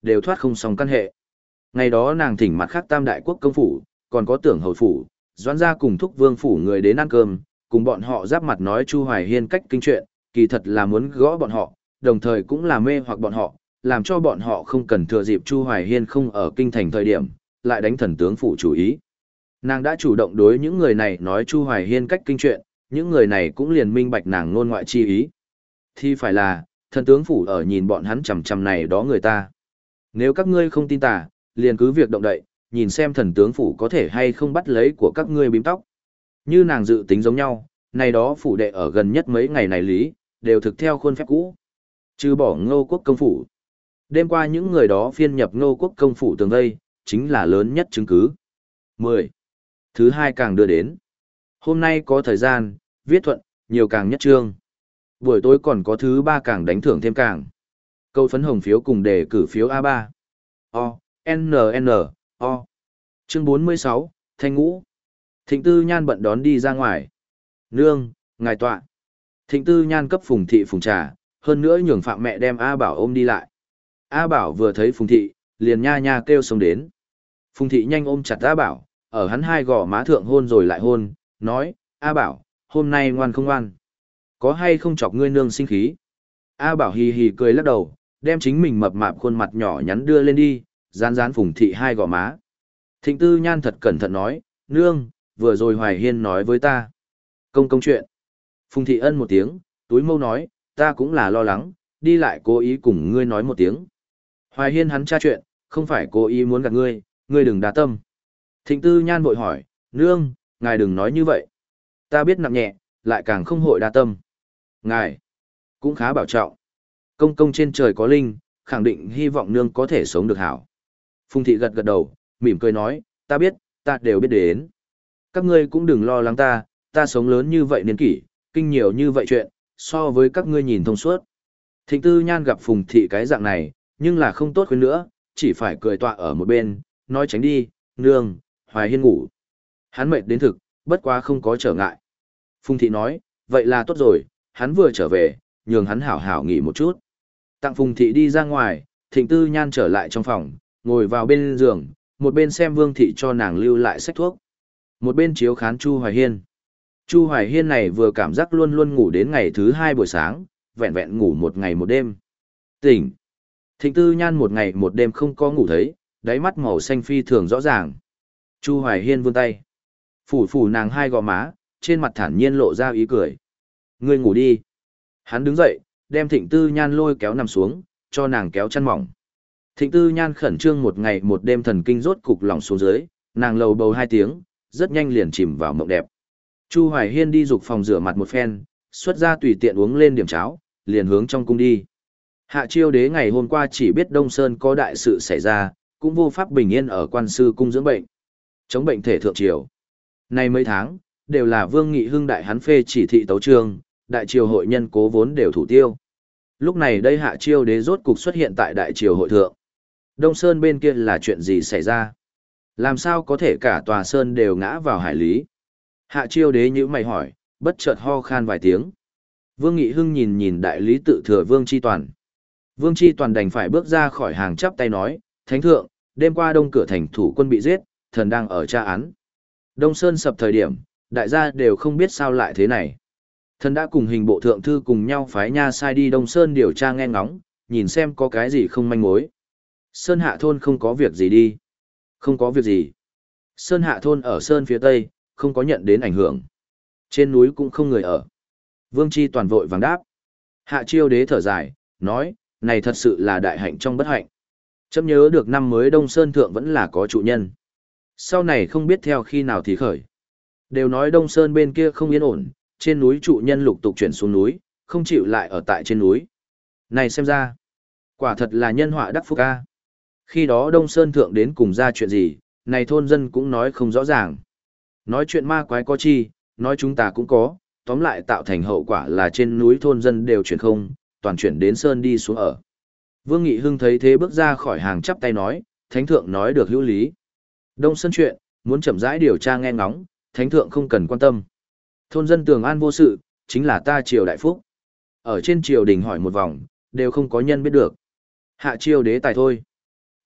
đều thoát không xong căn hệ. Ngày đó nàng thỉnh mặt khác tam đại quốc công phủ, còn có tưởng hầu phủ, doãn gia cùng thúc vương phủ người đến ăn cơm, cùng bọn họ giáp mặt nói Chu Hoài Hiên cách kinh chuyện, kỳ thật là muốn gõ bọn họ, đồng thời cũng là mê hoặc bọn họ, làm cho bọn họ không cần thừa dịp Chu Hoài Hiên không ở kinh thành thời điểm, lại đánh thần tướng phủ chủ ý. Nàng đã chủ động đối những người này nói Chu Hoài Hiên cách kinh chuyện, những người này cũng liền minh bạch nàng ngôn ngoại chi ý. Thì phải là, thần tướng phủ ở nhìn bọn hắn chằm chằm này đó người ta. Nếu các ngươi không tin tà, liền cứ việc động đậy, nhìn xem thần tướng phủ có thể hay không bắt lấy của các ngươi bím tóc. Như nàng dự tính giống nhau, này đó phủ đệ ở gần nhất mấy ngày này lý, đều thực theo khuôn phép cũ. Trừ bỏ Ngô Quốc công phủ. Đêm qua những người đó phiên nhập Ngô Quốc công phủ tường vây, chính là lớn nhất chứng cứ. mười. Thứ hai càng đưa đến. Hôm nay có thời gian, viết thuận, nhiều càng nhất trương. Buổi tối còn có thứ ba càng đánh thưởng thêm càng. Câu phấn hồng phiếu cùng đề cử phiếu a ba. O, N N, O. Chương bốn mươi sáu, Thanh Ngũ. Thịnh Tư Nhan bận đón đi ra ngoài. Nương, ngài tọa. Thịnh Tư Nhan cấp Phùng Thị Phùng trà, hơn nữa nhường Phạm mẹ đem A Bảo ôm đi lại. A Bảo vừa thấy Phùng Thị, liền nha nha kêu xông đến. Phùng Thị nhanh ôm chặt A Bảo, ở hắn hai gò má thượng hôn rồi lại hôn, nói, A Bảo, hôm nay ngoan không ngoan? Có hay không chọc ngươi nương sinh khí? A Bảo hì hì cười lắc đầu, đem chính mình mập mạp khuôn mặt nhỏ nhắn đưa lên đi, dán dán Phùng Thị hai gò má. Thịnh Tư Nhan thật cẩn thận nói, nương, vừa rồi Hoài Hiên nói với ta. Công công chuyện. Phùng Thị ân một tiếng, túi mâu nói, ta cũng là lo lắng, đi lại cố ý cùng ngươi nói một tiếng. Hoài Hiên hắn tra chuyện, không phải cố ý muốn gạt ngươi, ngươi đừng đa tâm. Thịnh Tư Nhan vội hỏi, nương, ngài đừng nói như vậy. Ta biết nặng nhẹ, lại càng không hội đa tâm. Ngài, cũng khá bảo trọng. Công công trên trời có linh, khẳng định hy vọng nương có thể sống được hảo. Phùng Thị gật gật đầu, mỉm cười nói, ta biết, ta đều biết đến. Các ngươi cũng đừng lo lắng ta, ta sống lớn như vậy niên kỷ, kinh nhiều như vậy chuyện, so với các ngươi nhìn thông suốt. Thịnh Tư Nhan gặp Phùng Thị cái dạng này, nhưng là không tốt khuyên nữa, chỉ phải cười tọa ở một bên, nói tránh đi, nương, Hoài Hiên ngủ. Hắn mệt đến thực, bất quá không có trở ngại. Phùng Thị nói, vậy là tốt rồi, hắn vừa trở về, nhường hắn hảo hảo nghỉ một chút. Tặng Phùng Thị đi ra ngoài, Thịnh Tư Nhan trở lại trong phòng, ngồi vào bên giường, một bên xem Vương Thị cho nàng lưu lại sách thuốc. Một bên chiếu khán Chu Hoài Hiên. Chu Hoài Hiên này vừa cảm giác luôn luôn ngủ đến ngày thứ hai buổi sáng, vẹn vẹn ngủ một ngày một đêm. Tỉnh. Thịnh Tư Nhan một ngày một đêm không có ngủ thấy, đáy mắt màu xanh phi thường rõ ràng. Chu Hoài Hiên vươn tay. Phủ phủ nàng hai gò má, trên mặt thản nhiên lộ ra ý cười. Ngươi ngủ đi. Hắn đứng dậy, đem Thịnh Tư Nhan lôi kéo nằm xuống, cho nàng kéo chăn mỏng. Thịnh Tư Nhan khẩn trương một ngày một đêm thần kinh rốt cục lỏng xuống dưới, nàng lầu bầu hai tiếng, rất nhanh liền chìm vào mộng đẹp. Chu Hoài Hiên đi dục phòng rửa mặt một phen, xuất ra tùy tiện uống lên điểm cháo, liền hướng trong cung đi. Hạ Chiêu Đế ngày hôm qua chỉ biết Đông Sơn có đại sự xảy ra, cũng vô pháp bình yên ở quan sư cung dưỡng bệnh. Chống bệnh thể thượng triều. Nay mấy tháng, đều là Vương Nghị Hưng đại hắn phê chỉ thị tấu trương, đại triều hội nhân cố vốn đều thủ tiêu. Lúc này đây Hạ Chiêu Đế rốt cục xuất hiện tại đại triều hội thượng. Đông Sơn bên kia là chuyện gì xảy ra? Làm sao có thể cả tòa sơn đều ngã vào hải lý? Hạ Chiêu Đế nhíu mày hỏi, bất chợt ho khan vài tiếng. Vương Nghị Hưng nhìn nhìn đại lý tự thừa Vương Chi Toàn. Vương Chi Toàn đành phải bước ra khỏi hàng chắp tay nói, Thánh thượng, đêm qua đông cửa thành thủ quân bị giết, thần đang ở tra án. Đông Sơn sập thời điểm, đại gia đều không biết sao lại thế này. Thần đã cùng hình bộ thượng thư cùng nhau phái nha sai đi Đông Sơn điều tra nghe ngóng, nhìn xem có cái gì không manh mối. Sơn Hạ thôn không có việc gì đi. Không có việc gì. Sơn Hạ thôn ở Sơn phía Tây, không có nhận đến ảnh hưởng. Trên núi cũng không người ở. Vương Chi Toàn vội vàng đáp. Hạ Chiêu Đế thở dài, nói, này thật sự là đại hạnh trong bất hạnh. Chấm nhớ được năm mới Đông Sơn Thượng vẫn là có trụ nhân. Sau này không biết theo khi nào thì khởi. Đều nói Đông Sơn bên kia không yên ổn, trên núi trụ nhân lục tục chuyển xuống núi, không chịu lại ở tại trên núi. Này xem ra, quả thật là nhân họa đắc phúc ca. Khi đó Đông Sơn Thượng đến cùng ra chuyện gì, này thôn dân cũng nói không rõ ràng. Nói chuyện ma quái có chi, nói chúng ta cũng có, tóm lại tạo thành hậu quả là trên núi thôn dân đều chuyển không, toàn chuyển đến Sơn đi xuống ở. Vương Nghị Hưng thấy thế bước ra khỏi hàng chắp tay nói, Thánh Thượng nói được hữu lý. Đông Sơn chuyện, muốn chậm rãi điều tra nghe ngóng, Thánh Thượng không cần quan tâm. Thôn dân tường an vô sự, chính là ta triều đại phúc. Ở trên triều đình hỏi một vòng, đều không có nhân biết được. Hạ Chiêu Đế tài thôi.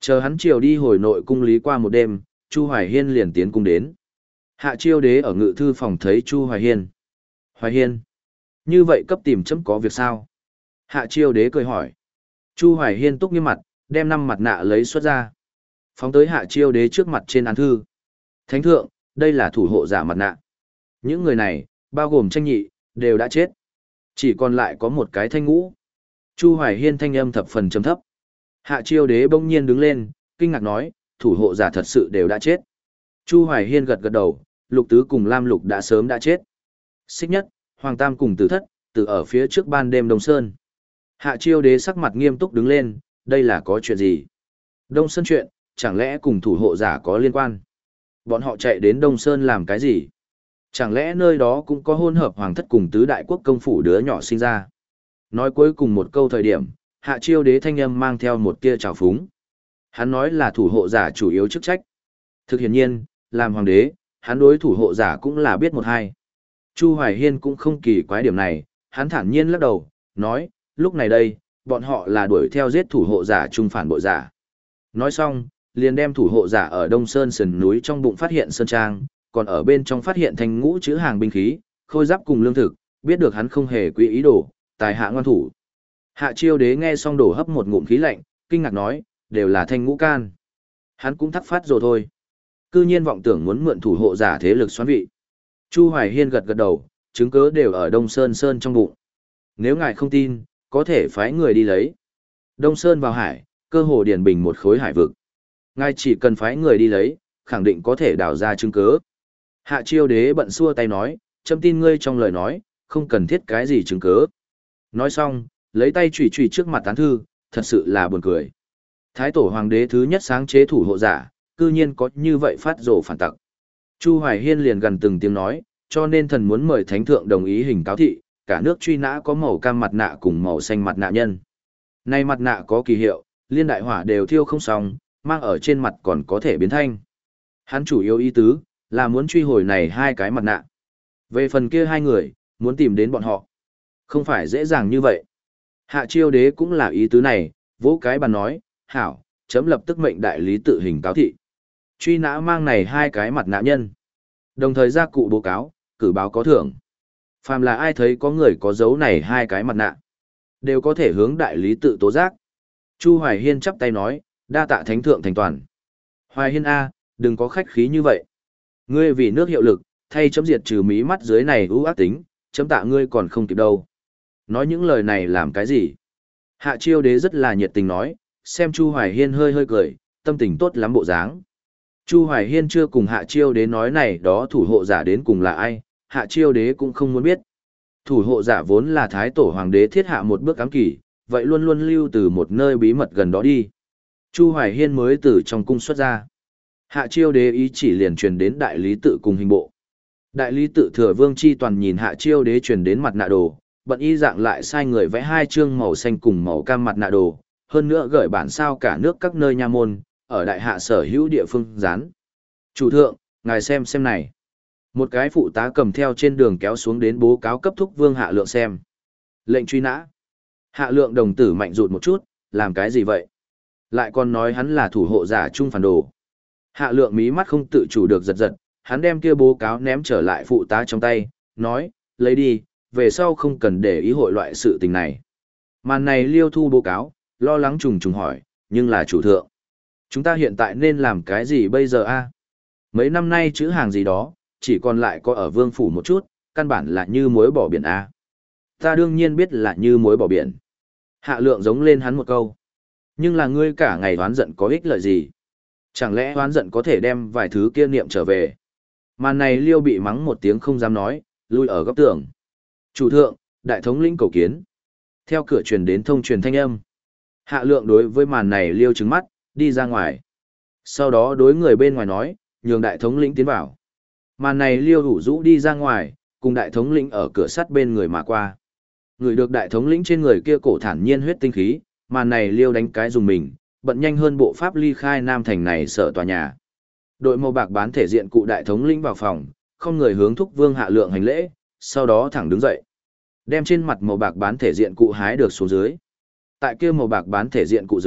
Chờ hắn chiều đi hồi nội cung lý qua một đêm, Chu Hoài Hiên liền tiến cung đến. Hạ Chiêu Đế ở ngự thư phòng thấy Chu Hoài Hiên. Hoài Hiên, như vậy cấp tìm chấm có việc sao? Hạ Chiêu Đế cười hỏi. Chu Hoài Hiên túc nghiêm mặt, đem năm mặt nạ lấy xuất ra. Phóng tới Hạ Chiêu Đế trước mặt trên án thư. Thánh thượng, đây là thủ hộ giả mặt nạ. Những người này, bao gồm Tranh Nhị, đều đã chết. Chỉ còn lại có một cái Thanh Ngũ. Chu Hoài Hiên thanh âm thập phần trầm thấp. Hạ Chiêu Đế bỗng nhiên đứng lên, kinh ngạc nói, thủ hộ giả thật sự đều đã chết. Chu Hoài Hiên gật gật đầu, Lục Tứ cùng Lam Lục đã sớm đã chết. Xích Nhất, Hoàng Tam cùng Tử Thất, từ ở phía trước ban đêm Đông Sơn. Hạ Chiêu Đế sắc mặt nghiêm túc đứng lên, đây là có chuyện gì? Đông Sơn chuyện, chẳng lẽ cùng thủ hộ giả có liên quan? Bọn họ chạy đến Đông Sơn làm cái gì? Chẳng lẽ nơi đó cũng có hôn hợp Hoàng Thất cùng tứ đại quốc công phủ đứa nhỏ sinh ra? Nói cuối cùng một câu thời điểm, Hạ Chiêu Đế thanh âm mang theo một tia trào phúng. Hắn nói là thủ hộ giả chủ yếu chức trách. Thực hiển nhiên, làm hoàng đế, hắn đối thủ hộ giả cũng là biết một hai. Chu Hoài Hiên cũng không kỳ quái điểm này, hắn thản nhiên lắc đầu, nói, lúc này đây, bọn họ là đuổi theo giết thủ hộ giả trung phản bội giả. Nói xong, liền đem thủ hộ giả ở Đông Sơn sườn núi trong bụng phát hiện sơn trang, còn ở bên trong phát hiện Thanh Ngũ chứa hàng binh khí, khôi giáp cùng lương thực, biết được hắn không hề quý ý đồ, tài hạ ngoan thủ. Hạ Chiêu Đế nghe xong đổ hấp một ngụm khí lạnh, kinh ngạc nói, đều là Thanh Ngũ can. Hắn cũng thắc phát rồi thôi. Cư nhiên vọng tưởng muốn mượn thủ hộ giả thế lực xoán vị. Chu Hoài Hiên gật gật đầu, chứng cứ đều ở Đông Sơn Sơn trong bụng. Nếu ngài không tin, có thể phái người đi lấy. Đông Sơn vào hải, cơ hồ điền bình một khối hải vực. Ngài chỉ cần phái người đi lấy, khẳng định có thể đào ra chứng cứ. Hạ Chiêu Đế bận xua tay nói, chấm tin ngươi trong lời nói, không cần thiết cái gì chứng cứ. Nói xong, lấy tay chùy chùy trước mặt tán thư, thật sự là buồn cười. Thái tổ hoàng đế thứ nhất sáng chế thủ hộ giả, cư nhiên có như vậy phát rồ phản tặc. Chu Hoài Hiên liền gần từng tiếng nói, cho nên thần muốn mời thánh thượng đồng ý hình cáo thị, cả nước truy nã có màu cam mặt nạ cùng màu xanh mặt nạ nhân. Nay mặt nạ có kỳ hiệu, liên đại hỏa đều thiêu không xong, mang ở trên mặt còn có thể biến thanh. Hắn chủ yếu ý tứ, là muốn truy hồi này hai cái mặt nạ. Về phần kia hai người, muốn tìm đến bọn họ. Không phải dễ dàng như vậy. Hạ Chiêu Đế cũng là ý tứ này, vỗ cái bàn nói, hảo, chấm lập tức mệnh đại lý tự hình cáo thị. Truy nã mang này hai cái mặt nạ nhân. Đồng thời ra cụ báo cáo, cử báo có thưởng. Phàm là ai thấy có người có dấu này hai cái mặt nạ, đều có thể hướng đại lý tự tố giác. Chu Hoài Hiên chắp tay nói, đa tạ thánh thượng thành toàn. Hoài Hiên A, đừng có khách khí như vậy. Ngươi vì nước hiệu lực, thay chấm diệt trừ mí mắt dưới này ưu ác tính, chấm tạ ngươi còn không kịp đâu. Nói những lời này làm cái gì? Hạ Chiêu Đế rất là nhiệt tình nói, xem Chu Hoài Hiên hơi hơi cười, tâm tình tốt lắm bộ dáng. Chu Hoài Hiên chưa cùng Hạ Chiêu Đế nói này đó thủ hộ giả đến cùng là ai, Hạ Chiêu Đế cũng không muốn biết. Thủ hộ giả vốn là Thái tổ hoàng đế thiết hạ một bước ám kỳ, vậy luôn luôn lưu từ một nơi bí mật gần đó đi. Chu Hoài Hiên mới từ trong cung xuất ra. Hạ Chiêu Đế ý chỉ liền truyền đến đại lý tự cùng hình bộ. Đại lý tự thừa Vương Chi Toàn nhìn Hạ Chiêu Đế truyền đến mặt nạ đồ, bận y dạng lại sai người vẽ hai chương màu xanh cùng màu cam mặt nạ đồ, hơn nữa gửi bản sao cả nước các nơi nha môn, ở đại hạ sở hữu địa phương dán. Chủ thượng, ngài xem xem này. Một cái phụ tá cầm theo trên đường kéo xuống đến bố cáo cấp thúc Vương Hạ Lượng xem. Lệnh truy nã. Hạ Lượng đồng tử mạnh rụt một chút, làm cái gì vậy? Lại còn nói hắn là thủ hộ giả trung phản đồ. Hạ Lượng mí mắt không tự chủ được giật giật, hắn đem kia bố cáo ném trở lại phụ tá trong tay, nói, lấy đi, về sau không cần để ý hội loại sự tình này. Màn này Liêu thu bố cáo, lo lắng trùng trùng hỏi, nhưng là chủ thượng. Chúng ta hiện tại nên làm cái gì bây giờ a? Mấy năm nay chữ hàng gì đó, chỉ còn lại có ở vương phủ một chút, căn bản là như muối bỏ biển a. Ta đương nhiên biết là như muối bỏ biển. Hạ Lượng giống lên hắn một câu. Nhưng là ngươi cả ngày oán giận có ích lợi gì? Chẳng lẽ oán giận có thể đem vài thứ kia niệm trở về? Màn này Liêu bị mắng một tiếng không dám nói, lui ở góc tường. Chủ thượng, đại thống lĩnh cầu kiến. Theo cửa truyền đến thông truyền thanh âm. Hạ Lượng đối với màn này Liêu trừng mắt, đi ra ngoài. Sau đó đối người bên ngoài nói, nhường đại thống lĩnh tiến vào. Màn này Liêu hủ rũ đi ra ngoài, cùng đại thống lĩnh ở cửa sắt bên người mà qua. Người được đại thống lĩnh trên người kia cổ thản nhiên huyết tinh khí, màn này Liêu đánh cái dùng mình, bận nhanh hơn bộ pháp ly khai Nam thành này sở tòa nhà. Đội màu bạc bán thể diện cụ đại thống lĩnh vào phòng, không người hướng thúc Vương Hạ Lượng hành lễ, sau đó thẳng đứng dậy. Đem trên mặt màu bạc bán thể diện cụ hái được xuống dưới. Tại kia màu bạc bán thể diện cụ dưới,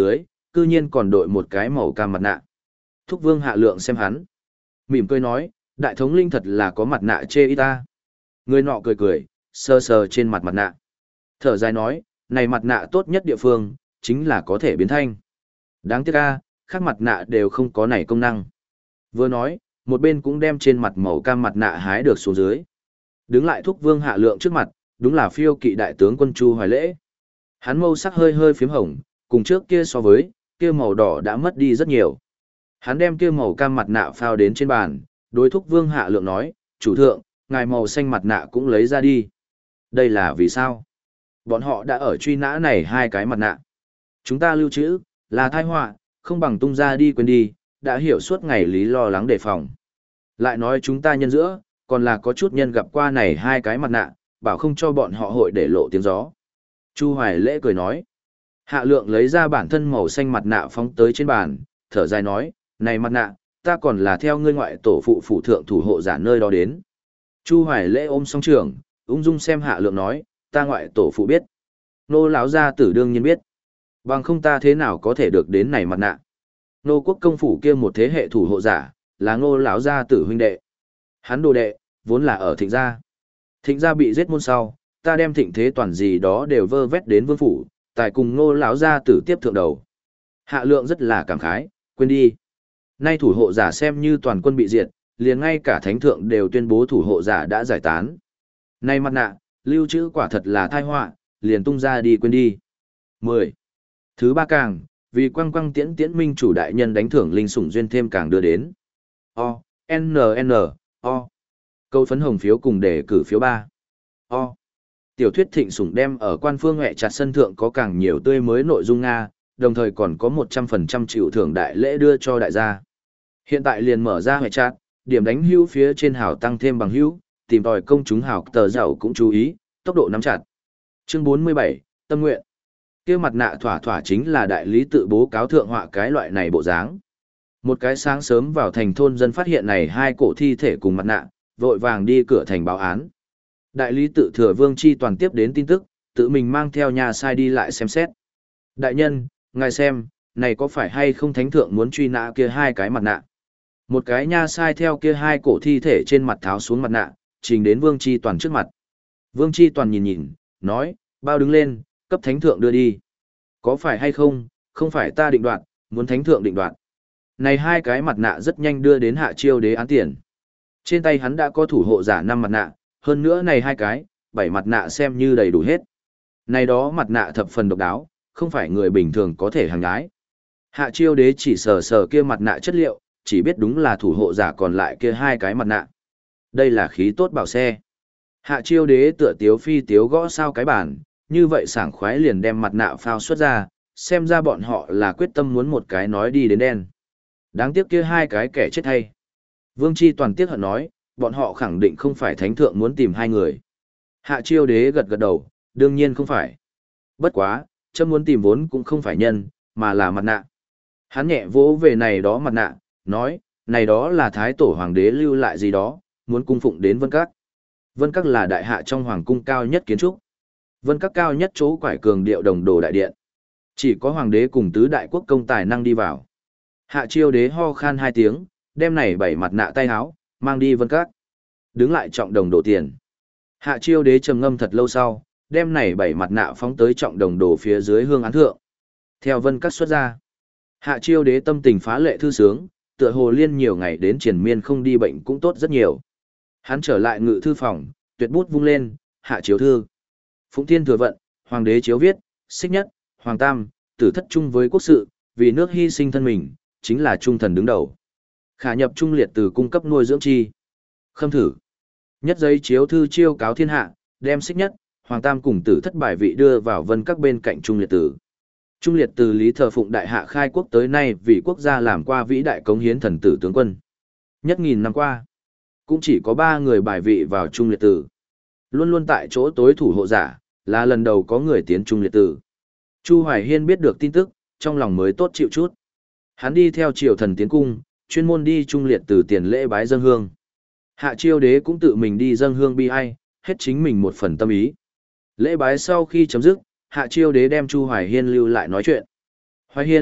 cư nhiên còn đội một cái màu cam mặt nạ. Thúc Vương Hạ Lượng xem hắn, mỉm cười nói, đại thống linh thật là có mặt nạ chê ít ta. Người nọ cười cười, sờ sờ trên mặt mặt nạ. Thở dài nói, này mặt nạ tốt nhất địa phương, chính là có thể biến thanh. Đáng tiếc a, khác mặt nạ đều không có này công năng. Vừa nói, một bên cũng đem trên mặt màu cam mặt nạ hái được xuống dưới. Đứng lại Thúc Vương Hạ Lượng trước mặt, đúng là phiêu kỵ đại tướng quân Chu Hoài Lễ. Hắn mâu sắc hơi hơi phím hồng, cùng trước kia so với, kia màu đỏ đã mất đi rất nhiều. Hắn đem kia màu cam mặt nạ phao đến trên bàn, đối Thúc Vương Hạ Lượng nói, chủ thượng, ngài màu xanh mặt nạ cũng lấy ra đi. Đây là vì sao? Bọn họ đã ở truy nã này hai cái mặt nạ. Chúng ta lưu trữ, là tai họa, không bằng tung ra đi quên đi, đã hiểu suốt ngày lý lo lắng đề phòng. Lại nói chúng ta nhân giữa, còn là có chút nhân gặp qua này hai cái mặt nạ, bảo không cho bọn họ hội để lộ tiếng gió. Chu Hoài Lễ cười nói. Hạ Lượng lấy ra bản thân màu xanh mặt nạ phóng tới trên bàn, thở dài nói, này mặt nạ, ta còn là theo ngươi ngoại tổ phụ phụ thượng thủ hộ giả nơi đó đến. Chu Hoài Lễ ôm song trường, ung dung xem Hạ Lượng nói, ta ngoại tổ phụ biết. Nô lão gia tử đương nhiên biết. Bằng không ta thế nào có thể được đến này mặt nạ. Nô quốc công phủ kia một thế hệ thủ hộ giả, là Ngô lão gia tử huynh đệ. Hắn đồ đệ, vốn là ở Thịnh gia. Thịnh gia bị giết môn sau, ta đem Thịnh thế toàn gì đó đều vơ vét đến vương phủ, tài cùng Ngô lão gia tử tiếp thượng đầu. Hạ Lượng rất là cảm khái, quên đi. Nay thủ hộ giả xem như toàn quân bị diệt, liền ngay cả thánh thượng đều tuyên bố thủ hộ giả đã giải tán. Nay mặt nạ, lưu trữ quả thật là tai họa, liền tung ra đi quên đi. mười. Thứ ba càng, vì quăng quăng tiễn tiễn minh chủ đại nhân đánh thưởng linh sủng duyên thêm càng đưa đến. O, N N, O. Câu phấn hồng phiếu cùng đề cử phiếu ba. O. Tiểu thuyết thịnh sủng đem ở quan phương hẹ chặt sân thượng có càng nhiều tươi mới nội dung Nga, đồng thời còn có một trăm phần trăm chịu thưởng đại lễ đưa cho đại gia. Hiện tại liền mở ra hẹ chặt, điểm đánh hữu phía trên hào tăng thêm bằng hữu, tìm tòi công chúng hào tờ giàu cũng chú ý, tốc độ nắm chặt. Chương bốn mươi bảy, tâm nguyện. Kia mặt nạ thỏa thỏa chính là đại lý tự bố cáo thượng họa cái loại này bộ dáng. Một cái sáng sớm vào thành thôn dân phát hiện này hai cổ thi thể cùng mặt nạ, vội vàng đi cửa thành báo án. Đại lý tự thừa vương chi toàn tiếp đến tin tức, tự mình mang theo nhà sai đi lại xem xét. Đại nhân, ngài xem, này có phải hay không thánh thượng muốn truy nã kia hai cái mặt nạ? Một cái nha sai theo kia hai cổ thi thể trên mặt tháo xuống mặt nạ, trình đến vương chi toàn trước mặt. Vương chi toàn nhìn nhìn, nói, bao đứng lên, cấp thánh thượng đưa đi. Có phải hay không, không phải ta định đoạt, muốn thánh thượng định đoạt. Này hai cái mặt nạ rất nhanh đưa đến Hạ Chiêu Đế án tiền. Trên tay hắn đã có thủ hộ giả năm mặt nạ, hơn nữa này hai cái, bảy mặt nạ xem như đầy đủ hết. Này đó mặt nạ thập phần độc đáo, không phải người bình thường có thể hàng gái. Hạ Chiêu Đế chỉ sờ sờ kia mặt nạ chất liệu, chỉ biết đúng là thủ hộ giả còn lại kia hai cái mặt nạ. Đây là khí tốt bảo xe. Hạ Chiêu Đế tựa tiếu phi tiếu gõ sao cái bàn, như vậy sảng khoái liền đem mặt nạ phao xuất ra, xem ra bọn họ là quyết tâm muốn một cái nói đi đến đen. Đáng tiếc kia hai cái kẻ chết hay. Vương Chi toàn tiếc hận nói, bọn họ khẳng định không phải thánh thượng muốn tìm hai người. Hạ Chiêu Đế gật gật đầu, đương nhiên không phải. Bất quá, chấm muốn tìm vốn cũng không phải nhân, mà là mặt nạ. Hắn nhẹ vỗ về này đó mặt nạ, nói, này đó là thái tổ hoàng đế lưu lại gì đó, muốn cung phụng đến Vân Các. Vân Các là đại hạ trong hoàng cung cao nhất kiến trúc. Vân Các cao nhất chỗ quải cường điệu đồng đồ đại điện. Chỉ có hoàng đế cùng tứ đại quốc công tài năng đi vào. Hạ Chiêu Đế ho khan hai tiếng, đem này bảy mặt nạ tay áo, mang đi Vân Các. Đứng lại trọng đồng đồ tiền. Hạ Chiêu Đế trầm ngâm thật lâu sau, đem này bảy mặt nạ phóng tới trọng đồng đồ phía dưới hương án thượng. Theo Vân Các xuất ra. Hạ Chiêu Đế tâm tình phá lệ thư sướng, tựa hồ liên nhiều ngày đến triền miên không đi bệnh cũng tốt rất nhiều. Hắn trở lại ngự thư phòng, tuyệt bút vung lên, hạ chiếu thư. Phụng Thiên thừa vận, hoàng đế chiếu viết, xích nhất, hoàng tam, tử thất chung với quốc sự, vì nước hy sinh thân mình, chính là trung thần đứng đầu. Khả nhập trung liệt từ cung cấp nuôi dưỡng chi. Khâm thử. Nhất giấy chiếu thư chiêu cáo thiên hạ, đem xích nhất, hoàng tam cùng tử thất bài vị đưa vào Vân Các bên cạnh trung liệt tử. Trung liệt từ lý thờ phụng đại hạ khai quốc tới nay vì quốc gia làm qua vĩ đại cống hiến thần tử tướng quân. Nhất nghìn năm qua, cũng chỉ có ba người bài vị vào trung liệt tử. Luôn luôn tại chỗ tối thủ hộ giả, là lần đầu có người tiến trung liệt tử. Chu Hoài Hiên biết được tin tức, trong lòng mới tốt chịu chút. Hắn đi theo triều thần tiến cung, chuyên môn đi trung liệt tử tiền lễ bái dâng hương. Hạ Chiêu Đế cũng tự mình đi dâng hương bi ai, hết chính mình một phần tâm ý. Lễ bái sau khi chấm dứt, Hạ Chiêu Đế đem Chu Hoài Hiên lưu lại nói chuyện. Hoài Hiên,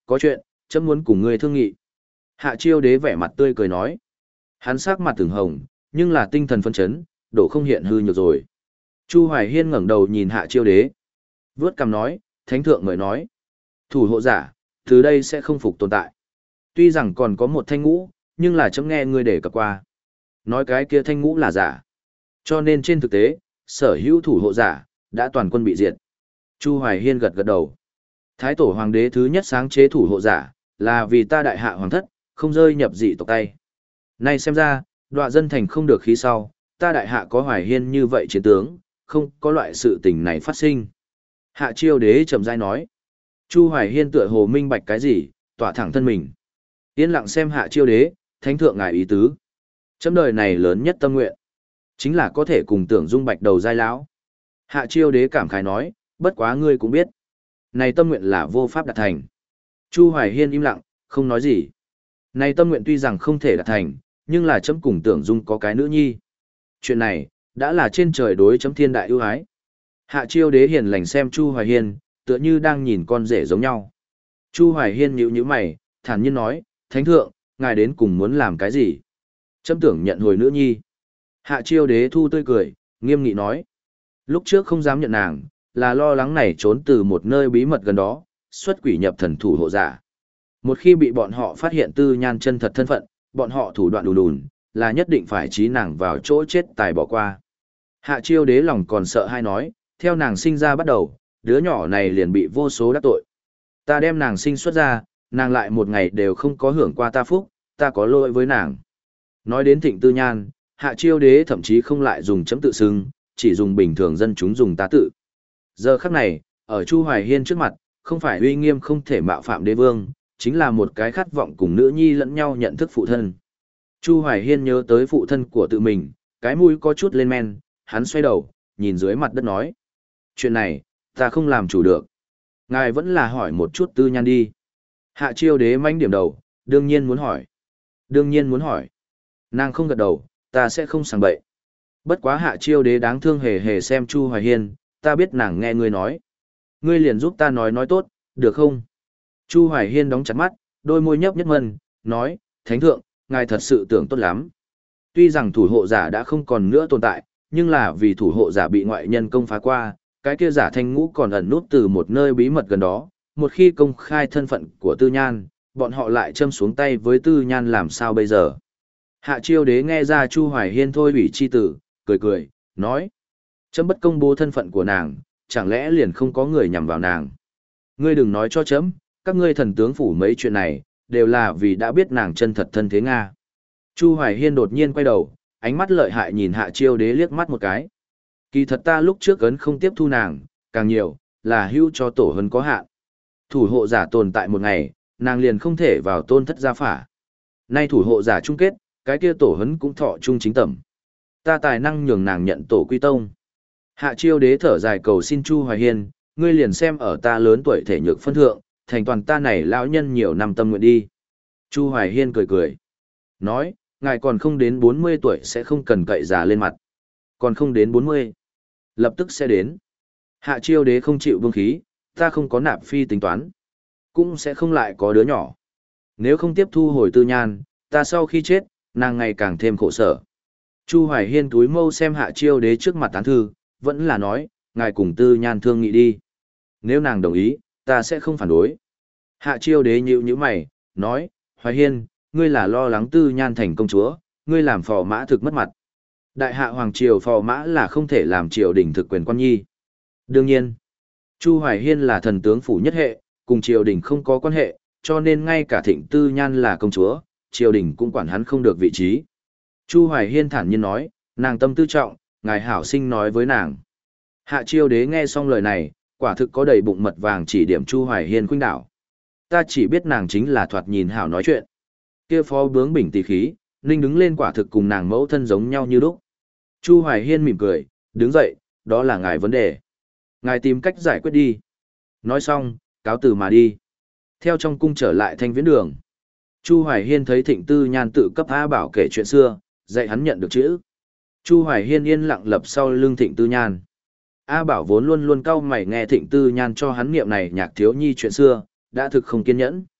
có chuyện, chấm muốn cùng ngươi thương nghị. Hạ Chiêu Đế vẻ mặt tươi cười nói. Hắn sắc mặt từng hồng, nhưng là tinh thần phấn chấn, đổ không hiện hư nhược rồi. Chu Hoài Hiên ngẩng đầu nhìn Hạ Chiêu Đế. Vướt cằm nói, thánh thượng mời nói. Thủ hộ giả, từ đây sẽ không phục tồn tại. Tuy rằng còn có một thanh ngũ, nhưng là chấm nghe ngươi để cập qua. Nói cái kia thanh ngũ là giả. Cho nên trên thực tế, sở hữu thủ hộ giả, đã toàn quân bị diệt. Chu Hoài Hiên gật gật đầu. Thái tổ hoàng đế thứ nhất sáng chế thủ hộ giả, là vì ta đại hạ hoàng thất, không rơi nhập dị tộc tay. Nay xem ra, đọa dân thành không được khí sau, ta đại hạ có Hoài Hiên như vậy chiến tướng, không có loại sự tình này phát sinh. Hạ Chiêu Đế trầm rãi nói. Chu Hoài Hiên tựa hồ minh bạch cái gì, tỏa thẳng thân mình. Yên lặng xem Hạ Chiêu Đế, thánh thượng ngài ý tứ. Chấm đời này lớn nhất tâm nguyện, chính là có thể cùng Tưởng Dung bạch đầu giai lão. Hạ Chiêu Đế cảm khái nói, bất quá ngươi cũng biết. Này tâm nguyện là vô pháp đạt thành. Chu Hoài Hiên im lặng, không nói gì. Này tâm nguyện tuy rằng không thể đạt thành, nhưng là chấm cùng Tưởng Dung có cái nữ nhi. Chuyện này, đã là trên trời đối chấm thiên đại ưu ái. Hạ Chiêu Đế hiền lành xem Chu Hoài Hiên, tựa như đang nhìn con rể giống nhau. Chu Hoài Hiên nhíu nhíu mày, thản nhiên nói, thánh thượng, ngài đến cùng muốn làm cái gì? Chấm tưởng nhận hồi nữ nhi. Hạ Chiêu Đế thu tươi cười, nghiêm nghị nói. Lúc trước không dám nhận nàng, là lo lắng này trốn từ một nơi bí mật gần đó, xuất quỷ nhập thần thủ hộ giả. Một khi bị bọn họ phát hiện Tư Nhan chân thật thân phận, bọn họ thủ đoạn đùn đùn, là nhất định phải trí nàng vào chỗ chết tài bỏ qua. Hạ Chiêu Đế lòng còn sợ hay nói, theo nàng sinh ra bắt đầu, đứa nhỏ này liền bị vô số đắc tội. Ta đem nàng sinh xuất ra, nàng lại một ngày đều không có hưởng qua ta phúc, ta có lỗi với nàng. Nói đến Thịnh Tư Nhan, Hạ Chiêu Đế thậm chí không lại dùng chấm tự xưng, chỉ dùng bình thường dân chúng dùng tá tự. Giờ khắc này, ở Chu Hoài Hiên trước mặt, không phải uy nghiêm không thể mạo phạm đế vương, chính là một cái khát vọng cùng nữ nhi lẫn nhau nhận thức phụ thân. Chu Hoài Hiên nhớ tới phụ thân của tự mình, cái mũi có chút lên men, hắn xoay đầu, nhìn dưới mặt đất nói. Chuyện này, ta không làm chủ được. Ngài vẫn là hỏi một chút Tư Nhan đi. Hạ Chiêu Đế manh điểm đầu, đương nhiên muốn hỏi. Đương nhiên muốn hỏi. Nàng không gật đầu, ta sẽ không sàng bậy. Bất quá Hạ Chiêu Đế đáng thương hề hề xem Chu Hoài Hiên, ta biết nàng nghe ngươi nói. Ngươi liền giúp ta nói nói tốt, được không? Chu Hoài Hiên đóng chặt mắt, đôi môi nhấp nhất mân, nói, thánh thượng, ngài thật sự tưởng tốt lắm. Tuy rằng thủ hộ giả đã không còn nữa tồn tại, nhưng là vì thủ hộ giả bị ngoại nhân công phá qua, cái kia giả thanh ngũ còn ẩn nút từ một nơi bí mật gần đó, một khi công khai thân phận của Tư Nhan, bọn họ lại châm xuống tay với Tư Nhan làm sao bây giờ. Hạ Chiêu Đế nghe ra Chu Hoài Hiên thôi ủy chi tử, cười cười, nói, chấm bất công bố thân phận của nàng, chẳng lẽ liền không có người nhằm vào nàng. Ngươi đừng nói cho chấm, các ngươi thần tướng phủ mấy chuyện này, đều là vì đã biết nàng chân thật thân thế Nga. Chu Hoài Hiên đột nhiên quay đầu, ánh mắt lợi hại nhìn Hạ Chiêu Đế liếc mắt một cái. Kỳ thật ta lúc trước ấn không tiếp thu nàng, càng nhiều, là hưu cho tổ hấn có hạn. Thủ hộ giả tồn tại một ngày, nàng liền không thể vào tôn thất gia phả. Nay thủ hộ giả chung kết, cái kia tổ hấn cũng thọ chung chính tẩm. Ta tài năng nhường nàng nhận tổ quy tông. Hạ Chiêu Đế thở dài cầu xin Chu Hoài Hiên, ngươi liền xem ở ta lớn tuổi thể nhược phân thượng, thành toàn ta này lão nhân nhiều năm tâm nguyện đi. Chu Hoài Hiên cười cười. Nói, ngài còn không đến bốn mươi tuổi sẽ không cần cậy già lên mặt. Còn không đến bốn mươi. Lập tức sẽ đến. Hạ Chiêu Đế không chịu vương khí, ta không có nạp phi tính toán. Cũng sẽ không lại có đứa nhỏ. Nếu không tiếp thu hồi Tư Nhan, ta sau khi chết, nàng ngày càng thêm khổ sở. Chu Hoài Hiên túi mâu xem Hạ Chiêu Đế trước mặt tán thư, vẫn là nói, ngài cùng Tư Nhan thương nghị đi. Nếu nàng đồng ý, ta sẽ không phản đối. Hạ Chiêu Đế nhíu nhíu mày, nói, Hoài Hiên, ngươi là lo lắng Tư Nhan thành công chúa, ngươi làm phò mã thực mất mặt. Đại hạ hoàng triều phò mã là không thể làm triều đình thực quyền quan nhi. Đương nhiên, Chu Hoài Hiên là thần tướng phủ nhất hệ, cùng triều đình không có quan hệ, cho nên ngay cả Thịnh Tư Nhan là công chúa, triều đình cũng quản hắn không được vị trí. Chu Hoài Hiên thản nhiên nói, nàng tâm tư trọng, ngài hảo sinh nói với nàng. Hạ Chiêu Đế nghe xong lời này, quả thực có đầy bụng mật vàng chỉ điểm Chu Hoài Hiên khuynh đảo. Ta chỉ biết nàng chính là thoạt nhìn hảo nói chuyện. Kia phó bướng bỉnh tỳ khí, ninh đứng lên quả thực cùng nàng mẫu thân giống nhau như lúc. Chu Hoài Hiên mỉm cười, đứng dậy, đó là ngài vấn đề. Ngài tìm cách giải quyết đi. Nói xong, cáo từ mà đi. Theo trong cung trở lại Thanh Viễn Đường. Chu Hoài Hiên thấy Thịnh Tư Nhan tự cấp A Bảo kể chuyện xưa, dạy hắn nhận được chữ. Chu Hoài Hiên yên lặng lập sau lưng Thịnh Tư Nhan. A Bảo vốn luôn luôn cau mày nghe Thịnh Tư Nhan cho hắn niệm này nhạc thiếu nhi chuyện xưa, đã thực không kiên nhẫn.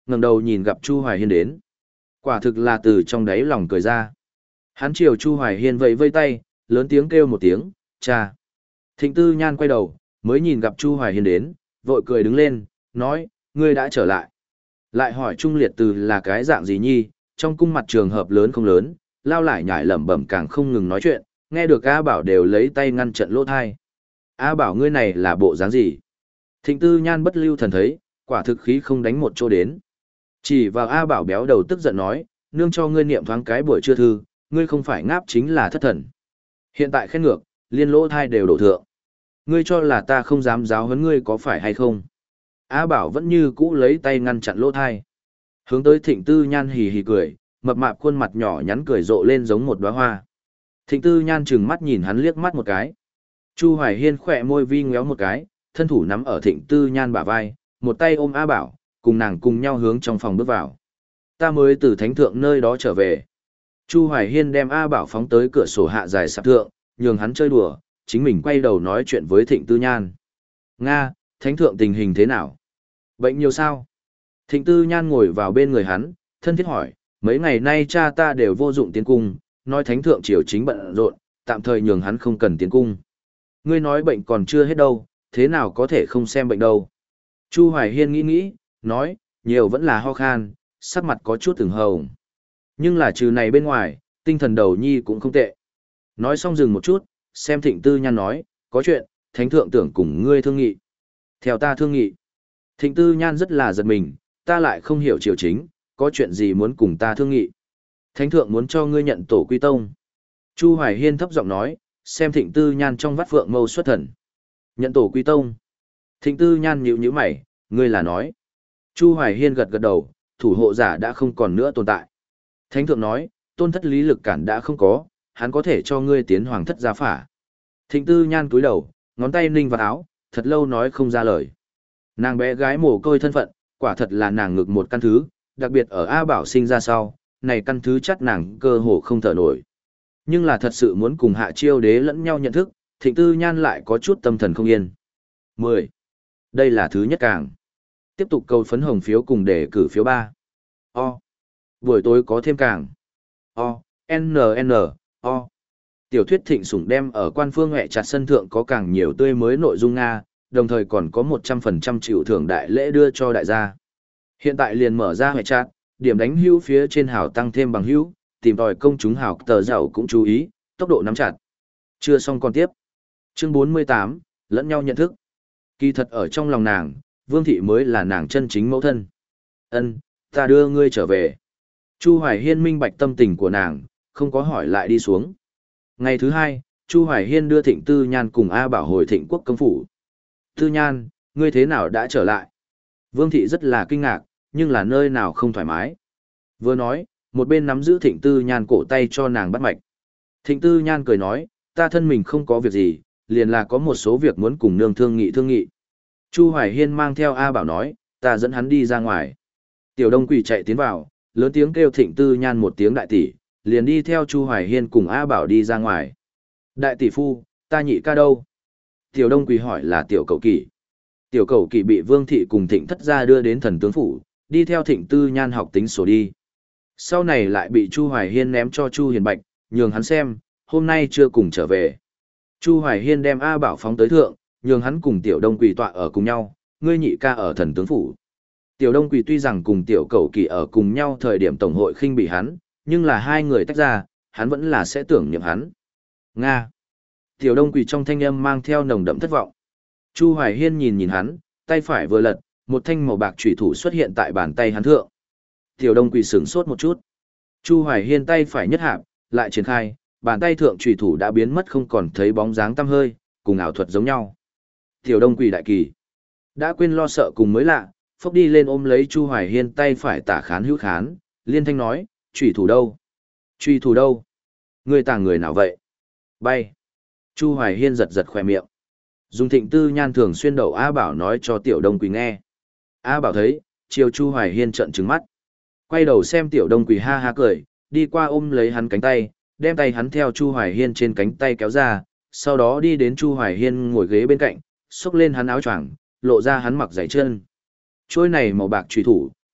ngẩng đầu nhìn gặp Chu Hoài Hiên đến. Quả thực là từ trong đáy lòng cười ra. Hắn chiều Chu Hoài Hiên vẫy vây tay, lớn tiếng kêu một tiếng, cha. Thịnh Tư Nhan quay đầu, mới nhìn gặp Chu Hoài Hiên đến, vội cười đứng lên, nói, ngươi đã trở lại. Lại hỏi Trung Liệt Từ là cái dạng gì nhi, trong cung mặt trường hợp lớn không lớn, lao lại nhải lẩm bẩm càng không ngừng nói chuyện, nghe được A Bảo đều lấy tay ngăn trận lỗ thai. A Bảo ngươi này là bộ dáng gì? Thịnh Tư Nhan bất lưu thần thấy, quả thực khí không đánh một chỗ đến. Chỉ vào A Bảo béo đầu tức giận nói, nương cho ngươi niệm thoáng cái buổi trưa thư, ngươi không phải ngáp chính là thất thần. Hiện tại khen ngược, liên lỗ thai đều đổ thượng. Ngươi cho là ta không dám giáo huấn ngươi có phải hay không? A Bảo vẫn như cũ lấy tay ngăn chặn lỗ thai. Hướng tới Thịnh Tư Nhan hì hì cười, mập mạp khuôn mặt nhỏ nhắn cười rộ lên giống một đóa hoa. Thịnh Tư Nhan trừng mắt nhìn hắn liếc mắt một cái. Chu Hoài Hiên khỏe môi vi ngéo một cái, thân thủ nắm ở Thịnh Tư Nhan bả vai, một tay ôm A Bảo, cùng nàng cùng nhau hướng trong phòng bước vào. Ta mới từ thánh thượng nơi đó trở về. Chu Hoài Hiên đem A Bảo phóng tới cửa sổ hạ dài sạp thượng, nhường hắn chơi đùa, chính mình quay đầu nói chuyện với Thịnh Tư Nhan. Nga, thánh thượng tình hình thế nào? Bệnh nhiều sao? Thịnh Tư Nhan ngồi vào bên người hắn, thân thiết hỏi, mấy ngày nay cha ta đều vô dụng tiến cung, nói thánh thượng triều chính bận rộn, tạm thời nhường hắn không cần tiến cung. Ngươi nói bệnh còn chưa hết đâu, thế nào có thể không xem bệnh đâu? Chu Hoài Hiên nghĩ nghĩ, nói, nhiều vẫn là ho khan, sắc mặt có chút từng hồng. Nhưng là trừ này bên ngoài, tinh thần đầu nhi cũng không tệ. Nói xong dừng một chút, xem Thịnh Tư Nhan nói, có chuyện, thánh thượng tưởng cùng ngươi thương nghị. Theo ta thương nghị. Thịnh Tư Nhan rất là giật mình, ta lại không hiểu triều chính, có chuyện gì muốn cùng ta thương nghị. Thánh thượng muốn cho ngươi nhận tổ quy tông. Chu Hoài Hiên thấp giọng nói, xem Thịnh Tư Nhan trong vắt phượng mâu xuất thần. Nhận tổ quy tông. Thịnh Tư Nhan nhíu nhíu mày, ngươi là nói. Chu Hoài Hiên gật gật đầu, thủ hộ giả đã không còn nữa tồn tại. Thánh thượng nói, tôn thất lý lực cản đã không có, hắn có thể cho ngươi tiến hoàng thất gia phả. Thịnh Tư Nhan cúi đầu, ngón tay ninh vào áo, thật lâu nói không ra lời. Nàng bé gái mồ côi thân phận, quả thật là nàng ngực một căn thứ, đặc biệt ở A Bảo sinh ra sau, này căn thứ chắc nàng cơ hồ không thở nổi. Nhưng là thật sự muốn cùng Hạ Chiêu Đế lẫn nhau nhận thức, Thịnh Tư Nhan lại có chút tâm thần không yên. mười. Đây là thứ nhất càng. Tiếp tục câu phấn hồng phiếu cùng để cử phiếu ba. O. Buổi tối có thêm càng. O. N N. O. Tiểu thuyết Thịnh Sủng đem ở quan phương hẹ chặt sân thượng có càng nhiều tươi mới nội dung Nga, đồng thời còn có một trăm phần trăm chịu thưởng đại lễ đưa cho đại gia. Hiện tại liền mở ra hẹ chặt, điểm đánh hữu phía trên hào tăng thêm bằng hữu, tìm tòi công chúng hào tờ giàu cũng chú ý, tốc độ nắm chặt. Chưa xong còn tiếp. Chương bốn mươi tám, lẫn nhau nhận thức. Kỳ thật ở trong lòng nàng, Vương Thị mới là nàng chân chính mẫu thân. Ân, ta đưa ngươi trở về. Chu Hoài Hiên minh bạch tâm tình của nàng, không có hỏi lại đi xuống. Ngày thứ hai, Chu Hoài Hiên đưa Thịnh Tư Nhan cùng A Bảo hồi Thịnh Quốc công phủ. Tư Nhan, ngươi thế nào đã trở lại? Vương Thị rất là kinh ngạc, nhưng là nơi nào không thoải mái. Vừa nói, một bên nắm giữ Thịnh Tư Nhan cổ tay cho nàng bắt mạch. Thịnh Tư Nhan cười nói, ta thân mình không có việc gì, liền là có một số việc muốn cùng nương thương nghị thương nghị. Chu Hoài Hiên mang theo A Bảo nói, ta dẫn hắn đi ra ngoài. Tiểu Đông Quỳ chạy tiến vào, lớn tiếng kêu Thịnh Tư Nhan một tiếng đại tỷ, liền đi theo Chu Hoài Hiên cùng A Bảo đi ra ngoài. Đại tỷ phu, ta nhị ca đâu? Tiểu Đông Quỳ hỏi là Tiểu Cẩu Kỷ. Tiểu Cẩu Kỷ bị Vương Thị cùng Thịnh Thất gia đưa đến thần tướng phủ, đi theo Thịnh Tư Nhan học tính sổ đi. Sau này lại bị Chu Hoài Hiên ném cho Chu Hiền Bạch, nhường hắn xem, hôm nay chưa cùng trở về. Chu Hoài Hiên đem A Bảo phóng tới thượng, nhường hắn cùng Tiểu Đông Quỳ tọa ở cùng nhau, ngươi nhị ca ở thần tướng phủ. Tiểu Đông Quỳ tuy rằng cùng Tiểu Cẩu Kỷ ở cùng nhau thời điểm tổng hội khinh bị hắn, nhưng là hai người tách ra, hắn vẫn là sẽ tưởng niệm hắn. Nga. Tiểu Đông Quỳ trong thanh âm mang theo nồng đậm thất vọng. Chu Hoài Hiên nhìn nhìn hắn, tay phải vừa lật, một thanh màu bạc chủy thủ xuất hiện tại bàn tay hắn thượng. Tiểu Đông Quỳ sửng sốt một chút. Chu Hoài Hiên tay phải nhất hạp, lại triển khai, bàn tay thượng chủy thủ đã biến mất không còn thấy bóng dáng tăm hơi, cùng ảo thuật giống nhau. Tiểu Đông Quỳ đại kỳ. Đã quên lo sợ cùng mới lạ, phốc đi lên ôm lấy Chu Hoài Hiên tay phải tả khán hữu khán, liên thanh nói, chủy thủ đâu? Chủy thủ đâu? Người tàng người nào vậy? Bay. Chu Hoài Hiên giật giật khỏe miệng. Dùng Thịnh Tư Nhan thường xuyên đậu A Bảo nói cho Tiểu Đông Quỳ nghe. A Bảo thấy, chiều Chu Hoài Hiên trợn trừng mắt. Quay đầu xem Tiểu Đông Quỳ ha ha cười, đi qua ôm lấy hắn cánh tay, đem tay hắn theo Chu Hoài Hiên trên cánh tay kéo ra, sau đó đi đến Chu Hoài Hiên ngồi ghế bên cạnh, xốc lên hắn áo choàng, lộ ra hắn mặc giày chân. Trôi này màu bạc chủy thủ,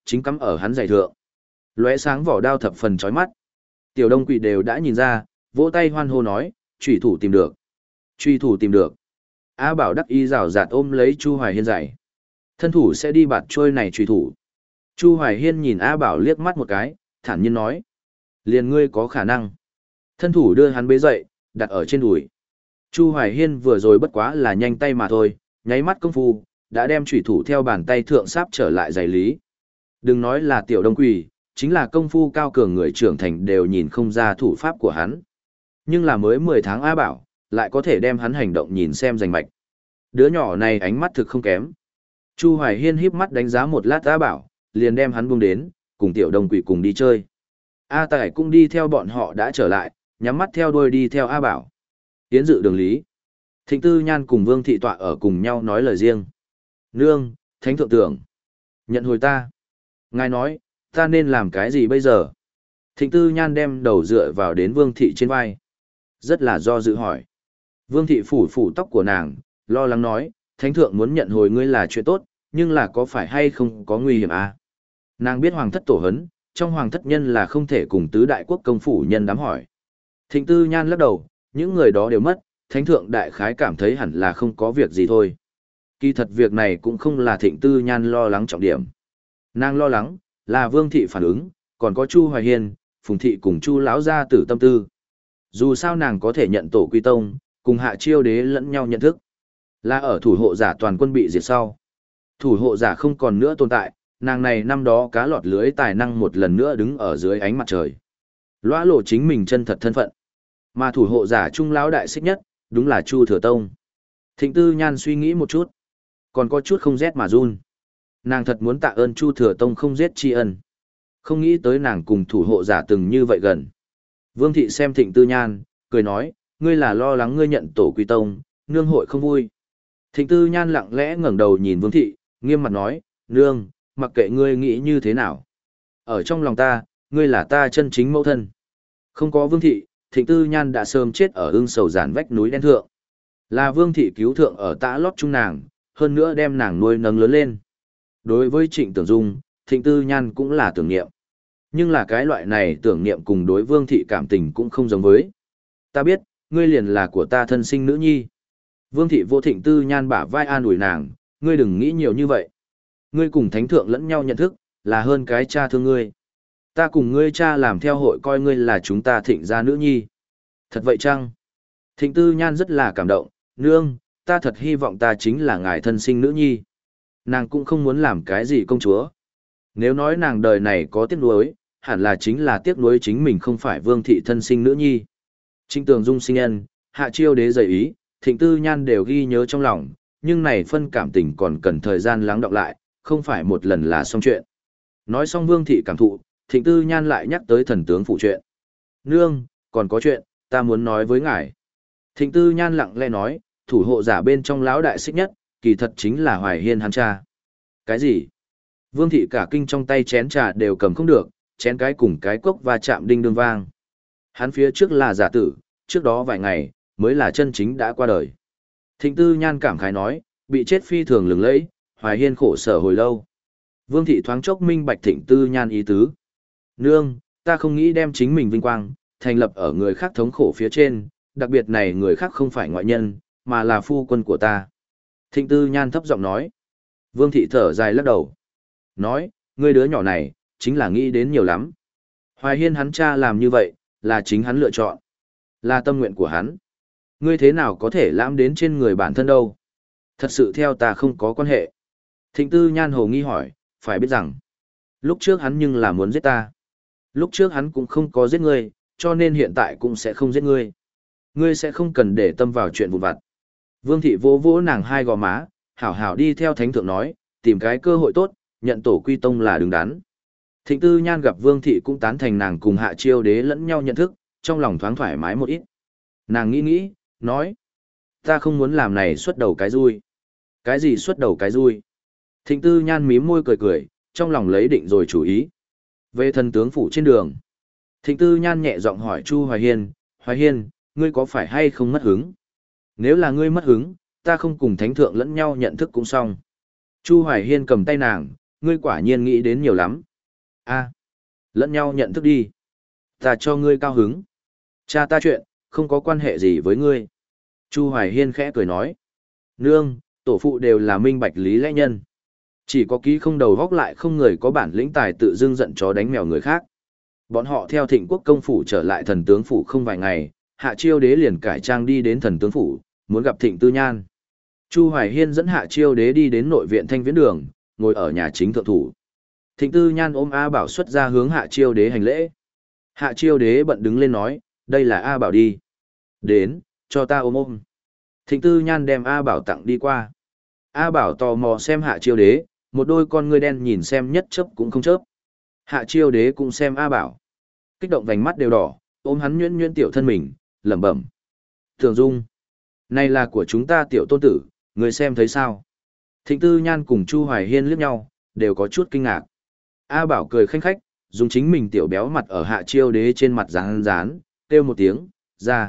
chính cắm ở hắn giày thượng. Lóe sáng vỏ đao thập phần chói mắt. Tiểu Đông Quỷ đều đã nhìn ra, vỗ tay hoan hô nói, chủy thủ tìm được. Truy thủ tìm được. A Bảo đắc ý rào rạt ôm lấy Chu Hoài Hiên giày. Thân thủ sẽ đi bạt trôi này truy thủ. Chu Hoài Hiên nhìn A Bảo liếc mắt một cái, thản nhiên nói. Liền ngươi có khả năng. Thân thủ đưa hắn bế dậy, đặt ở trên đùi. Chu Hoài Hiên vừa rồi bất quá là nhanh tay mà thôi, nháy mắt công phu, đã đem chủy thủ theo bàn tay thượng sáp trở lại giày lý. Đừng nói là Tiểu Đông Quỷ, chính là công phu cao cường người trưởng thành đều nhìn không ra thủ pháp của hắn. Nhưng là mới mười tháng A Bảo, lại có thể đem hắn hành động nhìn xem rành mạch. Đứa nhỏ này ánh mắt thực không kém. Chu Hoài Hiên híp mắt đánh giá một lát A Bảo, liền đem hắn buông đến, cùng Tiểu Đông Quỷ cùng đi chơi. A Tài cũng đi theo bọn họ đã trở lại, nhắm mắt theo đuôi đi theo A Bảo. Tiến dự đường lý. Thịnh Tư Nhan cùng Vương Thị tọa ở cùng nhau nói lời riêng. Nương, thánh thượng tưởng. Nhận hồi ta. Ngài nói, ta nên làm cái gì bây giờ? Thịnh Tư Nhan đem đầu dựa vào đến Vương Thị trên vai. Rất là do dự hỏi. Vương Thị phủ phủ tóc của nàng, lo lắng nói, thánh thượng muốn nhận hồi ngươi là chuyện tốt, nhưng là có phải hay không có nguy hiểm à? Nàng biết hoàng thất tổ hấn, trong hoàng thất nhân là không thể cùng tứ đại quốc công phủ nhân đám hỏi. Thịnh Tư Nhan lắc đầu, những người đó đều mất, thánh thượng đại khái cảm thấy hẳn là không có việc gì thôi. Kỳ thật việc này cũng không là Thịnh Tư Nhan lo lắng trọng điểm. Nàng lo lắng, là Vương Thị phản ứng, còn có Chu Hoài Hiên, Phùng Thị cùng Chu lão gia tử tâm tư. Dù sao nàng có thể nhận tổ quy tông, cùng Hạ Chiêu Đế lẫn nhau nhận thức. Là ở thủ hộ giả toàn quân bị diệt sau. Thủ hộ giả không còn nữa tồn tại, nàng này năm đó cá lọt lưới tài năng một lần nữa đứng ở dưới ánh mặt trời. Lõa lộ chính mình chân thật thân phận. Mà thủ hộ giả trung lão đại xích nhất, đúng là Chu Thừa Tông. Thịnh Tư Nhan suy nghĩ một chút, còn có chút không rét mà run. Nàng thật muốn tạ ơn Chu Thừa Tông không giết tri ân. Không nghĩ tới nàng cùng thủ hộ giả từng như vậy gần. Vương Thị xem Thịnh Tư Nhan, cười nói, ngươi là lo lắng ngươi nhận tổ quy tông, nương hội không vui. Thịnh Tư Nhan lặng lẽ ngẩng đầu nhìn Vương Thị, nghiêm mặt nói, nương, mặc kệ ngươi nghĩ như thế nào. Ở trong lòng ta, ngươi là ta chân chính mẫu thân. Không có Vương Thị, Thịnh Tư Nhan đã sớm chết ở ưng sầu giản vách núi đen thượng. Là Vương Thị cứu thượng ở tã lót chung nàng, hơn nữa đem nàng nuôi nấng lớn lên. Đối với Trịnh Tưởng Dung, Thịnh Tư Nhan cũng là tưởng niệm. Nhưng là cái loại này tưởng niệm cùng đối Vương Thị cảm tình cũng không giống với. Ta biết, ngươi liền là của ta thân sinh nữ nhi. Vương Thị vô Thịnh Tư Nhan bả vai an ủi nàng, ngươi đừng nghĩ nhiều như vậy. Ngươi cùng thánh thượng lẫn nhau nhận thức, là hơn cái cha thương ngươi. Ta cùng ngươi cha làm theo hội coi ngươi là chúng ta Thịnh gia nữ nhi. Thật vậy chăng? Thịnh Tư Nhan rất là cảm động, nương, ta thật hy vọng ta chính là ngài thân sinh nữ nhi. Nàng cũng không muốn làm cái gì công chúa. Nếu nói nàng đời này có tiếc nuối, hẳn là chính là tiếc nuối chính mình không phải Vương Thị thân sinh nữ nhi. Trịnh Tường Dung sinh nhân, Hạ Chiêu Đế dày ý, Thịnh Tư Nhan đều ghi nhớ trong lòng, nhưng này phân cảm tình còn cần thời gian lắng đọng lại, không phải một lần là xong chuyện. Nói xong Vương Thị cảm thụ, Thịnh Tư Nhan lại nhắc tới thần tướng phụ chuyện. Nương, còn có chuyện, ta muốn nói với ngài. Thịnh Tư Nhan lặng lẽ nói, thủ hộ giả bên trong lão đại xích nhất, kỳ thật chính là Hoài Hiên hắn cha. Cái gì? Vương Thị cả kinh trong tay chén trà đều cầm không được, chén cái cùng cái cốc và chạm đinh đương vang. Hắn phía trước là giả tử, trước đó vài ngày, mới là chân chính đã qua đời. Thịnh Tư Nhan cảm khái nói, bị chết phi thường lừng lẫy, Hoài Hiên khổ sở hồi lâu. Vương Thị thoáng chốc minh bạch Thịnh Tư Nhan ý tứ. Nương, ta không nghĩ đem chính mình vinh quang, thành lập ở người khác thống khổ phía trên, đặc biệt này người khác không phải ngoại nhân, mà là phu quân của ta. Thịnh Tư Nhan thấp giọng nói. Vương Thị thở dài lắc đầu. Nói, ngươi đứa nhỏ này, chính là nghĩ đến nhiều lắm. Hoài Hiên hắn cha làm như vậy, là chính hắn lựa chọn. Là tâm nguyện của hắn. Ngươi thế nào có thể lãm đến trên người bản thân đâu? Thật sự theo ta không có quan hệ. Thịnh Tư Nhan hồ nghi hỏi, phải biết rằng, lúc trước hắn nhưng là muốn giết ta. Lúc trước hắn cũng không có giết ngươi, cho nên hiện tại cũng sẽ không giết ngươi. Ngươi sẽ không cần để tâm vào chuyện vụn vặt. Vương Thị vỗ vỗ nàng hai gò má, hảo hảo đi theo thánh thượng nói, tìm cái cơ hội tốt, nhận tổ quy tông là đứng đắn. Thịnh Tư Nhan gặp Vương Thị cũng tán thành nàng cùng Hạ Chiêu Đế lẫn nhau nhận thức, trong lòng thoáng thoải mái một ít. Nàng nghĩ nghĩ, nói, ta không muốn làm này xuất đầu cái rui. Cái gì xuất đầu cái rui? Thịnh Tư Nhan mím môi cười cười, trong lòng lấy định rồi chủ ý. Về thần tướng phủ trên đường. Thịnh Tư Nhan nhẹ giọng hỏi Chu Hoài Hiên, Hoài Hiên, ngươi có phải hay không mất hứng? Nếu là ngươi mất hứng, ta không cùng thánh thượng lẫn nhau nhận thức cũng xong. Chu Hoài Hiên cầm tay nàng, ngươi quả nhiên nghĩ đến nhiều lắm. A, lẫn nhau nhận thức đi. Ta cho ngươi cao hứng. Cha ta chuyện, không có quan hệ gì với ngươi. Chu Hoài Hiên khẽ cười nói. Nương, tổ phụ đều là minh bạch lý lẽ nhân. Chỉ có ký không đầu góc lại không người có bản lĩnh tài tự dưng giận chó đánh mèo người khác. Bọn họ theo Thịnh Quốc công phủ trở lại thần tướng phủ không vài ngày, Hạ Chiêu Đế liền cải trang đi đến thần tướng phủ, muốn gặp Thịnh Tư Nhan. Chu Hoài Hiên dẫn Hạ Chiêu Đế đi đến nội viện Thanh Viễn Đường, ngồi ở nhà chính thượng thủ. Thịnh Tư Nhan ôm A Bảo xuất ra hướng Hạ Chiêu Đế hành lễ. Hạ Chiêu Đế bận đứng lên nói, đây là A Bảo đi. Đến, cho ta ôm ôm. Thịnh Tư Nhan đem A Bảo tặng đi qua. A Bảo tò mò xem Hạ Chiêu Đế, một đôi con ngươi đen nhìn xem nhất chớp cũng không chớp. Hạ Chiêu Đế cũng xem A Bảo. Kích động vành mắt đều đỏ, ôm hắn nhuyễn nhuyễn tiểu thân mình, lẩm bẩm. Thường Dung, này là của chúng ta tiểu tôn tử, người xem thấy sao? Thịnh Tư Nhan cùng Chu Hoài Hiên liếc nhau, đều có chút kinh ngạc. A Bảo cười khanh khách, dùng chính mình tiểu béo mặt ở Hạ Chiêu Đế trên mặt rán rán, kêu một tiếng, ra,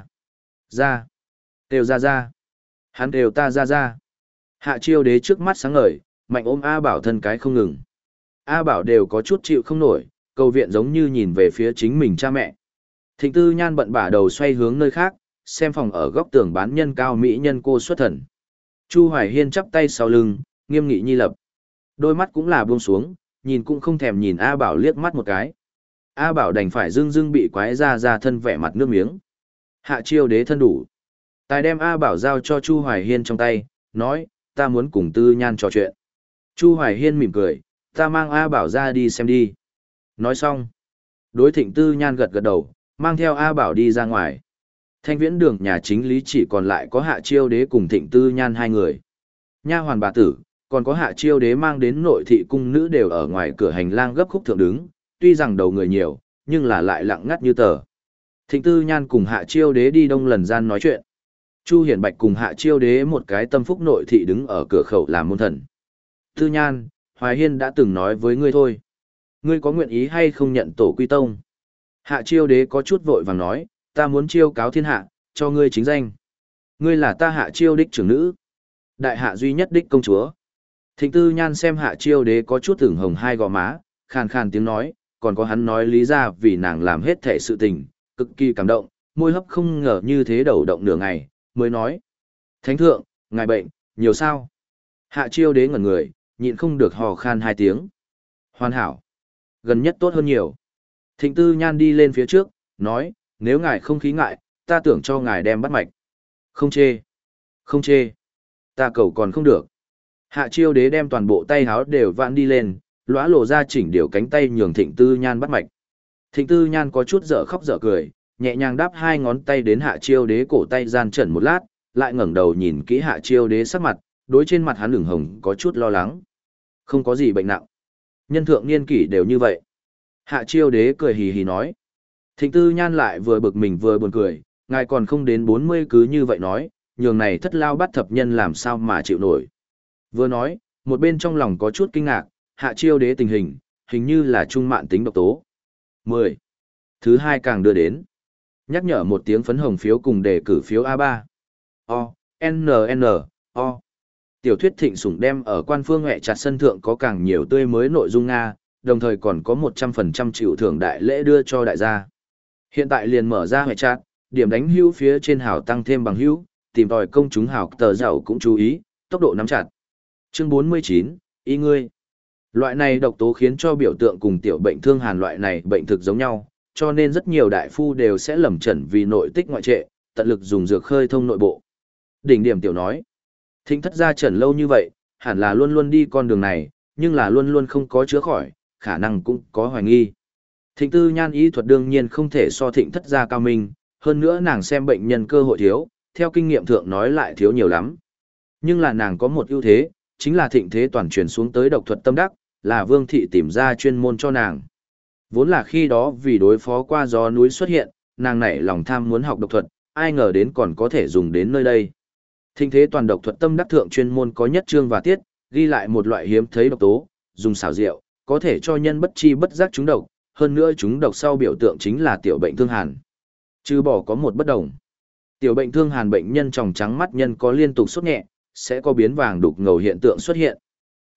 ra, kêu ra ra. Hắn đều ta ra ra. Hạ Chiêu Đế trước mắt sáng ngời, mạnh ôm A Bảo thân cái không ngừng. A Bảo đều có chút chịu không nổi, cầu viện giống như nhìn về phía chính mình cha mẹ. Thịnh Tư Nhan bận bả đầu xoay hướng nơi khác, xem phòng ở góc tường bán nhân cao mỹ nhân cô xuất thần. Chu Hoài Hiên chắp tay sau lưng, nghiêm nghị nhi lập. Đôi mắt cũng là buông xuống, nhìn cũng không thèm nhìn A Bảo liếc mắt một cái. A Bảo đành phải dưng dưng bị quái ra ra thân vẻ mặt nước miếng. Hạ Chiêu Đế thân đủ. Tài đem A Bảo giao cho Chu Hoài Hiên trong tay, nói, ta muốn cùng Tư Nhan trò chuyện. Chu Hoài Hiên mỉm cười, ta mang A Bảo ra đi xem đi. Nói xong. Đối Thịnh Tư Nhan gật gật đầu, mang theo A Bảo đi ra ngoài. Thanh Viễn Đường nhà chính lý chỉ còn lại có Hạ Chiêu Đế cùng Thịnh Tư Nhan hai người. Nha hoàn bà tử, còn có Hạ Chiêu Đế mang đến nội thị cung nữ đều ở ngoài cửa hành lang gấp khúc thượng đứng, tuy rằng đầu người nhiều, nhưng là lại lặng ngắt như tờ. Thịnh Tư Nhan cùng Hạ Chiêu Đế đi đông lần gian nói chuyện. Chu Hiển Bạch cùng Hạ Chiêu Đế một cái tâm phúc nội thị đứng ở cửa khẩu làm môn thần. Tư Nhan, Hoài Hiên đã từng nói với ngươi thôi. Ngươi có nguyện ý hay không nhận tổ quy tông? Hạ Chiêu Đế có chút vội vàng nói, ta muốn chiêu cáo thiên hạ, cho ngươi chính danh. Ngươi là ta Hạ Chiêu đích trưởng nữ. Đại hạ duy nhất đích công chúa. Thịnh Tư Nhan xem Hạ Chiêu Đế có chút ửng hồng hai gò má, khàn khàn tiếng nói, còn có hắn nói lý ra vì nàng làm hết thể sự tình, cực kỳ cảm động, môi hấp không ngờ như thế đầu động nửa ngày, mới nói. Thánh thượng, ngài bệnh, nhiều sao? Hạ Chiêu Đế ngẩn người, nhịn không được hò khan hai tiếng. Hoàn hảo. Gần nhất tốt hơn nhiều. Thịnh Tư Nhan đi lên phía trước, nói, nếu ngài không khí ngại, ta tưởng cho ngài đem bắt mạch. Không chê. Không chê. Ta cầu còn không được. Hạ Chiêu Đế đem toàn bộ tay háo đều vãn đi lên, lóa lộ ra chỉnh điều cánh tay nhường Thịnh Tư Nhan bắt mạch. Thịnh Tư Nhan có chút dở khóc dở cười, nhẹ nhàng đáp hai ngón tay đến Hạ Chiêu Đế cổ tay gian trần một lát, lại ngẩng đầu nhìn kỹ Hạ Chiêu Đế sắc mặt, đối trên mặt hắn ửng hồng có chút lo lắng. Không có gì bệnh nặng. Nhân thượng niên kỷ đều như vậy. Hạ Chiêu Đế cười hì hì nói. Thịnh Tư Nhan lại vừa bực mình vừa buồn cười, ngài còn không đến bốn mươi cứ như vậy nói, nhường này thất lao bắt thập nhân làm sao mà chịu nổi. Vừa nói, một bên trong lòng có chút kinh ngạc, Hạ Chiêu Đế tình hình, hình như là trung mạn tính độc tố. mười. Thứ hai càng đưa đến. Nhắc nhở một tiếng phấn hồng phiếu cùng đề cử phiếu A ba. O, N N, O. Tiểu thuyết Thịnh Sủng đem ở quan phương hệ chặt sân thượng có càng nhiều tươi mới nội dung Nga, đồng thời còn có một trăm phần trăm chịu thưởng đại lễ đưa cho đại gia. Hiện tại liền mở ra hệ chặt, điểm đánh hữu phía trên hào tăng thêm bằng hữu, tìm tòi công chúng hào tờ giàu cũng chú ý, tốc độ nắm chặt. Chương bốn mươi chín, y ngươi. Loại này độc tố khiến cho biểu tượng cùng tiểu bệnh thương hàn loại này bệnh thực giống nhau, cho nên rất nhiều đại phu đều sẽ lầm chẩn vì nội tích ngoại trệ, tận lực dùng dược khơi thông nội bộ. Đỉnh điểm tiểu nói. Thịnh thất gia trần lâu như vậy, hẳn là luôn luôn đi con đường này, nhưng là luôn luôn không có chữa khỏi, khả năng cũng có hoài nghi. Thịnh Tư Nhan y thuật đương nhiên không thể so thịnh thất gia cao minh, hơn nữa nàng xem bệnh nhân cơ hội thiếu, theo kinh nghiệm thượng nói lại thiếu nhiều lắm. Nhưng là nàng có một ưu thế, chính là thịnh thế toàn truyền xuống tới độc thuật tâm đắc, là Vương thị tìm ra chuyên môn cho nàng. Vốn là khi đó vì đối phó qua gió núi xuất hiện, nàng nảy lòng tham muốn học độc thuật, ai ngờ đến còn có thể dùng đến nơi đây. Thịnh thế toàn độc thuật tâm đắc thượng chuyên môn có nhất chương và tiết, ghi lại một loại hiếm thấy độc tố, dùng xảo diệu, có thể cho nhân bất chi bất giác trúng độc, hơn nữa trúng độc sau biểu tượng chính là tiểu bệnh thương hàn. Trừ bỏ có một bất đồng. Tiểu bệnh thương hàn bệnh nhân tròng trắng mắt nhân có liên tục sốt nhẹ, sẽ có biến vàng đục ngầu hiện tượng xuất hiện.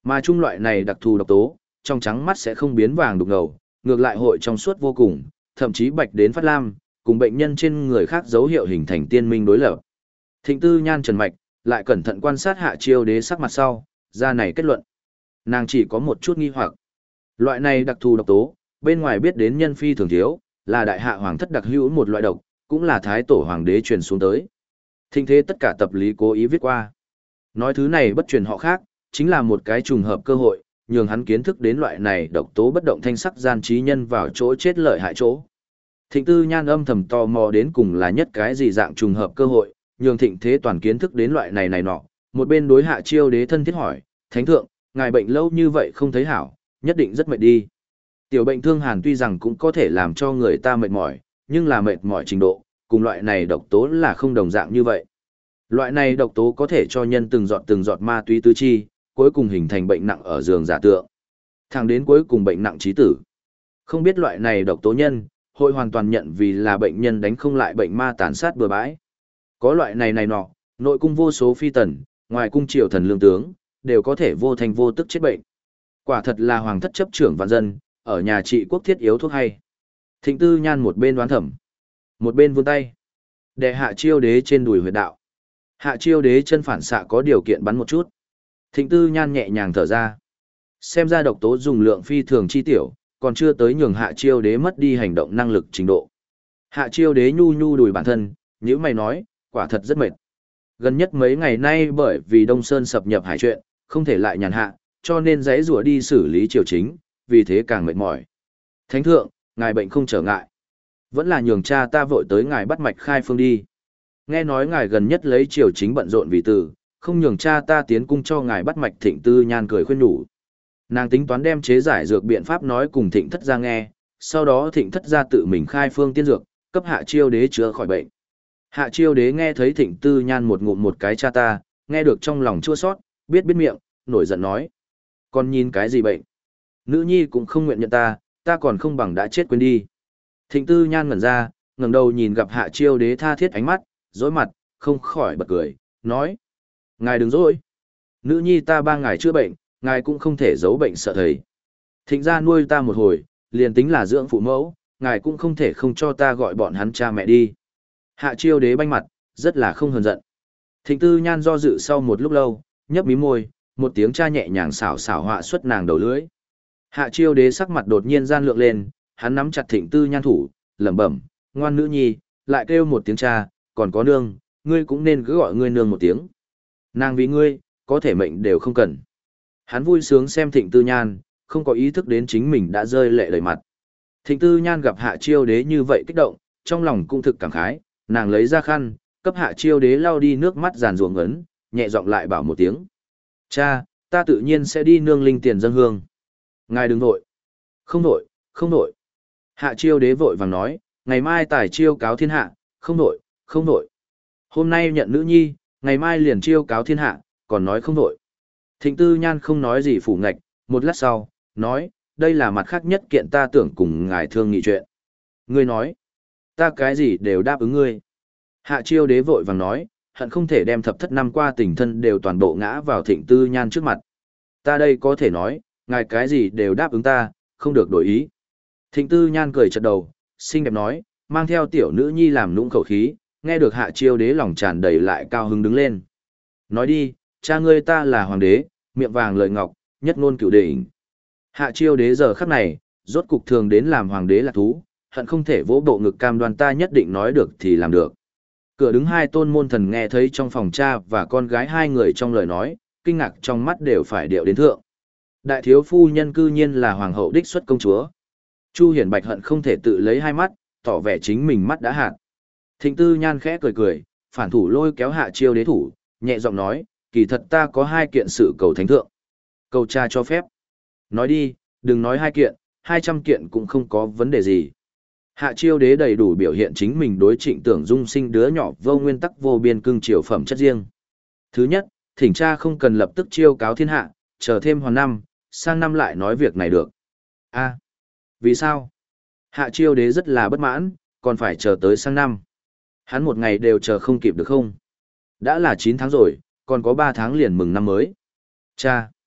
Mà chung loại này đặc thù độc tố, trong trắng mắt sẽ không biến vàng đục ngầu, ngược lại hội trong suốt vô cùng, thậm chí bạch đến phát lam, cùng bệnh nhân trên người khác dấu hiệu hình thành tiên minh đối lập. Thịnh Tư Nhan trần mạch, lại cẩn thận quan sát Hạ Chiêu Đế sắc mặt sau, ra này kết luận. Nàng chỉ có một chút nghi hoặc. Loại này đặc thù độc tố, bên ngoài biết đến nhân phi thường thiếu, là đại hạ hoàng thất đặc hữu một loại độc, cũng là thái tổ hoàng đế truyền xuống tới. Thịnh thế tất cả tập lý cố ý viết qua. Nói thứ này bất truyền họ khác, chính là một cái trùng hợp cơ hội, nhường hắn kiến thức đến loại này độc tố bất động thanh sắc gian trí nhân vào chỗ chết lợi hại chỗ. Thịnh Tư Nhan âm thầm tò mò đến cùng là nhất cái gì dạng trùng hợp cơ hội, nhường Thịnh thế toàn kiến thức đến loại này này nọ, một bên đối Hạ Chiêu Đế thân thiết hỏi, "Thánh thượng, ngài bệnh lâu như vậy không thấy hảo, nhất định rất mệt đi." Tiểu bệnh thương hàn tuy rằng cũng có thể làm cho người ta mệt mỏi, nhưng là mệt mỏi trình độ, cùng loại này độc tố là không đồng dạng như vậy. Loại này độc tố có thể cho nhân từng giọt từng giọt ma túy tứ chi, cuối cùng hình thành bệnh nặng ở giường giả tượng. Thẳng đến cuối cùng bệnh nặng chí tử. Không biết loại này độc tố nhân, hội hoàn toàn nhận vì là bệnh nhân đánh không lại bệnh ma tàn sát bừa bãi. Có loại này này nọ, nội cung vô số phi tần, ngoài cung triều thần lương tướng, đều có thể vô thành vô tức chết bệnh. Quả thật là hoàng thất chấp trưởng vạn dân, ở nhà trị quốc thiết yếu thuốc hay. Thịnh Tư Nhan một bên đoán thẩm, một bên vươn tay, đè Hạ Chiêu Đế trên đùi huyệt đạo. Hạ Chiêu Đế chân phản xạ có điều kiện bắn một chút. Thịnh Tư Nhan nhẹ nhàng thở ra. Xem ra độc tố dùng lượng phi thường chi tiểu, còn chưa tới nhường Hạ Chiêu Đế mất đi hành động năng lực trình độ. Hạ Chiêu Đế nhu nhu đùi bản thân, nhíu mày nói, quả thật rất mệt. Gần nhất mấy ngày nay bởi vì Đông Sơn sập nhập hải chuyện, không thể lại nhàn hạ, cho nên giãy giụa đi xử lý triều chính, vì thế càng mệt mỏi. Thánh thượng, ngài bệnh không trở ngại. Vẫn là nhường cha ta vội tới ngài bắt mạch khai phương đi. Nghe nói ngài gần nhất lấy triều chính bận rộn vì tử, không nhường cha ta tiến cung cho ngài bắt mạch. Thịnh Tư Nhan cười khuyên nhủ. Nàng tính toán đem chế giải dược biện pháp nói cùng Thịnh thất gia nghe, sau đó Thịnh thất gia tự mình khai phương tiên dược, cấp Hạ Chiêu Đế chữa khỏi bệnh. Hạ Chiêu Đế nghe thấy Thịnh Tư Nhan một ngụm một cái cha ta, nghe được trong lòng chua xót, biết biết miệng, nổi giận nói. Còn nhìn cái gì bệnh? Nữ nhi cũng không nguyện nhận ta, ta còn không bằng đã chết quên đi. Thịnh Tư Nhan ngẩn ra, ngẩng đầu nhìn gặp Hạ Chiêu Đế tha thiết ánh mắt, dối mặt, không khỏi bật cười, nói. Ngài đừng dối. Nữ nhi ta ba ngày chữa bệnh, ngài cũng không thể giấu bệnh sợ thầy. Thịnh gia nuôi ta một hồi, liền tính là dưỡng phụ mẫu, ngài cũng không thể không cho ta gọi bọn hắn cha mẹ đi. Hạ Chiêu Đế banh mặt, rất là không hờn giận. Thịnh Tư Nhan do dự sau một lúc lâu, nhấp mí môi, một tiếng cha nhẹ nhàng xảo xảo họa xuất nàng đầu lưỡi. Hạ Chiêu Đế sắc mặt đột nhiên gian lượng lên, hắn nắm chặt Thịnh Tư Nhan thủ, lẩm bẩm, ngoan nữ nhi, lại kêu một tiếng cha, còn có nương, ngươi cũng nên cứ gọi ngươi nương một tiếng. Nàng vì ngươi, có thể mệnh đều không cần. Hắn vui sướng xem Thịnh Tư Nhan, không có ý thức đến chính mình đã rơi lệ đầy mặt. Thịnh Tư Nhan gặp Hạ Chiêu Đế như vậy kích động, trong lòng cũng thực cảm khái, nàng lấy ra khăn, cấp Hạ Chiêu Đế lau đi nước mắt giàn ruộng ấn, nhẹ giọng lại bảo một tiếng. Cha, ta tự nhiên sẽ đi nương linh tiền dâng hương. Ngài đừng vội. Không vội, không vội. Hạ Chiêu Đế vội vàng nói, ngày mai tài chiêu cáo thiên hạ, không vội, không vội. Hôm nay nhận nữ nhi, ngày mai liền chiêu cáo thiên hạ, còn nói không vội. Thịnh Tư Nhan không nói gì phủ ngạch, một lát sau, nói, đây là mặt khác nhất kiện ta tưởng cùng ngài thương nghị chuyện. Ngươi nói, ta cái gì đều đáp ứng ngươi. Hạ Chiêu Đế vội vàng nói, hận không thể đem thập thất năm qua tình thân đều toàn bộ ngã vào Thịnh Tư Nhan trước mặt. Ta đây có thể nói, ngài cái gì đều đáp ứng ta, không được đổi ý. Thịnh Tư Nhan cười chật đầu, xinh đẹp nói, mang theo tiểu nữ nhi làm nũng khẩu khí, nghe được Hạ Chiêu Đế lòng tràn đầy lại cao hứng đứng lên. Nói đi, cha ngươi ta là hoàng đế, miệng vàng lời ngọc, nhất ngôn cửu đỉnh. Hạ Chiêu Đế giờ khắc này, rốt cục thường đến làm hoàng đế là thú, hận không thể vỗ bộ ngực cam đoan ta nhất định nói được thì làm được. Cửa đứng hai tôn môn thần nghe thấy trong phòng cha và con gái hai người trong lời nói, kinh ngạc trong mắt đều phải điệu đến thượng. Đại thiếu phu nhân cư nhiên là hoàng hậu đích xuất công chúa. Chu Hiển Bạch hận không thể tự lấy hai mắt, tỏ vẻ chính mình mắt đã hạn. Thịnh Tư Nhan khẽ cười cười, phản thủ lôi kéo Hạ Chiêu Đế thủ, nhẹ giọng nói, kỳ thật ta có hai kiện sự cầu thánh thượng. Cầu cha cho phép. Nói đi, đừng nói hai kiện, hai trăm kiện cũng không có vấn đề gì. Hạ Chiêu Đế đầy đủ biểu hiện chính mình đối Trịnh Tưởng Dung sinh đứa nhỏ vô nguyên tắc vô biên cưng chiều phẩm chất riêng. Thứ nhất, thỉnh cha không cần lập tức chiêu cáo thiên hạ, chờ thêm hoàn năm, sang năm lại nói việc này được. A, vì sao? Hạ Chiêu Đế rất là bất mãn, còn phải chờ tới sang năm. Hắn một ngày đều chờ không kịp được không? Đã là chín tháng rồi, còn có ba tháng liền mừng năm mới. Cha!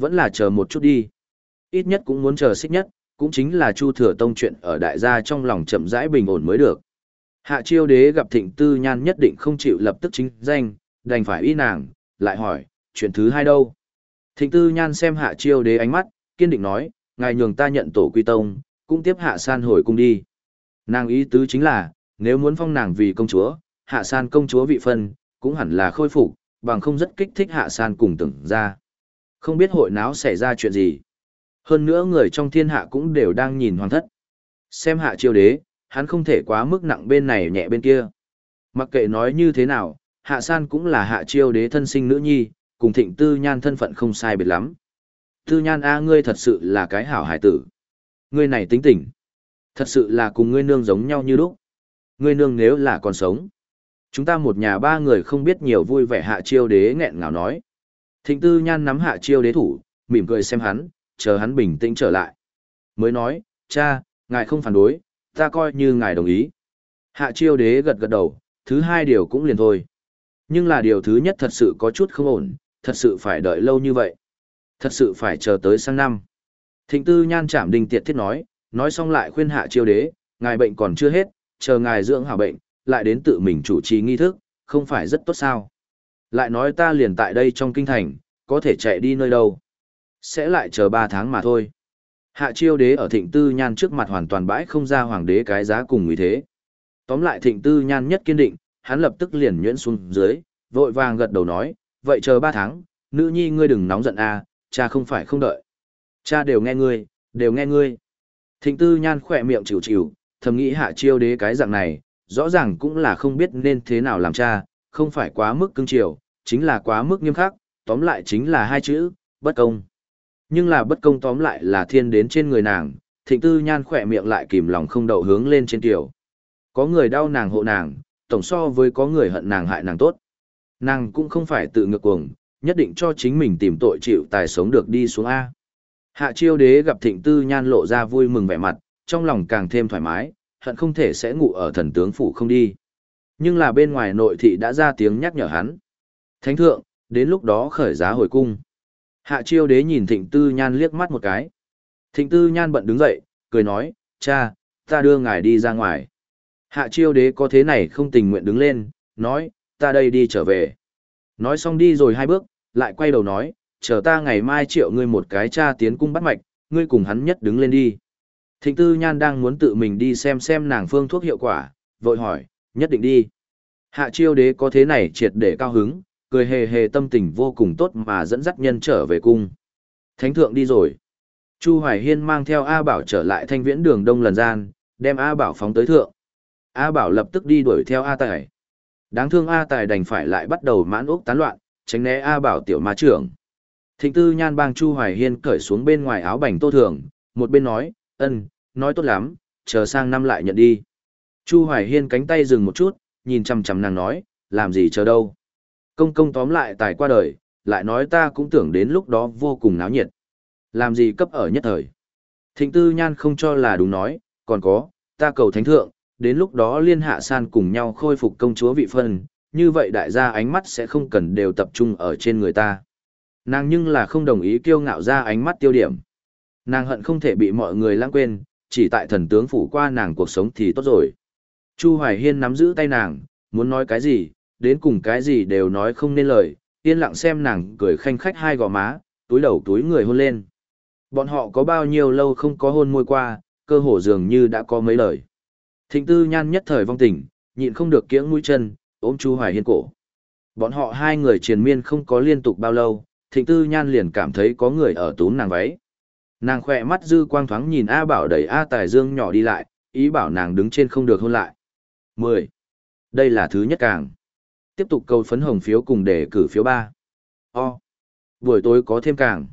Vẫn là chờ một chút đi. Ít nhất cũng muốn chờ xích nhất, cũng chính là Chu Thừa Tông chuyện ở đại gia trong lòng chậm rãi bình ổn mới được. Hạ Chiêu Đế gặp Thịnh Tư Nhan nhất định không chịu lập tức chính danh, đành phải y nàng, lại hỏi, chuyện thứ hai đâu? Thịnh Tư Nhan xem Hạ Chiêu Đế ánh mắt, kiên định nói, ngài nhường ta nhận tổ quy tông, cũng tiếp Hạ San hồi cung đi. Nàng ý tứ chính là, nếu muốn phong nàng vì công chúa, Hạ San công chúa vị phân, cũng hẳn là khôi phục, bằng không rất kích thích Hạ San cùng tưởng ra. Không biết hội náo xảy ra chuyện gì. Hơn nữa người trong thiên hạ cũng đều đang nhìn hoàng thất. Xem Hạ Chiêu Đế, hắn không thể quá mức nặng bên này nhẹ bên kia. Mặc kệ nói như thế nào, Hạ San cũng là Hạ Chiêu Đế thân sinh nữ nhi, cùng Thịnh Tư Nhan thân phận không sai biệt lắm. Tư Nhan a, ngươi thật sự là cái hảo hải tử. Ngươi này tính tình, thật sự là cùng ngươi nương giống nhau như lúc. Ngươi nương nếu là còn sống, chúng ta một nhà ba người không biết nhiều vui vẻ. Hạ Chiêu Đế nghẹn ngào nói. Thịnh Tư Nhan nắm Hạ Chiêu Đế thủ, mỉm cười xem hắn, chờ hắn bình tĩnh trở lại. Mới nói, cha, ngài không phản đối, ta coi như ngài đồng ý. Hạ Chiêu Đế gật gật đầu, thứ hai điều cũng liền thôi. Nhưng là điều thứ nhất thật sự có chút không ổn, thật sự phải đợi lâu như vậy. Thật sự phải chờ tới sang năm. Thịnh Tư Nhan chạm đình tiệt thiết nói, nói xong lại khuyên Hạ Chiêu Đế, ngài bệnh còn chưa hết, chờ ngài dưỡng hảo bệnh, lại đến tự mình chủ trì nghi thức, không phải rất tốt sao. Lại nói ta liền tại đây trong kinh thành, có thể chạy đi nơi đâu. Sẽ lại chờ ba tháng mà thôi. Hạ Chiêu Đế ở Thịnh Tư Nhan trước mặt hoàn toàn bãi không ra hoàng đế cái giá cùng ý thế. Tóm lại Thịnh Tư Nhan nhất kiên định, hắn lập tức liền nhuyễn xuống dưới, vội vàng gật đầu nói, vậy chờ ba tháng, nữ nhi ngươi đừng nóng giận a, cha không phải không đợi. Cha đều nghe ngươi, đều nghe ngươi. Thịnh Tư Nhan khỏe miệng chịu chịu, thầm nghĩ Hạ Chiêu Đế cái dạng này, rõ ràng cũng là không biết nên thế nào làm cha, không phải quá mức cưng chiều, chính là quá mức nghiêm khắc, tóm lại chính là hai chữ, bất công. Nhưng là bất công tóm lại là thiên đến trên người nàng, Thịnh Tư Nhan khỏe miệng lại kìm lòng không đậu hướng lên trên tiểu. Có người đau nàng hộ nàng, tổng so với có người hận nàng hại nàng tốt. Nàng cũng không phải tự ngược cuồng, nhất định cho chính mình tìm tội chịu tài sống được đi xuống A. Hạ Chiêu Đế gặp Thịnh Tư Nhan lộ ra vui mừng vẻ mặt, trong lòng càng thêm thoải mái, hận không thể sẽ ngủ ở thần tướng phủ không đi. Nhưng là bên ngoài nội thị đã ra tiếng nhắc nhở hắn. Thánh thượng, đến lúc đó khởi giá hồi cung. Hạ Chiêu Đế nhìn Thịnh Tư Nhan liếc mắt một cái. Thịnh Tư Nhan bận đứng dậy, cười nói, cha, ta đưa ngài đi ra ngoài. Hạ Chiêu Đế có thế này không tình nguyện đứng lên, nói, ta đây đi trở về. Nói xong đi rồi hai bước, lại quay đầu nói, chờ ta ngày mai triệu ngươi một cái cha tiến cung bắt mạch, ngươi cùng hắn nhất đứng lên đi. Thịnh Tư Nhan đang muốn tự mình đi xem xem nàng phương thuốc hiệu quả, vội hỏi, nhất định đi. Hạ Chiêu Đế có thế này triệt để cao hứng, cười hề hề tâm tình vô cùng tốt mà dẫn dắt nhân trở về cung. Thánh thượng đi rồi. Chu Hoài Hiên mang theo A Bảo trở lại Thanh Viễn đường đông lần gian, đem A Bảo phóng tới thượng. A Bảo lập tức đi đuổi theo A Tài. Đáng thương A Tài đành phải lại bắt đầu mãn ốc tán loạn, tránh né A Bảo tiểu ma trưởng. Thịnh Tư Nhan bang Chu Hoài Hiên cởi xuống bên ngoài áo bành tô thường, một bên nói, ân, nói tốt lắm, chờ sang năm lại nhận đi. Chu Hoài Hiên cánh tay dừng một chút, nhìn chằm chằm nàng nói, làm gì chờ đâu. Công công tóm lại Tài qua đời, lại nói ta cũng tưởng đến lúc đó vô cùng náo nhiệt. Làm gì cấp ở nhất thời. Thịnh Tư Nhan không cho là đúng nói, còn có, ta cầu thánh thượng, đến lúc đó liên hạ san cùng nhau khôi phục công chúa vị phân, như vậy đại gia ánh mắt sẽ không cần đều tập trung ở trên người ta. Nàng nhưng là không đồng ý kiêu ngạo ra ánh mắt tiêu điểm. Nàng hận không thể bị mọi người lãng quên, chỉ tại thần tướng phủ qua nàng cuộc sống thì tốt rồi. Chu Hoài Hiên nắm giữ tay nàng, muốn nói cái gì, đến cùng cái gì đều nói không nên lời, yên lặng xem nàng cười khanh khách hai gò má, túi đầu túi người hôn lên. Bọn họ có bao nhiêu lâu không có hôn môi qua, cơ hồ dường như đã có mấy lời. Thịnh Tư Nhan nhất thời vong tình, nhịn không được kiễng mũi chân, ôm Chu Hoài Hiên cổ. Bọn họ hai người triền miên không có liên tục bao lâu, Thịnh Tư Nhan liền cảm thấy có người ở túm nàng váy. Nàng khỏe mắt dư quang thoáng nhìn A Bảo đẩy A Tài Dương nhỏ đi lại, ý bảo nàng đứng trên không được hôn lại. mười. Đây là thứ nhất càng. Tiếp tục câu phấn hồng phiếu cùng để cử phiếu ba. O. Buổi tối có thêm càng.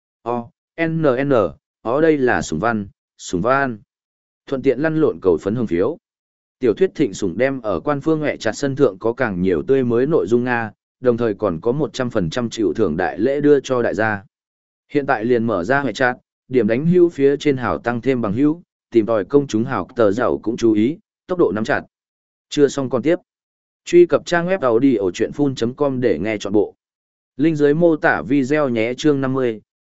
O. N N. Ở đây là sủng văn, sủng văn. Thuận tiện lăn lộn cầu phấn hồng phiếu. Tiểu thuyết Thịnh Sủng đem ở quan phương hẹ chặt sân thượng có càng nhiều tươi mới nội dung Nga, đồng thời còn có một trăm phần trăm chịu thưởng đại lễ đưa cho đại gia. Hiện tại liền mở ra hẹ chặt, điểm đánh hữu phía trên hào tăng thêm bằng hữu, tìm tòi công chúng hào tờ giàu cũng chú ý, tốc độ nắm chặt. Chưa xong còn tiếp. Truy cập trang web audio chuyện phun chấm com để nghe trọn bộ. Link dưới mô tả video nhé chương năm mươi,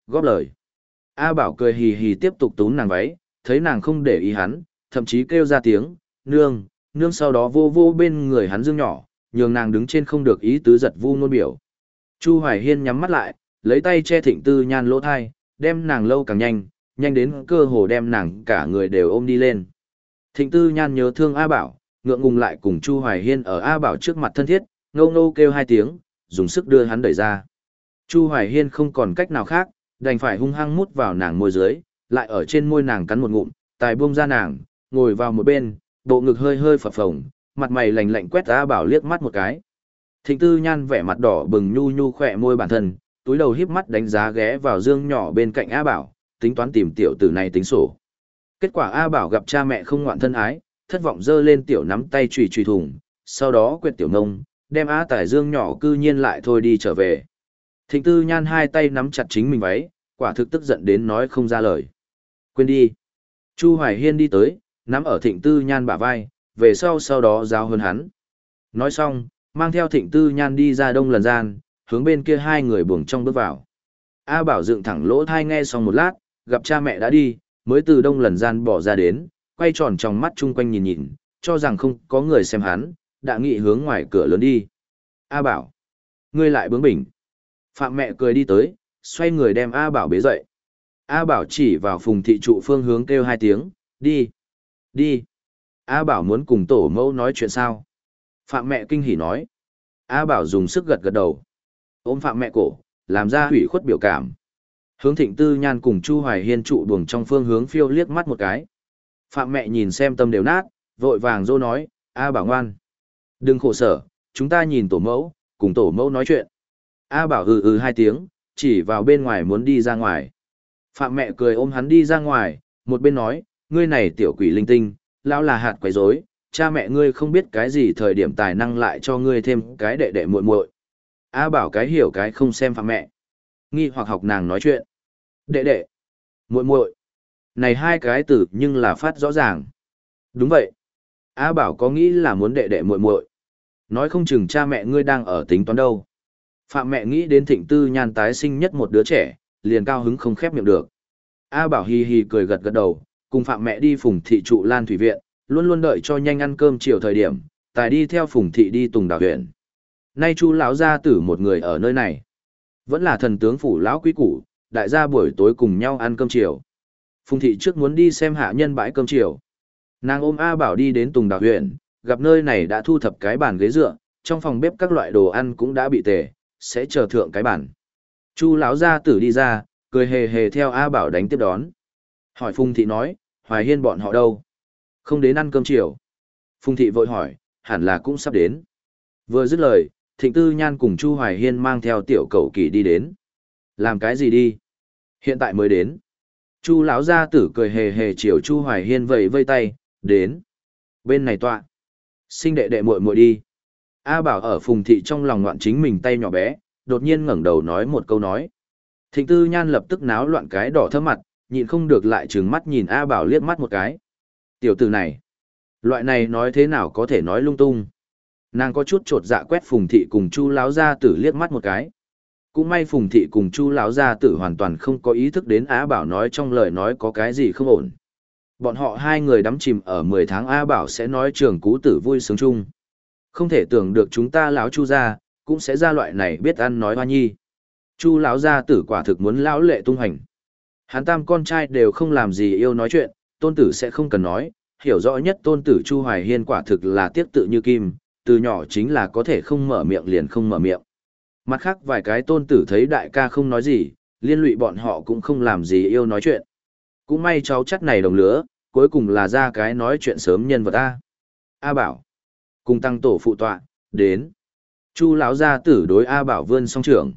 góp lời. A Bảo cười hì hì tiếp tục túm nàng váy, thấy nàng không để ý hắn, thậm chí kêu ra tiếng, nương, nương sau đó vô vô bên người hắn dương nhỏ, nhường nàng đứng trên không được ý tứ giật vu nôn biểu. Chu Hoài Hiên nhắm mắt lại, lấy tay che Thịnh Tư Nhan lỗ thai, đem nàng lâu càng nhanh, nhanh đến cơ hồ đem nàng cả người đều ôm đi lên. Thịnh Tư Nhan nhớ thương A Bảo, ngượng ngùng lại cùng Chu Hoài Hiên ở A Bảo trước mặt thân thiết, ngâu ngâu kêu hai tiếng, dùng sức đưa hắn đẩy ra. Chu Hoài Hiên không còn cách nào khác, đành phải hung hăng mút vào nàng môi dưới, lại ở trên môi nàng cắn một ngụm, tài buông ra nàng, ngồi vào một bên, bộ ngực hơi hơi phập phồng, mặt mày lạnh lạnh quét A Bảo liếc mắt một cái. Thịnh Tư Nhan vẻ mặt đỏ bừng nhu nhu khỏe môi bản thân, túi đầu híp mắt đánh giá ghé vào dương nhỏ bên cạnh A Bảo, tính toán tìm tiểu tử này tính sổ. Kết quả A Bảo gặp cha mẹ không ngoạn thân ái, thất vọng giơ lên tiểu nắm tay chùy chùy thùng, sau đó quệt tiểu nông, đem A Tải Dương nhỏ cư nhiên lại thôi đi trở về. Thịnh Tư Nhan hai tay nắm chặt chính mình váy, quả thực tức giận đến nói không ra lời. Quên đi. Chu Hoài Hiên đi tới, nắm ở Thịnh Tư Nhan bả vai, về sau sau đó giao hơn hắn. Nói xong, mang theo Thịnh Tư Nhan đi ra đông lần gian, hướng bên kia hai người buồng trong bước vào. A Bảo dựng thẳng lỗ thai nghe xong một lát, gặp cha mẹ đã đi, mới từ đông lần gian bỏ ra đến, quay tròn trong mắt chung quanh nhìn nhìn, cho rằng không có người xem hắn, đã nghị hướng ngoài cửa lớn đi. A Bảo, ngươi lại bướng bỉnh. Phạm mẹ cười đi tới, xoay người đem A Bảo bế dậy. A Bảo chỉ vào Phùng thị trụ phương hướng kêu hai tiếng, đi, đi. A Bảo muốn cùng tổ mẫu nói chuyện sao? Phạm mẹ kinh hỉ nói. A Bảo dùng sức gật gật đầu. Ôm Phạm mẹ cổ, làm ra hủy khuất biểu cảm. Hướng Thịnh Tư Nhan cùng Chu Hoài Hiên trụ buồng trong phương hướng phiêu liếc mắt một cái. Phạm mẹ nhìn xem tâm đều nát, vội vàng dô nói, A Bảo ngoan. Đừng khổ sở, chúng ta nhìn tổ mẫu, cùng tổ mẫu nói chuyện. A Bảo ừ ừ hai tiếng, chỉ vào bên ngoài muốn đi ra ngoài. Phạm mẹ cười ôm hắn đi ra ngoài, một bên nói, ngươi này tiểu quỷ linh tinh, lão là hạt quấy rối, cha mẹ ngươi không biết cái gì thời điểm tài năng lại cho ngươi thêm cái đệ đệ muội muội. A Bảo cái hiểu cái không xem Phạm mẹ. Nghi hoặc học nàng nói chuyện. Đệ đệ, muội muội. Này hai cái từ nhưng là phát rõ ràng. Đúng vậy. A Bảo có nghĩ là muốn đệ đệ muội muội. Nói không chừng cha mẹ ngươi đang ở tính toán đâu. Phạm mẹ nghĩ đến Thịnh Tư Nhan tái sinh nhất một đứa trẻ, liền cao hứng không khép miệng được. A Bảo hi hi cười gật gật đầu, cùng Phạm mẹ đi Phùng thị trụ Lan thủy viện, luôn luôn đợi cho nhanh ăn cơm chiều thời điểm, tài đi theo Phùng thị đi Tùng Đào huyện. Nay Chu lão gia tử một người ở nơi này, vẫn là thần tướng phủ lão quý củ, đại gia buổi tối cùng nhau ăn cơm chiều. Phùng thị trước muốn đi xem hạ nhân bãi cơm chiều. Nàng ôm A Bảo đi đến Tùng Đào huyện, gặp nơi này đã thu thập cái bàn ghế dựa, trong phòng bếp các loại đồ ăn cũng đã bị tề, sẽ chờ thượng cái bàn. Chu lão gia tử đi ra, cười hề hề theo A Bảo đánh tiếp đón. Hỏi Phùng thị nói, Hoài Hiên bọn họ đâu? Không đến ăn cơm chiều. Phùng thị vội hỏi, hẳn là cũng sắp đến. Vừa dứt lời, Thịnh Tư Nhan cùng Chu Hoài Hiên mang theo tiểu cậu kỳ đi đến. Làm cái gì đi? Hiện tại mới đến. Chu lão gia tử cười hề hề chiều Chu Hoài Hiên vẫy vây tay, đến. Bên này tọa. Sinh đệ đệ muội muội đi. A Bảo ở Phùng thị trong lòng loạn chính mình tay nhỏ bé, đột nhiên ngẩng đầu nói một câu nói. Thịnh Tư Nhan lập tức náo loạn cái đỏ thẫm mặt, nhịn không được lại trừng mắt nhìn A Bảo liếc mắt một cái. Tiểu tử này, loại này nói thế nào có thể nói lung tung. Nàng có chút trột dạ quét Phùng thị cùng Chu lão gia tử liếc mắt một cái. Cũng may Phùng thị cùng Chu lão gia tử hoàn toàn không có ý thức đến A Bảo nói trong lời nói có cái gì không ổn. Bọn họ hai người đắm chìm ở mười tháng A Bảo sẽ nói trường cú tử vui sướng chung. Không thể tưởng được chúng ta lão Chu gia cũng sẽ ra loại này biết ăn nói hoa nhi. Chu lão gia tử quả thực muốn lão lệ tung hành. Hắn tam con trai đều không làm gì yêu nói chuyện, tôn tử sẽ không cần nói, hiểu rõ nhất tôn tử Chu Hoài Hiên quả thực là tiếc tự như kim, từ nhỏ chính là có thể không mở miệng liền không mở miệng. Mặt khác vài cái tôn tử thấy đại ca không nói gì, liên lụy bọn họ cũng không làm gì yêu nói chuyện. Cũng may cháu chắc này đồng lứa, cuối cùng là ra cái nói chuyện sớm nhân vật A. A Bảo. Cùng tăng tổ phụ tọa, đến. Chu lão gia tử đối A Bảo vươn song trưởng.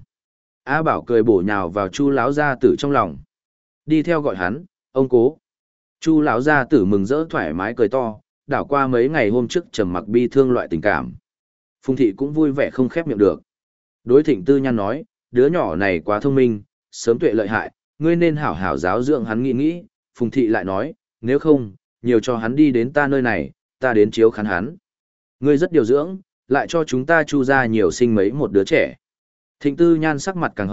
A Bảo cười bổ nhào vào Chu lão gia tử trong lòng. Đi theo gọi hắn, ông cố. Chu lão gia tử mừng rỡ thoải mái cười to, đảo qua mấy ngày hôm trước trầm mặc bi thương loại tình cảm. Phùng thị cũng vui vẻ không khép miệng được. Đối Thịnh Tư Nhan nói, đứa nhỏ này quá thông minh, sớm tuệ lợi hại, ngươi nên hảo hảo giáo dưỡng hắn nghĩ nghĩ. Phùng thị lại nói, nếu không, nhiều cho hắn đi đến ta nơi này, ta đến chiếu khán hắn. Ngươi rất điều dưỡng, lại cho chúng ta Chu ra nhiều sinh mấy một đứa trẻ. Thịnh Tư Nhan sắc mặt càng hồng,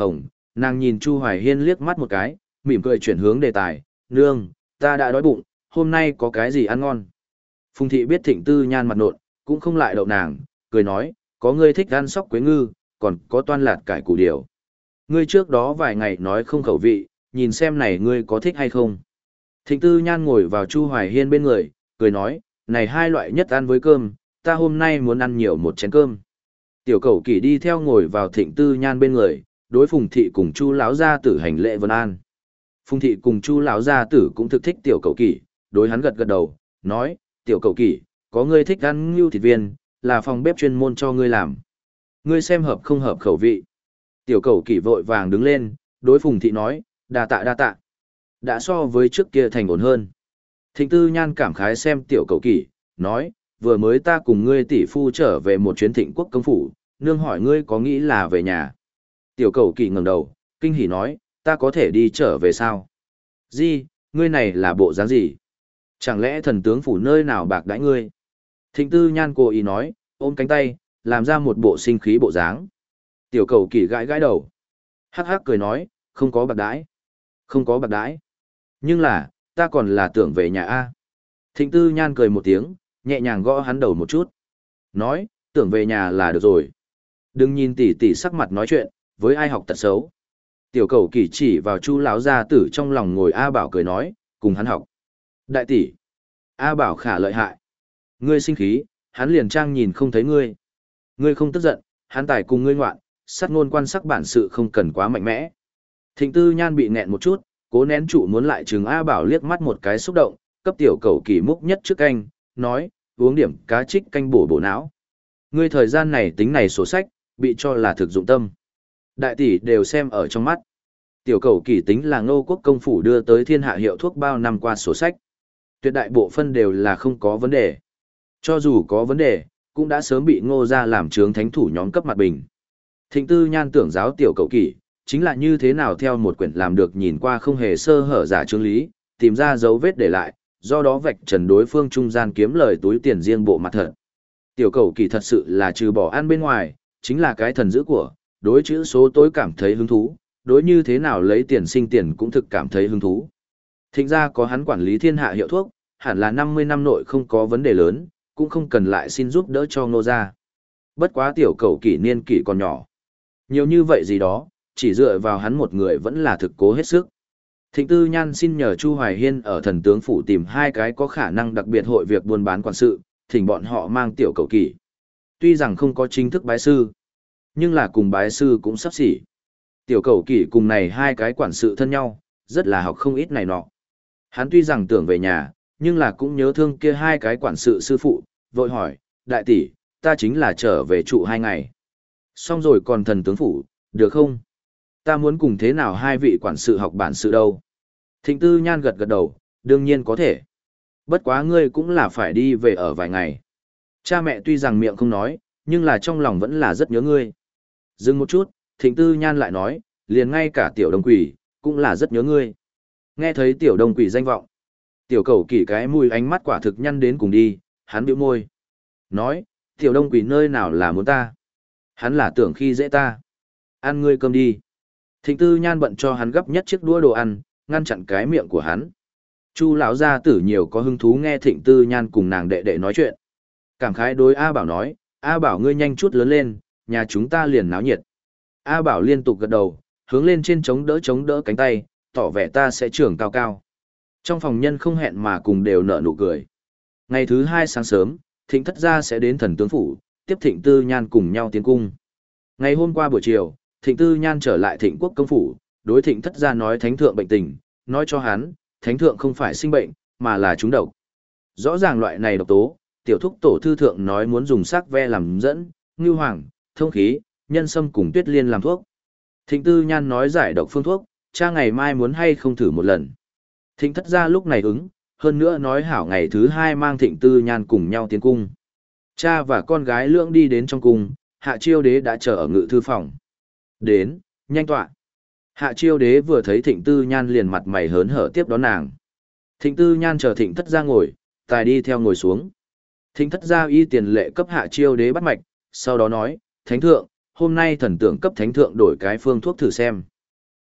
nàng nhìn Chu Hoài Hiên liếc mắt một cái, mỉm cười chuyển hướng đề tài, nương, ta đã đói bụng, hôm nay có cái gì ăn ngon. Phùng thị biết Thịnh Tư Nhan mặt nộn, cũng không lại đậu nàng, cười nói, có ngươi thích ăn sóc quế ngư, còn có toan lạt cải củ điều. Ngươi trước đó vài ngày nói không khẩu vị, nhìn xem này ngươi có thích hay không. Thịnh Tư Nhan ngồi vào Chu Hoài Hiên bên người, cười nói, này hai loại nhất ăn với cơm, ta hôm nay muốn ăn nhiều một chén cơm. Tiểu Cẩu Kỷ đi theo ngồi vào Thịnh Tư Nhan bên người, đối Phùng thị cùng Chu lão gia tử hành lễ vân an. Phùng thị cùng Chu lão gia tử cũng thực thích Tiểu Cẩu Kỷ, đối hắn gật gật đầu, nói, Tiểu Cẩu Kỷ, có ngươi thích ăn ngưu thịt viên, là phòng bếp chuyên môn cho ngươi làm. Ngươi xem hợp không hợp khẩu vị. Tiểu Cẩu Kỷ vội vàng đứng lên, đối Phùng thị nói, đa tạ đa tạ. Đã so với trước kia thành ổn hơn. Thịnh Tư Nhan cảm khái xem Tiểu Cẩu Kỷ, nói, vừa mới ta cùng ngươi tỷ phu trở về một chuyến Thịnh Quốc công phủ, nương hỏi ngươi có nghĩ là về nhà. Tiểu Cẩu Kỷ ngẩng đầu, kinh hỉ nói, ta có thể đi trở về sao? Gì, ngươi này là bộ dáng gì? Chẳng lẽ thần tướng phủ nơi nào bạc đãi ngươi? Thịnh Tư Nhan cố ý nói, ôm cánh tay, làm ra một bộ sinh khí bộ dáng. Tiểu Cẩu Kỷ gãi gãi đầu. Hắc hắc cười nói, không có bạc đãi. Không có bạc đãi. Nhưng là, ta còn là tưởng về nhà A. Thịnh Tư Nhan cười một tiếng, nhẹ nhàng gõ hắn đầu một chút. Nói, tưởng về nhà là được rồi. Đừng nhìn tỷ tỷ sắc mặt nói chuyện, với ai học tật xấu. Tiểu Cẩu Kỷ chỉ vào Chu lão gia tử trong lòng ngồi A Bảo cười nói, cùng hắn học. Đại tỷ, A Bảo khả lợi hại. Ngươi sinh khí, hắn liền trang nhìn không thấy ngươi. Ngươi không tức giận, hắn tài cùng ngươi ngoạn, sát ngôn quan sắc bản sự không cần quá mạnh mẽ. Thịnh Tư Nhan bị nghẹn một chút, cố nén trụ muốn lại trừng A Bảo liếc mắt một cái xúc động, cấp Tiểu Cẩu Kỷ múc nhất trước canh, nói, uống điểm cá trích canh bổ bổ não. Ngươi thời gian này tính này sổ sách, bị cho là thực dụng tâm. Đại tỷ đều xem ở trong mắt. Tiểu Cẩu Kỷ tính là Ngô Quốc công phủ đưa tới thiên hạ hiệu thuốc bao năm qua sổ sách. Tuyệt đại bộ phân đều là không có vấn đề. Cho dù có vấn đề, cũng đã sớm bị Ngô gia làm trướng thánh thủ nhóm cấp mặt bình. Thịnh Tư Nhan tưởng giáo Tiểu Cẩu Kỷ, chính là như thế nào theo một quyển làm được nhìn qua không hề sơ hở giả chương lý, tìm ra dấu vết để lại, do đó vạch trần đối phương trung gian kiếm lời túi tiền riêng bộ mặt thật. Tiểu Cẩu Kỷ thật sự là trừ bỏ ăn bên ngoài, chính là cái thần dữ của, đối chữ số tối cảm thấy hứng thú, đối như thế nào lấy tiền sinh tiền cũng thực cảm thấy hứng thú. Thịnh ra có hắn quản lý thiên hạ hiệu thuốc, hẳn là năm mươi năm nội không có vấn đề lớn, cũng không cần lại xin giúp đỡ cho Ngô gia. Bất quá Tiểu Cẩu Kỷ niên kỷ còn nhỏ. Nhiều như vậy gì đó, chỉ dựa vào hắn một người vẫn là thực cố hết sức. Thịnh Tư Nhan xin nhờ Chu Hoài Hiên ở thần tướng phủ tìm hai cái có khả năng đặc biệt hội việc buôn bán quản sự, thỉnh bọn họ mang Tiểu Cẩu Kỷ. Tuy rằng không có chính thức bái sư, nhưng là cùng bái sư cũng sắp xỉ. Tiểu Cẩu Kỷ cùng này hai cái quản sự thân nhau, rất là học không ít này nọ. Hắn tuy rằng tưởng về nhà, nhưng là cũng nhớ thương kia hai cái quản sự sư phụ, vội hỏi, đại tỷ, ta chính là trở về trụ hai ngày. Xong rồi còn thần tướng phủ, được không? Ta muốn cùng thế nào hai vị quản sự học bản sự đâu? Thịnh Tư Nhan gật gật đầu, đương nhiên có thể. Bất quá ngươi cũng là phải đi về ở vài ngày. Cha mẹ tuy rằng miệng không nói, nhưng là trong lòng vẫn là rất nhớ ngươi. Dừng một chút, Thịnh Tư Nhan lại nói, liền ngay cả Tiểu Đông Quỷ, cũng là rất nhớ ngươi. Nghe thấy Tiểu Đông Quỷ danh vọng. Tiểu Cẩu Kỷ cái mùi ánh mắt quả thực nhăn đến cùng đi, hắn bĩu môi. Nói, Tiểu Đông Quỷ nơi nào là muốn ta? Hắn là tưởng khi dễ ta. Ăn ngươi cơm đi. Thịnh Tư Nhan bận cho hắn gấp nhất chiếc đũa đồ ăn, ngăn chặn cái miệng của hắn. Chu lão gia tử nhiều có hứng thú nghe Thịnh Tư Nhan cùng nàng đệ đệ nói chuyện. Cảm khái đối A Bảo nói, A Bảo ngươi nhanh chút lớn lên, nhà chúng ta liền náo nhiệt. A Bảo liên tục gật đầu, hướng lên trên chống đỡ chống đỡ cánh tay, tỏ vẻ ta sẽ trưởng cao cao. Trong phòng nhân không hẹn mà cùng đều nở nụ cười. Ngày thứ hai sáng sớm, Thịnh thất gia sẽ đến thần tướng phủ, tiếp Thịnh Tư Nhan cùng nhau tiến cung. Ngày hôm qua buổi chiều, Thịnh Tư Nhan trở lại Thịnh quốc công phủ, đối Thịnh thất gia nói thánh thượng bệnh tình, nói cho hắn, thánh thượng không phải sinh bệnh, mà là trúng độc. Rõ ràng loại này độc tố, tiểu thúc tổ thư thượng nói muốn dùng sắc ve làm dẫn, ngưu hoàng, thông khí, nhân sâm cùng tuyết liên làm thuốc. Thịnh Tư Nhan nói giải độc phương thuốc, cha ngày mai muốn hay không thử một lần. Thịnh thất gia lúc này ứng, hơn nữa nói hảo ngày thứ hai mang Thịnh Tư Nhan cùng nhau tiến cung. Cha và con gái lưỡng đi đến trong cung, Hạ Chiêu Đế đã chờ ở ngự thư phòng. Đến, nhanh tọa. Hạ Chiêu Đế vừa thấy Thịnh Tư Nhan liền mặt mày hớn hở tiếp đón nàng. Thịnh Tư Nhan chờ Thịnh thất gia ngồi, tài đi theo ngồi xuống. Thịnh thất gia y tiền lệ cấp Hạ Chiêu Đế bắt mạch, sau đó nói, thánh thượng, hôm nay thần tượng cấp thánh thượng đổi cái phương thuốc thử xem.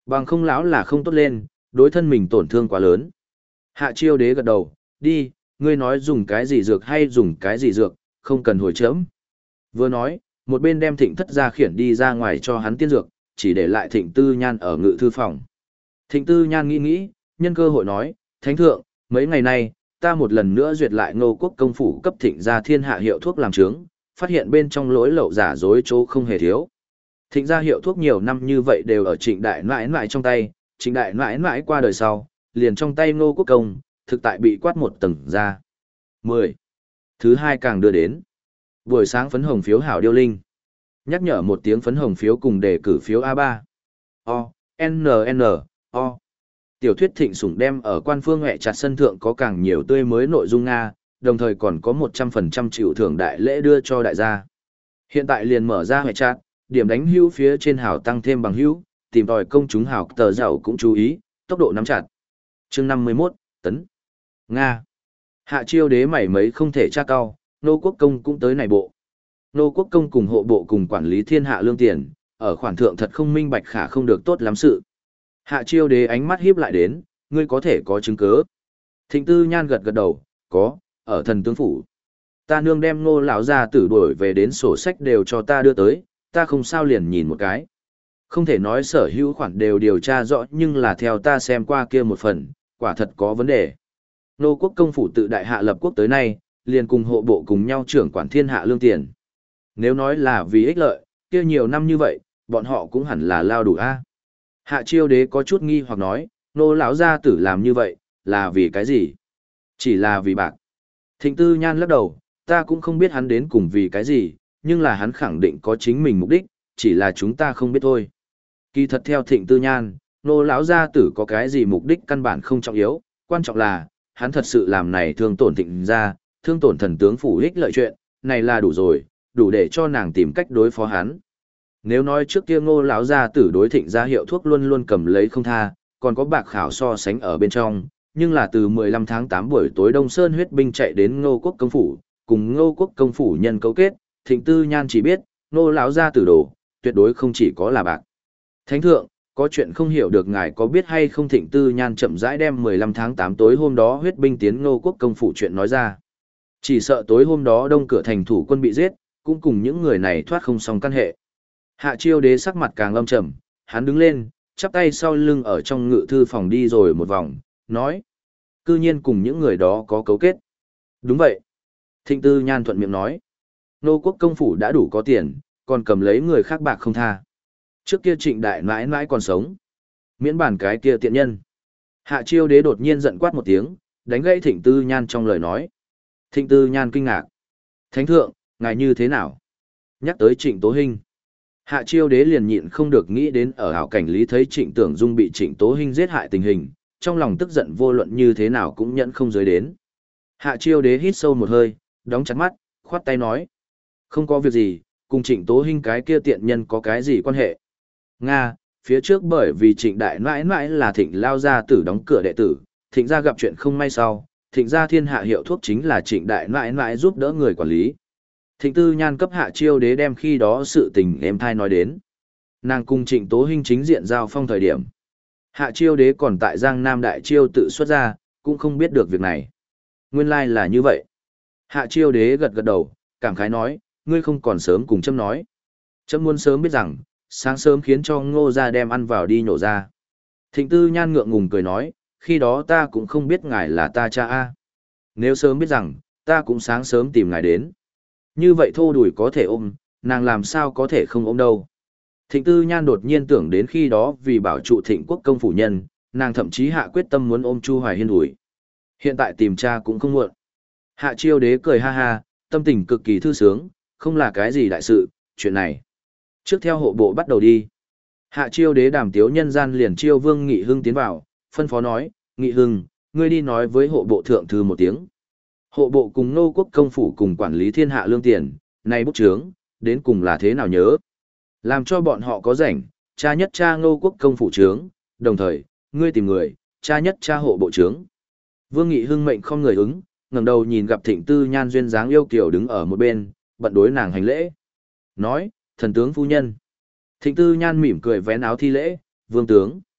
Bằng không lão là không tốt lên, đối thân mình tổn thương quá lớn. Hạ chiêu đế gật đầu, đi, ngươi nói dùng cái gì dược hay dùng cái gì dược, không cần hồi chớm. Vừa nói, một bên đem thịnh thất ra khiển đi ra ngoài cho hắn tiên dược, chỉ để lại thịnh tư nhan ở ngự thư phòng. Thịnh tư nhan nghĩ nghĩ, nhân cơ hội nói, thánh thượng, mấy ngày nay, ta một lần nữa duyệt lại ngô quốc công phủ cấp thịnh gia thiên hạ hiệu thuốc làm trướng, phát hiện bên trong lỗi lậu giả dối chỗ không hề thiếu. Thịnh gia hiệu thuốc nhiều năm như vậy đều ở trịnh đại nãi nãi trong tay, trịnh đại nãi nãi qua đời sau, liền trong tay ngô quốc công, thực tại bị quát một tầng ra. mười. Thứ hai càng đưa đến. Buổi sáng phấn hồng phiếu hảo điêu linh. Nhắc nhở một tiếng phấn hồng phiếu cùng đề cử phiếu a ba. O, N N, O. Tiểu thuyết thịnh sủng đem ở quan phương hẹ chặt sân thượng có càng nhiều tươi mới nội dung Nga, đồng thời còn có một trăm phần trăm chịu thưởng đại lễ đưa cho đại gia. Hiện tại liền mở ra hẹ chặt, điểm đánh hữu phía trên hảo tăng thêm bằng hữu, tìm tòi công chúng hảo tờ giàu cũng chú ý, tốc độ nắm chặt. Chương năm mươi mốt, tấn. Nga. Hạ chiêu đế mảy mấy không thể tra cao, nô quốc công cũng tới này bộ. Nô quốc công cùng hộ bộ cùng quản lý thiên hạ lương tiền, ở khoản thượng thật không minh bạch khả không được tốt lắm sự. Hạ chiêu đế ánh mắt híp lại đến, ngươi có thể có chứng cứ. Thịnh tư nhan gật gật đầu, có, ở thần tướng phủ. Ta nương đem ngô lão gia tử đuổi về đến sổ sách đều cho ta đưa tới, ta không sao liền nhìn một cái. Không thể nói sở hữu khoản đều điều tra rõ nhưng là theo ta xem qua kia một phần, quả thật có vấn đề. Nô quốc công phủ tự đại hạ lập quốc tới nay, liền cùng hộ bộ cùng nhau trưởng quản thiên hạ lương tiền. Nếu nói là vì ích lợi, kia nhiều năm như vậy, bọn họ cũng hẳn là lao đủ a. Hạ chiêu đế có chút nghi hoặc nói, nô lão gia tử làm như vậy, là vì cái gì? Chỉ là vì bạc. Thịnh tư nhan lắc đầu, ta cũng không biết hắn đến cùng vì cái gì, nhưng là hắn khẳng định có chính mình mục đích, chỉ là chúng ta không biết thôi. Kỳ thật theo thịnh tư nhan, nô lão gia tử có cái gì mục đích căn bản không trọng yếu, quan trọng là, hắn thật sự làm này thương tổn thịnh gia, thương tổn thần tướng phủ ích lợi chuyện, này là đủ rồi, đủ để cho nàng tìm cách đối phó hắn. Nếu nói trước kia ngô lão gia tử đối thịnh gia hiệu thuốc luôn luôn cầm lấy không tha, còn có bạc khảo so sánh ở bên trong, nhưng là từ mười lăm tháng tám buổi tối Đông Sơn huyết binh chạy đến ngô quốc công phủ, cùng ngô quốc công phủ nhân cấu kết, thịnh tư nhan chỉ biết, ngô lão gia tử đồ, tuyệt đối không chỉ có là bạc. Thánh thượng, có chuyện không hiểu được ngài có biết hay không thịnh tư nhan chậm rãi đem mười lăm tháng tám tối hôm đó huyết binh tiến ngô quốc công phủ chuyện nói ra. Chỉ sợ tối hôm đó đông cửa thành thủ quân bị giết, cũng cùng những người này thoát không xong căn hệ. Hạ chiêu đế sắc mặt càng lâm trầm, hắn đứng lên, chắp tay sau lưng ở trong ngự thư phòng đi rồi một vòng, nói. Cư nhiên cùng những người đó có cấu kết. Đúng vậy. Thịnh tư nhan thuận miệng nói. Nô quốc công phủ đã đủ có tiền, còn cầm lấy người khác bạc không tha. Trước kia trịnh đại mãi mãi còn sống. Miễn bản cái kia tiện nhân. Hạ chiêu đế đột nhiên giận quát một tiếng, đánh gãy thịnh tư nhan trong lời nói. Thịnh tư nhan kinh ngạc. Thánh thượng, ngài như thế nào? Nhắc tới trịnh tố hinh. Hạ chiêu đế liền nhịn không được nghĩ đến ở hảo cảnh lý thấy trịnh tưởng dung bị trịnh tố hinh giết hại tình hình, trong lòng tức giận vô luận như thế nào cũng nhẫn không giới đến. Hạ chiêu đế hít sâu một hơi, đóng chặt mắt, khoát tay nói. Không có việc gì, cùng trịnh tố hinh cái kia tiện nhân có cái gì quan hệ. Nga, phía trước bởi vì trịnh đại mãi mãi là thịnh lao gia tử đóng cửa đệ tử, thịnh gia gặp chuyện không may sau, thịnh gia thiên hạ hiệu thuốc chính là trịnh đại mãi mãi giúp đỡ người quản lý. Thịnh tư nhan cấp hạ chiêu đế đem khi đó sự tình em thai nói đến. Nàng cùng trịnh tố hinh chính diện giao phong thời điểm. Hạ chiêu đế còn tại Giang Nam Đại Chiêu tự xuất ra, cũng không biết được việc này. Nguyên lai là như vậy. Hạ chiêu đế gật gật đầu, cảm khái nói, ngươi không còn sớm cùng chấm nói. Chấm muốn sớm biết rằng, sáng sớm khiến cho ngô ra đem ăn vào đi nhổ ra. Thịnh tư nhan ngượng ngùng cười nói, khi đó ta cũng không biết ngài là ta cha a. Nếu sớm biết rằng, ta cũng sáng sớm tìm ngài đến. Như vậy thô đùi có thể ôm, nàng làm sao có thể không ôm đâu. Thịnh tư nhan đột nhiên tưởng đến khi đó vì bảo trụ thịnh quốc công phủ nhân, nàng thậm chí hạ quyết tâm muốn ôm Chu Hoài Hiên đùi. Hiện tại tìm cha cũng không muộn. Hạ chiêu đế cười ha ha, tâm tình cực kỳ thư sướng, không là cái gì đại sự, chuyện này. Trước theo hộ bộ bắt đầu đi. Hạ chiêu đế đàm tiếu nhân gian liền chiêu Vương Nghị Hưng tiến vào, phân phó nói, Nghị Hưng, ngươi đi nói với hộ bộ thượng thư một tiếng. Hộ bộ cùng nô quốc công phủ cùng quản lý thiên hạ lương tiền, nay bút chướng, đến cùng là thế nào nhớ. Làm cho bọn họ có rảnh, cha nhất cha nô quốc công phủ trướng, đồng thời, ngươi tìm người, cha nhất cha hộ bộ trướng. Vương Nghị Hưng mệnh không người ứng, ngẩng đầu nhìn gặp thịnh tư nhan duyên dáng yêu kiều đứng ở một bên, bận đối nàng hành lễ. Nói, thần tướng phu nhân. Thịnh tư nhan mỉm cười vén áo thi lễ, vương tướng.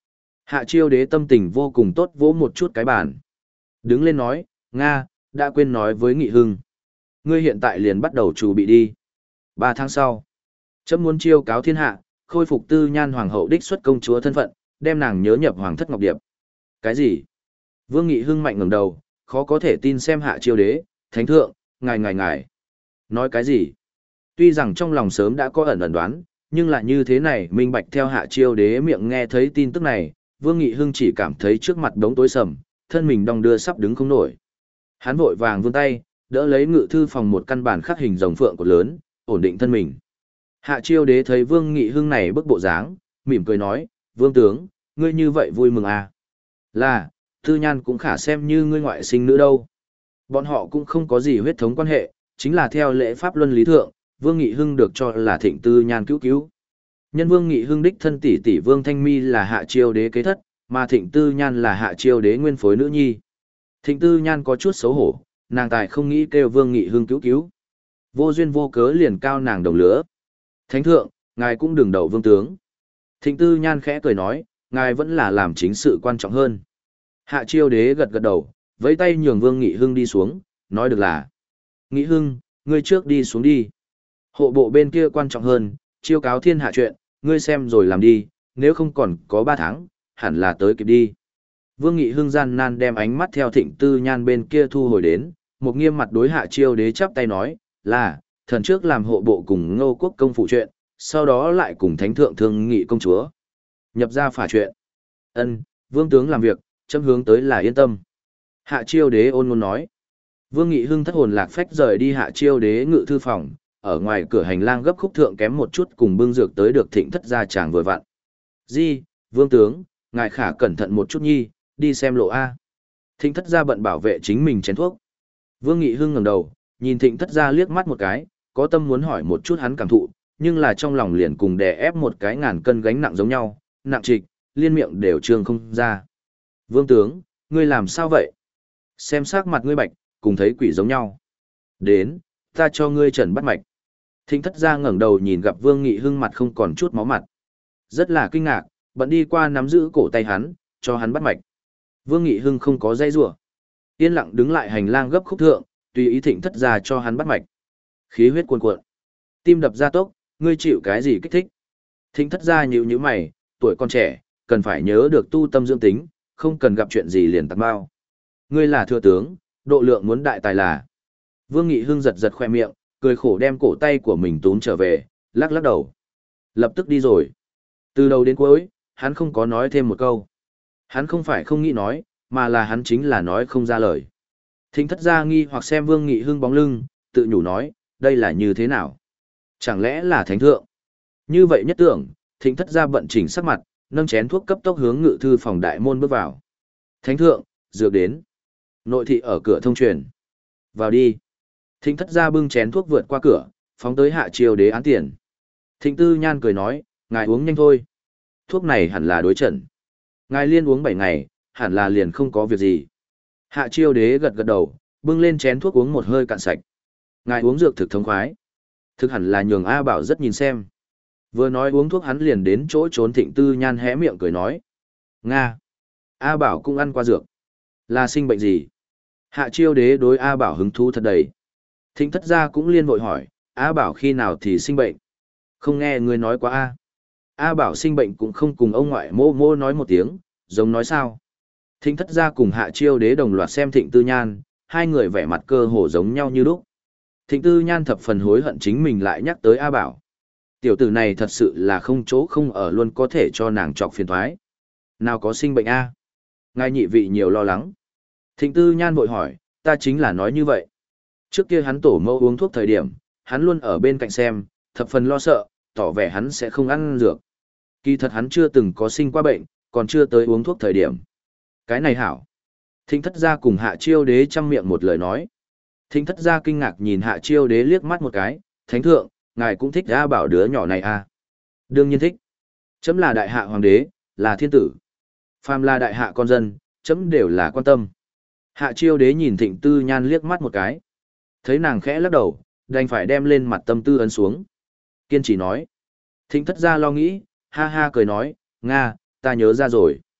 Hạ chiêu đế tâm tình vô cùng tốt, vỗ một chút cái bàn. Đứng lên nói, Nga, đã quên nói với Nghị Hưng. Ngươi hiện tại liền bắt đầu chuẩn bị đi. Ba tháng sau, chấm muốn chiêu cáo thiên hạ, khôi phục Tư Nhan hoàng hậu đích xuất công chúa thân phận, đem nàng nhớ nhập hoàng thất ngọc điệp. Cái gì? Vương Nghị Hưng mạnh ngẩng đầu, khó có thể tin xem hạ chiêu đế, thánh thượng, ngài ngài ngài. Nói cái gì? Tuy rằng trong lòng sớm đã có ẩn ẩn đoán, nhưng lại như thế này minh bạch theo hạ chiêu đế miệng nghe thấy tin tức này, Vương Nghị Hưng chỉ cảm thấy trước mặt đống tối sầm, thân mình đong đưa sắp đứng không nổi. Hắn vội vàng vươn tay, đỡ lấy ngự thư phòng một căn bản khắc hình rồng phượng cột lớn, ổn định thân mình. Hạ chiêu đế thấy Vương Nghị Hưng này bức bộ dáng, mỉm cười nói, Vương tướng, ngươi như vậy vui mừng à? Là, Tư Nhan cũng khả xem như ngươi ngoại sinh nữ đâu. Bọn họ cũng không có gì huyết thống quan hệ, chính là theo lễ pháp luân lý thượng, Vương Nghị Hưng được cho là thịnh Tư Nhan cứu cứu. Nhân Vương Nghị Hưng đích thân tỷ tỷ Vương Thanh Mi là hạ chiêu đế kế thất, mà thịnh Tư Nhan là hạ chiêu đế nguyên phối nữ nhi. Thịnh Tư Nhan có chút xấu hổ, nàng tài không nghĩ kêu Vương Nghị Hưng cứu cứu. Vô duyên vô cớ liền cao nàng đồng lứa. Thánh thượng, ngài cũng đừng đậu Vương tướng. Thịnh Tư Nhan khẽ cười nói, ngài vẫn là làm chính sự quan trọng hơn. Hạ chiêu đế gật gật đầu, vẫy tay nhường Vương Nghị Hưng đi xuống, nói được là. Nghị Hưng, ngươi trước đi xuống đi. Hộ bộ bên kia quan trọng hơn, chiêu cáo thiên hạ chuyện, ngươi xem rồi làm đi, nếu không còn có ba tháng, hẳn là tới kịp đi. Vương Nghị Hưng gian nan đem ánh mắt theo Thịnh Tư Nhan bên kia thu hồi đến, một nghiêm mặt đối hạ chiêu đế chắp tay nói, là, thần trước làm hộ bộ cùng Ngô Quốc công phụ chuyện, sau đó lại cùng thánh thượng thương nghị công chúa. Nhập ra phả chuyện. Ân, vương tướng làm việc, chấm hướng tới là yên tâm. Hạ chiêu đế ôn ngôn nói. Vương Nghị Hưng thất hồn lạc phách rời đi hạ chiêu đế ngự thư phòng, ở ngoài cửa hành lang gấp khúc thượng kém một chút cùng bưng dược tới được Thịnh thất gia chàng vừa vặn. Di, vương tướng, ngài khả cẩn thận một chút nhi, đi xem lộ A. Thịnh thất gia bận bảo vệ chính mình chén thuốc. Vương Nghị Hưng ngẩng đầu, nhìn Thịnh thất gia liếc mắt một cái, có tâm muốn hỏi một chút hắn cảm thụ, nhưng là trong lòng liền cùng đè ép một cái ngàn cân gánh nặng giống nhau, nặng trịch, liên miệng đều trương không ra. Vương tướng, ngươi làm sao vậy? Xem sắc mặt ngươi bạch, cùng thấy quỷ giống nhau. Đến, ta cho ngươi trần bắt mạch. Thịnh thất gia ngẩng đầu nhìn gặp Vương Nghị Hưng mặt không còn chút máu mặt. Rất là kinh ngạc, bận đi qua nắm giữ cổ tay hắn, cho hắn bắt mạch. Vương Nghị Hưng không có dây rủa, yên lặng đứng lại hành lang gấp khúc thượng, tùy ý Thịnh thất gia cho hắn bắt mạch. Khí huyết cuồn cuộn, tim đập gia tốc, ngươi chịu cái gì kích thích? Thịnh thất gia nhíu nhíu mày, tuổi còn trẻ, cần phải nhớ được tu tâm dưỡng tính, không cần gặp chuyện gì liền tạc bao. Ngươi là thừa tướng, độ lượng muốn đại tài là. Vương Nghị Hưng giật giật khoe miệng, cười khổ đem cổ tay của mình túm trở về, lắc lắc đầu. Lập tức đi rồi. Từ đầu đến cuối, hắn không có nói thêm một câu. Hắn không phải không nghĩ nói, mà là hắn chính là nói không ra lời. Thịnh thất gia nghi hoặc xem Vương Nghị Hưng bóng lưng, tự nhủ nói, đây là như thế nào? Chẳng lẽ là thánh thượng? Như vậy nhất tưởng, thịnh thất gia bận chỉnh sắc mặt, nâng chén thuốc cấp tốc hướng ngự thư phòng đại môn bước vào. Thánh thượng, dược đến. Nội thị ở cửa thông truyền. Vào đi. Thịnh thất gia bưng chén thuốc vượt qua cửa, phóng tới hạ chiêu đế án tiền. Thịnh Tư Nhan cười nói, ngài uống nhanh thôi. Thuốc này hẳn là đối trận. Ngài liên uống bảy ngày, hẳn là liền không có việc gì. Hạ chiêu đế gật gật đầu, bưng lên chén thuốc uống một hơi cạn sạch. Ngài uống dược thực thống khoái. Thực hẳn là nhường A Bảo rất nhìn xem. Vừa nói uống thuốc hắn liền đến chỗ trốn Thịnh Tư Nhan hé miệng cười nói. Nga. A Bảo cũng ăn qua dược. Là sinh bệnh gì? Hạ chiêu đế đối A Bảo hứng thú thật đầy. Thịnh thất gia cũng liên vội hỏi, A Bảo khi nào thì sinh bệnh? Không nghe người nói quá A. A Bảo sinh bệnh cũng không cùng ông ngoại mô mô nói một tiếng, giống nói sao. Thịnh thất gia cùng hạ chiêu đế đồng loạt xem Thịnh Tư Nhan, hai người vẻ mặt cơ hồ giống nhau như lúc. Thịnh Tư Nhan thập phần hối hận chính mình lại nhắc tới A Bảo. Tiểu tử này thật sự là không chỗ không ở luôn có thể cho nàng trọc phiền thoái. Nào có sinh bệnh A? Ngài nhị vị nhiều lo lắng. Thịnh Tư Nhan vội hỏi, ta chính là nói như vậy. Trước kia hắn tổ mẫu uống thuốc thời điểm, hắn luôn ở bên cạnh xem, thập phần lo sợ, tỏ vẻ hắn sẽ không ăn dược. Kỳ thật hắn chưa từng có sinh qua bệnh, còn chưa tới uống thuốc thời điểm. Cái này hảo. Thịnh thất gia cùng hạ chiêu đế chăm miệng một lời nói. Thịnh thất gia kinh ngạc nhìn hạ chiêu đế liếc mắt một cái, thánh thượng, ngài cũng thích A Bảo đứa nhỏ này à? Đương nhiên thích. Chấm là đại hạ hoàng đế, là thiên tử. Phàm là đại hạ con dân, chấm đều là quan tâm. Hạ chiêu đế nhìn Thịnh Tư Nhan liếc mắt một cái. Thấy nàng khẽ lắc đầu, đành phải đem lên mặt tâm tư ấn xuống. Kiên trì nói. Thịnh thất gia lo nghĩ, ha ha cười nói, Nga, ta nhớ ra rồi.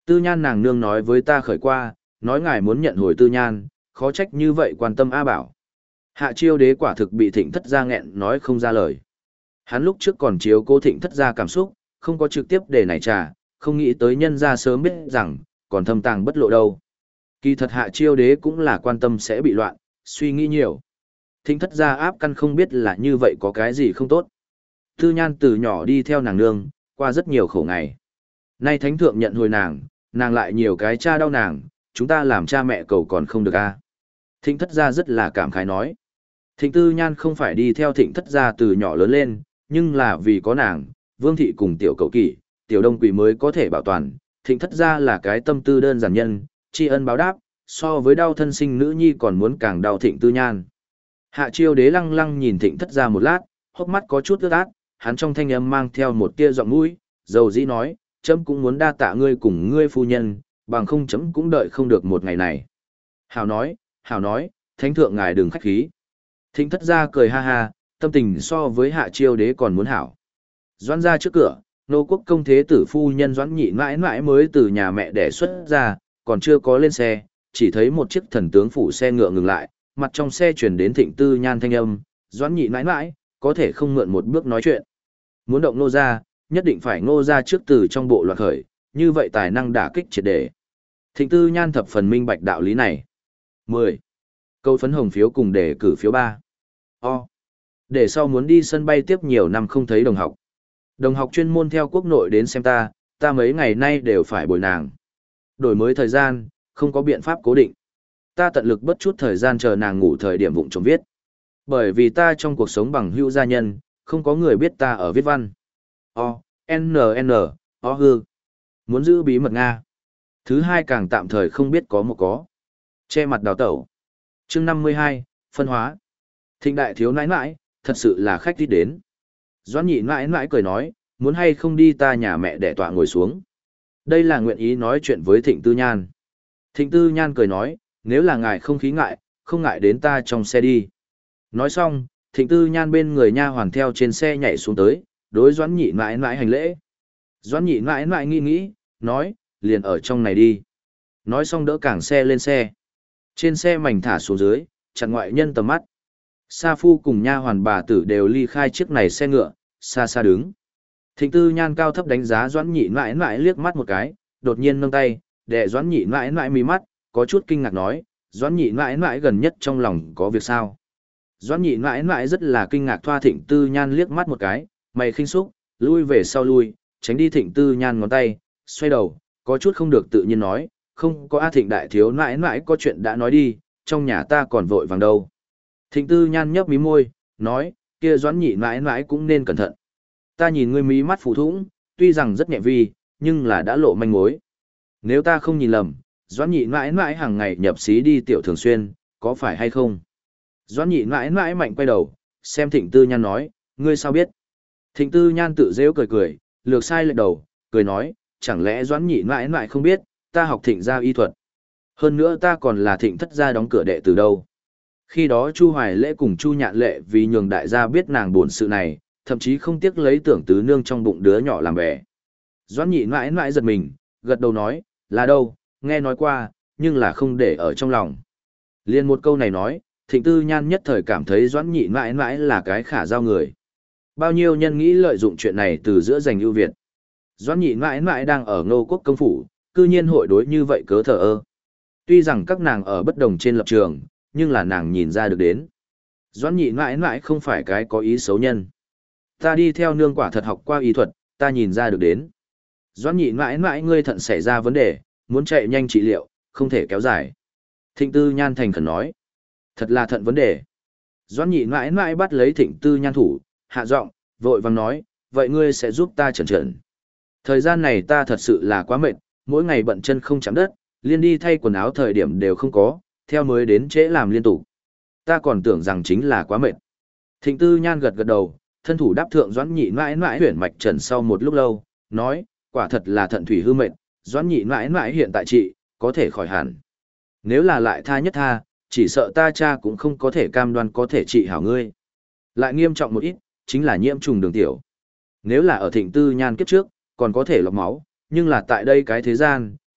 Tư nhan nàng nương nói với ta khởi qua, nói ngài muốn nhận hồi tư nhan, khó trách như vậy quan tâm A Bảo. Hạ chiêu đế quả thực bị thịnh thất gia nghẹn nói không ra lời. Hắn lúc trước còn chiếu cố thịnh thất gia cảm xúc, không có trực tiếp để nảy trà, không nghĩ tới nhân gia sớm biết rằng, còn thâm tàng bất lộ đâu. Kỳ thật hạ chiêu đế cũng là quan tâm sẽ bị loạn, suy nghĩ nhiều. Thịnh thất gia áp căn không biết là như vậy có cái gì không tốt. Tư nhan từ nhỏ đi theo nàng nương, qua rất nhiều khổ ngày. Nay thánh thượng nhận hồi nàng, nàng lại nhiều cái cha đau nàng, chúng ta làm cha mẹ cầu còn không được a. Thịnh thất gia rất là cảm khái nói. Thịnh tư nhan không phải đi theo thịnh thất gia từ nhỏ lớn lên, nhưng là vì có nàng, vương thị cùng tiểu cậu kỷ, tiểu đông quỷ mới có thể bảo toàn. Thịnh thất gia là cái tâm tư đơn giản nhân, tri ân báo đáp, so với đau thân sinh nữ nhi còn muốn càng đau thịnh tư nhan. Hạ chiêu đế lăng lăng nhìn thịnh thất gia một lát, hốc mắt có chút ướt át, hắn trong thanh âm mang theo một tia giọng mũi, dầu dĩ nói, chấm cũng muốn đa tạ ngươi cùng ngươi phu nhân, bằng không chấm cũng đợi không được một ngày này. Hảo nói, hảo nói, thánh thượng ngài đừng khách khí. Thịnh thất gia cười ha ha, tâm tình so với hạ chiêu đế còn muốn hảo. Doãn ra trước cửa, nô quốc công thế tử phu nhân Doãn nhị mãi mãi mới từ nhà mẹ đẻ xuất ra, còn chưa có lên xe, chỉ thấy một chiếc thần tướng phủ xe ngựa ngừng lại, mặt trong xe chuyển đến thịnh tư nhan thanh âm, Doãn nhị mãi mãi, có thể không mượn một bước nói chuyện. Muốn động nô ra, nhất định phải nô ra trước từ trong bộ loạt khởi, như vậy tài năng đả kích triệt để. Thịnh tư nhan thập phần minh bạch đạo lý này. mười. Câu phấn hồng phiếu cùng đề cử phiếu ba. O. Để sau muốn đi sân bay tiếp nhiều năm không thấy đồng học. Đồng học chuyên môn theo quốc nội đến xem ta, ta mấy ngày nay đều phải bồi nàng. Đổi mới thời gian, không có biện pháp cố định. Ta tận lực bất chút thời gian chờ nàng ngủ thời điểm vụng trộm viết. Bởi vì ta trong cuộc sống bằng hữu gia nhân, không có người biết ta ở viết văn. O, N, N, O hư. Muốn giữ bí mật Nga. Thứ hai càng tạm thời không biết có một có. Che mặt đào tẩu. Chương năm mươi hai, phân hóa. Thịnh đại thiếu nãi nãi, thật sự là khách đi đến. Doãn nhị nãi nãi cười nói, muốn hay không đi ta nhà mẹ để tọa ngồi xuống. Đây là nguyện ý nói chuyện với thịnh tư nhan. Thịnh tư nhan cười nói, nếu là ngài không khí ngại, không ngại đến ta trong xe đi. Nói xong, thịnh tư nhan bên người nha hoàn theo trên xe nhảy xuống tới, đối doãn nhị nãi nãi hành lễ. Doãn nhị nãi nãi nghĩ nghĩ, nói, liền ở trong này đi. Nói xong đỡ cảng xe lên xe. Trên xe mảnh thả xuống dưới, chặn ngoại nhân tầm mắt. Sa phu cùng nha hoàn bà tử đều ly khai chiếc này xe ngựa, xa xa đứng. Thịnh tư nhan cao thấp đánh giá doãn nhị nãi nãi liếc mắt một cái, đột nhiên nâng tay, đè doãn nhị nãi nãi mí mắt, có chút kinh ngạc nói, doãn nhị nãi nãi gần nhất trong lòng có việc sao. Doãn nhị nãi nãi rất là kinh ngạc thoa thịnh tư nhan liếc mắt một cái, mày khinh xúc, lui về sau lui, tránh đi thịnh tư nhan ngón tay, xoay đầu, có chút không được tự nhiên nói, không có A thịnh đại thiếu nãi nãi có chuyện đã nói đi, trong nhà ta còn vội vàng đâu. Thịnh tư nhan nhấp mí môi, nói, kia doãn nhị nãi nãi cũng nên cẩn thận. Ta nhìn ngươi mí mắt phù thũng, tuy rằng rất nhẹ vi, nhưng là đã lộ manh mối. Nếu ta không nhìn lầm, doãn nhị nãi nãi hàng ngày nhập xí đi tiểu thường xuyên, có phải hay không? Doãn nhị nãi nãi mạnh quay đầu, xem thịnh tư nhan nói, ngươi sao biết? Thịnh tư nhan tự rêu cười cười, lược sai lệch đầu, cười nói, chẳng lẽ doãn nhị nãi nãi không biết, ta học thịnh gia y thuật. Hơn nữa ta còn là thịnh thất gia đóng cửa đệ từ đâu. Khi đó Chu Hoài Lễ cùng Chu Nhạn Lệ vì nhường đại gia biết nàng buồn sự này, thậm chí không tiếc lấy tưởng tứ nương trong bụng đứa nhỏ làm bè. Doãn nhị mãi mãi giật mình, gật đầu nói, là đâu, nghe nói qua, nhưng là không để ở trong lòng. Liên một câu này nói, thịnh tư nhan nhất thời cảm thấy doãn nhị mãi mãi là cái khả giao người. Bao nhiêu nhân nghĩ lợi dụng chuyện này từ giữa giành ưu việt. Doãn nhị mãi mãi đang ở Ngô Quốc công phủ, cư nhiên hội đối như vậy cớ thờ ơ. Tuy rằng các nàng ở bất đồng trên lập trường, nhưng là nàng nhìn ra được đến. Doãn nhị mãi mãi không phải cái có ý xấu nhân. Ta đi theo nương quả thật học qua y thuật, ta nhìn ra được đến. Doãn nhị mãi mãi ngươi thận xảy ra vấn đề, muốn chạy nhanh trị liệu, không thể kéo dài. Thịnh tư nhan thành khẩn nói. Thật là thận vấn đề. Doãn nhị mãi mãi bắt lấy thịnh tư nhan thủ, hạ giọng, vội vàng nói, vậy ngươi sẽ giúp ta chẩn chẩn. Thời gian này ta thật sự là quá mệt, mỗi ngày bận chân không chạm đất, liên đi thay quần áo thời điểm đều không có, theo mới đến trễ làm liên tục. Ta còn tưởng rằng chính là quá mệt. Thịnh tư nhan gật gật đầu, thân thủ đáp thượng doãn nhị mãi mãi huyển mạch trần sau một lúc lâu, nói, quả thật là thận thủy hư mệt, doãn nhị mãi mãi hiện tại trị, có thể khỏi hẳn. Nếu là lại tha nhất tha, chỉ sợ ta cha cũng không có thể cam đoan có thể trị hảo ngươi. Lại nghiêm trọng một ít, chính là nhiễm trùng đường tiểu. Nếu là ở thịnh tư nhan kiếp trước, còn có thể lọc máu, nhưng là tại đây cái thế gian,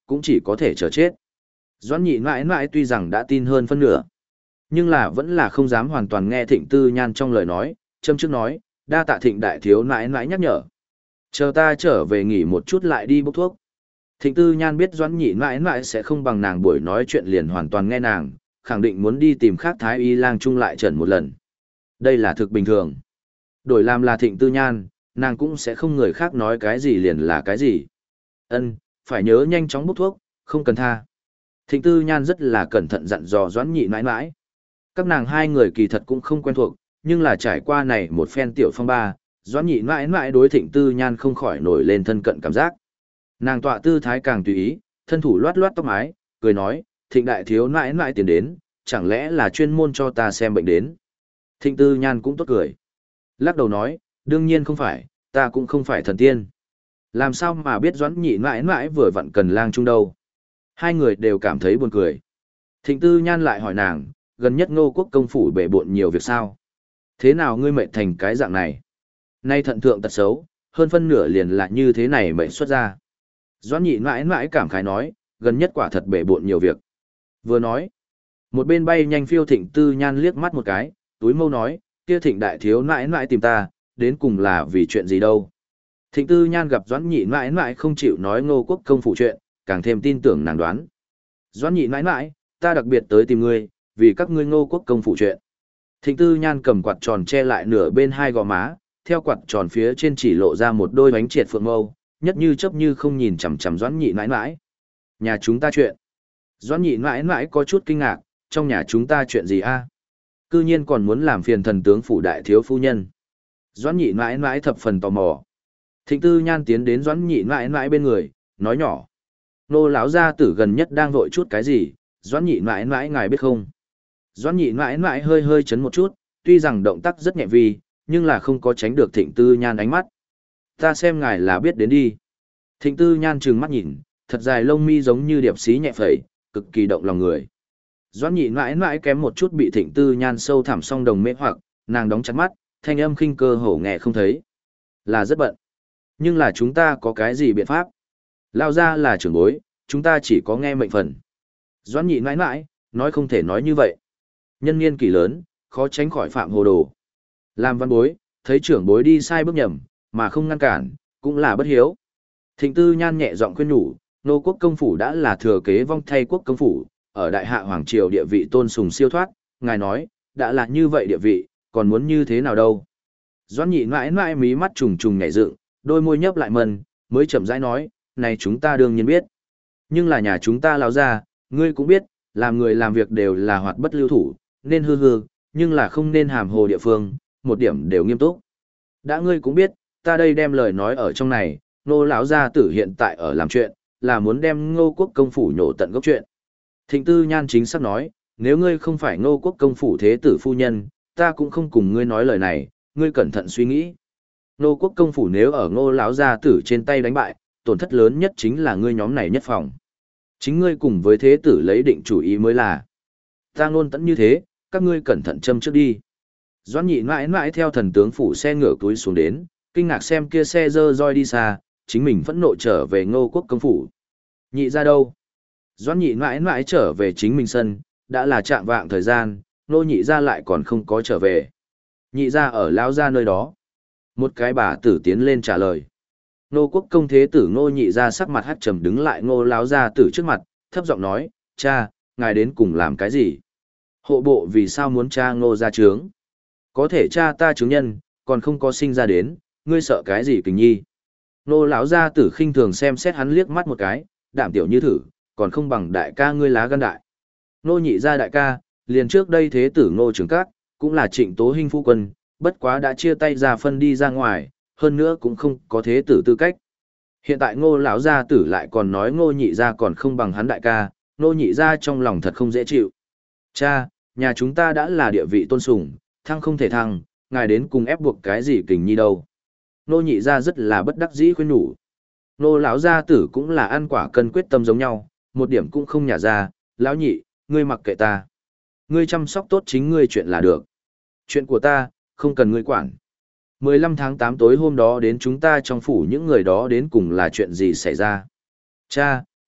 cũng chỉ có thể chờ chết. Doãn nhị mãi mãi tuy rằng đã tin hơn phân nửa, nhưng là vẫn là không dám hoàn toàn nghe Thịnh Tư Nhan trong lời nói, châm trước nói, đa tạ Thịnh đại thiếu mãi mãi nhắc nhở. Chờ ta trở về nghỉ một chút lại đi bốc thuốc. Thịnh Tư Nhan biết Doãn nhị mãi mãi sẽ không bằng nàng buổi nói chuyện liền hoàn toàn nghe nàng, khẳng định muốn đi tìm khác thái y lang chung lại trần một lần. Đây là thực bình thường. Đổi làm là Thịnh Tư Nhan, nàng cũng sẽ không người khác nói cái gì liền là cái gì. Ân, phải nhớ nhanh chóng bốc thuốc, không cần tha. Thịnh Tư Nhan rất là cẩn thận dặn dò Doãn nhị mãi mãi. Các nàng hai người kỳ thật cũng không quen thuộc, nhưng là trải qua này một phen tiểu phong ba, Doãn nhị mãi mãi đối Thịnh Tư Nhan không khỏi nổi lên thân cận cảm giác. Nàng tọa tư thái càng tùy ý, thân thủ loát loát tóc mái, cười nói, Thịnh đại thiếu mãi mãi tiền đến, chẳng lẽ là chuyên môn cho ta xem bệnh đến. Thịnh Tư Nhan cũng tốt cười. Lắc đầu nói, đương nhiên không phải, ta cũng không phải thần tiên. Làm sao mà biết Doãn nhị mãi mãi vừa vặn cần lang trung đâu. Hai người đều cảm thấy buồn cười. Thịnh Tư Nhan lại hỏi nàng, gần nhất Ngô Quốc công phủ bể bộn nhiều việc sao? Thế nào ngươi mệt thành cái dạng này? Nay thận thượng tật xấu, hơn phân nửa liền là như thế này mệnh xuất ra. Doãn nhị mãi mãi cảm khái nói, gần nhất quả thật bể bộn nhiều việc. Vừa nói, một bên bay nhanh phiêu Thịnh Tư Nhan liếc mắt một cái, túi mâu nói, kia Thịnh đại thiếu mãi mãi tìm ta, đến cùng là vì chuyện gì đâu. Thịnh Tư Nhan gặp Doãn nhị mãi mãi không chịu nói Ngô Quốc công phủ chuyện, càng thêm tin tưởng nàng đoán. Doãn nhị mãi mãi, ta đặc biệt tới tìm ngươi, vì các ngươi Ngô Quốc công phủ chuyện. Thịnh Tư Nhan cầm quạt tròn che lại nửa bên hai gò má, theo quạt tròn phía trên chỉ lộ ra một đôi bánh triệt phượng mâu, nhất như chớp như không nhìn chằm chằm Doãn nhị mãi mãi. Nhà chúng ta chuyện. Doãn nhị mãi mãi có chút kinh ngạc, trong nhà chúng ta chuyện gì a? Cư nhiên còn muốn làm phiền thần tướng phủ đại thiếu phu nhân. Doãn nhị mãi mãi thập phần tò mò. Thịnh Tư Nhan tiến đến Doãn nhị mãi mãi bên người, nói nhỏ. Nô lão gia tử gần nhất đang vội chút cái gì, Doãn nhị mãi mãi ngài biết không? Doãn nhị mãi mãi hơi hơi chấn một chút, tuy rằng động tác rất nhẹ vi, nhưng là không có tránh được Thịnh Tư Nhan ánh mắt. Ta xem ngài là biết đến đi. Thịnh Tư Nhan trừng mắt nhìn, thật dài lông mi giống như điệp xí nhẹ phẩy, cực kỳ động lòng người. Doãn nhị mãi mãi kém một chút bị Thịnh Tư Nhan sâu thẳm song đồng mê hoặc, nàng đóng chặt mắt, thanh âm khinh cơ hổ nghe không thấy. Là rất bận. Nhưng là chúng ta có cái gì biện pháp? Lao ra là trưởng bối, chúng ta chỉ có nghe mệnh phần. Doãn nhị mãi mãi, nói không thể nói như vậy. Nhân niên kỷ lớn, khó tránh khỏi phạm hồ đồ. Làm văn bối, thấy trưởng bối đi sai bước nhầm, mà không ngăn cản, cũng là bất hiếu. Thịnh Tư Nhan nhẹ giọng khuyên nhủ, Nô Quốc công phủ đã là thừa kế vong thay quốc công phủ, ở đại hạ hoàng triều địa vị tôn sùng siêu thoát, ngài nói, đã là như vậy địa vị, còn muốn như thế nào đâu. Doãn nhị mãi mãi mí mắt trùng trùng nhảy dựng, đôi môi nhấp lại mần, mới chậm rãi nói, này chúng ta đương nhiên biết. Nhưng là nhà chúng ta lão ra, ngươi cũng biết, làm người làm việc đều là hoạt bất lưu thủ, nên hư hư, nhưng là không nên hàm hồ địa phương, một điểm đều nghiêm túc. Đã ngươi cũng biết, ta đây đem lời nói ở trong này, nô lão gia tử hiện tại ở làm chuyện, là muốn đem Ngô Quốc công phủ nhổ tận gốc chuyện. Thịnh Tư Nhan chính xác nói, nếu ngươi không phải Ngô Quốc công phủ thế tử phu nhân, ta cũng không cùng ngươi nói lời này, ngươi cẩn thận suy nghĩ. Ngô Quốc công phủ nếu ở Ngô lão gia tử trên tay đánh bại, tổn thất lớn nhất chính là ngươi nhóm này nhất phòng. Chính ngươi cùng với thế tử lấy định chủ ý mới là. Ta ngôn tẫn như thế, các ngươi cẩn thận châm trước đi. Doãn nhị mãi mãi theo thần tướng phủ xe ngựa túi xuống đến, kinh ngạc xem kia xe dơ roi đi xa, chính mình phẫn nộ trở về Ngô Quốc công phủ. Nhị ra đâu? Doãn nhị mãi mãi trở về chính mình sân, đã là chạm vạng thời gian, nô nhị ra lại còn không có trở về. Nhị ra ở lão ra nơi đó. Một cái bà tử tiến lên trả lời. Ngô Quốc công thế tử Ngô nhị ra sắc mặt hắt trầm đứng lại Ngô lão gia tử trước mặt, thấp giọng nói, cha, ngài đến cùng làm cái gì? Hộ bộ vì sao muốn cha Ngô ra trướng? Có thể cha ta trướng nhân, còn không có sinh ra đến, ngươi sợ cái gì kình nhi? Ngô lão gia tử khinh thường xem xét hắn liếc mắt một cái, đạm tiểu như thử, còn không bằng đại ca ngươi lá gan đại. Ngô nhị ra đại ca, liền trước đây thế tử Ngô Trường Các, cũng là Trịnh Tố Hinh phu quân, bất quá đã chia tay ra phân đi ra ngoài, hơn nữa cũng không có thế tử tư cách. Hiện tại Ngô lão gia tử lại còn nói Ngô nhị gia còn không bằng hắn đại ca, Ngô nhị gia trong lòng thật không dễ chịu. Cha, nhà chúng ta đã là địa vị tôn sùng, thăng không thể thăng, ngài đến cùng ép buộc cái gì kình nhi đâu. Ngô nhị gia rất là bất đắc dĩ khuyên nhủ. Ngô lão gia tử cũng là ăn quả cân quyết tâm giống nhau, một điểm cũng không nhả ra, lão nhị, ngươi mặc kệ ta. Ngươi chăm sóc tốt chính ngươi chuyện là được. Chuyện của ta, không cần ngươi quản. mười lăm tháng tám tối hôm đó đến chúng ta trong phủ những người đó đến cùng là chuyện gì xảy ra. Cha,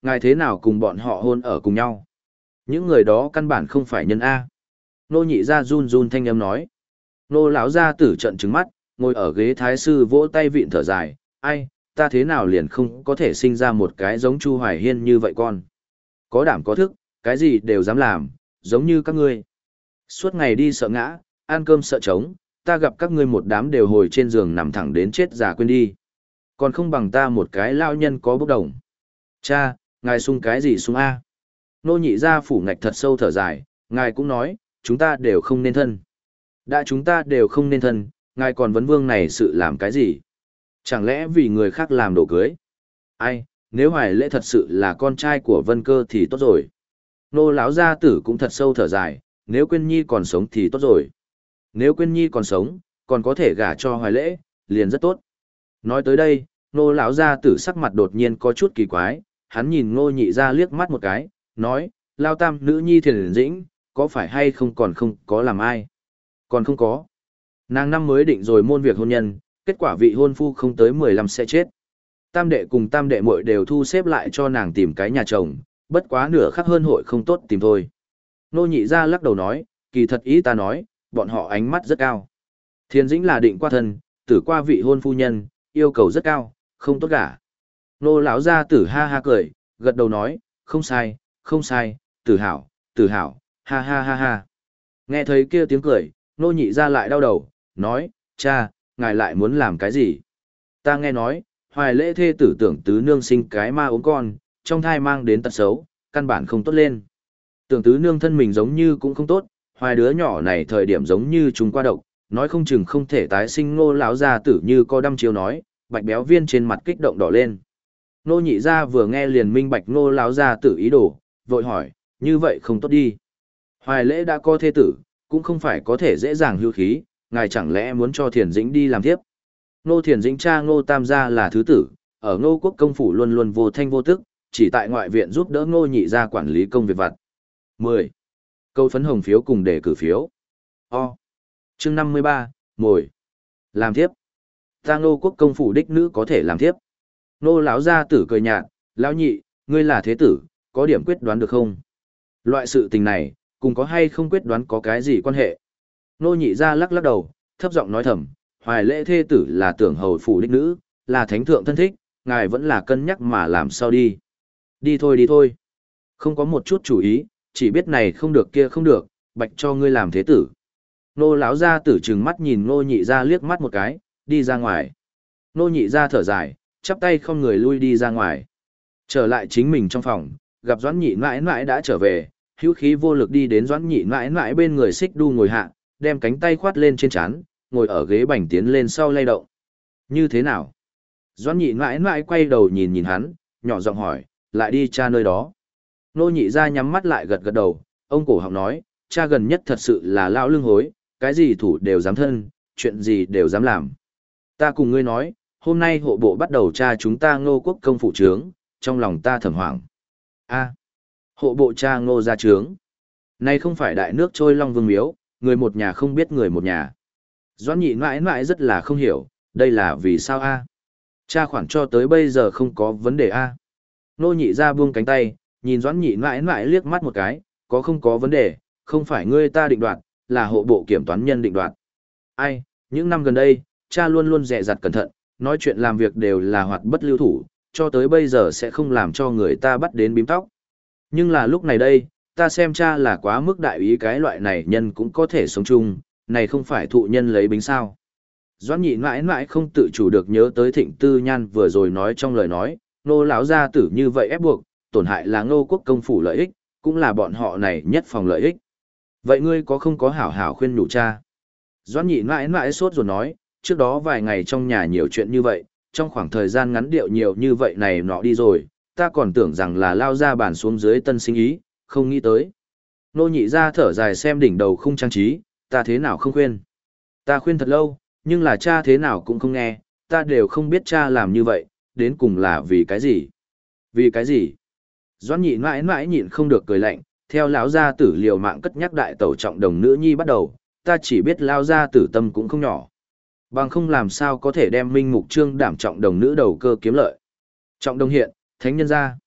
Ngài thế nào cùng bọn họ hôn ở cùng nhau? Những người đó căn bản không phải nhân A. Nô nhị ra run run thanh âm nói. Nô lão gia tử trận trứng mắt, ngồi ở ghế thái sư vỗ tay vịn thở dài. Ai, ta thế nào liền không có thể sinh ra một cái giống Chu Hoài Hiên như vậy con. Có đảm có thức, cái gì đều dám làm, giống như các ngươi. Suốt ngày đi sợ ngã, ăn cơm sợ trống, ta gặp các ngươi một đám đều hồi trên giường nằm thẳng đến chết già quên đi. Còn không bằng ta một cái lao nhân có bốc đồng. Cha, ngài sung cái gì sung A? Nô nhị ra phủ ngạch thật sâu thở dài, ngài cũng nói, chúng ta đều không nên thân. Đã chúng ta đều không nên thân, ngài còn vấn vương này sự làm cái gì? Chẳng lẽ vì người khác làm đồ cưới? Ai, nếu Hoài Lễ thật sự là con trai của Vân Cơ thì tốt rồi. Nô lão gia tử cũng thật sâu thở dài, nếu Quyên Nhi còn sống thì tốt rồi. Nếu Quyên Nhi còn sống, còn có thể gả cho Hoài Lễ, liền rất tốt. Nói tới đây, nô lão gia tử sắc mặt đột nhiên có chút kỳ quái, hắn nhìn Ngô nhị ra liếc mắt một cái, nói, lao tam nữ nhi Thiền Dĩnh, có phải hay không còn không có làm ai? Còn không có. Nàng năm mới định rồi môn việc hôn nhân, kết quả vị hôn phu không tới mười lăm sẽ chết. Tam đệ cùng tam đệ muội đều thu xếp lại cho nàng tìm cái nhà chồng, bất quá nửa khắc hơn hội không tốt tìm thôi. Nô nhị ra lắc đầu nói, kỳ thật ý ta nói, bọn họ ánh mắt rất cao. Thiền Dĩnh là định qua thân, tử qua vị hôn phu nhân, yêu cầu rất cao, không tốt cả. Nô lão gia tử ha ha cười, gật đầu nói, không sai, không sai, tử hảo, tử hảo, ha ha ha ha. Nghe thấy kia tiếng cười, nô nhị ra lại đau đầu, nói, cha, ngài lại muốn làm cái gì? Ta nghe nói, Hoài Lễ thê tử tưởng tứ nương sinh cái ma ốm con, trong thai mang đến tật xấu, căn bản không tốt lên. Tưởng tứ nương thân mình giống như cũng không tốt, Hoài đứa nhỏ này thời điểm giống như chúng qua độc, nói không chừng không thể tái sinh. Ngô lão gia tử như co đăm chiếu nói, bạch béo viên trên mặt kích động đỏ lên. Nô nhị gia vừa nghe liền minh bạch Ngô lão gia tử ý đồ, vội hỏi, như vậy không tốt đi. Hoài Lễ đã có thê tử, cũng không phải có thể dễ dàng hưu khí, ngài chẳng lẽ muốn cho Thiền Dĩnh đi làm tiếp. Ngô Thiền Dĩnh cha Ngô Tam gia là thứ tử, ở Ngô quốc công phủ luôn luôn vô thanh vô tức, chỉ tại ngoại viện giúp đỡ Ngô nhị gia quản lý công việc vặt. mười. Câu phấn hồng phiếu cùng đề cử phiếu. O. Chương năm mươi ba, mồi. Làm thiếp. Ta Ngô quốc công phủ đích nữ có thể làm thiếp. Ngô lão gia tử cười nhạt, lão nhị, ngươi là thế tử, có điểm quyết đoán được không? Loại sự tình này, cùng có hay không quyết đoán có cái gì quan hệ? Ngô nhị gia lắc lắc đầu, thấp giọng nói thầm, Hoài Lễ thê tử là tưởng hầu phủ đích nữ, là thánh thượng thân thích, ngài vẫn là cân nhắc mà làm sao đi. Đi thôi đi thôi. Không có một chút chủ ý, chỉ biết này không được kia không được, bạch cho ngươi làm thế tử. Nô lão gia tử trừng mắt nhìn Nô nhị gia liếc mắt một cái, đi ra ngoài. Nô nhị gia thở dài, chắp tay không người lui đi ra ngoài. Trở lại chính mình trong phòng, gặp Doãn nhị mãi mãi đã trở về, hữu khí vô lực đi đến Doãn nhị mãi mãi bên người xích đu ngồi hạ, đem cánh tay khoát lên trên trán, ngồi ở ghế bành tiến lên sau lay động. Như thế nào? Doãn nhị mãi mãi quay đầu nhìn nhìn hắn, nhỏ giọng hỏi, lại đi cha nơi đó. Nô nhị ra nhắm mắt lại gật gật đầu, ông cổ họng nói, cha gần nhất thật sự là lão lương hối, cái gì thủ đều dám thân, chuyện gì đều dám làm. Ta cùng ngươi nói, hôm nay hộ bộ bắt đầu tra chúng ta Ngô quốc công phủ trướng, trong lòng ta thầm hoảng. A, hộ bộ tra Ngô ra trướng. Này không phải đại nước trôi long vương miếu, người một nhà không biết người một nhà. Doãn nhị mãi mãi rất là không hiểu, đây là vì sao a? Cha khoản cho tới bây giờ không có vấn đề a. Nô nhị ra buông cánh tay, nhìn Doãn nhị mãi mãi liếc mắt một cái, có không có vấn đề, không phải ngươi ta định đoạt, là hộ bộ kiểm toán nhân định đoạt. Ai, những năm gần đây, cha luôn luôn dè dặt cẩn thận, nói chuyện làm việc đều là hoạt bất lưu thủ, cho tới bây giờ sẽ không làm cho người ta bắt đến bím tóc. Nhưng là lúc này đây, ta xem cha là quá mức đại ý cái loại này nhân cũng có thể sống chung, này không phải thụ nhân lấy bính sao. Doãn nhị mãi mãi không tự chủ được nhớ tới Thịnh Tư Nhan vừa rồi nói trong lời nói, nô lão gia tử như vậy ép buộc, tổn hại là Ngô quốc công phủ lợi ích, cũng là bọn họ này nhất phòng lợi ích. Vậy ngươi có không có hảo hảo khuyên nhủ cha? Doãn nhị mãi mãi sốt rồi nói, trước đó vài ngày trong nhà nhiều chuyện như vậy, trong khoảng thời gian ngắn điệu nhiều như vậy này nọ đi rồi, ta còn tưởng rằng là lao ra bàn xuống dưới tân sinh ý, không nghĩ tới. Nô nhị ra thở dài xem đỉnh đầu không trang trí, ta thế nào không khuyên. Ta khuyên thật lâu, nhưng là cha thế nào cũng không nghe, ta đều không biết cha làm như vậy, đến cùng là vì cái gì. Vì cái gì? Doãn nhị mãi mãi nhịn không được cười lạnh, theo lão gia tử liều mạng cất nhắc đại tẩu trọng đồng nữ nhi bắt đầu, ta chỉ biết lao gia tử tâm cũng không nhỏ. Bằng không làm sao có thể đem minh mục trương đảm trọng đồng nữ đầu cơ kiếm lợi. Trọng đồng hiện, thánh nhân gia.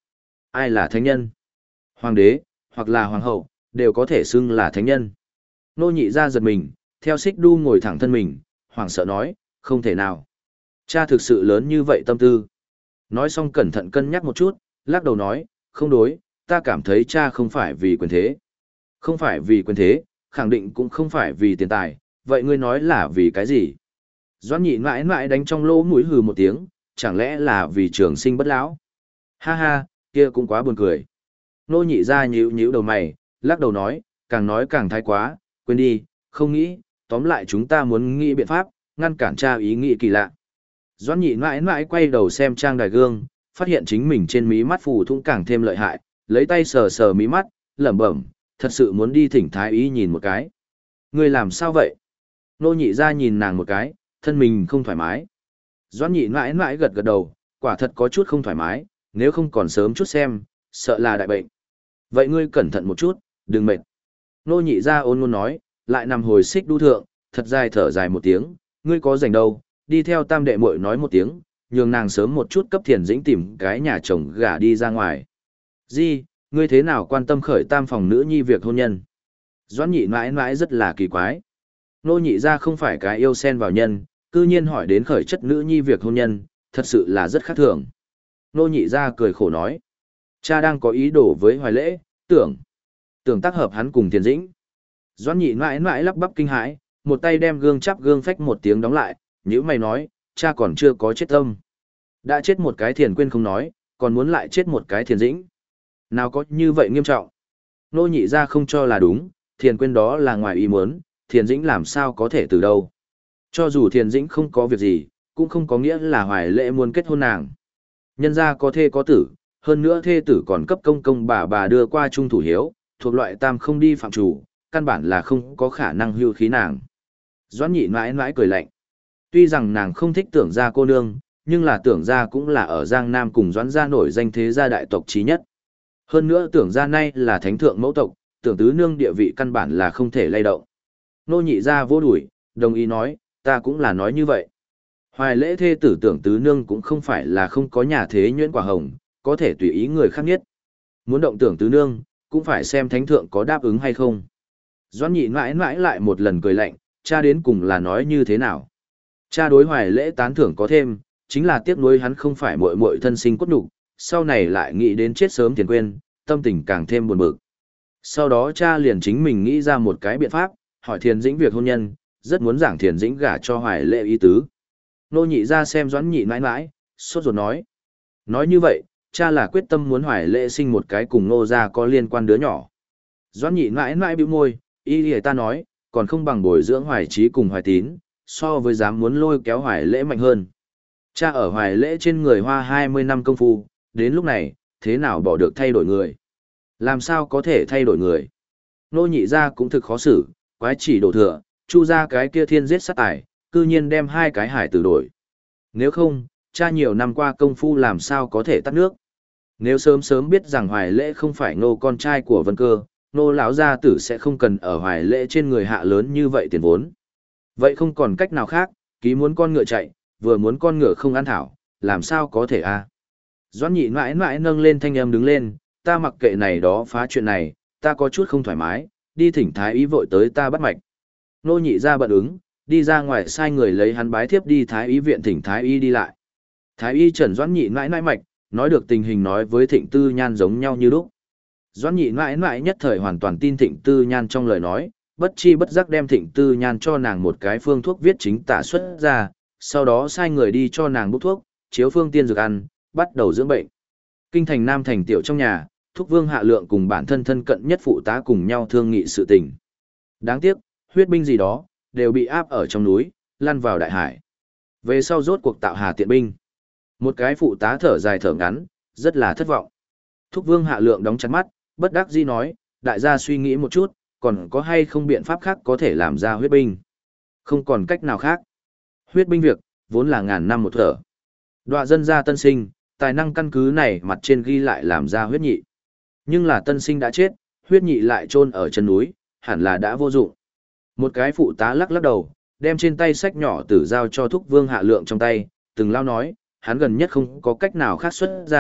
Ai là thánh nhân? Hoàng đế, hoặc là hoàng hậu, đều có thể xưng là thánh nhân. Nô nhị ra giật mình, theo xích đu ngồi thẳng thân mình, hoàng sợ nói, không thể nào. Cha thực sự lớn như vậy tâm tư. Nói xong cẩn thận cân nhắc một chút, lắc đầu nói, không đối, ta cảm thấy cha không phải vì quyền thế. Không phải vì quyền thế, khẳng định cũng không phải vì tiền tài, vậy ngươi nói là vì cái gì? Doãn nhị mãi mãi đánh trong lỗ mũi hừ một tiếng, chẳng lẽ là vì trường sinh bất lão? Ha ha, kia cũng quá buồn cười. Nô nhị ra nhíu nhíu đầu mày, lắc đầu nói, càng nói càng thái quá, quên đi, không nghĩ, tóm lại chúng ta muốn nghĩ biện pháp, ngăn cản cha ý nghĩ kỳ lạ. Doãn nhị mãi mãi quay đầu xem trang đài gương, phát hiện chính mình trên mí mắt phù thung càng thêm lợi hại, lấy tay sờ sờ mí mắt, lẩm bẩm, thật sự muốn đi thỉnh thái ý nhìn một cái. Ngươi làm sao vậy? Nô nhị ra nhìn nàng một cái, thân mình không thoải mái. Doãn nhị mãi mãi gật gật đầu, quả thật có chút không thoải mái, nếu không còn sớm chút xem, sợ là đại bệnh. Vậy ngươi cẩn thận một chút, đừng mệt. Nô nhị ra ôn ngôn nói, lại nằm hồi xích đu thượng, thật dài thở dài một tiếng, ngươi có rảnh đâu, đi theo tam đệ muội nói một tiếng, nhường nàng sớm một chút cấp Thiền Dĩnh tìm cái nhà chồng gả đi ra ngoài. Di, ngươi thế nào quan tâm khởi tam phòng nữ nhi việc hôn nhân? Doãn nhị mãi mãi rất là kỳ quái. Nô nhị ra không phải cái yêu xen vào nhân, cư nhiên hỏi đến khởi chất nữ nhi việc hôn nhân, thật sự là rất khác thường. Nô nhị ra cười khổ nói. Cha đang có ý đồ với Hoài Lễ, tưởng. Tưởng tác hợp hắn cùng Thiền Dĩnh. Doãn nhị mãi mãi lắp bắp kinh hãi, một tay đem gương chắp gương phách một tiếng đóng lại, nhữ mày nói, cha còn chưa có chết tâm. Đã chết một cái Thiền Quyên không nói, còn muốn lại chết một cái Thiền Dĩnh. Nào có như vậy nghiêm trọng. Nô nhị ra không cho là đúng, Thiền Quyên đó là ngoài ý muốn, Thiền Dĩnh làm sao có thể từ đâu. Cho dù Thiền Dĩnh không có việc gì, cũng không có nghĩa là Hoài Lễ muốn kết hôn nàng. Nhân gia có thê có tử, hơn nữa thê tử còn cấp công công bà bà đưa qua trung thủ hiếu, thuộc loại tam không đi phạm chủ, căn bản là không có khả năng hưu khí nàng. Doãn nhị mãi mãi cười lạnh. Tuy rằng nàng không thích tưởng gia cô nương, nhưng là tưởng gia cũng là ở Giang Nam cùng Doãn gia nổi danh thế gia đại tộc trí nhất. Hơn nữa tưởng gia nay là thánh thượng mẫu tộc, tưởng tứ nương địa vị căn bản là không thể lay động. Nô nhị gia vô đuổi, đồng ý nói, ta cũng là nói như vậy. Hoài Lễ thê tử tưởng tứ nương cũng không phải là không có nhà thế nhuyễn quả hồng, có thể tùy ý người khác nhất. Muốn động tưởng tứ nương, cũng phải xem thánh thượng có đáp ứng hay không. Doãn nhị mãi mãi lại một lần cười lạnh, cha đến cùng là nói như thế nào. Cha đối Hoài Lễ tán thưởng có thêm, chính là tiếc nuối hắn không phải muội muội thân sinh cốt nhục, sau này lại nghĩ đến chết sớm Thiền Quyên, tâm tình càng thêm buồn bực. Sau đó cha liền chính mình nghĩ ra một cái biện pháp, hỏi Thiền Dĩnh việc hôn nhân, rất muốn giảng Thiền Dĩnh gả cho Hoài Lễ ý tứ. Nô nhị ra xem Doãn nhị mãi mãi, sốt ruột nói. Nói như vậy, cha là quyết tâm muốn Hoài Lễ sinh một cái cùng nô gia có liên quan đứa nhỏ. Doãn nhị mãi mãi bĩu môi, y lìa ta nói, còn không bằng bồi dưỡng Hoài Trí cùng Hoài Tín, so với dám muốn lôi kéo Hoài Lễ mạnh hơn. Cha ở Hoài Lễ trên người hoa hai mươi năm công phu, đến lúc này, thế nào bỏ được thay đổi người? Làm sao có thể thay đổi người? Nô nhị ra cũng thực khó xử, quái chỉ đổ thừa, chu ra cái kia thiên giết sát tài, cư nhiên đem hai cái hải tử đổi. Nếu không, cha nhiều năm qua công phu làm sao có thể tắt nước? Nếu sớm sớm biết rằng Hoài Lễ không phải nô con trai của Vân Cơ, nô lão gia tử sẽ không cần ở Hoài Lễ trên người hạ lớn như vậy tiền vốn. Vậy không còn cách nào khác, ký muốn con ngựa chạy, vừa muốn con ngựa không ăn thảo, làm sao có thể a? À? Doãn nhị mãi mãi nâng lên thanh âm đứng lên, ta mặc kệ này đó phá chuyện này, ta có chút không thoải mái, đi thỉnh thái y vội tới ta bắt mạch. Nô nhị ra bận ứng, đi ra ngoài sai người lấy hắn bái thiếp đi thái y viện thỉnh thái y đi lại. Thái y trần Doãn nhị mãi mãi mạch, nói được tình hình nói với Thịnh Tư Nhan giống nhau như lúc. Doãn nhị mãi mãi nhất thời hoàn toàn tin Thịnh Tư Nhan trong lời nói, bất chi bất giác đem Thịnh Tư Nhan cho nàng một cái phương thuốc viết chính tả xuất ra, sau đó sai người đi cho nàng bốc thuốc, chiếu phương tiên dược ăn, bắt đầu dưỡng bệnh. Kinh thành Nam thành tiểu trong nhà, Thúc Vương Hạ Lượng cùng bản thân thân cận nhất phụ tá cùng nhau thương nghị sự tình. Đáng tiếc, huyết binh gì đó, đều bị áp ở trong núi, lăn vào đại hải. Về sau rốt cuộc tạo Hà Tiện binh. Một cái phụ tá thở dài thở ngắn, rất là thất vọng. Thúc Vương Hạ Lượng đóng chặt mắt, bất đắc dĩ nói, đại gia suy nghĩ một chút, còn có hay không biện pháp khác có thể làm ra huyết binh. Không còn cách nào khác. Huyết binh việc, vốn là ngàn năm một thở. Đọa dân gia tân sinh, tài năng căn cứ này mặt trên ghi lại làm ra huyết nhị. Nhưng là tân sinh đã chết, huyết nhị lại chôn ở chân núi, hẳn là đã vô dụng. Một cái phụ tá lắc lắc đầu, đem trên tay sách nhỏ tử giao cho Thúc Vương Hạ Lượng trong tay, từng lao nói, hắn gần nhất không có cách nào khác xuất ra,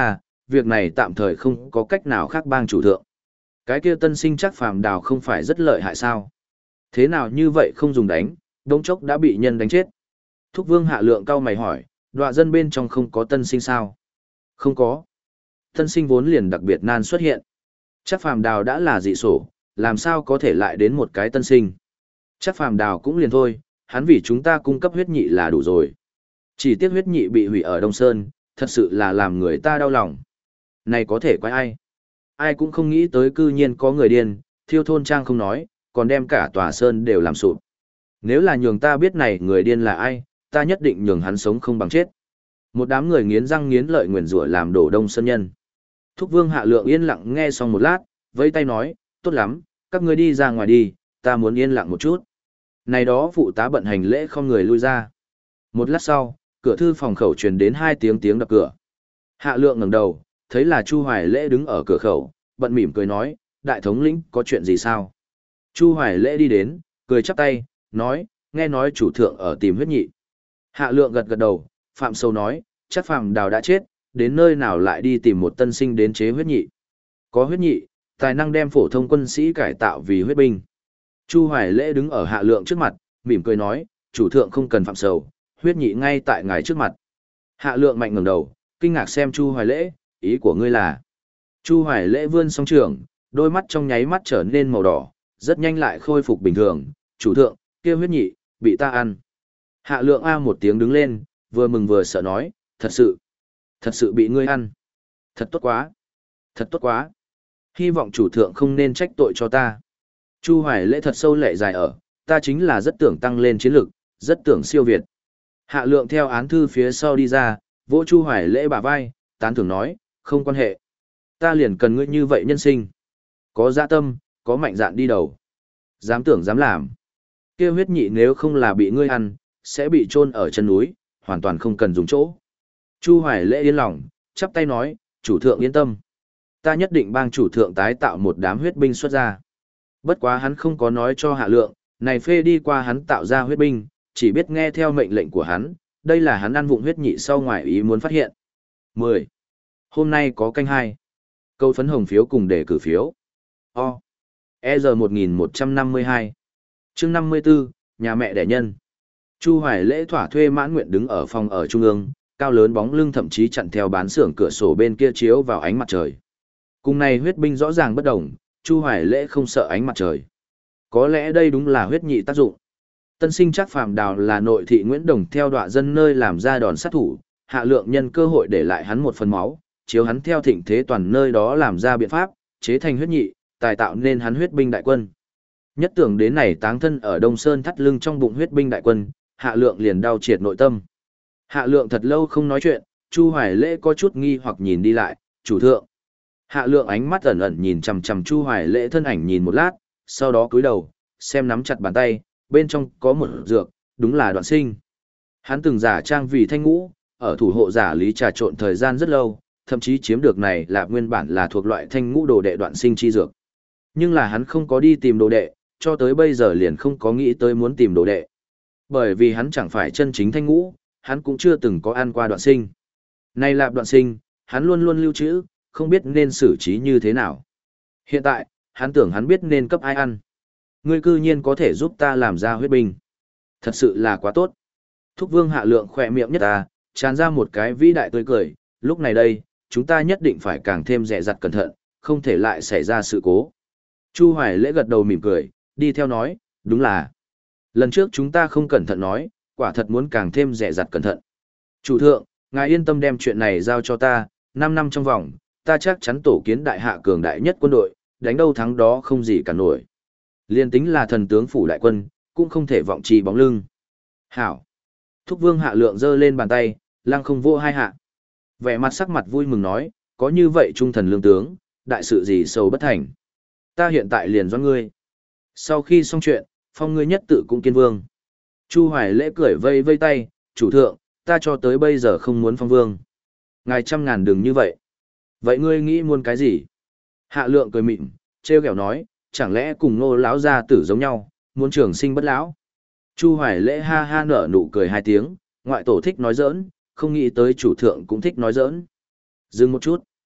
việc này tạm thời không có cách nào khác bang chủ thượng. Cái kia tân sinh chắc phàm đào không phải rất lợi hại sao? Thế nào như vậy không dùng đánh, đống chốc đã bị nhân đánh chết. Thúc vương hạ lượng cao mày hỏi, đọa dân bên trong không có tân sinh sao? Không có. Tân sinh vốn liền đặc biệt nan xuất hiện. Chắc phàm đào đã là dị sổ, làm sao có thể lại đến một cái tân sinh? Chắc phàm đào cũng liền thôi, hắn vì chúng ta cung cấp huyết nhị là đủ rồi. Chỉ tiếc huyết nhị bị hủy ở Đông Sơn, thật sự là làm người ta đau lòng. Này có thể quái ai? Ai cũng không nghĩ tới cư nhiên có người điên, thiêu thôn trang không nói, còn đem cả tòa sơn đều làm sụp. Nếu là nhường ta biết này người điên là ai, ta nhất định nhường hắn sống không bằng chết. Một đám người nghiến răng nghiến lợi nguyền rủa làm đổ Đông Sơn nhân. Thúc vương hạ lượng yên lặng nghe xong một lát, vẫy tay nói, tốt lắm, các ngươi đi ra ngoài đi, ta muốn yên lặng một chút. Này đó phụ tá bận hành lễ không người lui ra. Một lát sau, cửa thư phòng khẩu truyền đến hai tiếng tiếng đập cửa. Hạ lượng ngẩng đầu, thấy là Chu Hoài Lễ đứng ở cửa khẩu, bận mỉm cười nói, đại thống lĩnh có chuyện gì sao? Chu Hoài Lễ đi đến, cười chắp tay, nói, nghe nói chủ thượng ở tìm huyết nhị. Hạ lượng gật gật đầu, Phạm Sâu nói, chắc Phạm Đào đã chết, đến nơi nào lại đi tìm một tân sinh đến chế huyết nhị. Có huyết nhị, tài năng đem phổ thông quân sĩ cải tạo vì huyết binh. Chu Hoài Lễ đứng ở Hạ lượng trước mặt, mỉm cười nói, chủ thượng không cần Phạm Sầu, huyết nhị ngay tại ngài trước mặt. Hạ lượng mạnh ngẩng đầu, kinh ngạc xem Chu Hoài Lễ, ý của ngươi là. Chu Hoài Lễ vươn song trường, đôi mắt trong nháy mắt trở nên màu đỏ, rất nhanh lại khôi phục bình thường, chủ thượng, kia huyết nhị, bị ta ăn. Hạ lượng A một tiếng đứng lên, vừa mừng vừa sợ nói, thật sự, thật sự bị ngươi ăn. Thật tốt quá, thật tốt quá. Hy vọng chủ thượng không nên trách tội cho ta. Chu Hoài Lễ thật sâu lệ dài ở, ta chính là rất tưởng tăng lên chiến lực, rất tưởng siêu việt. Hạ lượng theo án thư phía sau đi ra, vỗ Chu Hoài Lễ bả vai, tán thưởng nói, không quan hệ. Ta liền cần ngươi như vậy nhân sinh. Có dạ tâm, có mạnh dạn đi đầu. Dám tưởng dám làm. Kia huyết nhị nếu không là bị ngươi ăn, sẽ bị chôn ở chân núi, hoàn toàn không cần dùng chỗ. Chu Hoài Lễ yên lòng, chắp tay nói, chủ thượng yên tâm. Ta nhất định bang chủ thượng tái tạo một đám huyết binh xuất ra. Bất quá hắn không có nói cho Hạ lượng, này phê đi qua hắn tạo ra huyết binh, chỉ biết nghe theo mệnh lệnh của hắn, đây là hắn ăn vụng huyết nhị sau ngoài ý muốn phát hiện. mười. Hôm nay có canh hai. Câu phấn hồng phiếu cùng đề cử phiếu. O. E giờ một nghìn một trăm năm mươi hai. Chương năm mươi tư, nhà mẹ đẻ nhân. Chu Hoài Lễ thỏa thuê mãn nguyện đứng ở phòng ở trung ương, cao lớn bóng lưng thậm chí chặn theo bán xưởng cửa sổ bên kia chiếu vào ánh mặt trời. Cùng này huyết binh rõ ràng bất đồng, Chu Hoài Lễ không sợ ánh mặt trời. Có lẽ đây đúng là huyết nhị tác dụng. Tân sinh chắc Phạm Đào là nội thị Nguyễn Đồng theo đọa dân nơi làm ra đòn sát thủ, Hạ lượng nhân cơ hội để lại hắn một phần máu, chiếu hắn theo thịnh thế toàn nơi đó làm ra biện pháp, chế thành huyết nhị, tài tạo nên hắn huyết binh đại quân. Nhất tưởng đến này táng thân ở Đông Sơn thắt lưng trong bụng huyết binh đại quân, Hạ lượng liền đau triệt nội tâm. Hạ lượng thật lâu không nói chuyện, Chu Hoài Lễ có chút nghi hoặc nhìn đi lại, chủ thượng. Hạ lượng ánh mắt ẩn ẩn nhìn chằm chằm Chu Hoài Lễ thân ảnh nhìn một lát, sau đó cúi đầu, xem nắm chặt bàn tay, bên trong có một dược, đúng là Đoạn Sinh. Hắn từng giả trang vì Thanh Ngũ, ở thủ hộ giả lý trà trộn thời gian rất lâu, thậm chí chiếm được này là nguyên bản là thuộc loại Thanh Ngũ đồ đệ Đoạn Sinh chi dược. Nhưng là hắn không có đi tìm đồ đệ, cho tới bây giờ liền không có nghĩ tới muốn tìm đồ đệ. Bởi vì hắn chẳng phải chân chính Thanh Ngũ, hắn cũng chưa từng có ăn qua Đoạn Sinh. Này Lạp Đoạn Sinh, hắn luôn luôn lưu trữ, không biết nên xử trí như thế nào. Hiện tại, hắn tưởng hắn biết nên cấp ai ăn. Ngươi cư nhiên có thể giúp ta làm ra huyết binh. Thật sự là quá tốt. Thúc vương Hạ lượng khỏe miệng nhất ta, tràn ra một cái vĩ đại tươi cười. Lúc này đây, chúng ta nhất định phải càng thêm dè dặt cẩn thận, không thể lại xảy ra sự cố. Chu Hoài Lễ gật đầu mỉm cười, đi theo nói, đúng là. Lần trước chúng ta không cẩn thận nói, quả thật muốn càng thêm dè dặt cẩn thận. Chủ thượng, ngài yên tâm đem chuyện này giao cho ta, năm năm trong vòng, ta chắc chắn tổ kiến đại hạ cường đại nhất quân đội, đánh đâu thắng đó không gì cả nổi. Liên tính là thần tướng phủ đại quân, cũng không thể vọng trì bóng lưng. Hảo. Thúc vương Hạ lượng giơ lên bàn tay, lăng không vô hai hạ. Vẻ mặt sắc mặt vui mừng nói, có như vậy trung thần lương tướng, đại sự gì sâu bất thành. Ta hiện tại liền do ngươi. Sau khi xong chuyện, phong ngươi nhất tự cũng kiên vương. Chu Hoài Lễ cười vây vây tay, chủ thượng, ta cho tới bây giờ không muốn phong vương. Ngài trăm ngàn đừng như vậy. Vậy ngươi nghĩ muốn cái gì? Hạ lượng cười mịn, trêu ghẹo nói, chẳng lẽ cùng Ngô lão gia tử giống nhau, muốn trường sinh bất lão? Chu Hoài Lễ ha ha nở nụ cười hai tiếng, ngoại tổ thích nói giỡn, không nghĩ tới chủ thượng cũng thích nói giỡn. Dừng một chút.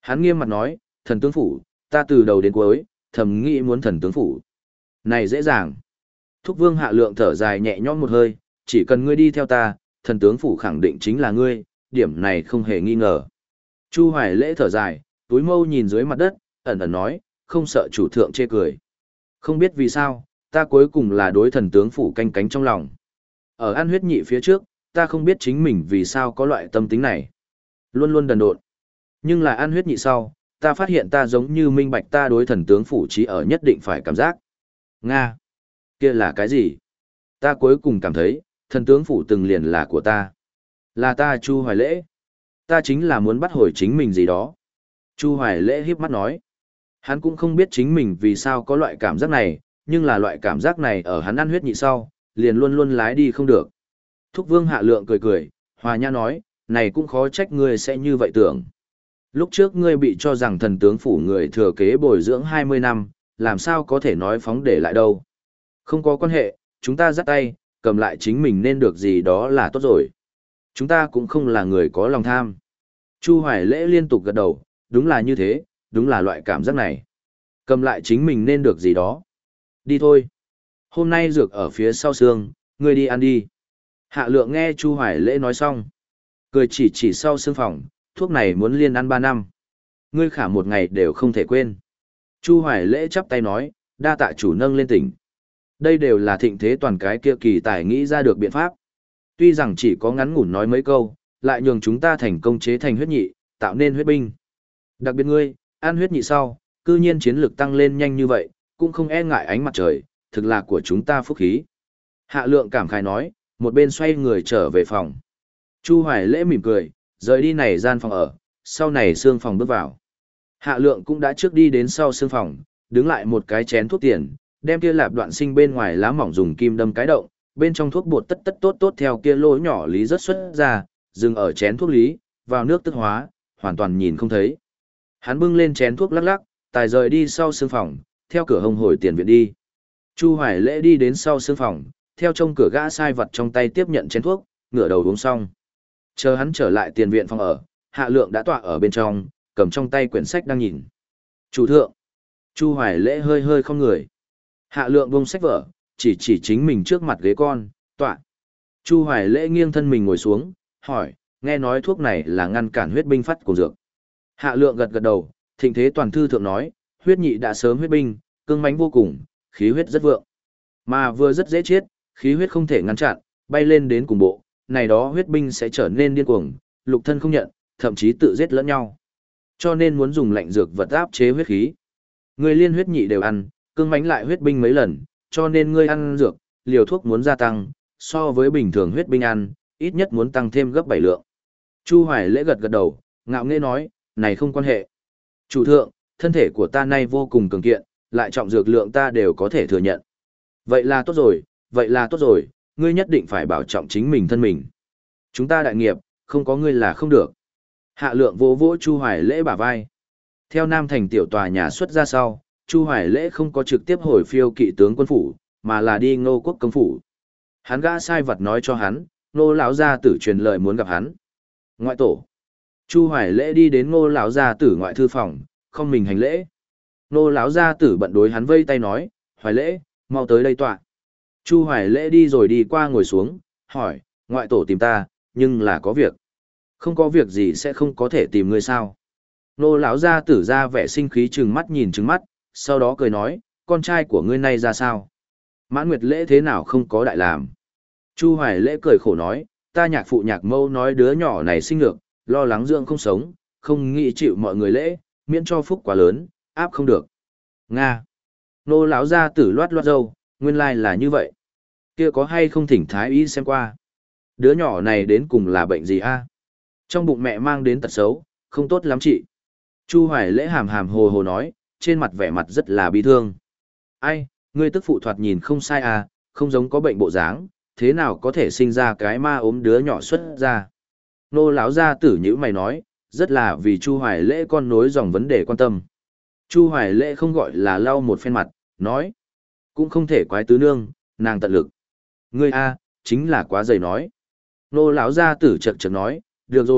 Hắn nghiêm mặt nói, thần tướng phủ, ta từ đầu đến cuối, thầm nghĩ muốn thần tướng phủ. Này dễ dàng. Thúc vương hạ lượng thở dài nhẹ nhõm một hơi, chỉ cần ngươi đi theo ta, thần tướng phủ khẳng định chính là ngươi, điểm này không hề nghi ngờ. Chu Hoài Lễ thở dài, túi mâu nhìn dưới mặt đất, ẩn ẩn nói, không sợ chủ thượng chê cười. Không biết vì sao, ta cuối cùng là đối thần tướng phủ canh cánh trong lòng. Ở ăn huyết nhị phía trước, ta không biết chính mình vì sao có loại tâm tính này. Luôn luôn đần độn. Nhưng là ăn huyết nhị sau, ta phát hiện ta giống như minh bạch ta đối thần tướng phủ trí ở nhất định phải cảm giác. Nga! Kia là cái gì? Ta cuối cùng cảm thấy, thần tướng phủ từng liền là của ta. Là ta Chu Hoài Lễ. Ta chính là muốn bắt hồi chính mình gì đó. Chu Hoài Lễ hiếp mắt nói. Hắn cũng không biết chính mình vì sao có loại cảm giác này, nhưng là loại cảm giác này ở hắn ăn huyết nhị sau, liền luôn luôn lái đi không được. Thúc vương hạ lượng cười cười, hòa nhã nói, này cũng khó trách ngươi sẽ như vậy tưởng. Lúc trước ngươi bị cho rằng thần tướng phủ người thừa kế bồi dưỡng hai mươi năm, làm sao có thể nói phóng để lại đâu. Không có quan hệ, chúng ta dắt tay, cầm lại chính mình nên được gì đó là tốt rồi. Chúng ta cũng không là người có lòng tham. Chu Hoài Lễ liên tục gật đầu, đúng là như thế, đúng là loại cảm giác này. Cầm lại chính mình nên được gì đó. Đi thôi. Hôm nay dược ở phía sau xương, ngươi đi ăn đi. Hạ lượng nghe Chu Hoài Lễ nói xong. Cười chỉ chỉ sau xương phòng, thuốc này muốn liên ăn ba năm. Ngươi khả một ngày đều không thể quên. Chu Hoài Lễ chắp tay nói, đa tạ chủ nâng lên tỉnh. Đây đều là thịnh thế toàn cái kia kỳ tài nghĩ ra được biện pháp. Tuy rằng chỉ có ngắn ngủn nói mấy câu, lại nhường chúng ta thành công chế thành huyết nhị, tạo nên huyết binh. Đặc biệt ngươi, ăn huyết nhị sau, cư nhiên chiến lực tăng lên nhanh như vậy, cũng không e ngại ánh mặt trời, thực là của chúng ta phúc khí. Hạ lượng cảm khái nói, một bên xoay người trở về phòng. Chu Hoài Lễ mỉm cười, rời đi này gian phòng ở, sau này xương phòng bước vào. Hạ lượng cũng đã trước đi đến sau xương phòng, đứng lại một cái chén thuốc tiền, đem kia lạp đoạn sinh bên ngoài lá mỏng dùng kim đâm cái động, bên trong thuốc bột tất tất tốt tốt theo kia lỗ nhỏ lý rất xuất ra, dừng ở chén thuốc lý, vào nước tức hóa, hoàn toàn nhìn không thấy. Hắn bưng lên chén thuốc lắc lắc, tài rời đi sau xương phòng, theo cửa hông hồi tiền viện đi. Chu Hoài Lễ đi đến sau xương phòng, theo trong cửa gã sai vật trong tay tiếp nhận chén thuốc, ngửa đầu uống xong. Chờ hắn trở lại tiền viện phòng ở, Hạ Lượng đã tọa ở bên trong, cầm trong tay quyển sách đang nhìn. Chủ thượng. Chu Hoài Lễ hơi hơi không người. Hạ Lượng buông sách vở, chỉ chỉ chính mình trước mặt ghế con, tọa. Chu Hoài Lễ nghiêng thân mình ngồi xuống, hỏi, nghe nói thuốc này là ngăn cản huyết binh phát cùng dược. Hạ Lượng gật gật đầu, thịnh thế toàn thư thượng nói, huyết nhị đã sớm huyết binh, cương mãnh vô cùng, khí huyết rất vượng. Mà vừa rất dễ chết, khí huyết không thể ngăn chặn, bay lên đến cùng bộ, này đó huyết binh sẽ trở nên điên cuồng, lục thân không nhận, thậm chí tự giết lẫn nhau. Cho nên muốn dùng lạnh dược vật áp chế huyết khí. Người liên huyết nhị đều ăn, cương mãnh lại huyết binh mấy lần, cho nên ngươi ăn dược, liều thuốc muốn gia tăng, so với bình thường huyết binh ăn, ít nhất muốn tăng thêm gấp bảy lượng. Chu Hoài Lễ gật gật đầu, ngạo nghễ nói, này không quan hệ. Chủ thượng, thân thể của ta nay vô cùng cường kiện, lại trọng dược lượng ta đều có thể thừa nhận. Vậy là tốt rồi, vậy là tốt rồi, ngươi nhất định phải bảo trọng chính mình thân mình. Chúng ta đại nghiệp, không có ngươi là không được. Hạ Lượng vỗ vỗ Chu Hoài Lễ bả vai. Theo Nam Thành tiểu tòa nhà xuất ra sau, Chu Hoài Lễ không có trực tiếp hồi phiêu kỵ tướng quân phủ, mà là đi Ngô Quốc công phủ. Hắn gã sai vật nói cho hắn, Ngô lão gia tử truyền lời muốn gặp hắn. Ngoại tổ. Chu Hoài Lễ đi đến Ngô lão gia tử ngoại thư phòng, không mình hành lễ. Ngô lão gia tử bận đối hắn vây tay nói, "Hoài Lễ, mau tới đây tọa." Chu Hoài Lễ đi rồi đi qua ngồi xuống, hỏi, "Ngoại tổ tìm ta, nhưng là có việc." "Không có việc gì sẽ không có thể tìm ngươi sao?" Ngô lão gia tử ra vẻ sinh khí trừng mắt nhìn trừng mắt, sau đó cười nói, "Con trai của ngươi nay ra sao? Mãn Nguyệt Lễ thế nào không có đại làm?" Chu Hoài Lễ cười khổ nói, "Ta nhạc phụ nhạc mâu nói đứa nhỏ này sinh nhược, lo lắng dưỡng không sống, không nghĩ chịu mọi người lễ, miễn cho phúc quá lớn, áp không được." Nga. Nô lão gia tử loát loát râu, nguyên lai là như vậy. Kia có hay không thỉnh thái y xem qua? Đứa nhỏ này đến cùng là bệnh gì a? Trong bụng mẹ mang đến tật xấu, không tốt lắm chị. Chu Hoài Lễ hàm hàm hồ hồ nói, trên mặt vẻ mặt rất là bi thương. Ai, ngươi tức phụ thoạt nhìn không sai à, không giống có bệnh bộ dáng, thế nào có thể sinh ra cái ma ốm đứa nhỏ xuất ra. Nô lão gia tử nhữ mày nói, rất là vì Chu Hoài Lễ con nối dòng vấn đề quan tâm. Chu Hoài Lễ không gọi là lau một phen mặt, nói, cũng không thể quái tứ nương, nàng tận lực. Ngươi a, chính là quá dày nói. Nô lão gia tử chậc chậc nói, được rồi,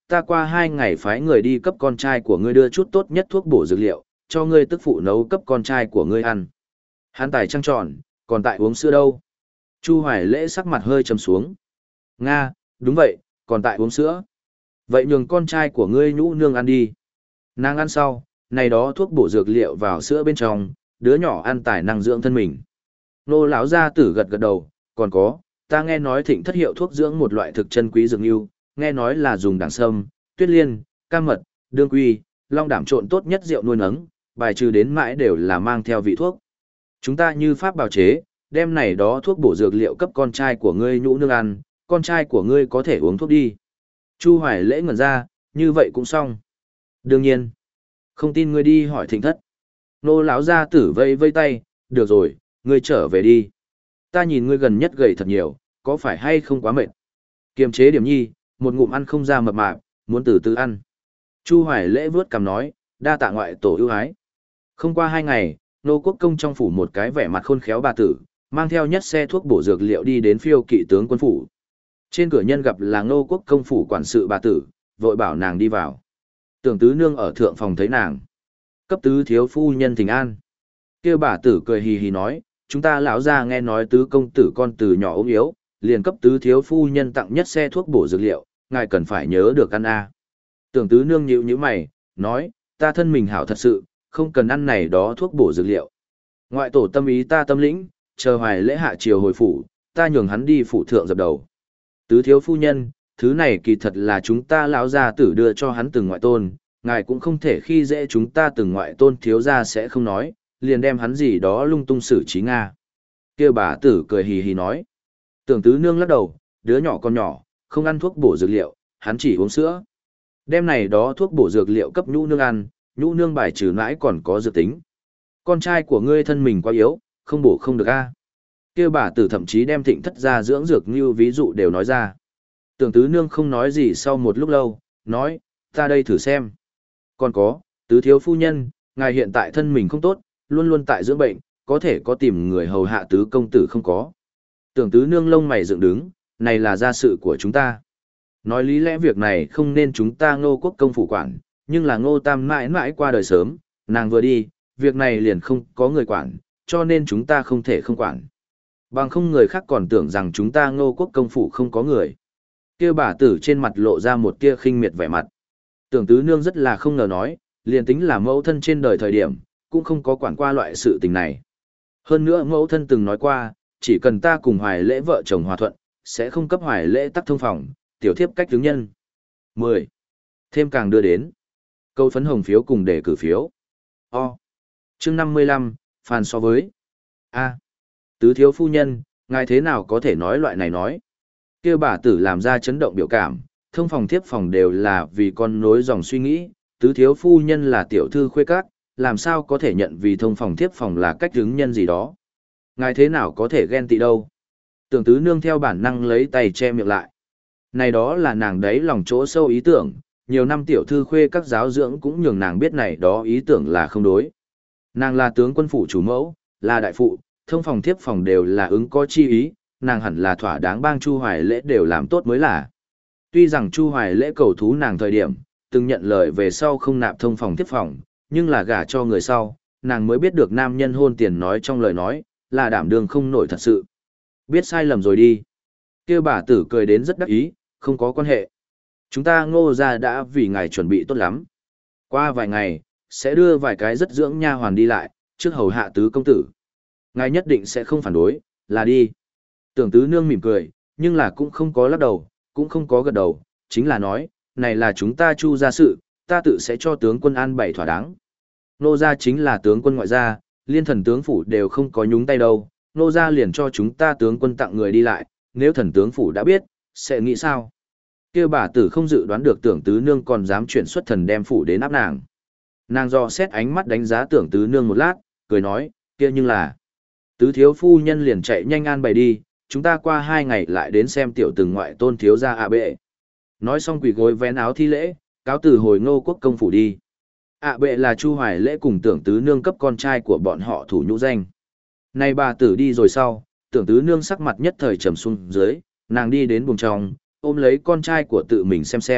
ta qua hai ngày phái người đi cấp con trai của ngươi đưa chút tốt nhất thuốc bổ dược liệu, cho ngươi tức phụ nấu cấp con trai của ngươi ăn. Hắn tài trăng tròn, còn tại uống sữa đâu? Chu Hoài Lễ sắc mặt hơi trầm xuống. Nga, đúng vậy, còn tại uống sữa. Vậy nhường con trai của ngươi nhũ nương ăn đi. Nàng ăn sau, này đó thuốc bổ dược liệu vào sữa bên trong, đứa nhỏ ăn tài năng dưỡng thân mình. Nô lão gia tử gật gật đầu, còn có, ta nghe nói Thịnh Thất hiệu thuốc dưỡng một loại thực chân quý dược lưu, nghe nói là dùng đảng sâm, tuyết liên, cam mật, đương quy, long đảm trộn tốt nhất rượu nuôi nấng, bài trừ đến mãi đều là mang theo vị thuốc. Chúng ta như pháp bào chế, đem này đó thuốc bổ dược liệu cấp con trai của ngươi nhũ nương ăn, con trai của ngươi có thể uống thuốc đi. Chu Hoài Lễ ngẩn ra, như vậy cũng xong. Đương nhiên, không tin ngươi đi hỏi Thịnh Thất. Nô lão gia tử vây vây tay, được rồi, ngươi trở về đi. Ta nhìn ngươi gần nhất gầy thật nhiều, có phải hay không quá mệt? Kiềm chế điểm nhi, một ngụm ăn không ra mập mạp, muốn từ từ ăn. Chu Hoài Lễ vớt cằm nói, đa tạ ngoại tổ ưu ái. Không qua hai ngày, nô quốc công trong phủ một cái vẻ mặt khôn khéo bà tử, mang theo nhất xe thuốc bổ dược liệu đi đến phiêu kỵ tướng quân phủ. Trên cửa nhân gặp là nô quốc công phủ quản sự bà tử, vội bảo nàng đi vào. Tưởng tứ nương ở thượng phòng thấy nàng. Cấp tứ thiếu phu nhân thỉnh an. Kêu bà tử cười hì hì nói, chúng ta lão ra nghe nói tứ công tử con từ nhỏ ốm yếu, liền cấp tứ thiếu phu nhân tặng nhất xe thuốc bổ dược liệu, ngài cần phải nhớ được ăn a. Tưởng tứ nương nhíu nhíu mày, nói, ta thân mình hảo thật sự, không cần ăn này đó thuốc bổ dược liệu. Ngoại tổ tâm ý ta tâm lĩnh, chờ Hoài Lễ hạ chiều hồi phủ, ta nhường hắn đi phủ thượng dập đầu. Tứ thiếu phu nhân, thứ này kỳ thật là chúng ta lão gia tử đưa cho hắn từng ngoại tôn, ngài cũng không thể khi dễ chúng ta từng ngoại tôn thiếu gia sẽ không nói, liền đem hắn gì đó lung tung xử trí Nga. Kêu bà tử cười hì hì nói. Tưởng tứ nương lắc đầu, đứa nhỏ con nhỏ, không ăn thuốc bổ dược liệu, hắn chỉ uống sữa. Đem này đó thuốc bổ dược liệu cấp nhũ nương ăn, nhũ nương bài trừ mãi còn có dược tính. Con trai của ngươi thân mình quá yếu, không bổ không được a. Kêu bà tử thậm chí đem Thịnh Thất ra dưỡng dược như ví dụ đều nói ra. Tưởng tứ nương không nói gì sau một lúc lâu, nói, ta đây thử xem. Còn có, tứ thiếu phu nhân, ngài hiện tại thân mình không tốt, luôn luôn tại dưỡng bệnh, có thể có tìm người hầu hạ tứ công tử không có. Tưởng tứ nương lông mày dựng đứng, này là gia sự của chúng ta. Nói lý lẽ việc này không nên chúng ta ngô quốc công phủ quản, nhưng là ngô tam mãi mãi qua đời sớm, nàng vừa đi, việc này liền không có người quản, cho nên chúng ta không thể không quản. Bằng không người khác còn tưởng rằng chúng ta ngô quốc công phủ không có người. Kêu bà tử trên mặt lộ ra một tia khinh miệt vẻ mặt. Tưởng tứ nương rất là không ngờ nói, liền tính là mẫu thân trên đời thời điểm, cũng không có quản qua loại sự tình này. Hơn nữa mẫu thân từng nói qua, chỉ cần ta cùng Hoài Lễ vợ chồng hòa thuận, sẽ không cấp Hoài Lễ tắc thông phòng, tiểu thiếp cách tướng nhân. mười. Thêm càng đưa đến. Câu phấn hồng phiếu cùng đề cử phiếu. O. Chương năm mươi lăm, phàn so với. A. Tứ thiếu phu nhân, ngài thế nào có thể nói loại này nói. Kêu bà tử làm ra chấn động biểu cảm, thông phòng thiếp phòng đều là vì con nối dòng suy nghĩ, tứ thiếu phu nhân là tiểu thư khuê các, làm sao có thể nhận vì thông phòng thiếp phòng là cách hướng nhân gì đó. Ngài thế nào có thể ghen tị đâu. Tưởng tứ nương theo bản năng lấy tay che miệng lại. Này đó là nàng đấy lòng chỗ sâu ý tưởng, nhiều năm tiểu thư khuê các giáo dưỡng cũng nhường nàng biết này đó ý tưởng là không đối. Nàng là tướng quân phủ chủ mẫu, là đại phụ, thông phòng thiếp phòng đều là ứng có chi ý, nàng hẳn là thỏa đáng bang Chu Hoài Lễ đều làm tốt mới là. Tuy rằng Chu Hoài Lễ cầu thú nàng thời điểm, từng nhận lời về sau không nạp thông phòng thiếp phòng, nhưng là gả cho người sau, nàng mới biết được nam nhân hôn tiền nói trong lời nói, là đảm đương không nổi thật sự. Biết sai lầm rồi đi. Kêu bà tử cười đến rất đắc ý, không có quan hệ. Chúng ta ngô ra đã vì ngài chuẩn bị tốt lắm. Qua vài ngày, sẽ đưa vài cái rất dưỡng nha hoàn đi lại, trước hầu hạ tứ công tử. Ngài nhất định sẽ không phản đối, là đi. Tưởng tứ nương mỉm cười, nhưng là cũng không có lắc đầu, cũng không có gật đầu, chính là nói, này là chúng ta chu ra sự, ta tự sẽ cho tướng quân an bày thỏa đáng. Nô gia chính là tướng quân ngoại gia, liên thần tướng phủ đều không có nhúng tay đâu, nô gia liền cho chúng ta tướng quân tặng người đi lại, nếu thần tướng phủ đã biết, sẽ nghĩ sao? Kêu bà tử không dự đoán được tưởng tứ nương còn dám chuyển xuất thần đem phủ đến áp nàng. Nàng dò xét ánh mắt đánh giá tưởng tứ nương một lát, cười nói, kia nhưng là. Tứ thiếu phu nhân liền chạy nhanh an bày đi, chúng ta qua hai ngày lại đến xem tiểu từng ngoại tôn thiếu gia ạ bệ. Nói xong quỳ gối vén áo thi lễ, cáo từ hồi ngô quốc công phủ đi. ạ bệ là Chu Hoài Lễ cùng tưởng tứ nương cấp con trai của bọn họ thủ nhũ danh. Nay bà tử đi rồi sau, tưởng tứ nương sắc mặt nhất thời trầm xuống dưới, nàng đi đến buồng trong, ôm lấy con trai của tự mình xem xem,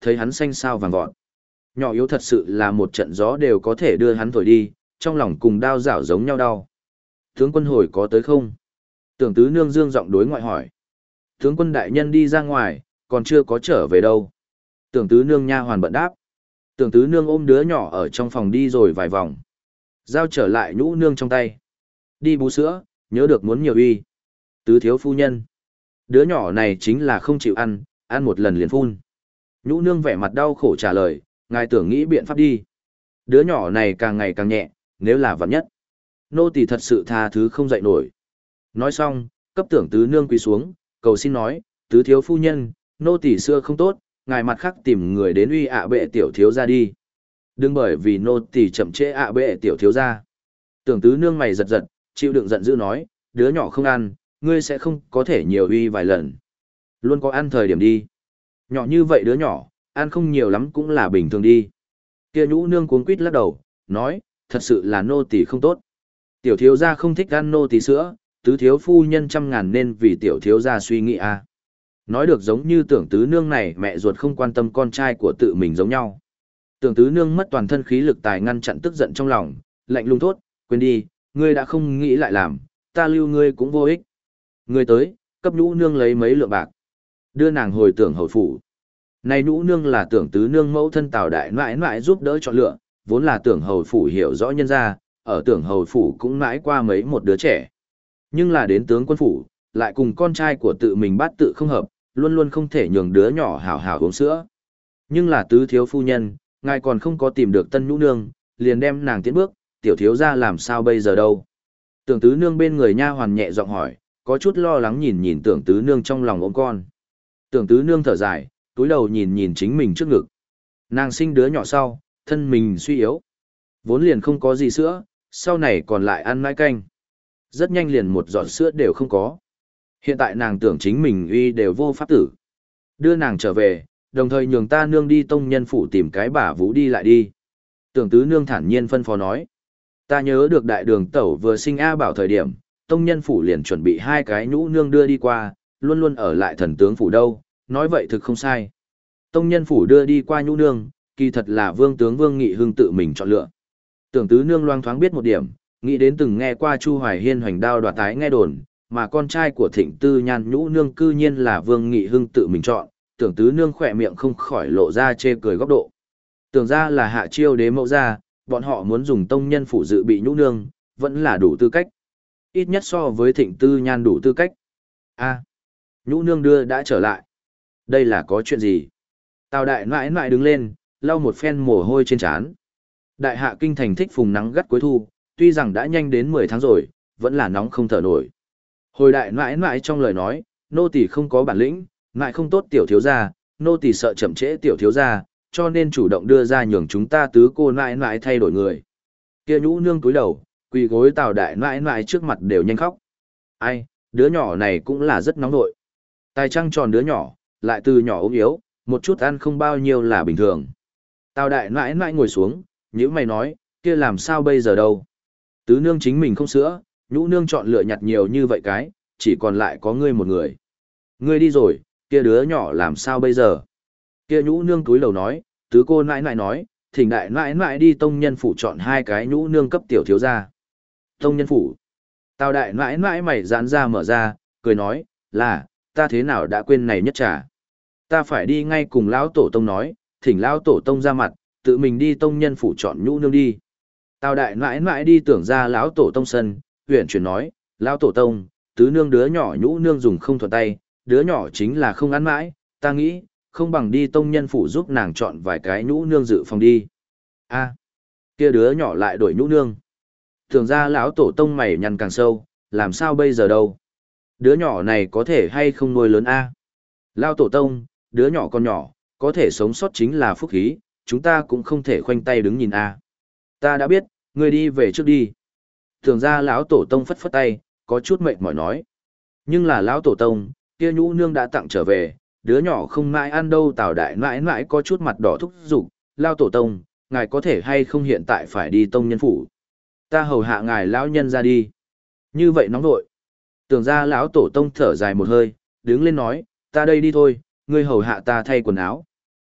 thấy hắn xanh sao vàng vọt. Nhỏ yếu thật sự là một trận gió đều có thể đưa hắn thổi đi, trong lòng cùng đao rảo giống nhau đau. Tướng quân hồi có tới không? Tưởng tứ nương dương giọng đối ngoại hỏi. Tướng quân đại nhân đi ra ngoài, còn chưa có trở về đâu. Tưởng tứ nương nha hoàn bận đáp. Tưởng tứ nương ôm đứa nhỏ ở trong phòng đi rồi vài vòng. Giao trở lại nhũ nương trong tay. Đi bú sữa, nhớ được muốn nhiều uy. Tứ thiếu phu nhân. Đứa nhỏ này chính là không chịu ăn, ăn một lần liền phun. Nhũ nương vẻ mặt đau khổ trả lời, ngài tưởng nghĩ biện pháp đi. Đứa nhỏ này càng ngày càng nhẹ, nếu là vạn nhất. Nô tỳ thật sự tha thứ không dậy nổi. Nói xong, cấp tưởng tứ nương quỳ xuống, cầu xin nói, tứ thiếu phu nhân, nô tỳ xưa không tốt, ngài mặt khác tìm người đến uy ạ bệ tiểu thiếu ra đi. Đừng bởi vì nô tỳ chậm trễ ạ bệ tiểu thiếu ra. Tưởng tứ nương mày giật giật, chịu đựng giận dữ nói, đứa nhỏ không ăn, ngươi sẽ không có thể nhiều uy vài lần. Luôn có ăn thời điểm đi. Nhỏ như vậy đứa nhỏ, ăn không nhiều lắm cũng là bình thường đi. Kia nhũ nương cuống quýt lắc đầu, nói, thật sự là nô tỳ không tốt. Tiểu thiếu gia không thích ăn nô tỳ sữa, tứ thiếu phu nhân trăm ngàn nên vì tiểu thiếu gia suy nghĩ à. Nói được giống như tưởng tứ nương này mẹ ruột không quan tâm con trai của tự mình giống nhau. Tưởng tứ nương mất toàn thân khí lực tài ngăn chặn tức giận trong lòng, lạnh lùng thốt, quên đi, ngươi đã không nghĩ lại làm, ta lưu ngươi cũng vô ích. Ngươi tới, cấp nhũ nương lấy mấy lượng bạc, đưa nàng hồi tưởng hầu phủ. Này nhũ nương là tưởng tứ nương mẫu thân Tào đại mãi mãi giúp đỡ chọn lựa, vốn là tưởng hầu phủ hiểu rõ nhân gia, ở tưởng hầu phủ cũng mãi qua mấy một đứa trẻ. Nhưng là đến tướng quân phủ, lại cùng con trai của tự mình bát tự không hợp, luôn luôn không thể nhường đứa nhỏ hảo hảo uống sữa. Nhưng là tứ thiếu phu nhân, ngài còn không có tìm được tân nhũ nương, liền đem nàng tiến bước, tiểu thiếu ra làm sao bây giờ đâu. Tưởng tứ nương bên người nha hoàn nhẹ giọng hỏi, có chút lo lắng nhìn nhìn tưởng tứ nương trong lòng ôm con. Tưởng tứ nương thở dài, túi đầu nhìn nhìn chính mình trước ngực. Nàng sinh đứa nhỏ sau, thân mình suy yếu. Vốn liền không có gì sữa, sau này còn lại ăn mãi canh. Rất nhanh liền một giọt sữa đều không có. Hiện tại nàng tưởng chính mình uy đều vô pháp tử. Đưa nàng trở về, đồng thời nhường ta nương đi tông nhân phủ tìm cái bà vũ đi lại đi. Tưởng tứ nương thản nhiên phân phó nói. Ta nhớ được đại đường tẩu vừa sinh A Bảo thời điểm, tông nhân phủ liền chuẩn bị hai cái nhũ nương đưa đi qua, luôn luôn ở lại thần tướng phủ đâu, nói vậy thực không sai. Tông nhân phủ đưa đi qua nhũ nương, kỳ thật là vương tướng Vương Nghị Hưng tự mình chọn lựa. Tưởng tứ nương loang thoáng biết một điểm, nghĩ đến từng nghe qua Chu Hoài Hiên hoành đao đoạt tái nghe đồn, mà con trai của Thịnh Tư Nhan nhũ nương cư nhiên là Vương Nghị Hưng tự mình chọn, tưởng tứ nương khỏe miệng không khỏi lộ ra chê cười góc độ. Tưởng ra là hạ chiêu đế mẫu ra, bọn họ muốn dùng tông nhân phủ dự bị nhũ nương, vẫn là đủ tư cách. Ít nhất so với Thịnh Tư Nhan đủ tư cách. A, nhũ nương đưa đã trở lại. Đây là có chuyện gì? Tào đại nãi nãi đứng lên, lau một phen mồ hôi trên trán. Đại hạ kinh thành thích phùng nắng gắt cuối thu, tuy rằng đã nhanh đến mười tháng rồi, vẫn là nóng không thở nổi. Hồi đại nãi nãi trong lời nói, nô tỳ không có bản lĩnh, nãi không tốt tiểu thiếu gia, nô tỳ sợ chậm trễ tiểu thiếu gia, cho nên chủ động đưa ra nhường chúng ta tứ cô nãi nãi thay đổi người. Kia nhũ nương túi đầu, quỳ gối Tào đại nãi nãi trước mặt đều nhanh khóc. Ai, đứa nhỏ này cũng là rất nóng nội. Tài trăng tròn đứa nhỏ, lại từ nhỏ ốm yếu, một chút ăn không bao nhiêu là bình thường. Tào đại nãi nãi ngồi xuống, nhữ mày nói, kia làm sao bây giờ đâu. Tứ nương chính mình không sữa, nhũ nương chọn lựa nhặt nhiều như vậy cái, chỉ còn lại có ngươi một người. Ngươi đi rồi, kia đứa nhỏ làm sao bây giờ? Kia nhũ nương túi lầu nói, tứ cô nãi nãi nói, thỉnh đại nãi nãi đi tông nhân phủ chọn hai cái nhũ nương cấp tiểu thiếu gia. Tông nhân phủ. Tào đại nãi nãi mày giãn ra mở ra, cười nói, là, ta thế nào đã quên này nhất trả. Ta phải đi ngay cùng lão tổ tông nói, thỉnh lão tổ tông ra mặt, tự mình đi tông nhân phủ chọn nhũ nương đi. Tào đại nãi nãi đi tưởng ra lão tổ tông sân, huyện chuyển nói, lão tổ tông, tứ nương đứa nhỏ nhũ nương dùng không thuận tay, đứa nhỏ chính là không ăn mãi, ta nghĩ, không bằng đi tông nhân phủ giúp nàng chọn vài cái nhũ nương dự phòng đi. A, kia đứa nhỏ lại đổi nhũ nương. Tưởng ra lão tổ tông mày nhăn càng sâu, làm sao bây giờ đâu? Đứa nhỏ này có thể hay không nuôi lớn a? Lão tổ tông, đứa nhỏ con nhỏ, có thể sống sót chính là phúc khí, chúng ta cũng không thể khoanh tay đứng nhìn a. Ta đã biết, ngươi đi về trước đi. Tưởng ra lão tổ tông phất phất tay, có chút mệt mỏi nói. Nhưng là lão tổ tông, kia nhũ nương đã tặng trở về, đứa nhỏ không mãi ăn đâu. Tào đại mãi mãi có chút mặt đỏ thúc giục, lão tổ tông, ngài có thể hay không hiện tại phải đi tông nhân phủ. Ta hầu hạ ngài lão nhân ra đi. Như vậy nóng nội. Tưởng ra lão tổ tông thở dài một hơi, đứng lên nói, ta đây đi thôi, ngươi hầu hạ ta thay quần áo.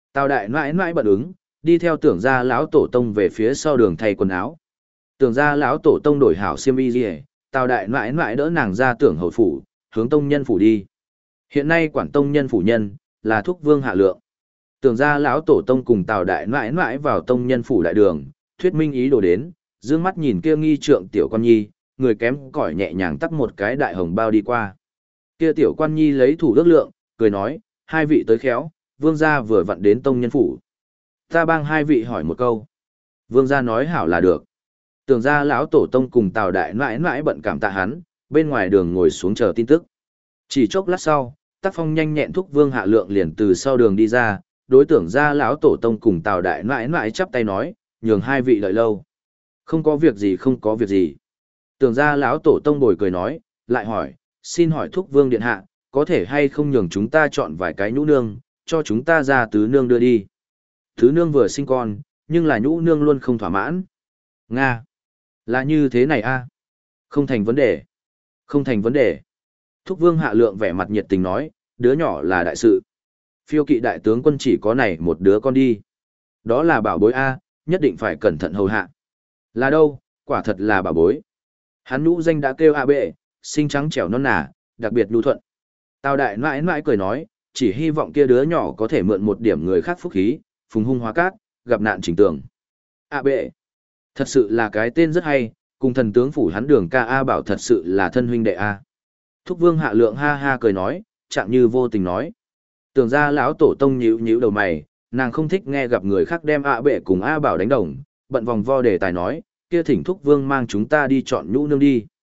Tào đại nãi nãi bận ứng, đi theo tưởng gia lão tổ tông về phía sau đường thay quần áo. Tưởng gia lão tổ tông đổi hảo xiêm y liề, Tào đại nãi nãi đỡ nàng ra tưởng hầu phủ, hướng tông nhân phủ đi. Hiện nay quản tông nhân phủ nhân là Thúc Vương Hạ Lượng. Tưởng gia lão tổ tông cùng Tào đại nãi nãi vào tông nhân phủ đại đường, thuyết minh ý đồ đến, dương mắt nhìn kia nghi trượng tiểu con nhi, người kém cỏi nhẹ nhàng tắt một cái đại hồng bao đi qua. Kia tiểu quan nhi lấy thủ đức lượng, cười nói, hai vị tới khéo, vương gia vừa vặn đến tông nhân phủ. Ta bang hai vị hỏi một câu. Vương gia nói hảo là được. Tưởng gia lão tổ tông cùng Tào đại nãi nãi bận cảm tạ hắn, bên ngoài đường ngồi xuống chờ tin tức. Chỉ chốc lát sau, Tác Phong nhanh nhẹn thúc Vương Hạ Lượng liền từ sau đường đi ra, đối tưởng gia lão tổ tông cùng Tào đại nãi nãi chắp tay nói, nhường hai vị đợi lâu. Không có việc gì không có việc gì. Tưởng gia lão tổ tông bồi cười nói, lại hỏi, xin hỏi thúc Vương điện hạ, có thể hay không nhường chúng ta chọn vài cái nhũ nương, cho chúng ta ra tứ nương đưa đi. Tứ nương vừa sinh con, nhưng là nhũ nương luôn không thỏa mãn. Nga. Là như thế này a? Không thành vấn đề. Không thành vấn đề. Thúc Vương Hạ Lượng vẻ mặt nhiệt tình nói, đứa nhỏ là đại sự. Phiêu kỵ đại tướng quân chỉ có này một đứa con đi. Đó là bảo bối a, nhất định phải cẩn thận hầu hạ. Là đâu, quả thật là bảo bối. Hắn nhũ danh đã kêu a bệ, sinh trắng trẻo non nà, đặc biệt nhu thuận. Tào đại nãi nãi cười nói, chỉ hy vọng kia đứa nhỏ có thể mượn một điểm người khác phúc khí, phùng hung hóa cát, gặp nạn chỉnh tường. A bệ, thật sự là cái tên rất hay, cùng thần tướng phủ hắn đường ca A bảo thật sự là thân huynh đệ A. Thúc Vương Hạ Lượng ha ha cười nói, chạm như vô tình nói. Tưởng ra lão tổ tông nhíu nhíu đầu mày, nàng không thích nghe gặp người khác đem A bệ cùng A bảo đánh đồng, bận vòng vo đề tài nói, kia thỉnh Thúc Vương mang chúng ta đi chọn nhũ nương đi.